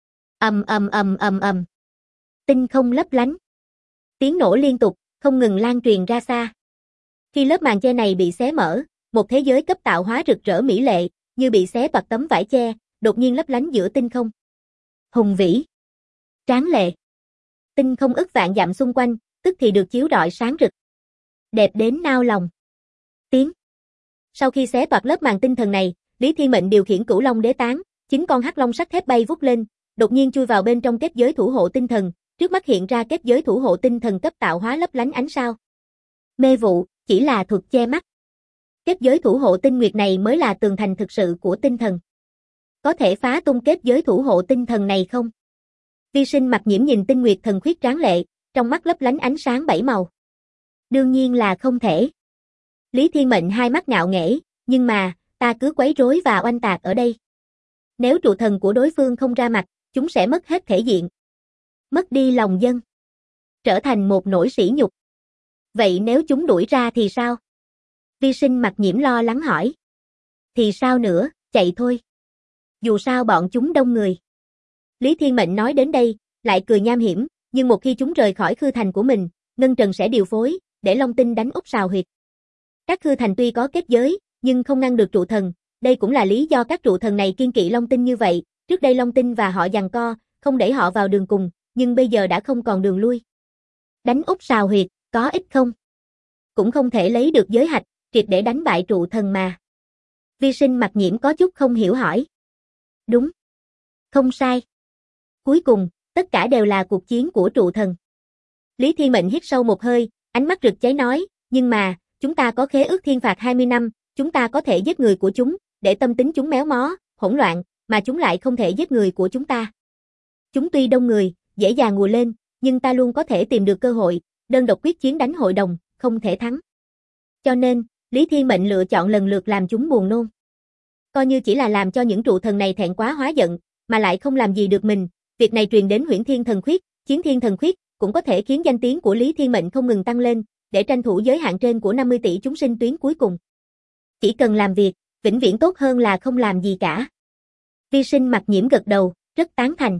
Ầm ầm ầm ầm ầm. Tinh không lấp lánh. Tiếng nổ liên tục, không ngừng lan truyền ra xa. Khi lớp màn che này bị xé mở, một thế giới cấp tạo hóa rực rỡ mỹ lệ, như bị xé toạc tấm vải che, đột nhiên lấp lánh giữa tinh không. Hùng vĩ, tráng lệ. Tinh không ức vạn dặm xung quanh, tức thì được chiếu rọi sáng rực. Đẹp đến nao lòng. Tiếng. Sau khi xé toạc lớp màn tinh thần này, Lý Thiên Mệnh điều khiển Cửu Long đế tán, 9 con hắc long sắt thép bay vút lên, đột nhiên chui vào bên trong kết giới thủ hộ tinh thần, trước mắt hiện ra kết giới thủ hộ tinh thần cấp tạo hóa lấp lánh ánh sao. Mê vụ chỉ là thuật che mắt. Kết giới thủ hộ tinh nguyệt này mới là tường thành thực sự của tinh thần. Có thể phá tung kết giới thủ hộ tinh thần này không? Vi Sinh Mặc Nhiễm nhìn Tinh Nguyệt Thần Khuyết tráng lệ, trong mắt lấp lánh ánh sáng 7 màu. Đương nhiên là không thể. Lý Thiên Mệnh hai mắt ngạo nghễ, nhưng mà, ta cứ quấy rối và oanh tạc ở đây. Nếu trụ thần của đối phương không ra mặt, chúng sẽ mất hết thể diện. Mất đi lòng dân. Trở thành một nỗi sỉ nhục. Vậy nếu chúng đuổi ra thì sao? Vi Sinh Mặc Nhiễm lo lắng hỏi. Thì sao nữa, chạy thôi. Dù sao bọn chúng đông người. Lý Thiên Mệnh nói đến đây, lại cười nham hiểm, nhưng một khi chúng rời khỏi khư thành của mình, Ngân Trần sẽ điều phối, để Long Tinh đánh úp sào huyệt. Các khư thành tuy có kết giới, nhưng không ngăn được trụ thần, đây cũng là lý do các trụ thần này kiên kỵ Long Tinh như vậy, trước đây Long Tinh và họ giằng co, không đẩy họ vào đường cùng, nhưng bây giờ đã không còn đường lui. Đánh úp sào huyệt, có ích không? Cũng không thể lấy được giới hạch, triệt để đánh bại trụ thần mà. Vi Sinh Mặc Nhiễm có chút không hiểu hỏi. Đúng. Không sai. Cuối cùng, tất cả đều là cuộc chiến của trụ thần. Lý Thiên Mệnh hít sâu một hơi, ánh mắt rực cháy nói, nhưng mà, chúng ta có khế ước thiên phạt 20 năm, chúng ta có thể giết người của chúng, để tâm tính chúng méo mó, hỗn loạn, mà chúng lại không thể giết người của chúng ta. Chúng tuy đông người, dễ dàng ùa lên, nhưng ta luôn có thể tìm được cơ hội, đơn độc quyết chiến đánh hội đồng, không thể thắng. Cho nên, Lý Thiên Mệnh lựa chọn lần lượt làm chúng buồn nôn. Coi như chỉ là làm cho những trụ thần này thẹn quá hóa giận, mà lại không làm gì được mình, việc này truyền đến Huyễn Thiên Thần Khuyết, Chiến Thiên Thần Khuyết, cũng có thể khiến danh tiếng của Lý Thiên Mệnh không ngừng tăng lên, để tranh thủ giới hạn trên của 50 tỷ chúng sinh tuyến cuối cùng. Chỉ cần làm việc, vĩnh viễn tốt hơn là không làm gì cả. Vi Sinh Mặc Nhiễm gật đầu, rất tán thành.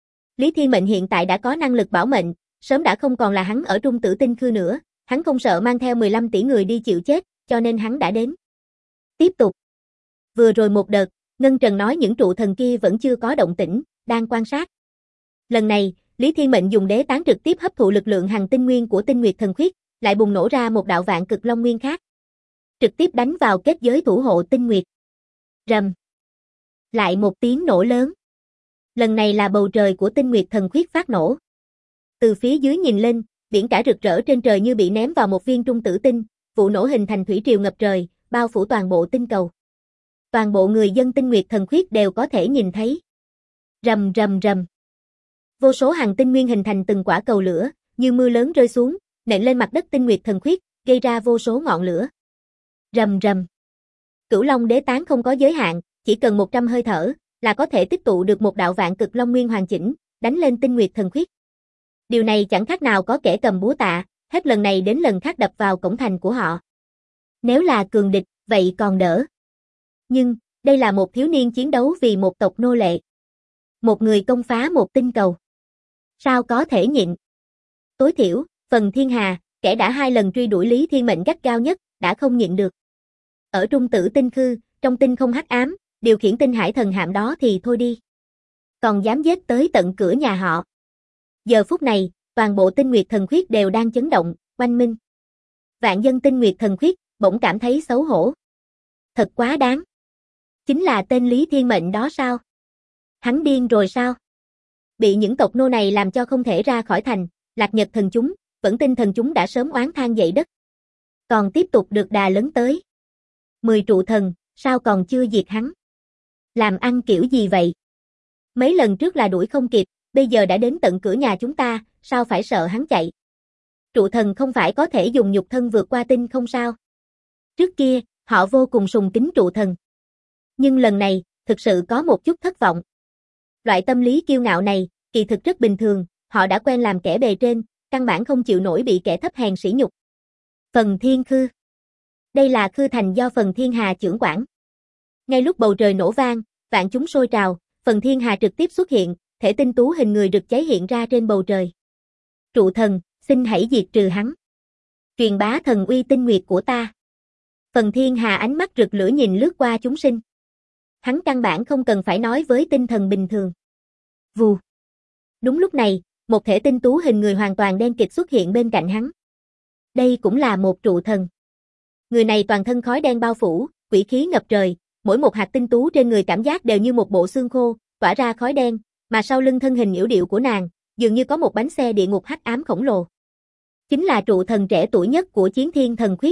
Lý Thiên Mệnh hiện tại đã có năng lực bảo mệnh, sớm đã không còn là hắn ở Trung Tử Tinh Khư nữa, hắn không sợ mang theo 15 tỷ người đi chịu chết, cho nên hắn đã đến. Tiếp tục. Vừa rồi một đợt, Ngân Trần nói những trụ thần kia vẫn chưa có động tĩnh, đang quan sát. Lần này, Lý Thiên Mệnh dùng đế tán trực tiếp hấp thụ lực lượng hằng tinh nguyên của Tinh Nguyệt Thần Khuyết, lại bùng nổ ra một đạo vạn cực long nguyên khác. Trực tiếp đánh vào kết giới thủ hộ Tinh Nguyệt. Rầm. Lại một tiếng nổ lớn. Lần này là bầu trời của Tinh Nguyệt Thần Khuyết phát nổ. Từ phía dưới nhìn lên, biển cả rực rỡ trên trời như bị ném vào một viên trung tử tinh, vụ nổ hình thành thủy triều ngập trời, bao phủ toàn bộ tinh cầu. Toàn bộ người dân Tinh Nguyệt Thần Khuyết đều có thể nhìn thấy. Rầm rầm rầm. Vô số hằng tinh nguyên hình thành từng quả cầu lửa, như mưa lớn rơi xuống, nện lên mặt đất Tinh Nguyệt Thần Khuyết, gây ra vô số ngọn lửa. Rầm rầm. Cửu Long đế tán không có giới hạn, chỉ cần 100 hơi thở, là có thể tích tụ được một đạo vạn cực long nguyên hoàn chỉnh, đánh lên Tinh Nguyệt Thần Khuyết. Điều này chẳng khác nào có kẻ cầm búa tạ, hết lần này đến lần khác đập vào cổng thành của họ. Nếu là cường địch, vậy còn đỡ. Nhưng, đây là một thiếu niên chiến đấu vì một tộc nô lệ. Một người công phá một tinh cầu. Sao có thể nhịn? Tối thiểu, Phần Thiên Hà, kẻ đã 2 lần truy đuổi Lý Thiên Mệnh gắt gao nhất, đã không nhịn được. Ở Trung Tử Tinh Khư, trong tinh không hắc ám, điều khiển tinh hải thần hạm đó thì thôi đi. Còn dám giết tới tận cửa nhà họ. Giờ phút này, toàn bộ Tinh Nguyệt Thần Khuyết đều đang chấn động, oanh minh. Vạn dân Tinh Nguyệt Thần Khuyết bỗng cảm thấy xấu hổ. Thật quá đáng. Chính là tên Lý Thiên Mệnh đó sao? Hắn điên rồi sao? Bị những tộc nô này làm cho không thể ra khỏi thành, Lạc Nhật thần chúng, Vẫn Tinh thần chúng đã sớm oán than dậy đất. Còn tiếp tục được đà lớn tới. 10 trụ thần, sao còn chưa diệt hắn? Làm ăn kiểu gì vậy? Mấy lần trước là đuổi không kịp, bây giờ đã đến tận cửa nhà chúng ta, sao phải sợ hắn chạy? Trụ thần không phải có thể dùng nhục thân vượt qua tinh không sao? Trước kia, họ vô cùng sùng kính trụ thần. Nhưng lần này, thực sự có một chút thất vọng. Loại tâm lý kiêu ngạo này, kỳ thực rất bình thường, họ đã quen làm kẻ bề trên, căn bản không chịu nổi bị kẻ thấp hèn sỉ nhục. Phần Thiên Khư. Đây là khư thành do Phần Thiên Hà chưởng quản. Ngay lúc bầu trời nổ vang, vạn chúng sôi trào, Phần Thiên Hà trực tiếp xuất hiện, thể tinh tú hình người rực cháy hiện ra trên bầu trời. Trụ thần, xin hãy diệt trừ hắn. Truyền bá thần uy tinh nguyệt của ta. Phần Thiên Hà ánh mắt rực lửa nhìn lướt qua chúng sinh. Hắn căn bản không cần phải nói với tinh thần bình thường. Vù. Đúng lúc này, một thể tinh tú hình người hoàn toàn đen kịt xuất hiện bên cạnh hắn. Đây cũng là một trụ thần. Người này toàn thân khói đen bao phủ, quỷ khí ngập trời, mỗi một hạt tinh tú trên người cảm giác đều như một bộ xương khô, tỏa ra khói đen, mà sau lưng thân hình yểu điệu của nàng, dường như có một bánh xe địa ngục hắc ám khổng lồ. Chính là trụ thần trẻ tuổi nhất của Chiến Thiên Thần Khuyết.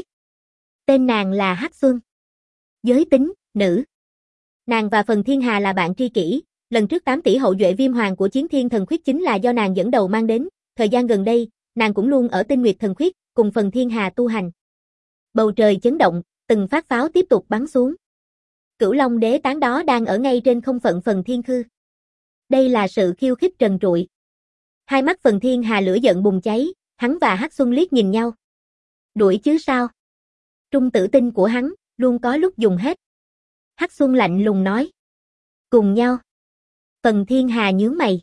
Tên nàng là Hắc Xuân. Giới tính, nữ. Nàng và Phần Thiên Hà là bạn tri kỷ, lần trước 8 tỷ hậu duệ viêm hoàng của Chiến Thiên Thần Khuyết chính là do nàng dẫn đầu mang đến, thời gian gần đây, nàng cũng luôn ở Tinh Nguyệt Thần Khuyết, cùng Phần Thiên Hà tu hành. Bầu trời chấn động, từng phát pháo tiếp tục bắn xuống. Cửu Long đế tán đó đang ở ngay trên không phận Phần Thiên Khư. Đây là sự khiêu khích trần trụi. Hai mắt Phần Thiên Hà lửa giận bùng cháy, hắn và Hắc Xuân liếc nhìn nhau. Đuổi chứ sao? Trung tử tinh của hắn, luôn có lúc dùng hết. Hắc Xuân lạnh lùng nói. Cùng nhau. Phần Thiên Hà nhướng mày.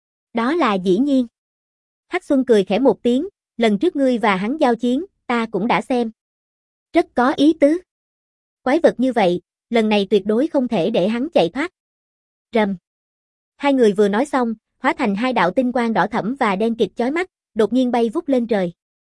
Đó là dĩ nhiên. Hắc Xuân cười khẽ một tiếng, lần trước ngươi và hắn giao chiến, ta cũng đã xem. Rất có ý tứ. Quái vật như vậy, lần này tuyệt đối không thể để hắn chạy thoát. Rầm. Hai người vừa nói xong, hóa thành hai đạo tinh quang đỏ thẫm và đen kịt chói mắt, đột nhiên bay vút lên trời.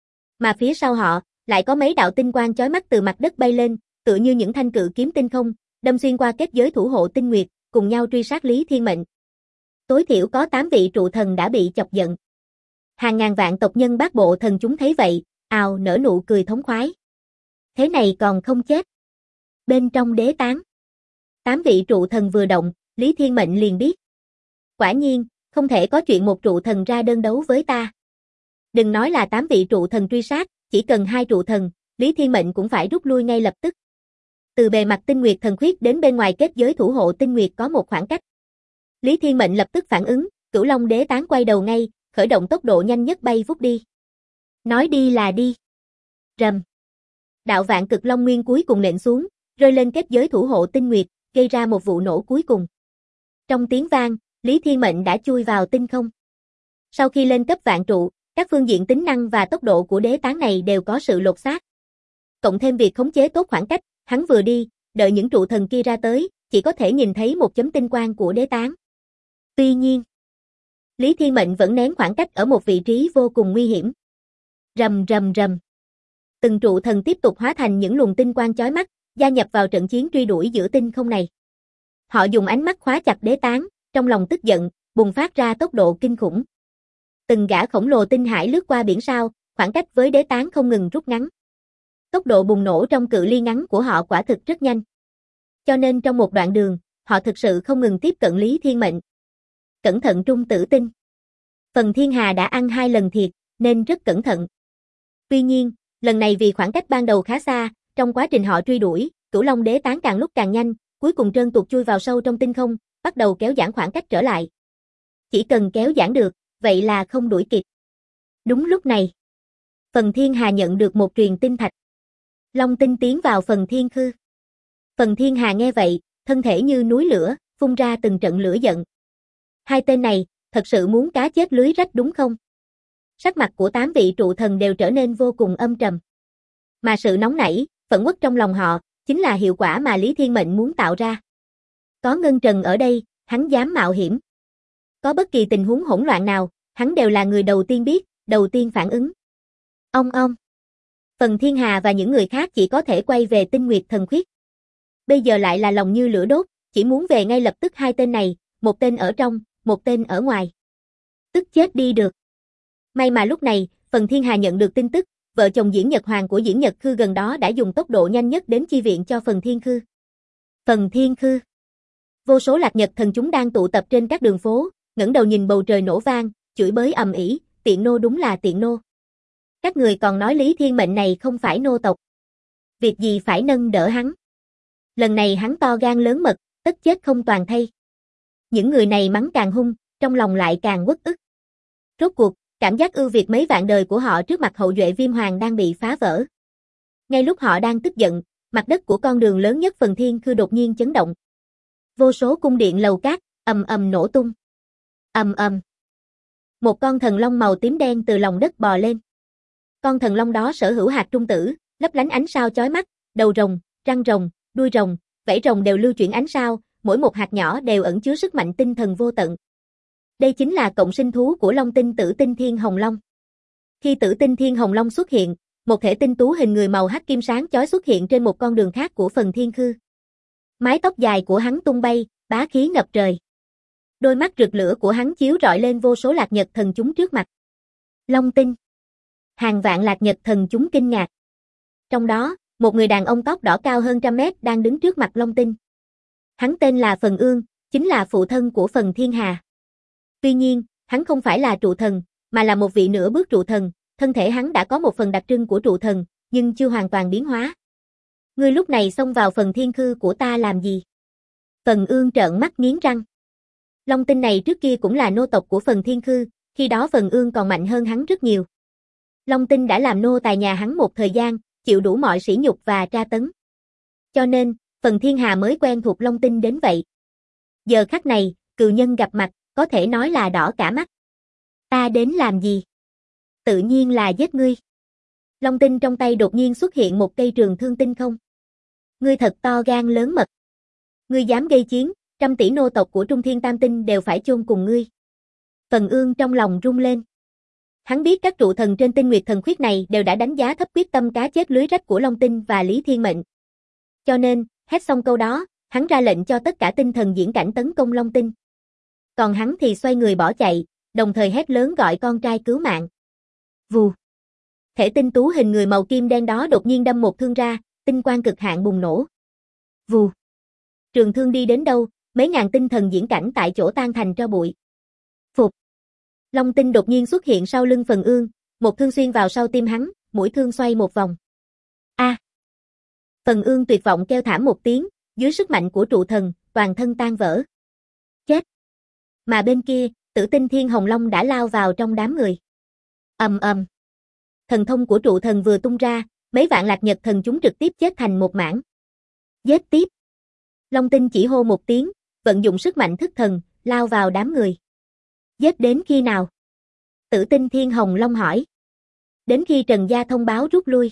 Mà phía sau họ, lại có mấy đạo tinh quang chói mắt từ mặt đất bay lên, tựa như những thanh cự kiếm tinh không, đâm xuyên qua kết giới thủ hộ tinh nguyệt, cùng nhau truy sát Lý Thiên Mệnh. Tối thiểu có 8 vị trụ thần đã bị chọc giận. Hàng ngàn vạn tộc nhân bát bộ thần chúng thấy vậy, ào nở nụ cười thống khoái. Thế này còn không chết. Bên trong đế tán, 8 vị trụ thần vừa động, Lý Thiên Mệnh liền biết. Quả nhiên, không thể có chuyện một trụ thần ra đơn đấu với ta. Đừng nói là 8 vị trụ thần truy sát, chỉ cần 2 trụ thần, Lý Thiên Mệnh cũng phải rút lui ngay lập tức. Từ bề mặt Tinh Nguyệt Thần Khuyết đến bên ngoài kết giới thủ hộ Tinh Nguyệt có một khoảng cách. Lý Thiên Mệnh lập tức phản ứng, Cửu Long đế tán quay đầu ngay, khởi động tốc độ nhanh nhất bay vút đi. Nói đi là đi. Rầm. Đạo Vạn Cực Long Nguyên cuối cùng nện xuống, rơi lên kết giới thủ hộ Tinh Nguyệt, gây ra một vụ nổ cuối cùng. Trong tiếng vang, Lý Thiên Mệnh đã chui vào tinh không. Sau khi lên cấp vạn trụ, các phương diện tính năng và tốc độ của đế tán này đều có sự lột xác. Cộng thêm việc khống chế tốt khoảng cách, hắn vừa đi, đợi những trụ thần kia ra tới, chỉ có thể nhìn thấy một chấm tinh quang của đế tán. Tuy nhiên, Lý Thiên Mệnh vẫn nén khoảng cách ở một vị trí vô cùng nguy hiểm. Rầm rầm rầm. Từng trụ thần tiếp tục hóa thành những luồng tinh quang chói mắt, gia nhập vào trận chiến truy đuổi giữa tinh không này. Họ dùng ánh mắt khóa chặt đế tán, trong lòng tức giận, bùng phát ra tốc độ kinh khủng. Từng gã khổng lồ tinh hải lướt qua biển sao, khoảng cách với đế tán không ngừng rút ngắn. Tốc độ bùng nổ trong cự ly ngắn của họ quả thực rất nhanh. Cho nên trong một đoạn đường, họ thực sự không ngừng tiếp cận Lý Thiên Mệnh. Cẩn thận Trung tử tinh. Phần Thiên Hà đã ăn 2 lần thiệt, nên rất cẩn thận. Tuy nhiên, lần này vì khoảng cách ban đầu khá xa, trong quá trình họ truy đuổi, Cửu Long đế tán càng lúc càng nhanh, cuối cùng trơn tuột chui vào sâu trong tinh không, bắt đầu kéo giãn khoảng cách trở lại. Chỉ cần kéo giãn được, vậy là không đuổi kịp. Đúng lúc này, Phần Thiên Hà nhận được một truyền tin thạch. Long tinh tiến vào Phần Thiên Khư. Phần Thiên Hà nghe vậy, thân thể như núi lửa, phun ra từng trận lửa giận. Hai tên này, thật sự muốn cá chết lưới rách đúng không? Sắc mặt của 8 vị trụ thần đều trở nên vô cùng âm trầm. Mà sự nóng nảy, phẫn uất trong lòng họ, chính là hiệu quả mà Lý Thiên Mệnh muốn tạo ra. Có Ngân Trần ở đây, hắn dám mạo hiểm. Có bất kỳ tình huống hỗn loạn nào, hắn đều là người đầu tiên biết, đầu tiên phản ứng. Ông. Phần Thiên Hà và những người khác chỉ có thể quay về Tinh Nguyệt Thần Khuyết. Bây giờ lại là lòng như lửa đốt, chỉ muốn về ngay lập tức. Hai tên này, một tên ở trong, một tên ở ngoài. Tức chết đi được. May mà lúc này, Phần Thiên Hà nhận được tin tức, vợ chồng Diễn Nhật Hoàng của Diễn Nhật Khư gần đó đã dùng tốc độ nhanh nhất đến chi viện cho Phần Thiên Khư. Phần Thiên Khư. Vô số Lạc Nhật thần chúng đang tụ tập trên các đường phố, ngẩng đầu nhìn bầu trời nổ vang, chửi bới ầm ĩ, tiện nô đúng là tiện nô. Các người còn nói Lý Thiên Mệnh này không phải nô tộc. Việc gì phải nâng đỡ hắn. Lần này hắn to gan lớn mật, tất chết không toàn thây. Những người này mắng càng hung, trong lòng lại càng uất ức. Rốt cuộc, cảm giác ưu việt mấy vạn đời của họ trước mặt hậu duệ Viêm Hoàng đang bị phá vỡ. Ngay lúc họ đang tức giận, mặt đất của con đường lớn nhất Phần Thiên Khư đột nhiên chấn động. Vô số cung điện lầu cát, ầm ầm nổ tung. Ầm ầm. Một con thần long màu tím đen từ lòng đất bò lên. Con thần long đó sở hữu hạt trung tử, lấp lánh ánh sao chói mắt, đầu rồng, răng rồng, đuôi rồng, vảy rồng đều lưu chuyển ánh sao, mỗi một hạt nhỏ đều ẩn chứa sức mạnh tinh thần vô tận. Đây chính là cộng sinh thú của Long Tinh Tử Tinh Thiên Hồng Long. Khi Tử Tinh Thiên Hồng Long xuất hiện, một thể tinh tú hình người màu hắc kim sáng chói xuất hiện trên một con đường khác của Phần Thiên Khư. Mái tóc dài của hắn tung bay, bá khí ngập trời. Đôi mắt rực lửa của hắn chiếu rọi lên vô số Lạc Nhật thần chúng trước mặt. Long Tinh. Hàng vạn Lạc Nhật thần chúng kinh ngạc. Trong đó, một người đàn ông tóc đỏ cao hơn 100 mét đang đứng trước mặt Long Tinh. Hắn tên là Phần Ương, chính là phụ thân của Phần Thiên Hà. Tuy nhiên, hắn không phải là trụ thần, mà là một vị nửa bước trụ thần, thân thể hắn đã có một phần đặc trưng của trụ thần, nhưng chưa hoàn toàn biến hóa. Ngươi lúc này xông vào Phần Thiên Khư của ta làm gì? Phần Ương trợn mắt nghiến răng. Long Tinh này trước kia cũng là nô tộc của Phần Thiên Khư, khi đó Phần Ương còn mạnh hơn hắn rất nhiều. Long Tinh đã làm nô tài nhà hắn một thời gian, chịu đủ mọi sỉ nhục và tra tấn. Cho nên, Phần Thiên Hà mới quen thuộc Long Tinh đến vậy. Giờ khắc này, cừu nhân gặp mặt, có thể nói là đỏ cả mắt. Ta đến làm gì? Tự nhiên là giết ngươi. Long Tinh trong tay đột nhiên xuất hiện một cây trường thương tinh không. Ngươi thật to gan lớn mật. Ngươi dám gây chiến, 100 tỷ nô tộc của Trung Thiên Tam Tinh đều phải chôn cùng ngươi. Phần Ương trong lòng rung lên. Hắn biết các trụ thần trên Tinh Nguyệt Thần Khuyết này đều đã đánh giá thấp quyết tâm cá chết lưới rách của Long Tinh và Lý Thiên Mệnh. Cho nên, hét xong câu đó, hắn ra lệnh cho tất cả tinh thần diễn cảnh tấn công Long Tinh. Còn hắn thì xoay người bỏ chạy, đồng thời hét lớn gọi con trai cứu mạng. Vù. Thể tinh tú hình người màu kim đen đó đột nhiên đâm một thương ra, tinh quang cực hạn bùng nổ. Vù. Trường thương đi đến đâu, mấy ngàn tinh thần diễn cảnh tại chỗ tan thành tro bụi. Phục. Long Tinh đột nhiên xuất hiện sau lưng Phần Ương, một thương xuyên vào sau tim hắn, mũi thương xoay một vòng. A. Phần Ương tuyệt vọng kêu thảm một tiếng, dưới sức mạnh của trụ thần, toàn thân tan vỡ. Chết. Mà bên kia, Tử Tinh Thiên Hồng Long đã lao vào trong đám người. Ầm ầm. Thần thông của trụ thần vừa tung ra, mấy vạn Lạc Nhật thần chúng trực tiếp chết thành một mảng. Giết tiếp. Long Tinh chỉ hô một tiếng, vận dụng sức mạnh thức thần, lao vào đám người. Giết đến khi nào? Tử Tinh Thiên Hồng Long hỏi. Đến khi Trần Gia thông báo rút lui.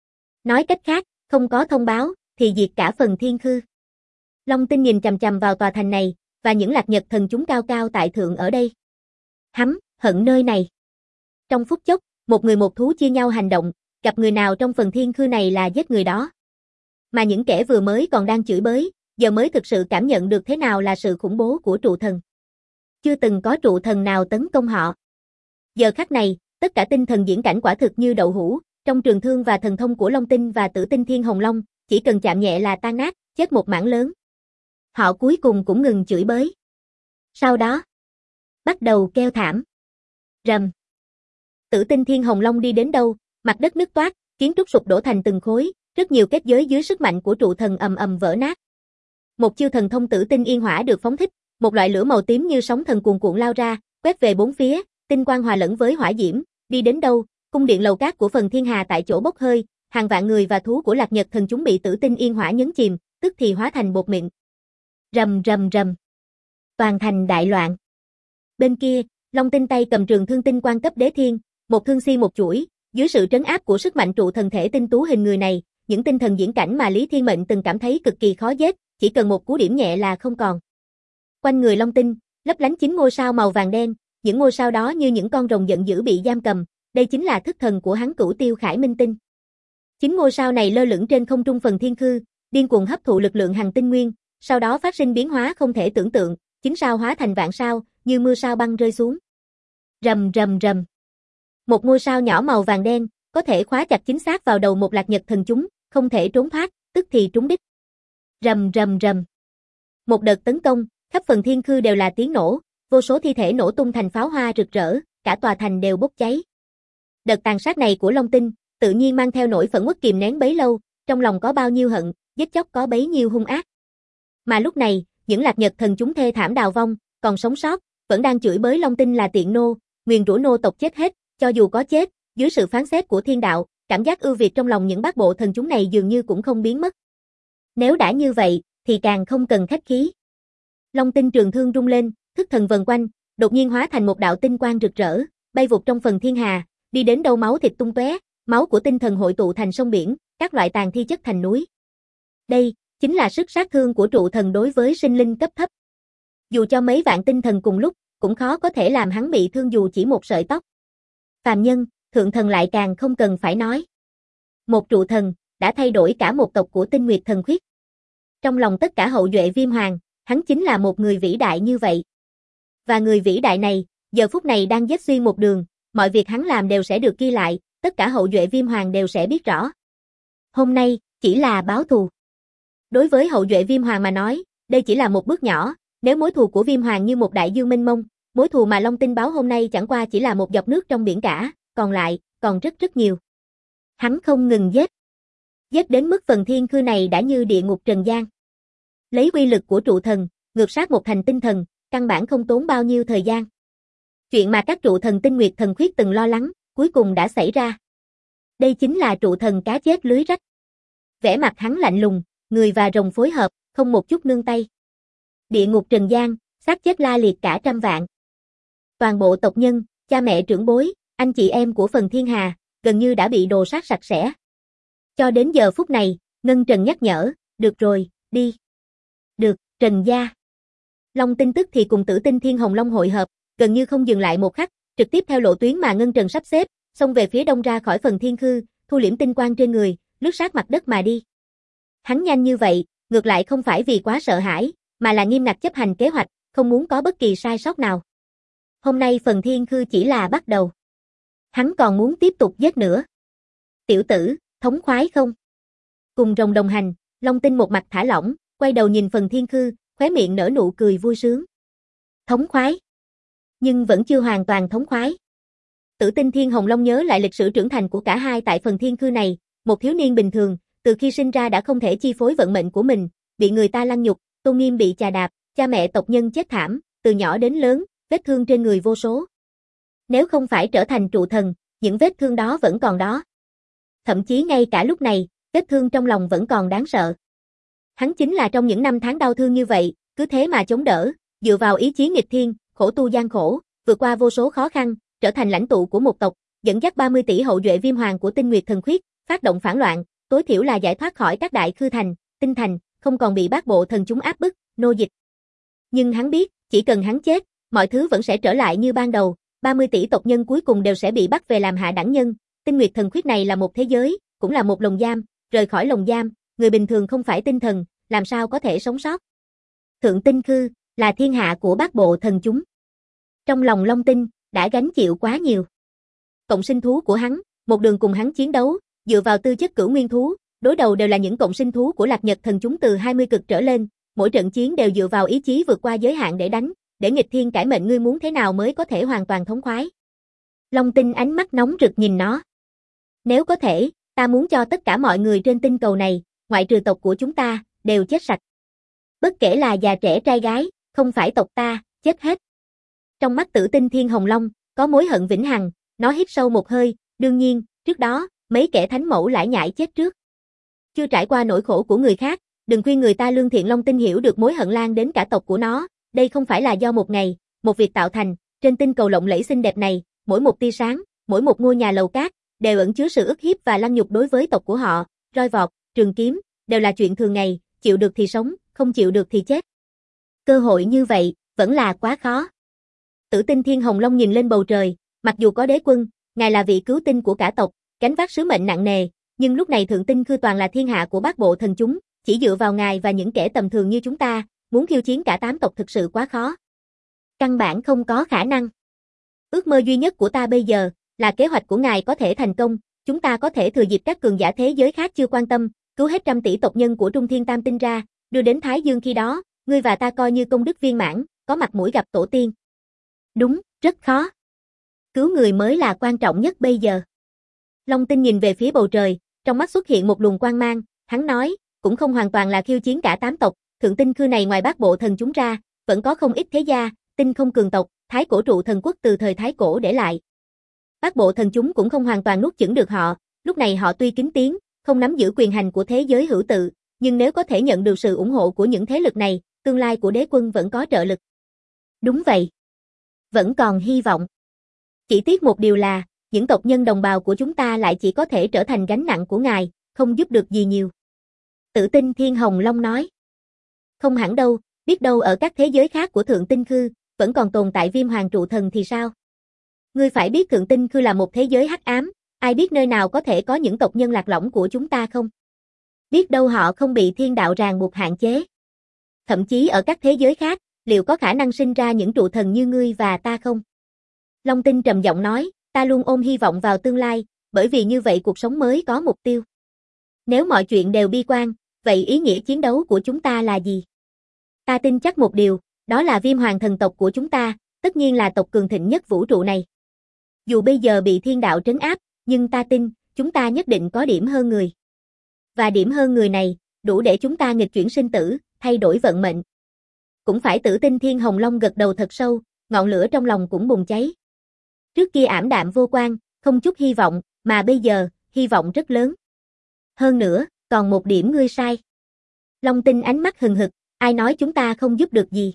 Nói cách khác, không có thông báo, thì diệt cả Phần Thiên Khư. Long Tinh nhìn chằm chằm vào tòa thành này, và những Lạc Nhật thần chúng cao cao tại thượng ở đây. Hắn, hận nơi này. Trong phút chốc, một người một thú chia nhau hành động, gặp người nào trong Phần Thiên Khư này là giết người đó. Mà những kẻ vừa mới còn đang chửi bới, giờ mới thực sự cảm nhận được thế nào là sự khủng bố của trụ thần. Chưa từng có trụ thần nào tấn công họ. Giờ khắc này, tất cả tinh thần diễn cảnh quả thực như đậu hũ, trong trường thương và thần thông của Long Tinh và Tử Tinh Thiên Hồng Long, chỉ cần chạm nhẹ là tan nát, chết một mảng lớn. Họ cuối cùng cũng ngừng chửi bới. Sau đó, bắt đầu kêu thảm. Rầm. Tử Tinh Thiên Hồng Long đi đến đâu, mặt đất nứt toác, kiến trúc sụp đổ thành từng khối, rất nhiều kết giới dưới sức mạnh của trụ thần ầm ầm vỡ nát. Một chiêu thần thông Tử Tinh Yên Hỏa được phóng thích, một loại lửa màu tím như sóng thần cuồn cuộn lao ra, quét về bốn phía, tinh quang hòa lẫn với hỏa diễm, Đi đến đâu, cung điện lầu cát của Phần Thiên Hà tại chỗ bốc hơi, hàng vạn người và thú của Lạc Nhật Thần chúng bị tử tinh yên hỏa nhấn chìm, tức thì hóa thành bột mịn. Rầm rầm rầm. Toàn thành đại loạn. Bên kia, Long Tinh tay cầm trường thương tinh quan cấp đế thiên, một thương si một chuỗi, dưới sự trấn áp của sức mạnh trụ thần thể tinh tú hình người này, những tinh thần diễn cảnh mà Lý Thiên Mệnh từng cảm thấy cực kỳ khó giết, chỉ cần một cú điểm nhẹ là không còn. Quanh người Long Tinh, lấp lánh 9 ngôi sao màu vàng đen, những ngôi sao đó như những con rồng giận dữ bị giam cầm, đây chính là thức thần của hắn Cửu Tiêu Khải Minh Tinh. 9 ngôi sao này lơ lửng trên không trung Phần Thiên Khư, điên cuồng hấp thụ lực lượng hằng tinh nguyên, sau đó phát sinh biến hóa không thể tưởng tượng, 9 sao hóa thành vạn sao, như mưa sao băng rơi xuống. Rầm rầm rầm. Một ngôi sao nhỏ màu vàng đen, có thể khóa chặt chính xác vào đầu một Lạc Nhật Thần chúng, không thể trốn thoát, tức thì trúng đích. Rầm rầm rầm. Một đợt tấn công, khắp Phần Thiên Khư đều là tiếng nổ, vô số thi thể nổ tung thành pháo hoa rực rỡ, cả tòa thành đều bốc cháy. Đợt tàn sát này của Long Tinh, tự nhiên mang theo nỗi phẫn uất kìm nén bấy lâu, trong lòng có bao nhiêu hận, giết chóc có bấy nhiêu hung ác. Mà lúc này, những Lạc Nhật Thần chúng thê thảm đào vong, còn sống sót, vẫn đang chửi bới Long Tinh là tiện nô, nguyền rủa nô tộc chết hết, cho dù có chết, dưới sự phán xét của thiên đạo, cảm giác ưu việt trong lòng những bát bộ thần chúng này dường như cũng không biến mất. Nếu đã như vậy, thì càng không cần khách khí. Long Tinh trường thương rung lên, thức thần vần quanh, đột nhiên hóa thành một đạo tinh quang rực rỡ, bay vụt trong Phần Thiên Hà, đi đến đâu máu thịt tung tóe, máu của tinh thần hội tụ thành sông biển, các loại tàn thi chất thành núi. Đây chính là sức sát thương của trụ thần đối với sinh linh cấp thấp. Dù cho mấy vạn tinh thần cùng lúc, cũng khó có thể làm hắn bị thương dù chỉ một sợi tóc. Phàm nhân, thượng thần lại càng không cần phải nói. Một trụ thần, đã thay đổi cả một tộc của Tinh Nguyệt Thần Khuyết. Trong lòng tất cả hậu duệ Viêm Hoàng, hắn chính là một người vĩ đại như vậy. Và người vĩ đại này, giờ phút này đang giết xuyên một đường, mọi việc hắn làm đều sẽ được ghi lại, tất cả hậu duệ Viêm Hoàng đều sẽ biết rõ. Hôm nay, chỉ là báo thù. Đối với hậu duệ Viêm Hoàng mà nói, đây chỉ là một bước nhỏ, nếu mối thù của Viêm Hoàng như một đại dương mênh mông, mối thù mà Long Tinh báo hôm nay chẳng qua chỉ là một giọt nước trong biển cả, còn lại, còn rất rất nhiều. Hắn không ngừng giết. Giết đến mức Phần Thiên Khư này đã như địa ngục trần gian. Lấy uy lực của trụ thần, ngược sát một thành tinh thần, căn bản không tốn bao nhiêu thời gian. Chuyện mà các trụ thần Tinh Nguyệt Thần Khuyết từng lo lắng, cuối cùng đã xảy ra. Đây chính là trụ thần cá chết lưới rách. Vẻ mặt hắn lạnh lùng, người và rồng phối hợp, không một chút nương tay. Địa ngục trần gian, xác chết la liệt cả trăm vạn. Toàn bộ tộc nhân, cha mẹ trưởng bối, anh chị em của Phần Thiên Hà, gần như đã bị đồ sát sạch sẽ. Cho đến giờ phút này, Ngân Trần nhắc nhở, được rồi, đi. Được, Trần gia. Long Tinh tức thì cùng Tử Tinh Thiên Hồng Long hội hợp, gần như không dừng lại một khắc, trực tiếp theo lộ tuyến mà Ngân Trần sắp xếp, xông về phía đông ra khỏi Phần Thiên Khư, thu liễm tinh quang trên người, lướt sát mặt đất mà đi. Hắn nhanh như vậy, ngược lại không phải vì quá sợ hãi, mà là nghiêm ngặt chấp hành kế hoạch, không muốn có bất kỳ sai sót nào. Hôm nay Phần Thiên Khư chỉ là bắt đầu. Hắn còn muốn tiếp tục giết nữa. Tiểu tử, thống khoái không? Cùng rồng đồng hành, Long Tinh một mặt thả lỏng, quay đầu nhìn Phần Thiên Khư, khóe miệng nở nụ cười vui sướng. Thống khoái. Nhưng vẫn chưa hoàn toàn thống khoái. Tử Tinh Thiên Hồng Long nhớ lại lịch sử trưởng thành của cả hai tại Phần Thiên Khư này, một thiếu niên bình thường, từ khi sinh ra đã không thể chi phối vận mệnh của mình, bị người ta lăng nhục, tôn nghiêm bị chà đạp, cha mẹ tộc nhân chết thảm, từ nhỏ đến lớn, vết thương trên người vô số. Nếu không phải trở thành trụ thần, những vết thương đó vẫn còn đó. Thậm chí ngay cả lúc này, vết thương trong lòng vẫn còn đáng sợ. Hắn chính là trong những năm tháng đau thương như vậy, cứ thế mà chống đỡ, dựa vào ý chí nghịch thiên, khổ tu gian khổ, vượt qua vô số khó khăn, trở thành lãnh tụ của một tộc, dẫn dắt 30 tỷ hậu duệ Viêm Hoàng của Tinh Nguyệt Thần Khuyết, phát động phản loạn, tối thiểu là giải thoát khỏi các đại khư thành, tinh thành, không còn bị bát bộ thần chúng áp bức, nô dịch. Nhưng hắn biết, chỉ cần hắn chết, mọi thứ vẫn sẽ trở lại như ban đầu, 30 tỷ tộc nhân cuối cùng đều sẽ bị bắt về làm hạ đẳng nhân. Tinh Nguyệt Thần Khuyết này là một thế giới, cũng là một lồng giam, rời khỏi lồng giam, người bình thường không phải tinh thần, làm sao có thể sống sót. Thượng Tinh Khư, là thiên hạ của bát bộ thần chúng. Trong lòng Long Tinh, đã gánh chịu quá nhiều. Cộng sinh thú của hắn, một đường cùng hắn chiến đấu, dựa vào tư chất cửu nguyên thú, đối đầu đều là những cộng sinh thú của Lạc Nhật thần chúng từ 20 cực trở lên, mỗi trận chiến đều dựa vào ý chí vượt qua giới hạn để đánh, để nghịch thiên cải mệnh, ngươi muốn thế nào mới có thể hoàn toàn thống khoái. Long Tinh ánh mắt nóng rực nhìn nó. Nếu có thể, ta muốn cho tất cả mọi người trên tinh cầu này, ngoại trừ tộc của chúng ta, đều chết sạch. Bất kể là già trẻ trai gái, không phải tộc ta, chết hết. Trong mắt Tử Tinh Thiên Hồng Long, có mối hận vĩnh hằng, Nó hít sâu một hơi, đương nhiên, trước đó, mấy kẻ thánh mẫu lải nhải chết trước. Chưa trải qua nỗi khổ của người khác, đừng khuyên người ta Lương Thiện Long Tinh hiểu được mối hận lan đến cả tộc của nó, đây không phải là do một ngày, một việc tạo thành, trên tinh cầu lộng lẫy xinh đẹp này, mỗi một tia sáng, mỗi một ngôi nhà lầu cát, đều ẩn chứa sự ức hiếp và lăng nhục đối với tộc của họ, roi vọt, trường kiếm, đều là chuyện thường ngày, chịu được thì sống, không chịu được thì chết. Cơ hội như vậy, vẫn là quá khó. Tử Tinh Thiên Hồng Long nhìn lên bầu trời, mặc dù có đế quân, ngài là vị cứu tinh của cả tộc, gánh vác sứ mệnh nặng nề, nhưng lúc này Thượng Tinh Khư toàn là thiên hạ của bát bộ thần chúng, chỉ dựa vào ngài và những kẻ tầm thường như chúng ta, muốn khiêu chiến cả 8 tộc thực sự quá khó. Căn bản không có khả năng. Ước mơ duy nhất của ta bây giờ, là kế hoạch của ngài có thể thành công, chúng ta có thể thừa dịp các cường giả thế giới khác chưa quan tâm, cứu hết 100 tỷ tộc nhân của Trung Thiên Tam Tinh ra, đưa đến Thái Dương khi đó, ngươi và ta coi như công đức viên mãn, có mặt mũi gặp tổ tiên. Đúng, rất khó. Cứu người mới là quan trọng nhất bây giờ. Long Tinh nhìn về phía bầu trời, trong mắt xuất hiện một luồng quang mang, hắn nói, cũng không hoàn toàn là khiêu chiến cả 8 tộc, Thượng Tinh Khư này ngoài bát bộ thần chúng ra, vẫn có không ít thế gia, tinh không cường tộc, Thái Cổ trụ thần quốc từ thời Thái Cổ để lại. Bát bộ thần chúng cũng không hoàn toàn nuốt chửng được họ, lúc này họ tuy kính tiếng, không nắm giữ quyền hành của thế giới hữu tự, nhưng nếu có thể nhận được sự ủng hộ của những thế lực này, tương lai của đế quân vẫn có trợ lực. Đúng vậy. Vẫn còn hy vọng. Chỉ tiếc một điều là, những tộc nhân đồng bào của chúng ta lại chỉ có thể trở thành gánh nặng của ngài, không giúp được gì nhiều. Tử Tinh Thiên Hồng Long nói. Không hẳn đâu, biết đâu ở các thế giới khác của Thượng Tinh Khư, vẫn còn tồn tại Viêm Hoàng trụ thần thì sao? Ngươi phải biết Thượng Tinh Khư là một thế giới hắc ám, ai biết nơi nào có thể có những tộc nhân lạc lõng của chúng ta không? Biết đâu họ không bị thiên đạo ràng buộc hạn chế. Thậm chí ở các thế giới khác, liệu có khả năng sinh ra những trụ thần như ngươi và ta không? Long Tinh trầm giọng nói, ta luôn ôm hy vọng vào tương lai, bởi vì như vậy cuộc sống mới có mục tiêu. Nếu mọi chuyện đều bi quan, vậy ý nghĩa chiến đấu của chúng ta là gì? Ta tin chắc một điều, đó là Viêm Hoàng thần tộc của chúng ta, tất nhiên là tộc cường thịnh nhất vũ trụ này. Dù bây giờ bị thiên đạo trấn áp, nhưng ta tin, chúng ta nhất định có điểm hơn người. Và điểm hơn người này, đủ để chúng ta nghịch chuyển sinh tử, thay đổi vận mệnh. Cũng phải Tử Tinh Thiên Hồng Long gật đầu thật sâu, ngọn lửa trong lòng cũng bùng cháy. Trước kia ảm đạm vô quan, không chút hy vọng, mà bây giờ, hy vọng rất lớn. Hơn nữa, còn một điểm ngươi sai. Long Tinh ánh mắt hừng hực, ai nói chúng ta không giúp được gì.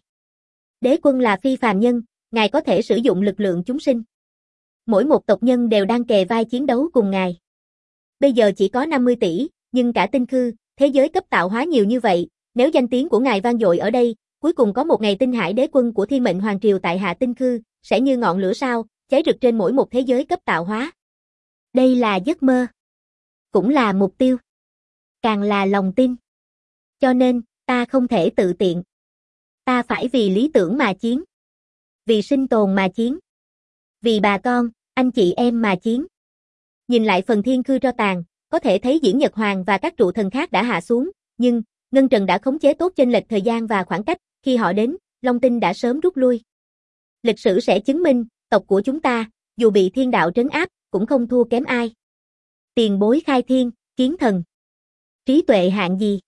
Đế quân là phi phàm nhân, ngài có thể sử dụng lực lượng chúng sinh. Mỗi một tộc nhân đều đang kề vai chiến đấu cùng ngài. Bây giờ chỉ có 50 tỷ, nhưng cả tinh khư, thế giới cấp tạo hóa nhiều như vậy, nếu danh tiếng của ngài vang dội ở đây, cuối cùng có một ngày tinh hải đế quân của Thiên Mệnh Hoàng Triều tại hạ tinh khư, sẽ như ngọn lửa sao, cháy rực trên mỗi một thế giới cấp tạo hóa. Đây là giấc mơ. Cũng là mục tiêu. Càng là lòng tin. Cho nên, ta không thể tự tiện. Ta phải vì lý tưởng mà chiến. Vì sinh tồn mà chiến. Vì bà con, anh chị em mà chiến. Nhìn lại phần thiên khư tro tàn, có thể thấy Diễn Nhật Hoàng và các trụ thần khác đã hạ xuống, nhưng, Ngân Trần đã khống chế tốt chênh lệch thời gian và khoảng cách, khi họ đến, Long Tinh đã sớm rút lui. Lịch sử sẽ chứng minh, tộc của chúng ta, dù bị thiên đạo trấn áp, cũng không thua kém ai. Tiền bối khai thiên, kiến thần. Trí tuệ hạng gì?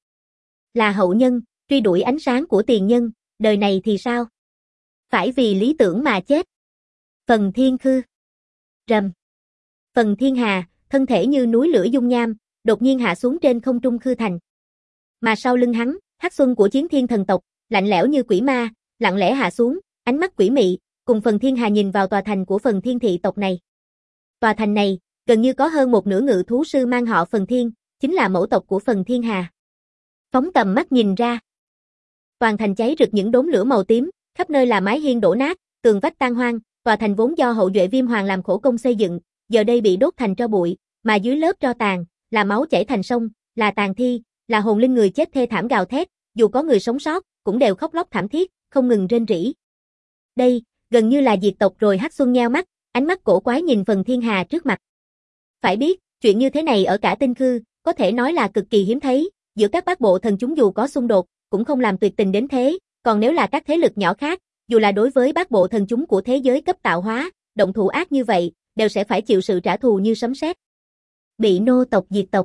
Là hậu nhân, truy đuổi ánh sáng của tiền nhân, đời này thì sao? Phải vì lý tưởng mà chết. Phần thiên khư. Rầm. Phần thiên hà, thân thể như núi lửa dung nham, đột nhiên hạ xuống trên không trung khư thành. Mà sau lưng hắn, hắc xuân của chiến thiên thần tộc, lạnh lẽo như quỷ ma, lặng lẽ hạ xuống, ánh mắt quỷ mị, cùng phần thiên hà nhìn vào tòa thành của phần thiên thị tộc này. Tòa thành này, gần như có hơn một nửa ngự thú sư mang họ phần thiên, chính là mẫu tộc của phần thiên hà. Phóng tầm mắt nhìn ra. Toàn thành cháy rực những đốm lửa màu tím, khắp nơi là mái hiên đổ nát, tường vách tan hoang, tòa thành vốn do hậu duệ Viêm Hoàng làm khổ công xây dựng, giờ đây bị đốt thành tro bụi, mà dưới lớp tro tàn, là máu chảy thành sông, là tàn thi, là hồn linh người chết thê thảm gào thét, dù có người sống sót, cũng đều khóc lóc thảm thiết, không ngừng rên rỉ. Đây, gần như là diệt tộc rồi. Hắc Xuân nheo mắt, ánh mắt cổ quái nhìn phần thiên hà trước mặt. Phải biết, chuyện như thế này ở cả tinh khư, có thể nói là cực kỳ hiếm thấy, giữa các bát bộ thần chúng dù có xung đột, cũng không làm tuyệt tình đến thế, còn nếu là các thế lực nhỏ khác, dù là đối với bát bộ thần chúng của thế giới cấp tạo hóa, động thủ ác như vậy, đều sẽ phải chịu sự trả thù như sấm sét. Bị nô tộc diệt tộc.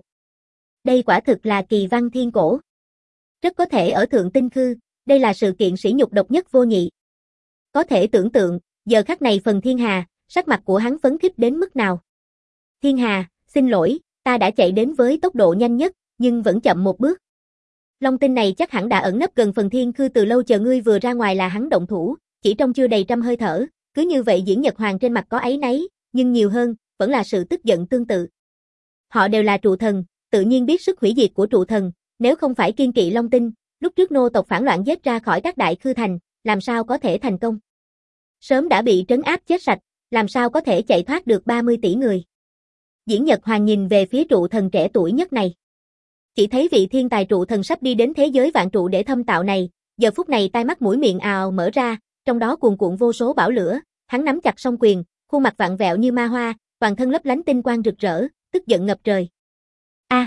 Đây quả thực là kỳ văn thiên cổ. Rất có thể ở Thượng Tinh Khư, đây là sự kiện sỉ nhục độc nhất vô nhị. Có thể tưởng tượng, giờ khắc này phần thiên hà, sắc mặt của hắn phấn khích đến mức nào. Thiên Hà, xin lỗi, ta đã chạy đến với tốc độ nhanh nhất, nhưng vẫn chậm một bước. Long tinh này chắc hẳn đã ẩn nấp gần phần thiên khư từ lâu, chờ ngươi vừa ra ngoài là hắn động thủ, chỉ trong chưa đầy trăm hơi thở, cứ như vậy Diễn Nhật Hoàng trên mặt có áy náy, nhưng nhiều hơn, vẫn là sự tức giận tương tự. Họ đều là trụ thần, tự nhiên biết sức hủy diệt của trụ thần, nếu không phải kiên kỵ Long tinh, lúc trước nô tộc phản loạn giết ra khỏi các đại khư thành, làm sao có thể thành công. Sớm đã bị trấn áp chết sạch, làm sao có thể chạy thoát được 30 tỷ người. Diễn Nhật Hoàng nhìn về phía trụ thần trẻ tuổi nhất này. Chỉ thấy vị thiên tài trụ thần sắp đi đến thế giới vạn trụ để thâm tạo này, giờ phút này tai mắt mũi miệng ào mở ra, trong đó cuồn cuộn vô số bão lửa, hắn nắm chặt song quyền, khuôn mặt vặn vẹo như ma hoa, toàn thân lấp lánh tinh quang rực rỡ, tức giận ngập trời. A!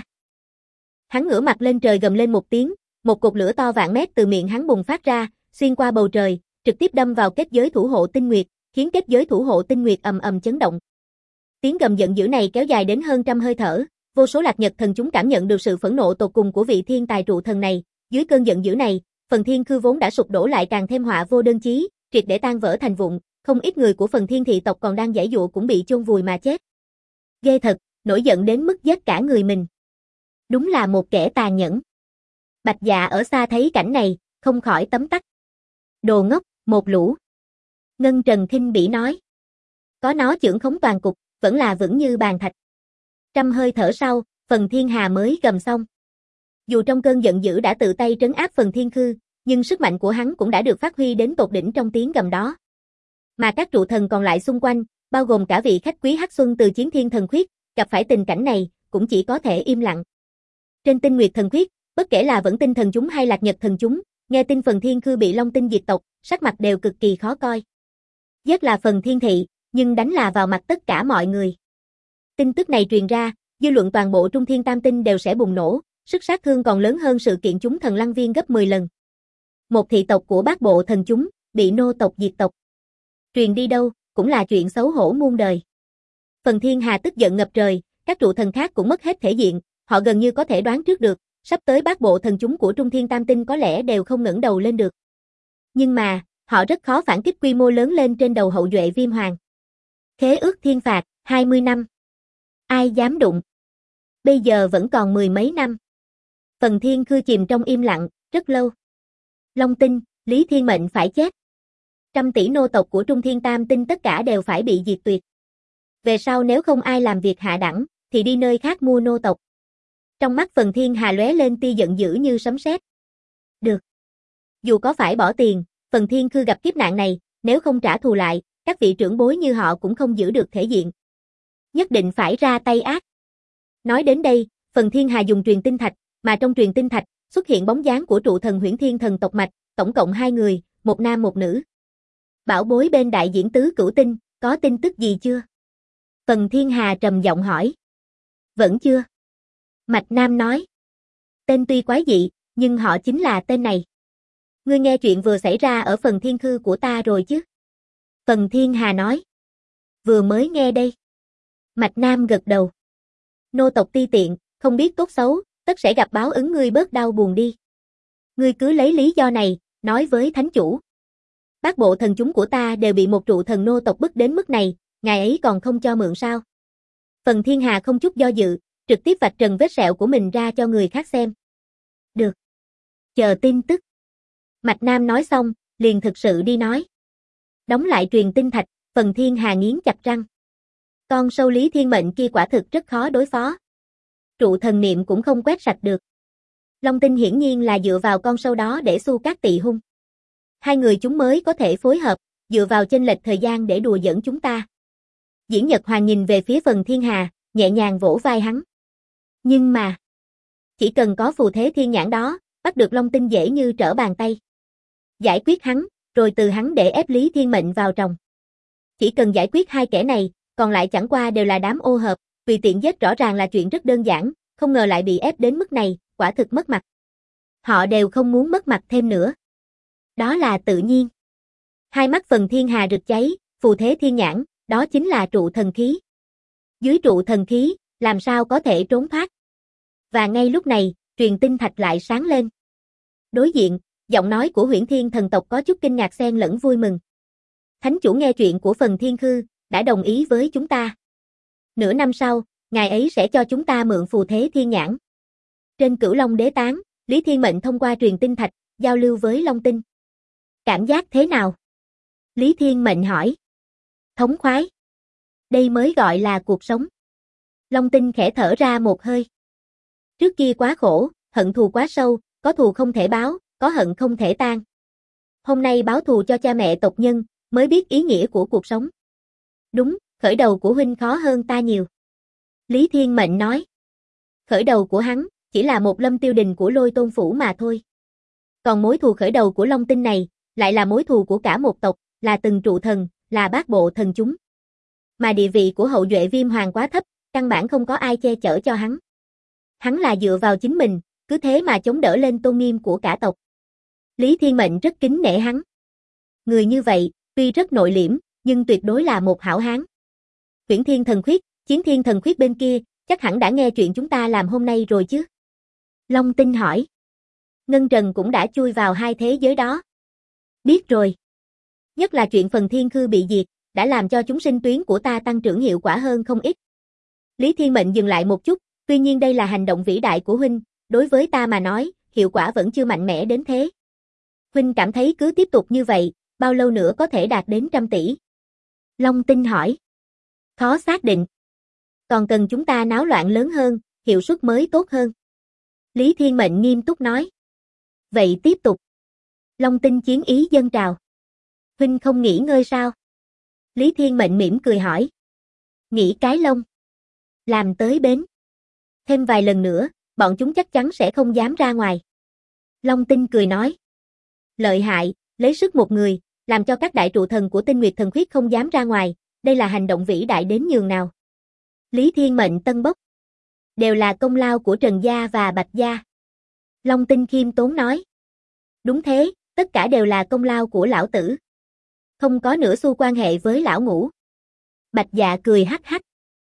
Hắn ngửa mặt lên trời gầm lên một tiếng, một cột lửa to vạn mét từ miệng hắn bùng phát ra, xuyên qua bầu trời, trực tiếp đâm vào kết giới thủ hộ tinh nguyệt, khiến kết giới thủ hộ tinh nguyệt ầm ầm chấn động. Tiếng gầm giận dữ này kéo dài đến hơn trăm hơi thở, vô số lạc nhật thần chúng cảm nhận được sự phẫn nộ tột cùng của vị thiên tài trụ thần này, dưới cơn giận dữ này, phần thiên khư vốn đã sụp đổ lại càng thêm họa vô đơn chí, triệt để tan vỡ thành vụn, không ít người của phần thiên thị tộc còn đang giãy giụa cũng bị chôn vùi mà chết. Ghê thật, nổi giận đến mức giết cả người mình. Đúng là một kẻ tàn nhẫn. Bạch Dạ ở xa thấy cảnh này, không khỏi tấm tắc. Đồ ngốc, một lũ. Ngân Trần khinh bỉ nói. Có nó chưởng khống toàn cục, vẫn là vững như bàn thạch. Trăm hơi thở sau, phần thiên hà mới gầm xong. Dù trong cơn giận dữ đã tự tay trấn áp phần thiên khư, nhưng sức mạnh của hắn cũng đã được phát huy đến tột đỉnh trong tiếng gầm đó. Mà các trụ thần còn lại xung quanh, bao gồm cả vị khách quý Hắc Xuân từ Chiến Thiên Thần Khuyết, gặp phải tình cảnh này, cũng chỉ có thể im lặng. Trên Tinh Nguyệt Thần Khuyết, bất kể là Vẫn Tinh thần chúng hay Lạc Nhật thần chúng, nghe tin phần thiên khư bị Long tinh diệt tộc, sắc mặt đều cực kỳ khó coi. Giết là phần thiên thị, nhưng đánh là vào mặt tất cả mọi người. Tin tức này truyền ra, dư luận toàn bộ Trung Thiên Tam Tinh đều sẽ bùng nổ, sức sát thương còn lớn hơn sự kiện chúng thần Lăng Viên gấp 10 lần. Một thị tộc của Bát Bộ thần chúng, bị nô tộc diệt tộc. Truyền đi đâu, cũng là chuyện xấu hổ muôn đời. Phần thiên hà tức giận ngập trời, các trụ thần khác cũng mất hết thể diện, họ gần như có thể đoán trước được, sắp tới Bát Bộ thần chúng của Trung Thiên Tam Tinh có lẽ đều không ngẩng đầu lên được. Nhưng mà, họ rất khó phản kích quy mô lớn lên trên đầu hậu duệ Viêm Hoàng. Khế ước thiên phạt, 20 năm. Ai dám đụng? Bây giờ vẫn còn 10 mấy năm. Phần thiên khư chìm trong im lặng, rất lâu. Long tinh, Lý Thiên Mệnh phải chết. Trăm tỷ nô tộc của Trung Thiên Tam Tinh tất cả đều phải bị diệt tuyệt. Về sau nếu không ai làm việc hạ đẳng, thì đi nơi khác mua nô tộc. Trong mắt phần thiên hà lóe lên tia giận dữ như sấm sét. Được. Dù có phải bỏ tiền, phần thiên khư gặp kiếp nạn này, nếu không trả thù lại, các vị trưởng bối như họ cũng không giữ được thể diện. Nhất định phải ra tay ác. Nói đến đây, phần thiên hà dùng truyền tinh thạch, mà trong truyền tinh thạch, xuất hiện bóng dáng của trụ thần Huyễn Thiên thần tộc mạch, tổng cộng 2 người, một nam một nữ. Bảo bối bên đại diễn tứ cửu tinh, có tin tức gì chưa? Phần thiên hà trầm giọng hỏi. Vẫn chưa. Mạch Nam nói. Tên tuy quái dị, nhưng họ chính là tên này. Ngươi nghe chuyện vừa xảy ra ở phần thiên khư của ta rồi chứ? Phần thiên hà nói. Vừa mới nghe đây. Mạch Nam gật đầu. Nô tộc ti tiện, không biết tốt xấu, tất sẽ gặp báo ứng, ngươi bớt đau buồn đi. Ngươi cứ lấy lý do này, nói với thánh chủ. Bát bộ thần chúng của ta đều bị một trụ thần nô tộc bức đến mức này, ngài ấy còn không cho mượn sao? Phần thiên hà không chút do dự, trực tiếp vạch trần vết sẹo của mình ra cho người khác xem. Được. Chờ tin tức. Mạch Nam nói xong, liền thực sự đi nói. Đóng lại truyền tinh thạch, phần thiên hà nghiến chặt răng. Con sâu Lý Thiên Mệnh kia quả thực rất khó đối phó. Trụ thần niệm cũng không quét sạch được. Long tinh hiển nhiên là dựa vào con sâu đó để xu các tị hung. Hai người chúng mới có thể phối hợp, dựa vào chênh lệch thời gian để đùa giỡn chúng ta. Diễn Nhật Hoàng nhìn về phía phần thiên hà, nhẹ nhàng vỗ vai hắn. Nhưng mà, chỉ cần có phù thế thiên nhãn đó, bắt được Long tinh dễ như trở bàn tay. Giải quyết hắn, rồi từ hắn để ép Lý Thiên Mệnh vào trong. Chỉ cần giải quyết hai kẻ này, còn lại chẳng qua đều là đám ô hợp, vì tiện giết rõ ràng là chuyện rất đơn giản, không ngờ lại bị ép đến mức này, quả thực mất mặt. Họ đều không muốn mất mặt thêm nữa. Đó là tự nhiên. Hai mắt phần thiên hà rực cháy, phù thế thiên nhãn, đó chính là trụ thần khí. Dưới trụ thần khí, làm sao có thể trốn thoát. Và ngay lúc này, truyền tinh thạch lại sáng lên. Đối diện, giọng nói của Huyễn Thiên thần tộc có chút kinh ngạc xen lẫn vui mừng. Thánh chủ nghe chuyện của phần thiên khư, đã đồng ý với chúng ta. Nửa năm sau, ngài ấy sẽ cho chúng ta mượn phù thế thiên nhãn. Trên Cửu Long Đế Tán, Lý Thiên Mệnh thông qua truyền tinh thạch, giao lưu với Long Tinh. Cảm giác thế nào? Lý Thiên Mệnh hỏi. Thống khoái. Đây mới gọi là cuộc sống. Long Tinh khẽ thở ra một hơi. Trước kia quá khổ, hận thù quá sâu, có thù không thể báo, có hận không thể tan. Hôm nay báo thù cho cha mẹ tộc nhân, mới biết ý nghĩa của cuộc sống. Đúng, khởi đầu của huynh khó hơn ta nhiều. Lý Thiên Mệnh nói. Khởi đầu của hắn, chỉ là một lâm tiêu đình của Lôi Tôn Phủ mà thôi. Còn mối thù khởi đầu của Long Tinh này, lại là mối thù của cả một tộc, là từng trụ thần, là bát bộ thần chúng. Mà địa vị của hậu duệ Viêm Hoàng quá thấp, căn bản không có ai che chở cho hắn. Hắn là dựa vào chính mình, cứ thế mà chống đỡ lên tôn nghiêm của cả tộc. Lý Thiên Mệnh rất kính nể hắn. Người như vậy, tuy rất nội liễm, nhưng tuyệt đối là một hảo hán. Huyễn Thiên Thần Khuyết, Chiến Thiên Thần Khuyết bên kia, chắc hẳn đã nghe chuyện chúng ta làm hôm nay rồi chứ? Long Tinh hỏi. Ngân Trần cũng đã chui vào hai thế giới đó. Biết rồi. Nhất là chuyện phần thiên khư bị diệt, đã làm cho chúng sinh tuyến của ta tăng trưởng hiệu quả hơn không ít. Lý Thiên Mệnh dừng lại một chút, tuy nhiên đây là hành động vĩ đại của huynh, đối với ta mà nói, hiệu quả vẫn chưa mạnh mẽ đến thế. Huynh cảm thấy cứ tiếp tục như vậy, bao lâu nữa có thể đạt đến 100 tỷ? Long Tinh hỏi. Khó xác định. Còn cần chúng ta náo loạn lớn hơn, hiệu suất mới tốt hơn. Lý Thiên Mệnh nghiêm túc nói. Vậy tiếp tục. Long Tinh chiến ý dâng trào. Huynh không nghỉ ngơi sao? Lý Thiên Mệnh mỉm cười hỏi. Nghỉ cái lông. Làm tới bến. Thêm vài lần nữa, bọn chúng chắc chắn sẽ không dám ra ngoài. Long Tinh cười nói. Lợi hại, lấy sức một người, làm cho các đại trụ thần của Tinh Nguyệt Thần Khuyết không dám ra ngoài, đây là hành động vĩ đại đến nhường nào. Lý Thiên Mệnh tân bốc. Đều là công lao của Trần Gia và Bạch Gia. Long Tinh khiêm tốn nói. Đúng thế, tất cả đều là công lao của lão tử. Không có nửa xu quan hệ với lão ngũ. Bạch Dạ cười hắc hắc.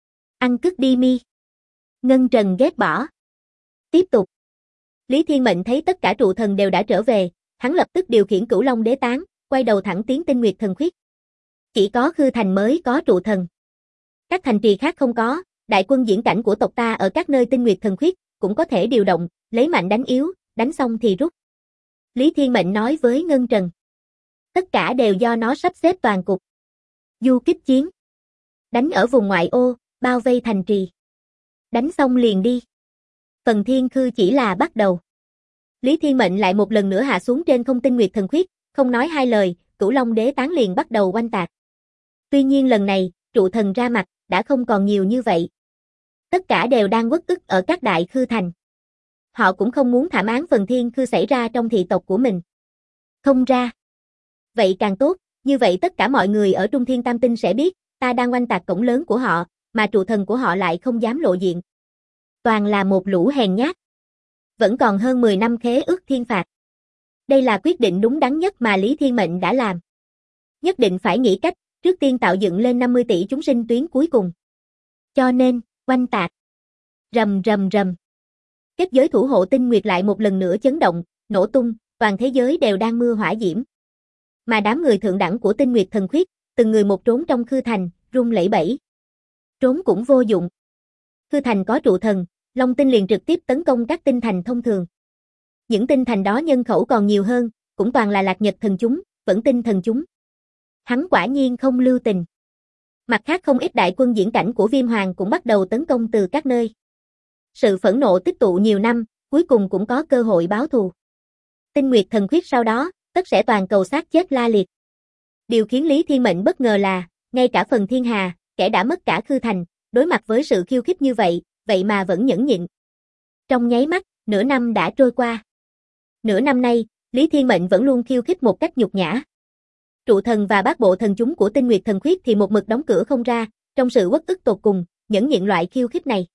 Ăn cứt đi mi. Ngân Trần ghét bỏ. Tiếp tục. Lý Thiên Mệnh thấy tất cả trụ thần đều đã trở về, hắn lập tức điều khiển Cửu Long Đế Tán, quay đầu thẳng tiến Tinh Nguyệt Thần Khuyết. Chỉ có Khư Thành mới có trụ thần. Các thành trì khác không có, đại quân diễn cảnh của tộc ta ở các nơi Tinh Nguyệt Thần Khuyết cũng có thể điều động, lấy mạnh đánh yếu, đánh xong thì rút. Lý Thiên Mệnh nói với Ngân Trần. Tất cả đều do nó sắp xếp toàn cục. Du kích chiến. Đánh ở vùng ngoại ô, bao vây thành trì. Đánh xong liền đi. Phần thiên khư chỉ là bắt đầu. Lý Thiên Mệnh lại một lần nữa hạ xuống trên không Tinh Nguyệt Thần Khuyết, không nói hai lời, Cửu Long Đế Tán liền bắt đầu oanh tạc. Tuy nhiên lần này, trụ thần ra mặt, đã không còn nhiều như vậy. Tất cả đều đang uất ức ở các đại khư thành. Họ cũng không muốn thảm án phần thiên khư xảy ra trong thị tộc của mình. Không ra. Vậy càng tốt, như vậy tất cả mọi người ở Trung Thiên Tam Tinh sẽ biết, ta đang oanh tạc cổng lớn của họ, mà trụ thần của họ lại không dám lộ diện. Toàn là một lũ hèn nhát. Vẫn còn hơn 10 năm khế ước thiên phạt. Đây là quyết định đúng đắn nhất mà Lý Thiên Mệnh đã làm. Nhất định phải nghĩ cách, trước tiên tạo dựng lên 50 tỷ chúng sinh tuyến cuối cùng. Cho nên, oanh tạc. Rầm rầm rầm. Kết giới thủ hộ tinh nguyệt lại một lần nữa chấn động, nổ tung, toàn thế giới đều đang mưa hỏa diễm. Mà đám người thượng đẳng của Tinh Nguyệt Thần Khuyết, từng người một trốn trong khư thành, run lẩy bẩy. Trốn cũng vô dụng. Khư thành có trụ thần, Long Tinh liền trực tiếp tấn công các tinh thành thông thường. Những tinh thành đó nhân khẩu còn nhiều hơn, cũng toàn là Lạc Nhật thần chúng, Vẫn Tinh thần chúng. Hắn quả nhiên không lưu tình. Mặt khác không ít đại quân diễn cảnh của Viêm Hoàng cũng bắt đầu tấn công từ các nơi. Sự phẫn nộ tích tụ nhiều năm, cuối cùng cũng có cơ hội báo thù. Tinh Nguyệt Thần Khuyết sau đó, tất sẽ toàn cầu sát chết la liệt. Điều khiến Lý Thiên Mệnh bất ngờ là, ngay cả phần thiên hà, kẻ đã mất cả khư thành, đối mặt với sự khiêu khích như vậy, vậy mà vẫn nhẫn nhịn. Trong nháy mắt, nửa năm đã trôi qua. Nửa năm nay, Lý Thiên Mệnh vẫn luôn khiêu khích một cách nhục nhã. Trụ thần và bát bộ thần chúng của Tinh Nguyệt Thần Khuyết thì một mực đóng cửa không ra, trong sự uất ức tột cùng, nhẫn nhịn loại khiêu khích này.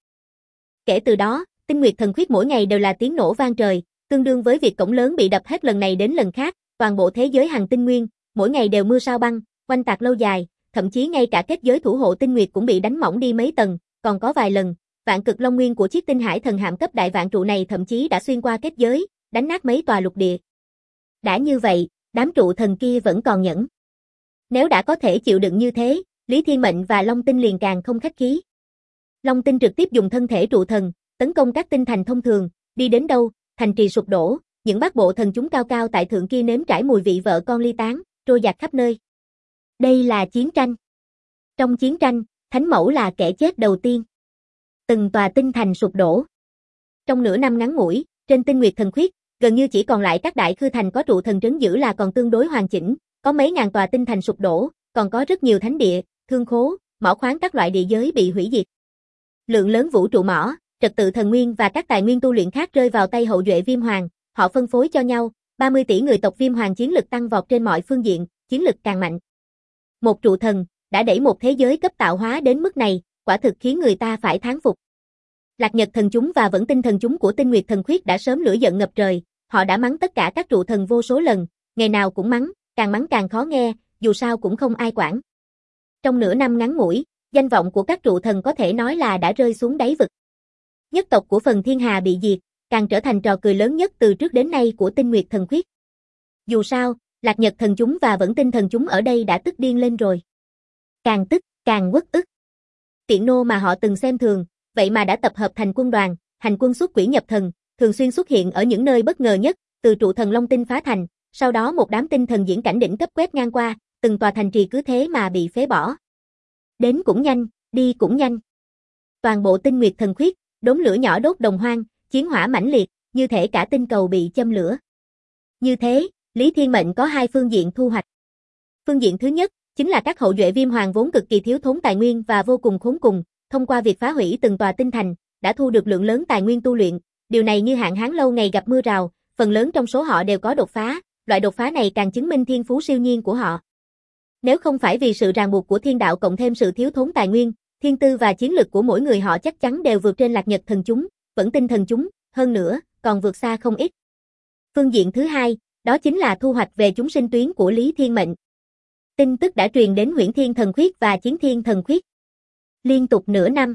Kể từ đó, Tinh Nguyệt Thần Khuyết mỗi ngày đều là tiếng nổ vang trời, tương đương với việc cổng lớn bị đập hết lần này đến lần khác, toàn bộ thế giới Hằng Tinh Nguyên, mỗi ngày đều mưa sao băng, oanh tạc lâu dài, thậm chí ngay cả kết giới thủ hộ Tinh Nguyệt cũng bị đánh mỏng đi mấy tầng, còn có vài lần, Vạn Cực Long Nguyên của chiếc Tinh Hải Thần Hạm cấp đại vạn trụ này thậm chí đã xuyên qua kết giới, đánh nát mấy tòa lục địa. Đã như vậy, đám trụ thần kia vẫn còn nhẫn. Nếu đã có thể chịu đựng như thế, Lý Thiên Mệnh và Long Tinh liền càng không khách khí. Long Tinh trực tiếp dùng thân thể trụ thần, tấn công các tinh thành thông thường, đi đến đâu, thành trì sụp đổ, những bát bộ thần chúng cao cao tại thượng kia nếm trải mùi vị vợ con ly tán, trôi dạt khắp nơi. Đây là chiến tranh. Trong chiến tranh, Thánh Mẫu là kẻ chết đầu tiên. Từng tòa tinh thành sụp đổ. Trong nửa năm ngắn ngủi, trên Tinh Nguyệt Thần Khuyết, gần như chỉ còn lại các đại khư thành có trụ thần trấn giữ là còn tương đối hoàn chỉnh, có mấy ngàn tòa tinh thành sụp đổ, còn có rất nhiều thánh địa, thương khố, mỏ khoáng các loại địa giới bị hủy diệt. Lượng lớn vũ trụ mỏ, trật tự thần nguyên và các tài nguyên tu luyện khác rơi vào tay hậu duệ Viêm Hoàng, họ phân phối cho nhau, 30 tỷ người tộc Viêm Hoàng chiến lực tăng vọt trên mọi phương diện, chiến lực càng mạnh. Một trụ thần đã đẩy một thế giới cấp tạo hóa đến mức này, quả thực khiến người ta phải thán phục. Lạc Nhật thần chúng và Vẫn Tinh thần chúng của Tinh Nguyệt Thần Khuyết đã sớm lửa giận ngập trời, họ đã mắng tất cả các trụ thần vô số lần, ngày nào cũng mắng càng khó nghe, dù sao cũng không ai quản. Trong nửa năm ngắn ngủi, danh vọng của các trụ thần có thể nói là đã rơi xuống đáy vực. Nhất tộc của Phần Thiên Hà bị diệt, càng trở thành trò cười lớn nhất từ trước đến nay của Tinh Nguyệt Thần Khuyết. Dù sao, Lạc Nhật thần chúng và Vẫn Tinh thần chúng ở đây đã tức điên lên rồi. Càng tức, càng uất ức. Tiện nô mà họ từng xem thường, vậy mà đã tập hợp thành quân đoàn, hành quân xuất quỷ nhập thần, thường xuyên xuất hiện ở những nơi bất ngờ nhất, từ trụ thần Long Tinh phá thành, sau đó một đám tinh thần diễn cảnh đỉnh cấp quét ngang qua, từng tòa thành trì cứ thế mà bị phế bỏ. Đến cũng nhanh, đi cũng nhanh. Toàn bộ Tinh Nguyệt Thần Khuyết, đốm lửa nhỏ đốt đồng hoang, chiến hỏa mãnh liệt, như thể cả tinh cầu bị châm lửa. Như thế, Lý Thiên Mệnh có hai phương diện thu hoạch. Phương diện thứ nhất, chính là các hậu duệ Viêm Hoàng vốn cực kỳ thiếu thốn tài nguyên và vô cùng khốn cùng, thông qua việc phá hủy từng tòa tinh thành, đã thu được lượng lớn tài nguyên tu luyện, điều này như hạn hán lâu ngày gặp mưa rào, phần lớn trong số họ đều có đột phá, loại đột phá này càng chứng minh thiên phú siêu nhiên của họ. Nếu không phải vì sự ràng buộc của thiên đạo cộng thêm sự thiếu thốn tài nguyên, thiên tư và chiến lực của mỗi người họ chắc chắn đều vượt trên Lạc Nhật thần chúng, Vẫn Tinh thần chúng, hơn nữa, còn vượt xa không ít. Phương diện thứ hai, đó chính là thu hoạch về chúng sinh tuyến của Lý Thiên Mệnh. Tin tức đã truyền đến Huyễn Thiên Thần Khuyết và Chiến Thiên Thần Khuyết. Liên tục nửa năm,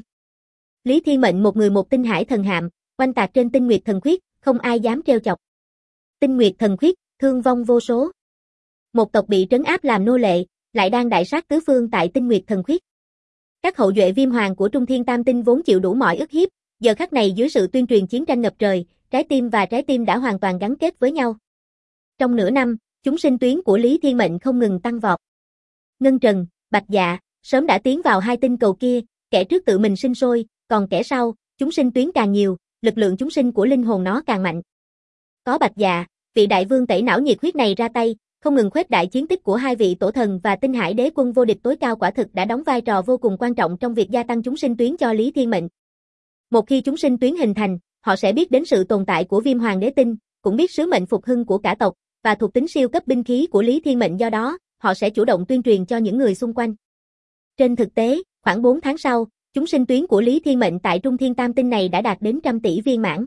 Lý Thiên Mệnh một người một tinh hải thần hạm, oanh tạc trên Tinh Nguyệt Thần Khuyết, không ai dám trêu chọc. Tinh Nguyệt Thần Khuyết, thương vong vô số. Một tộc bị trấn áp làm nô lệ, lại đang đại sát tứ phương tại Tinh Nguyệt Thần Khuyết. Các hậu duệ Viêm Hoàng của Trung Thiên Tam Tinh vốn chịu đủ mọi ức hiếp, giờ khắc này dưới sự tuyên truyền chiến tranh ngập trời, trái tim và trái tim đã hoàn toàn gắn kết với nhau. Trong nửa năm, chúng sinh tuyến của Lý Thiên Mệnh không ngừng tăng vọt. Ngân Trần, Bạch Dạ, sớm đã tiến vào hai tinh cầu kia, kẻ trước tự mình sinh sôi, còn kẻ sau, chúng sinh tuyến càng nhiều, lực lượng chúng sinh của linh hồn nó càng mạnh. Có Bạch Dạ, vị đại vương tẩy não nhiệt huyết này ra tay, không ngừng khuếch đại chiến tích của hai vị tổ thần và tinh hải đế quân vô địch tối cao quả thực đã đóng vai trò vô cùng quan trọng trong việc gia tăng chúng sinh tuyến cho Lý Thiên Mệnh. Một khi chúng sinh tuyến hình thành, họ sẽ biết đến sự tồn tại của Viêm Hoàng đế tinh, cũng biết sứ mệnh phục hưng của cả tộc, và thuộc tính siêu cấp binh khí của Lý Thiên Mệnh, do đó, họ sẽ chủ động tuyên truyền cho những người xung quanh. Trên thực tế, khoảng 4 tháng sau, chúng sinh tuyến của Lý Thiên Mệnh tại Trung Thiên Tam Tinh này đã đạt đến 100 tỷ viên mãn.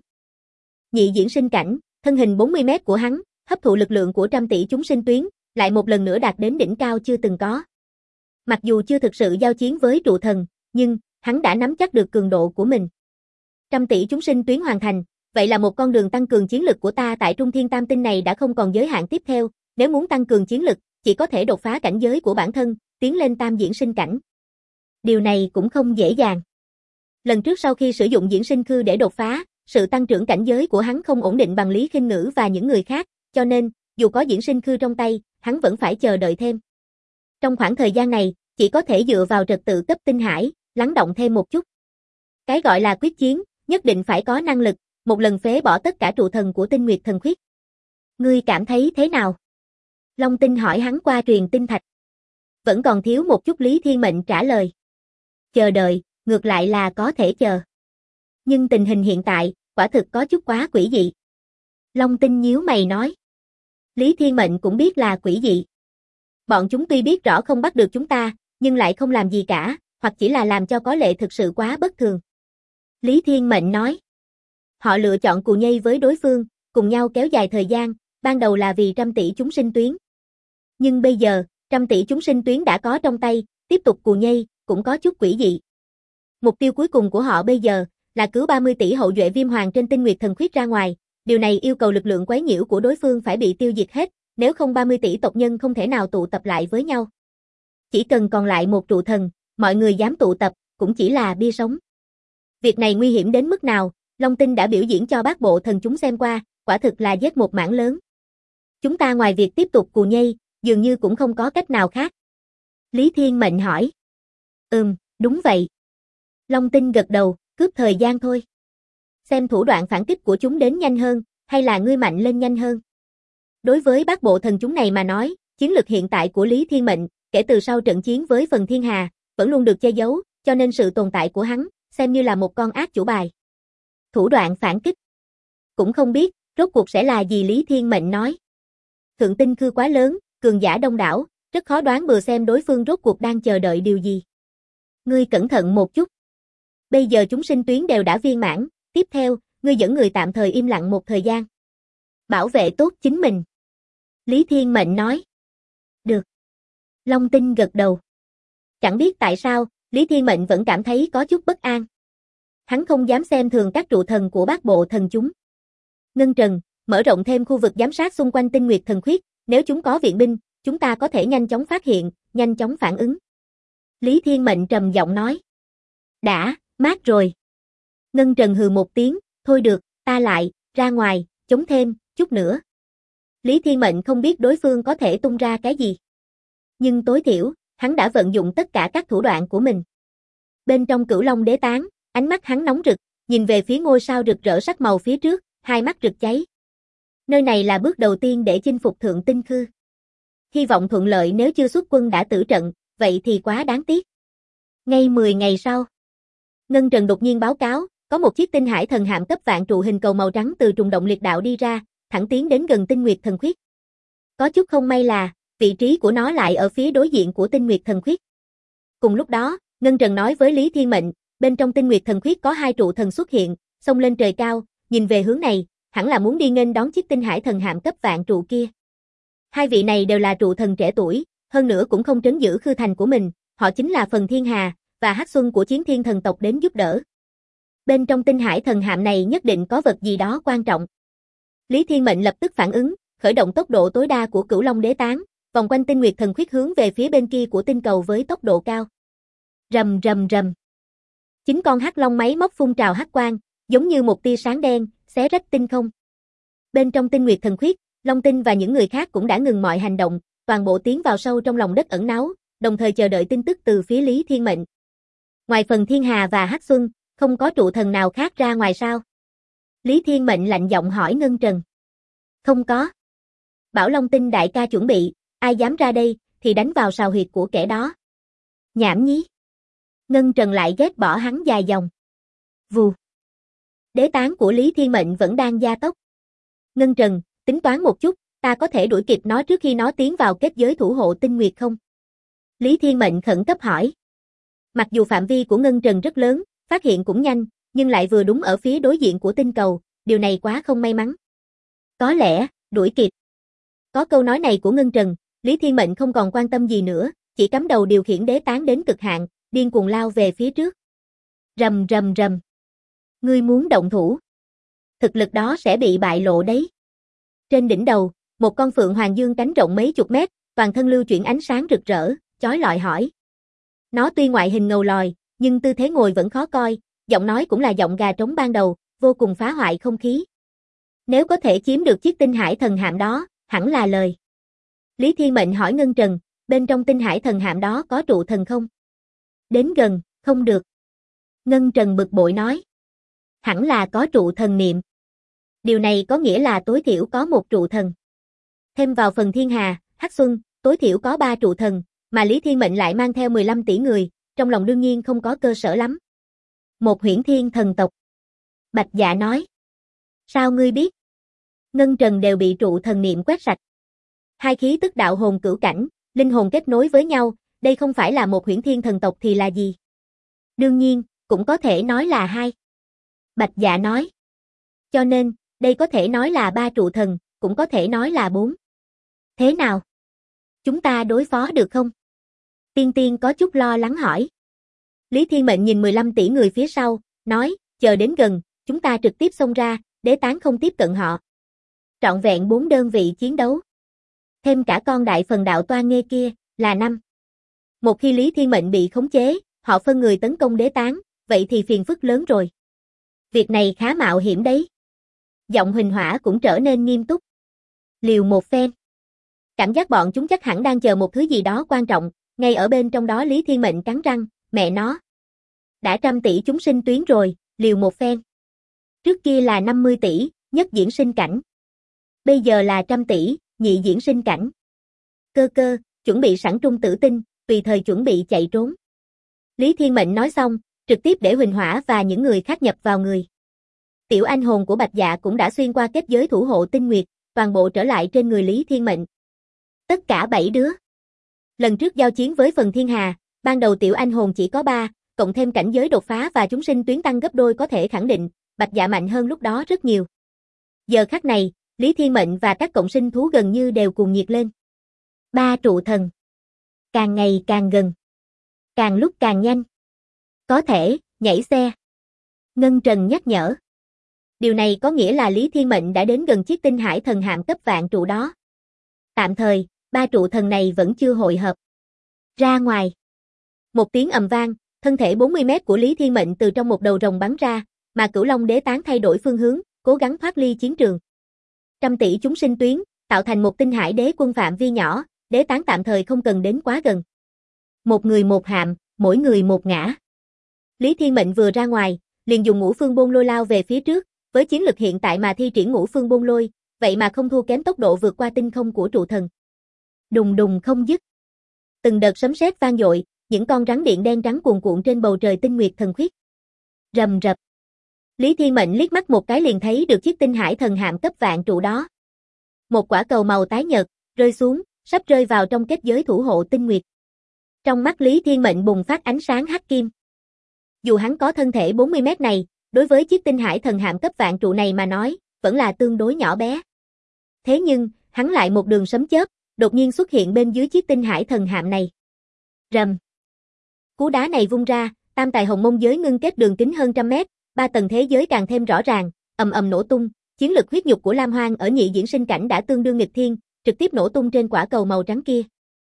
Nhị diễn sinh cảnh, thân hình 40 mét của hắn, hấp thụ lực lượng của 100 tỷ chúng sinh tuyến, lại một lần nữa đạt đến đỉnh cao chưa từng có. Mặc dù chưa thực sự giao chiến với trụ thần, nhưng hắn đã nắm chắc được cường độ của mình. 100 tỷ chúng sinh tuyến hoàn thành, vậy là một con đường tăng cường chiến lực của ta tại Trung Thiên Tam Tinh này đã không còn giới hạn tiếp theo, nếu muốn tăng cường chiến lực, chỉ có thể đột phá cảnh giới của bản thân, tiến lên tam diễn sinh cảnh. Điều này cũng không dễ dàng. Lần trước sau khi sử dụng diễn sinh khư để đột phá, sự tăng trưởng cảnh giới của hắn không ổn định bằng Lý Khinh Ngữ và những người khác, cho nên, dù có diễn sinh khư trong tay, hắn vẫn phải chờ đợi thêm. Trong khoảng thời gian này, chỉ có thể dựa vào trật tự cấp tinh hải, lắng động thêm một chút. Cái gọi là quyết chiến, nhất định phải có năng lực, một lần phế bỏ tất cả trụ thần của Tinh Nguyệt Thần Khuyết. Ngươi cảm thấy thế nào? Long Tinh hỏi hắn qua truyền tinh thạch. Vẫn còn thiếu một chút, Lý Thiên Mệnh trả lời. Chờ đợi, ngược lại là có thể chờ. Nhưng tình hình hiện tại, quả thực có chút quá quỷ dị. Long Tinh nhíu mày nói. Lý Thiên Mệnh cũng biết là quỷ dị. Bọn chúng tuy biết rõ không bắt được chúng ta, nhưng lại không làm gì cả, hoặc chỉ là làm cho có lệ thực sự quá bất thường. Lý Thiên Mệnh nói. Họ lựa chọn cù nhây với đối phương, cùng nhau kéo dài thời gian, ban đầu là vì 100 tỷ chúng sinh tuyến. Nhưng bây giờ, 100 tỷ chúng sinh tuyến đã có trong tay, tiếp tục cù nhây, cũng có chút quỷ dị. Mục tiêu cuối cùng của họ bây giờ, là cứu 30 tỷ hậu duệ Viêm Hoàng trên Tinh Nguyệt Thần Khuyết ra ngoài, điều này yêu cầu lực lượng quấy nhiễu của đối phương phải bị tiêu diệt hết, nếu không 30 tỷ tộc nhân không thể nào tụ tập lại với nhau. Chỉ cần còn lại một trụ thần, mọi người dám tụ tập, cũng chỉ là bia sống. Việc này nguy hiểm đến mức nào, Long Tinh đã biểu diễn cho bát bộ thần chúng xem qua, quả thực là giết một mảng lớn. Chúng ta ngoài việc tiếp tục cù nhây, dường như cũng không có cách nào khác. Lý Thiên Mệnh hỏi. Đúng vậy. Long Tinh gật đầu, cướp thời gian thôi. Xem thủ đoạn phản kích của chúng đến nhanh hơn, hay là ngươi mạnh lên nhanh hơn. Đối với bát bộ thần chúng này mà nói, chiến lược hiện tại của Lý Thiên Mệnh, kể từ sau trận chiến với Phần Thiên Hà, vẫn luôn được che giấu, cho nên sự tồn tại của hắn, xem như là một con ác chủ bài. Thủ đoạn phản kích. Cũng không biết, rốt cuộc sẽ là gì Lý Thiên Mệnh nói. Thượng tinh khư quá lớn, cường giả đông đảo, rất khó đoán bừa xem đối phương rốt cuộc đang chờ đợi điều gì. Ngươi cẩn thận một chút. Bây giờ chúng sinh tuyến đều đã viên mãn, tiếp theo, ngươi dẫn người tạm thời im lặng một thời gian. Bảo vệ tốt chính mình. Lý Thiên Mệnh nói. Được. Long Tinh gật đầu. Chẳng biết tại sao, Lý Thiên Mệnh vẫn cảm thấy có chút bất an. Hắn không dám xem thường các trụ thần của bát bộ thần chúng. Ngân Trần, mở rộng thêm khu vực giám sát xung quanh Tinh Nguyệt Thần Khuyết, nếu chúng có viện binh, chúng ta có thể nhanh chóng phát hiện, nhanh chóng phản ứng. Lý Thiên Mệnh trầm giọng nói. Đã, mát rồi. Ngân Trần hừ một tiếng, thôi được, ta lại, ra ngoài, chống thêm, chút nữa. Lý Thiên Mệnh không biết đối phương có thể tung ra cái gì. Nhưng tối thiểu, hắn đã vận dụng tất cả các thủ đoạn của mình. Bên trong Cửu Long Đế Tán, ánh mắt hắn nóng rực, nhìn về phía ngôi sao rực rỡ sắc màu phía trước, hai mắt rực cháy. Nơi này là bước đầu tiên để chinh phục Thượng Tinh Khư. Hy vọng thuận lợi, nếu chưa xuất quân đã tử trận, vậy thì quá đáng tiếc. Ngay 10 ngày sau, Ngân Trần đột nhiên báo cáo, có một chiếc tinh hải thần hạm cấp vạn trụ hình cầu màu trắng từ trùng động liệt đạo đi ra, thẳng tiến đến gần Tinh Nguyệt Thần Khuyết. Có chút không may là, vị trí của nó lại ở phía đối diện của Tinh Nguyệt Thần Khuyết. Cùng lúc đó, Ngân Trần nói với Lý Thiên Mệnh, bên trong Tinh Nguyệt Thần Khuyết có hai trụ thần xuất hiện, xông lên trời cao, nhìn về hướng này, hẳn là muốn đi nghênh đón chiếc tinh hải thần hạm cấp vạn trụ kia. Hai vị này đều là trụ thần trẻ tuổi, hơn nữa cũng không trấn giữ khư thành của mình, họ chính là Phần Thiên Hà và Hắc Xuân của Chiến Thiên thần tộc đến giúp đỡ. Bên trong tinh hải thần hạm này nhất định có vật gì đó quan trọng. Lý Thiên Mệnh lập tức phản ứng, khởi động tốc độ tối đa của Cửu Long Đế Tán, vòng quanh Tinh Nguyệt Thần Khuyết hướng về phía bên kia của tinh cầu với tốc độ cao. Rầm rầm rầm. 9 con hắc long máy móc phun trào hắc quang, giống như một tia sáng đen, xé rách tinh không. Bên trong Tinh Nguyệt Thần Khuyết, Long Tinh và những người khác cũng đã ngừng mọi hành động, toàn bộ tiến vào sâu trong lòng đất ẩn náu, đồng thời chờ đợi tin tức từ phía Lý Thiên Mệnh. Ngoài Phần Thiên Hà và Hắc Xuân, không có trụ thần nào khác ra ngoài sao? Lý Thiên Mệnh lạnh giọng hỏi Ngân Trần. Không có. Bảo Long Tinh đại ca chuẩn bị, ai dám ra đây, thì đánh vào sào huyệt của kẻ đó. Nhảm nhí. Ngân Trần lại ghét bỏ hắn dài dòng. Vù. Đế tán của Lý Thiên Mệnh vẫn đang gia tốc. Ngân Trần, tính toán một chút, ta có thể đuổi kịp nó trước khi nó tiến vào kết giới thủ hộ tinh nguyệt không? Lý Thiên Mệnh khẩn cấp hỏi. Mặc dù phạm vi của Ngân Trần rất lớn, phát hiện cũng nhanh, nhưng lại vừa đúng ở phía đối diện của tinh cầu, điều này quá không may mắn. Có lẽ, đuổi kịp. Có câu nói này của Ngân Trần, Lý Thiên Mệnh không còn quan tâm gì nữa, chỉ cắm đầu điều khiển đế tán đến cực hạn, điên cuồng lao về phía trước. Rầm rầm rầm. Ngươi muốn động thủ. Thực lực đó sẽ bị bại lộ đấy. Trên đỉnh đầu, một con phượng hoàng dương cánh rộng mấy chục mét, toàn thân lưu chuyển ánh sáng rực rỡ, chói lọi hỏi. Nó tuy ngoại hình ngầu lòi, nhưng tư thế ngồi vẫn khó coi, giọng nói cũng là giọng gà trống ban đầu, vô cùng phá hoại không khí. Nếu có thể chiếm được chiếc tinh hải thần hạm đó, hẳn là lời. Lý Thiên Mệnh hỏi Ngân Trần, bên trong tinh hải thần hạm đó có trụ thần không? Đến gần, không được. Ngân Trần bực bội nói. Hẳn là có trụ thần niệm. Điều này có nghĩa là tối thiểu có một trụ thần. Thêm vào Phần Thiên Hà, Hắc Xuân, tối thiểu có 3 trụ thần, mà Lý Thiên Mệnh lại mang theo 15 tỷ người, trong lòng đương nhiên không có cơ sở lắm. Một huyễn thiên thần tộc. Bạch Dạ nói. Sao ngươi biết? Ngân Trần đều bị trụ thần niệm quét sạch. Hai khí tức đạo hồn cửu cảnh, linh hồn kết nối với nhau, đây không phải là một huyễn thiên thần tộc thì là gì? Đương nhiên, cũng có thể nói là 2. Bạch Dạ nói. Cho nên, đây có thể nói là 3 trụ thần, cũng có thể nói là 4. Thế nào? Chúng ta đối phó được không? Tiên Tiên có chút lo lắng hỏi. Lý Thiên Mệnh nhìn 15 tỷ người phía sau, nói, chờ đến gần, chúng ta trực tiếp xông ra, đế tán không tiếp cận họ. Trọn vẹn 4 đơn vị chiến đấu. Thêm cả con đại phần đạo toa nghê kia, là 5. Một khi Lý Thiên Mệnh bị khống chế, họ phân người tấn công đế tán, vậy thì phiền phức lớn rồi. Việc này khá mạo hiểm đấy. Giọng Huỳnh Hỏa cũng trở nên nghiêm túc. Liều một phen. Cảm giác bọn chúng chắc hẳn đang chờ một thứ gì đó quan trọng, ngay ở bên trong đó Lý Thiên Mệnh cắn răng, mẹ nó. Đã 100 tỷ chúng sinh tuyến rồi, liều một phen. Trước kia là 50 tỷ, nhất diễn sinh cảnh. Bây giờ là 100 tỷ, nhị diễn sinh cảnh. Cơ, chuẩn bị sẵn trung tử tinh, tùy thời chuẩn bị chạy trốn. Lý Thiên Mệnh nói xong, trực tiếp để Huỳnh Hỏa và những người khác nhập vào người. Tiểu anh hồn của Bạch Dạ cũng đã xuyên qua kết giới thủ hộ tinh nguyệt, toàn bộ trở lại trên người Lý Thiên Mệnh. Tất cả 7 đứa. Lần trước giao chiến với phần thiên hà, ban đầu tiểu anh hồn chỉ có 3, cộng thêm cảnh giới đột phá và chúng sinh tuyến tăng gấp đôi có thể khẳng định, Bạch Dạ mạnh hơn lúc đó rất nhiều. Giờ khắc này, Lý Thiên Mệnh và các cộng sinh thú gần như đều cuồng nhiệt lên. 3 trụ thần. Càng ngày càng gần. Càng lúc càng nhanh. Có thể, nhảy xe. Ngân Trần nhắc nhở. Điều này có nghĩa là Lý Thiên Mệnh đã đến gần chiếc tinh hải thần hạm cấp vạn trụ đó. Tạm thời, 3 trụ thần này vẫn chưa hội hợp. Ra ngoài. Một tiếng ầm vang, thân thể 40 mét của Lý Thiên Mệnh từ trong một đầu rồng bắn ra, mà Cửu Long Đế Tán thay đổi phương hướng, cố gắng thoát ly chiến trường. 100 tỷ chúng sinh tuyến, tạo thành một tinh hải đế quân phạm vi nhỏ, Đế Tán tạm thời không cần đến quá gần. Một người một hạm, mỗi người một ngã. Lý Thiên Mệnh vừa ra ngoài, liền dùng Ngũ Phương Bôn Lôi lao về phía trước, với chiến lực hiện tại mà thi triển Ngũ Phương Bôn Lôi, vậy mà không thua kém tốc độ vượt qua tinh không của trụ thần. Đùng đùng không dứt. Từng đợt sấm sét vang dội, những con rắn điện đen trắng cuồn cuộn trên bầu trời tinh nguyệt thần khuyết. Rầm rập. Lý Thiên Mệnh liếc mắt một cái liền thấy được chiếc tinh hải thần hạm cấp vạn trụ đó. Một quả cầu màu tái nhợt, rơi xuống, sắp rơi vào trong kết giới thủ hộ tinh nguyệt. Trong mắt Lý Thiên Mệnh bùng phát ánh sáng hắc kim. Dù hắn có thân thể 40 mét này, đối với chiếc tinh hải thần hạm cấp vạn trụ này mà nói, vẫn là tương đối nhỏ bé. Thế nhưng, hắn lại một đường sấm chớp, đột nhiên xuất hiện bên dưới chiếc tinh hải thần hạm này. Rầm. Cú đá này vung ra, tam tài hồng mông giới ngưng kết đường kính hơn 100 mét, 3 tầng thế giới càng thêm rõ ràng, ầm ầm nổ tung, chiến lực huyết nhục của Lam Hoang ở nhị diễn sinh cảnh đã tương đương nghịch thiên, trực tiếp nổ tung trên quả cầu màu trắng kia.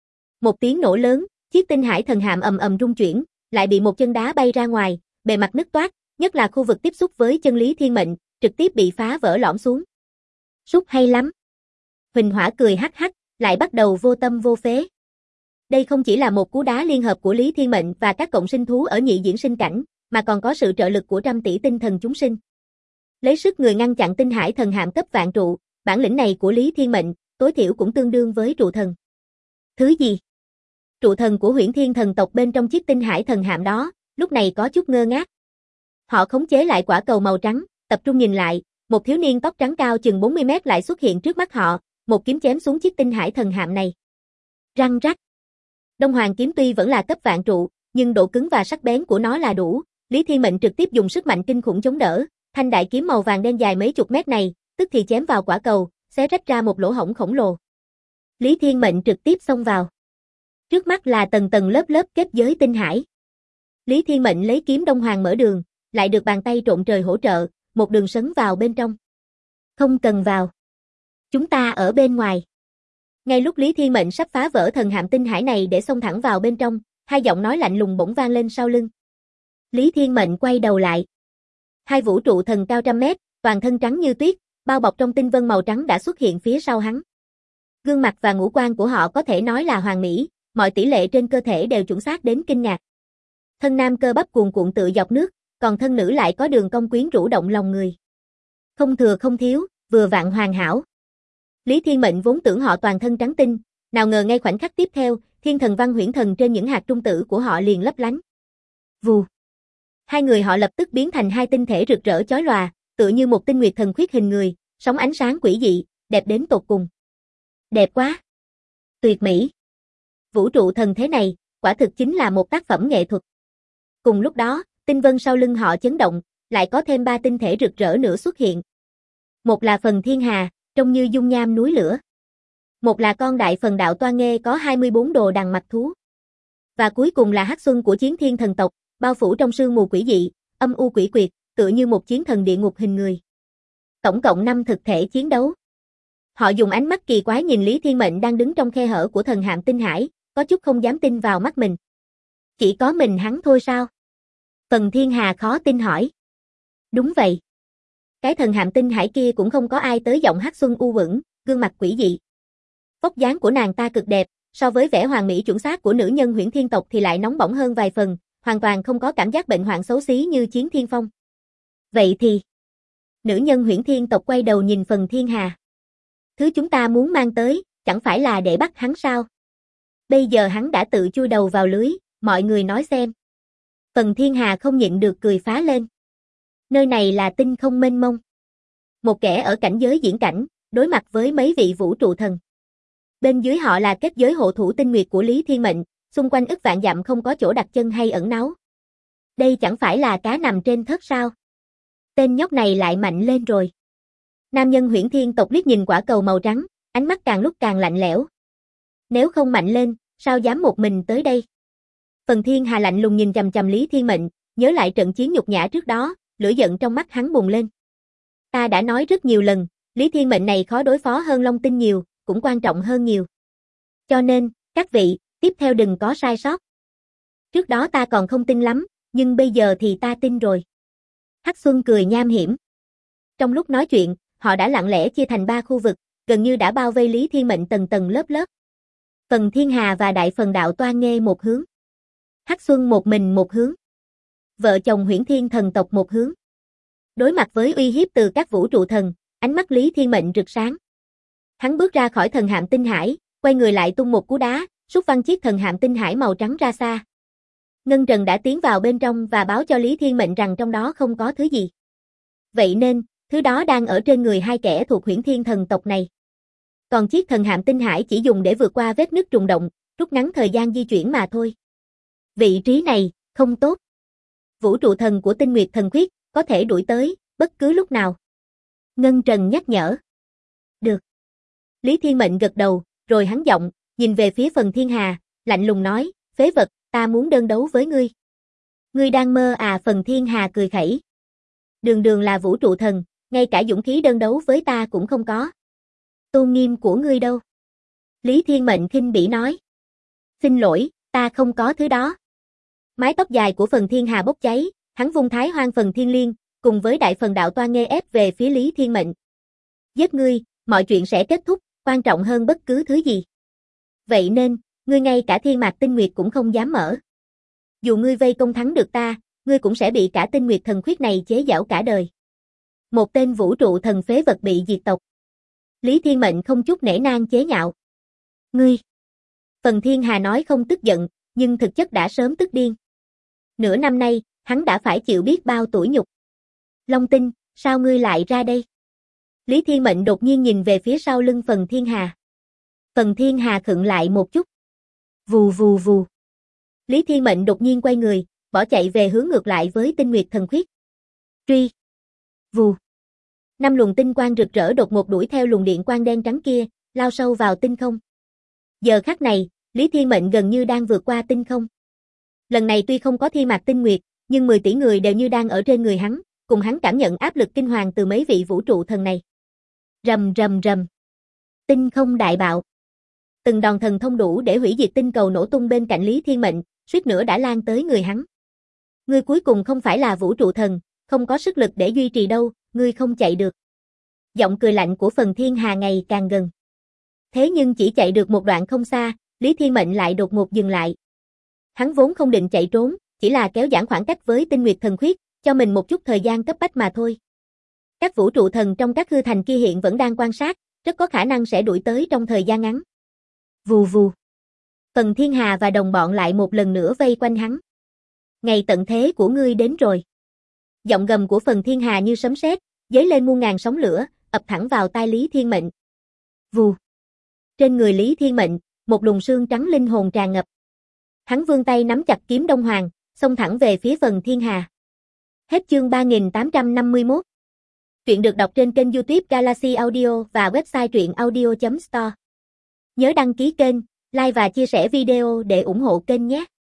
Một tiếng nổ lớn, chiếc tinh hải thần hạm ầm ầm rung chuyển, lại bị một chân đá bay ra ngoài, bề mặt nứt toác, nhất là khu vực tiếp xúc với chân Lý Thiên Mệnh, trực tiếp bị phá vỡ lõm xuống. Sút hay lắm. Huỳnh Hỏa cười hắc hắc, lại bắt đầu vô tâm vô phế. Đây không chỉ là một cú đá liên hợp của Lý Thiên Mệnh và các cộng sinh thú ở nhị diễn sinh cảnh, mà còn có sự trợ lực của 100 tỷ tinh thần chúng sinh. Lấy sức người ngăn chặn tinh hải thần hạm cấp vạn trụ, bản lĩnh này của Lý Thiên Mệnh, tối thiểu cũng tương đương với trụ thần. Thứ gì? Trụ thần của Huyễn Thiên thần tộc bên trong chiếc tinh hải thần hạm đó, lúc này có chút ngơ ngác. Họ khống chế lại quả cầu màu trắng, tập trung nhìn lại, một thiếu niên tóc trắng cao chừng 40 mét lại xuất hiện trước mắt họ, một kiếm chém xuống chiếc tinh hải thần hạm này. Răng rắc. Đông Hoàng kiếm tuy vẫn là cấp vạn trụ, nhưng độ cứng và sắc bén của nó là đủ, Lý Thiên Mệnh trực tiếp dùng sức mạnh kinh khủng chống đỡ, thanh đại kiếm màu vàng đen dài mấy chục mét này, tức thì chém vào quả cầu, xé rách ra một lỗ hổng khổng lồ. Lý Thiên Mệnh trực tiếp xông vào. Trước mắt là tầng tầng lớp lớp kết giới tinh hải. Lý Thiên Mệnh lấy kiếm Đông Hoàng mở đường, lại được bàn tay trộn trời hỗ trợ, một đường sấn vào bên trong. Không cần vào. Chúng ta ở bên ngoài. Ngay lúc Lý Thiên Mệnh sắp phá vỡ thần hạm tinh hải này để xông thẳng vào bên trong, hai giọng nói lạnh lùng bỗng vang lên sau lưng. Lý Thiên Mệnh quay đầu lại. Hai vũ trụ thần cao 100 mét, toàn thân trắng như tuyết, bao bọc trong tinh vân màu trắng đã xuất hiện phía sau hắn. Gương mặt và ngũ quan của họ có thể nói là hoàn mỹ, mọi tỷ lệ trên cơ thể đều chuẩn xác đến kinh ngạc. Thân nam cơ bắp cuồn cuộn tự dọc nước, còn thân nữ lại có đường cong quyến rũ động lòng người. Không thừa không thiếu, vừa vặn hoàn hảo. Lý Thiên Mệnh vốn tưởng họ toàn thân trắng tinh, nào ngờ ngay khoảnh khắc tiếp theo, thiên thần văn huyễn thần trên những hạt trung tử của họ liền lấp lánh. Vù. Hai người họ lập tức biến thành hai tinh thể rực rỡ chói lòa, tựa như một tinh nguyệt thần khuyết hình người, sóng ánh sáng quỷ dị, đẹp đến tột cùng. Đẹp quá. Tuyệt mỹ. Vũ trụ thần thế này, quả thực chính là một tác phẩm nghệ thuật. Cùng lúc đó, tinh vân sau lưng họ chấn động, lại có thêm 3 tinh thể rực rỡ nữa xuất hiện. Một là phần thiên hà, trông như dung nham núi lửa. Một là con đại phần đạo toa nghê có 24 đồ đằng mặt thú. Và cuối cùng là hắc xuân của chiến thiên thần tộc, bao phủ trong sương mù quỷ dị, âm u quỷ quyệt, tựa như một chiến thần địa ngục hình người. Tổng cộng 5 thực thể chiến đấu. Họ dùng ánh mắt kỳ quái nhìn Lý Thiên Mệnh đang đứng trong khe hở của thần hạm tinh hải, có chút không dám tin vào mắt mình. Chỉ có mình hắn thôi sao? Phần Thiên Hà khó tin hỏi. Đúng vậy. Cái thần hạm tinh hải kia cũng không có ai tới giọng Hắc Xuân u uẩn, gương mặt quỷ dị. Vóc dáng của nàng ta cực đẹp, so với vẻ hoàn mỹ chuẩn xác của nữ nhân Huyễn Thiên tộc thì lại nóng bỏng hơn vài phần, hoàn toàn không có cảm giác bệnh hoạn xấu xí như Chiến Thiên Phong. Vậy thì, nữ nhân Huyễn Thiên tộc quay đầu nhìn Phần Thiên Hà. Thứ chúng ta muốn mang tới, chẳng phải là để bắt hắn sao? Bây giờ hắn đã tự chui đầu vào lưới, mọi người nói xem. Phần Thiên Hà không nhịn được cười phá lên. Nơi này là tinh không mênh mông. Một kẻ ở cảnh giới diễn cảnh, đối mặt với mấy vị vũ trụ thần. Bên dưới họ là kết giới hộ thủ tinh nguyệt của Lý Thiên Mệnh, xung quanh ức vạn dặm không có chỗ đặt chân hay ẩn náu. Đây chẳng phải là cá nằm trên thớt sao? Tên nhóc này lại mạnh lên rồi. Nam nhân Huyễn Thiên tộc liếc nhìn quả cầu màu trắng, ánh mắt càng lúc càng lạnh lẽo. Nếu không mạnh lên, sao dám một mình tới đây? Phần Thiên Hà lạnh lùng nhìn chằm chằm Lý Thiên Mệnh, nhớ lại trận chiến nhục nhã trước đó, lửa giận trong mắt hắn bùng lên. Ta đã nói rất nhiều lần, Lý Thiên Mệnh này khó đối phó hơn Long Tinh nhiều, cũng quan trọng hơn nhiều. Cho nên, các vị, tiếp theo đừng có sai sót. Trước đó ta còn không tin lắm, nhưng bây giờ thì ta tin rồi. Hắc Xuân cười nham hiểm. Trong lúc nói chuyện, họ đã lặng lẽ chia thành 3 khu vực, gần như đã bao vây Lý Thiên Mệnh tầng tầng lớp lớp. Phần Thiên Hà và Đại Phần Đạo Toan Nghê một hướng. Hắc Xuân một mình một hướng. Vợ chồng Huyễn Thiên thần tộc một hướng. Đối mặt với uy hiếp từ các vũ trụ thần, ánh mắt Lý Thiên Mệnh rực sáng. Hắn bước ra khỏi thần hạm tinh hải, quay người lại tung một cú đá, xúc văng chiếc thần hạm tinh hải màu trắng ra xa. Ngân Trần đã tiến vào bên trong và báo cho Lý Thiên Mệnh rằng trong đó không có thứ gì. Vậy nên, thứ đó đang ở trên người hai kẻ thuộc Huyễn Thiên thần tộc này. Còn chiếc thần hạm tinh hải chỉ dùng để vượt qua vết nứt trùng động, rút ngắn thời gian di chuyển mà thôi. Vị trí này, không tốt. Vũ trụ thần của Tinh Nguyệt Thần Khuyết, có thể đuổi tới, bất cứ lúc nào. Ngân Trần nhắc nhở. Được. Lý Thiên Mệnh gật đầu, rồi hắn giọng, nhìn về phía Phần Thiên Hà, lạnh lùng nói, phế vật, ta muốn đơn đấu với ngươi. Ngươi đang mơ à? Phần Thiên Hà cười khẩy. Đường đường là vũ trụ thần, ngay cả dũng khí đơn đấu với ta cũng không có. Tôn nghiêm của ngươi đâu? Lý Thiên Mệnh khinh bỉ nói. Xin lỗi, ta không có thứ đó. Mái tóc dài của Phần Thiên Hà bốc cháy, hắn vung Thái Hoang Phần Thiên Liên, cùng với Đại Phần Đạo Toan Nghê ép về phía Lý Thiên Mệnh. Giết ngươi, mọi chuyện sẽ kết thúc, quan trọng hơn bất cứ thứ gì. Vậy nên, ngươi ngay cả Thiên Mạc Tinh Nguyệt cũng không dám mở. Dù ngươi vây công thắng được ta, ngươi cũng sẽ bị cả Tinh Nguyệt Thần Khuyết này chế giễu cả đời. Một tên vũ trụ thần phế vật bị diệt tộc. Lý Thiên Mệnh không chút nể nang chế nhạo. Ngươi. Phần Thiên Hà nói không tức giận, nhưng thực chất đã sớm tức điên. Nửa năm nay, hắn đã phải chịu biết bao tủi nhục. Long Tinh, sao ngươi lại ra đây? Lý Thiên Mệnh đột nhiên nhìn về phía sau lưng Phần Thiên Hà. Phần Thiên Hà khựng lại một chút. Vù vù vù. Lý Thiên Mệnh đột nhiên quay người, bỏ chạy về hướng ngược lại với Tinh Nguyệt Thần Khuyết. Truy. Vù. 5 luồng tinh quang rực rỡ đột ngột đuổi theo luồng điện quang đen trắng kia, lao sâu vào tinh không. Giờ khắc này, Lý Thiên Mệnh gần như đang vượt qua tinh không. Lần này tuy không có Thiên Mạc Tinh Nguyệt, nhưng 10 tỷ người đều như đang ở trên người hắn, cùng hắn cảm nhận áp lực kinh hoàng từ mấy vị vũ trụ thần này. Rầm rầm rầm. Tinh không đại bạo. Từng đòn thần thông đủ để hủy diệt tinh cầu nổ tung bên cạnh Lý Thiên Mệnh, suýt nữa đã lan tới người hắn. Ngươi cuối cùng không phải là vũ trụ thần, không có sức lực để duy trì đâu, ngươi không chạy được. Giọng cười lạnh của Phần Thiên Hà ngày càng gần. Thế nhưng chỉ chạy được một đoạn không xa, Lý Thiên Mệnh lại đột ngột dừng lại. Hắn vốn không định chạy trốn, chỉ là kéo giãn khoảng cách với Tinh Nguyệt Thần Khuyết, cho mình một chút thời gian cấp bách mà thôi. Các vũ trụ thần trong các hư thành kia hiện vẫn đang quan sát, rất có khả năng sẽ đuổi tới trong thời gian ngắn. Vù vù. Phần Thiên Hà và đồng bọn lại một lần nữa vây quanh hắn. Ngày tận thế của ngươi đến rồi. Giọng gầm của Phần Thiên Hà như sấm sét, giấy lên muôn ngàn sóng lửa, ập thẳng vào tai Lý Thiên Mệnh. Vù. Trên người Lý Thiên Mệnh, một luồng sương trắng linh hồn tràn ngập. Hắn vươn tay nắm chặt kiếm Đông Hoàng, xông thẳng về phía Phần Thiên Hà. Hết chương 3851. Truyện được đọc trên kênh YouTube Galaxy Audio và website truyệnaudio.store. Nhớ đăng ký kênh, like và chia sẻ video để ủng hộ kênh nhé.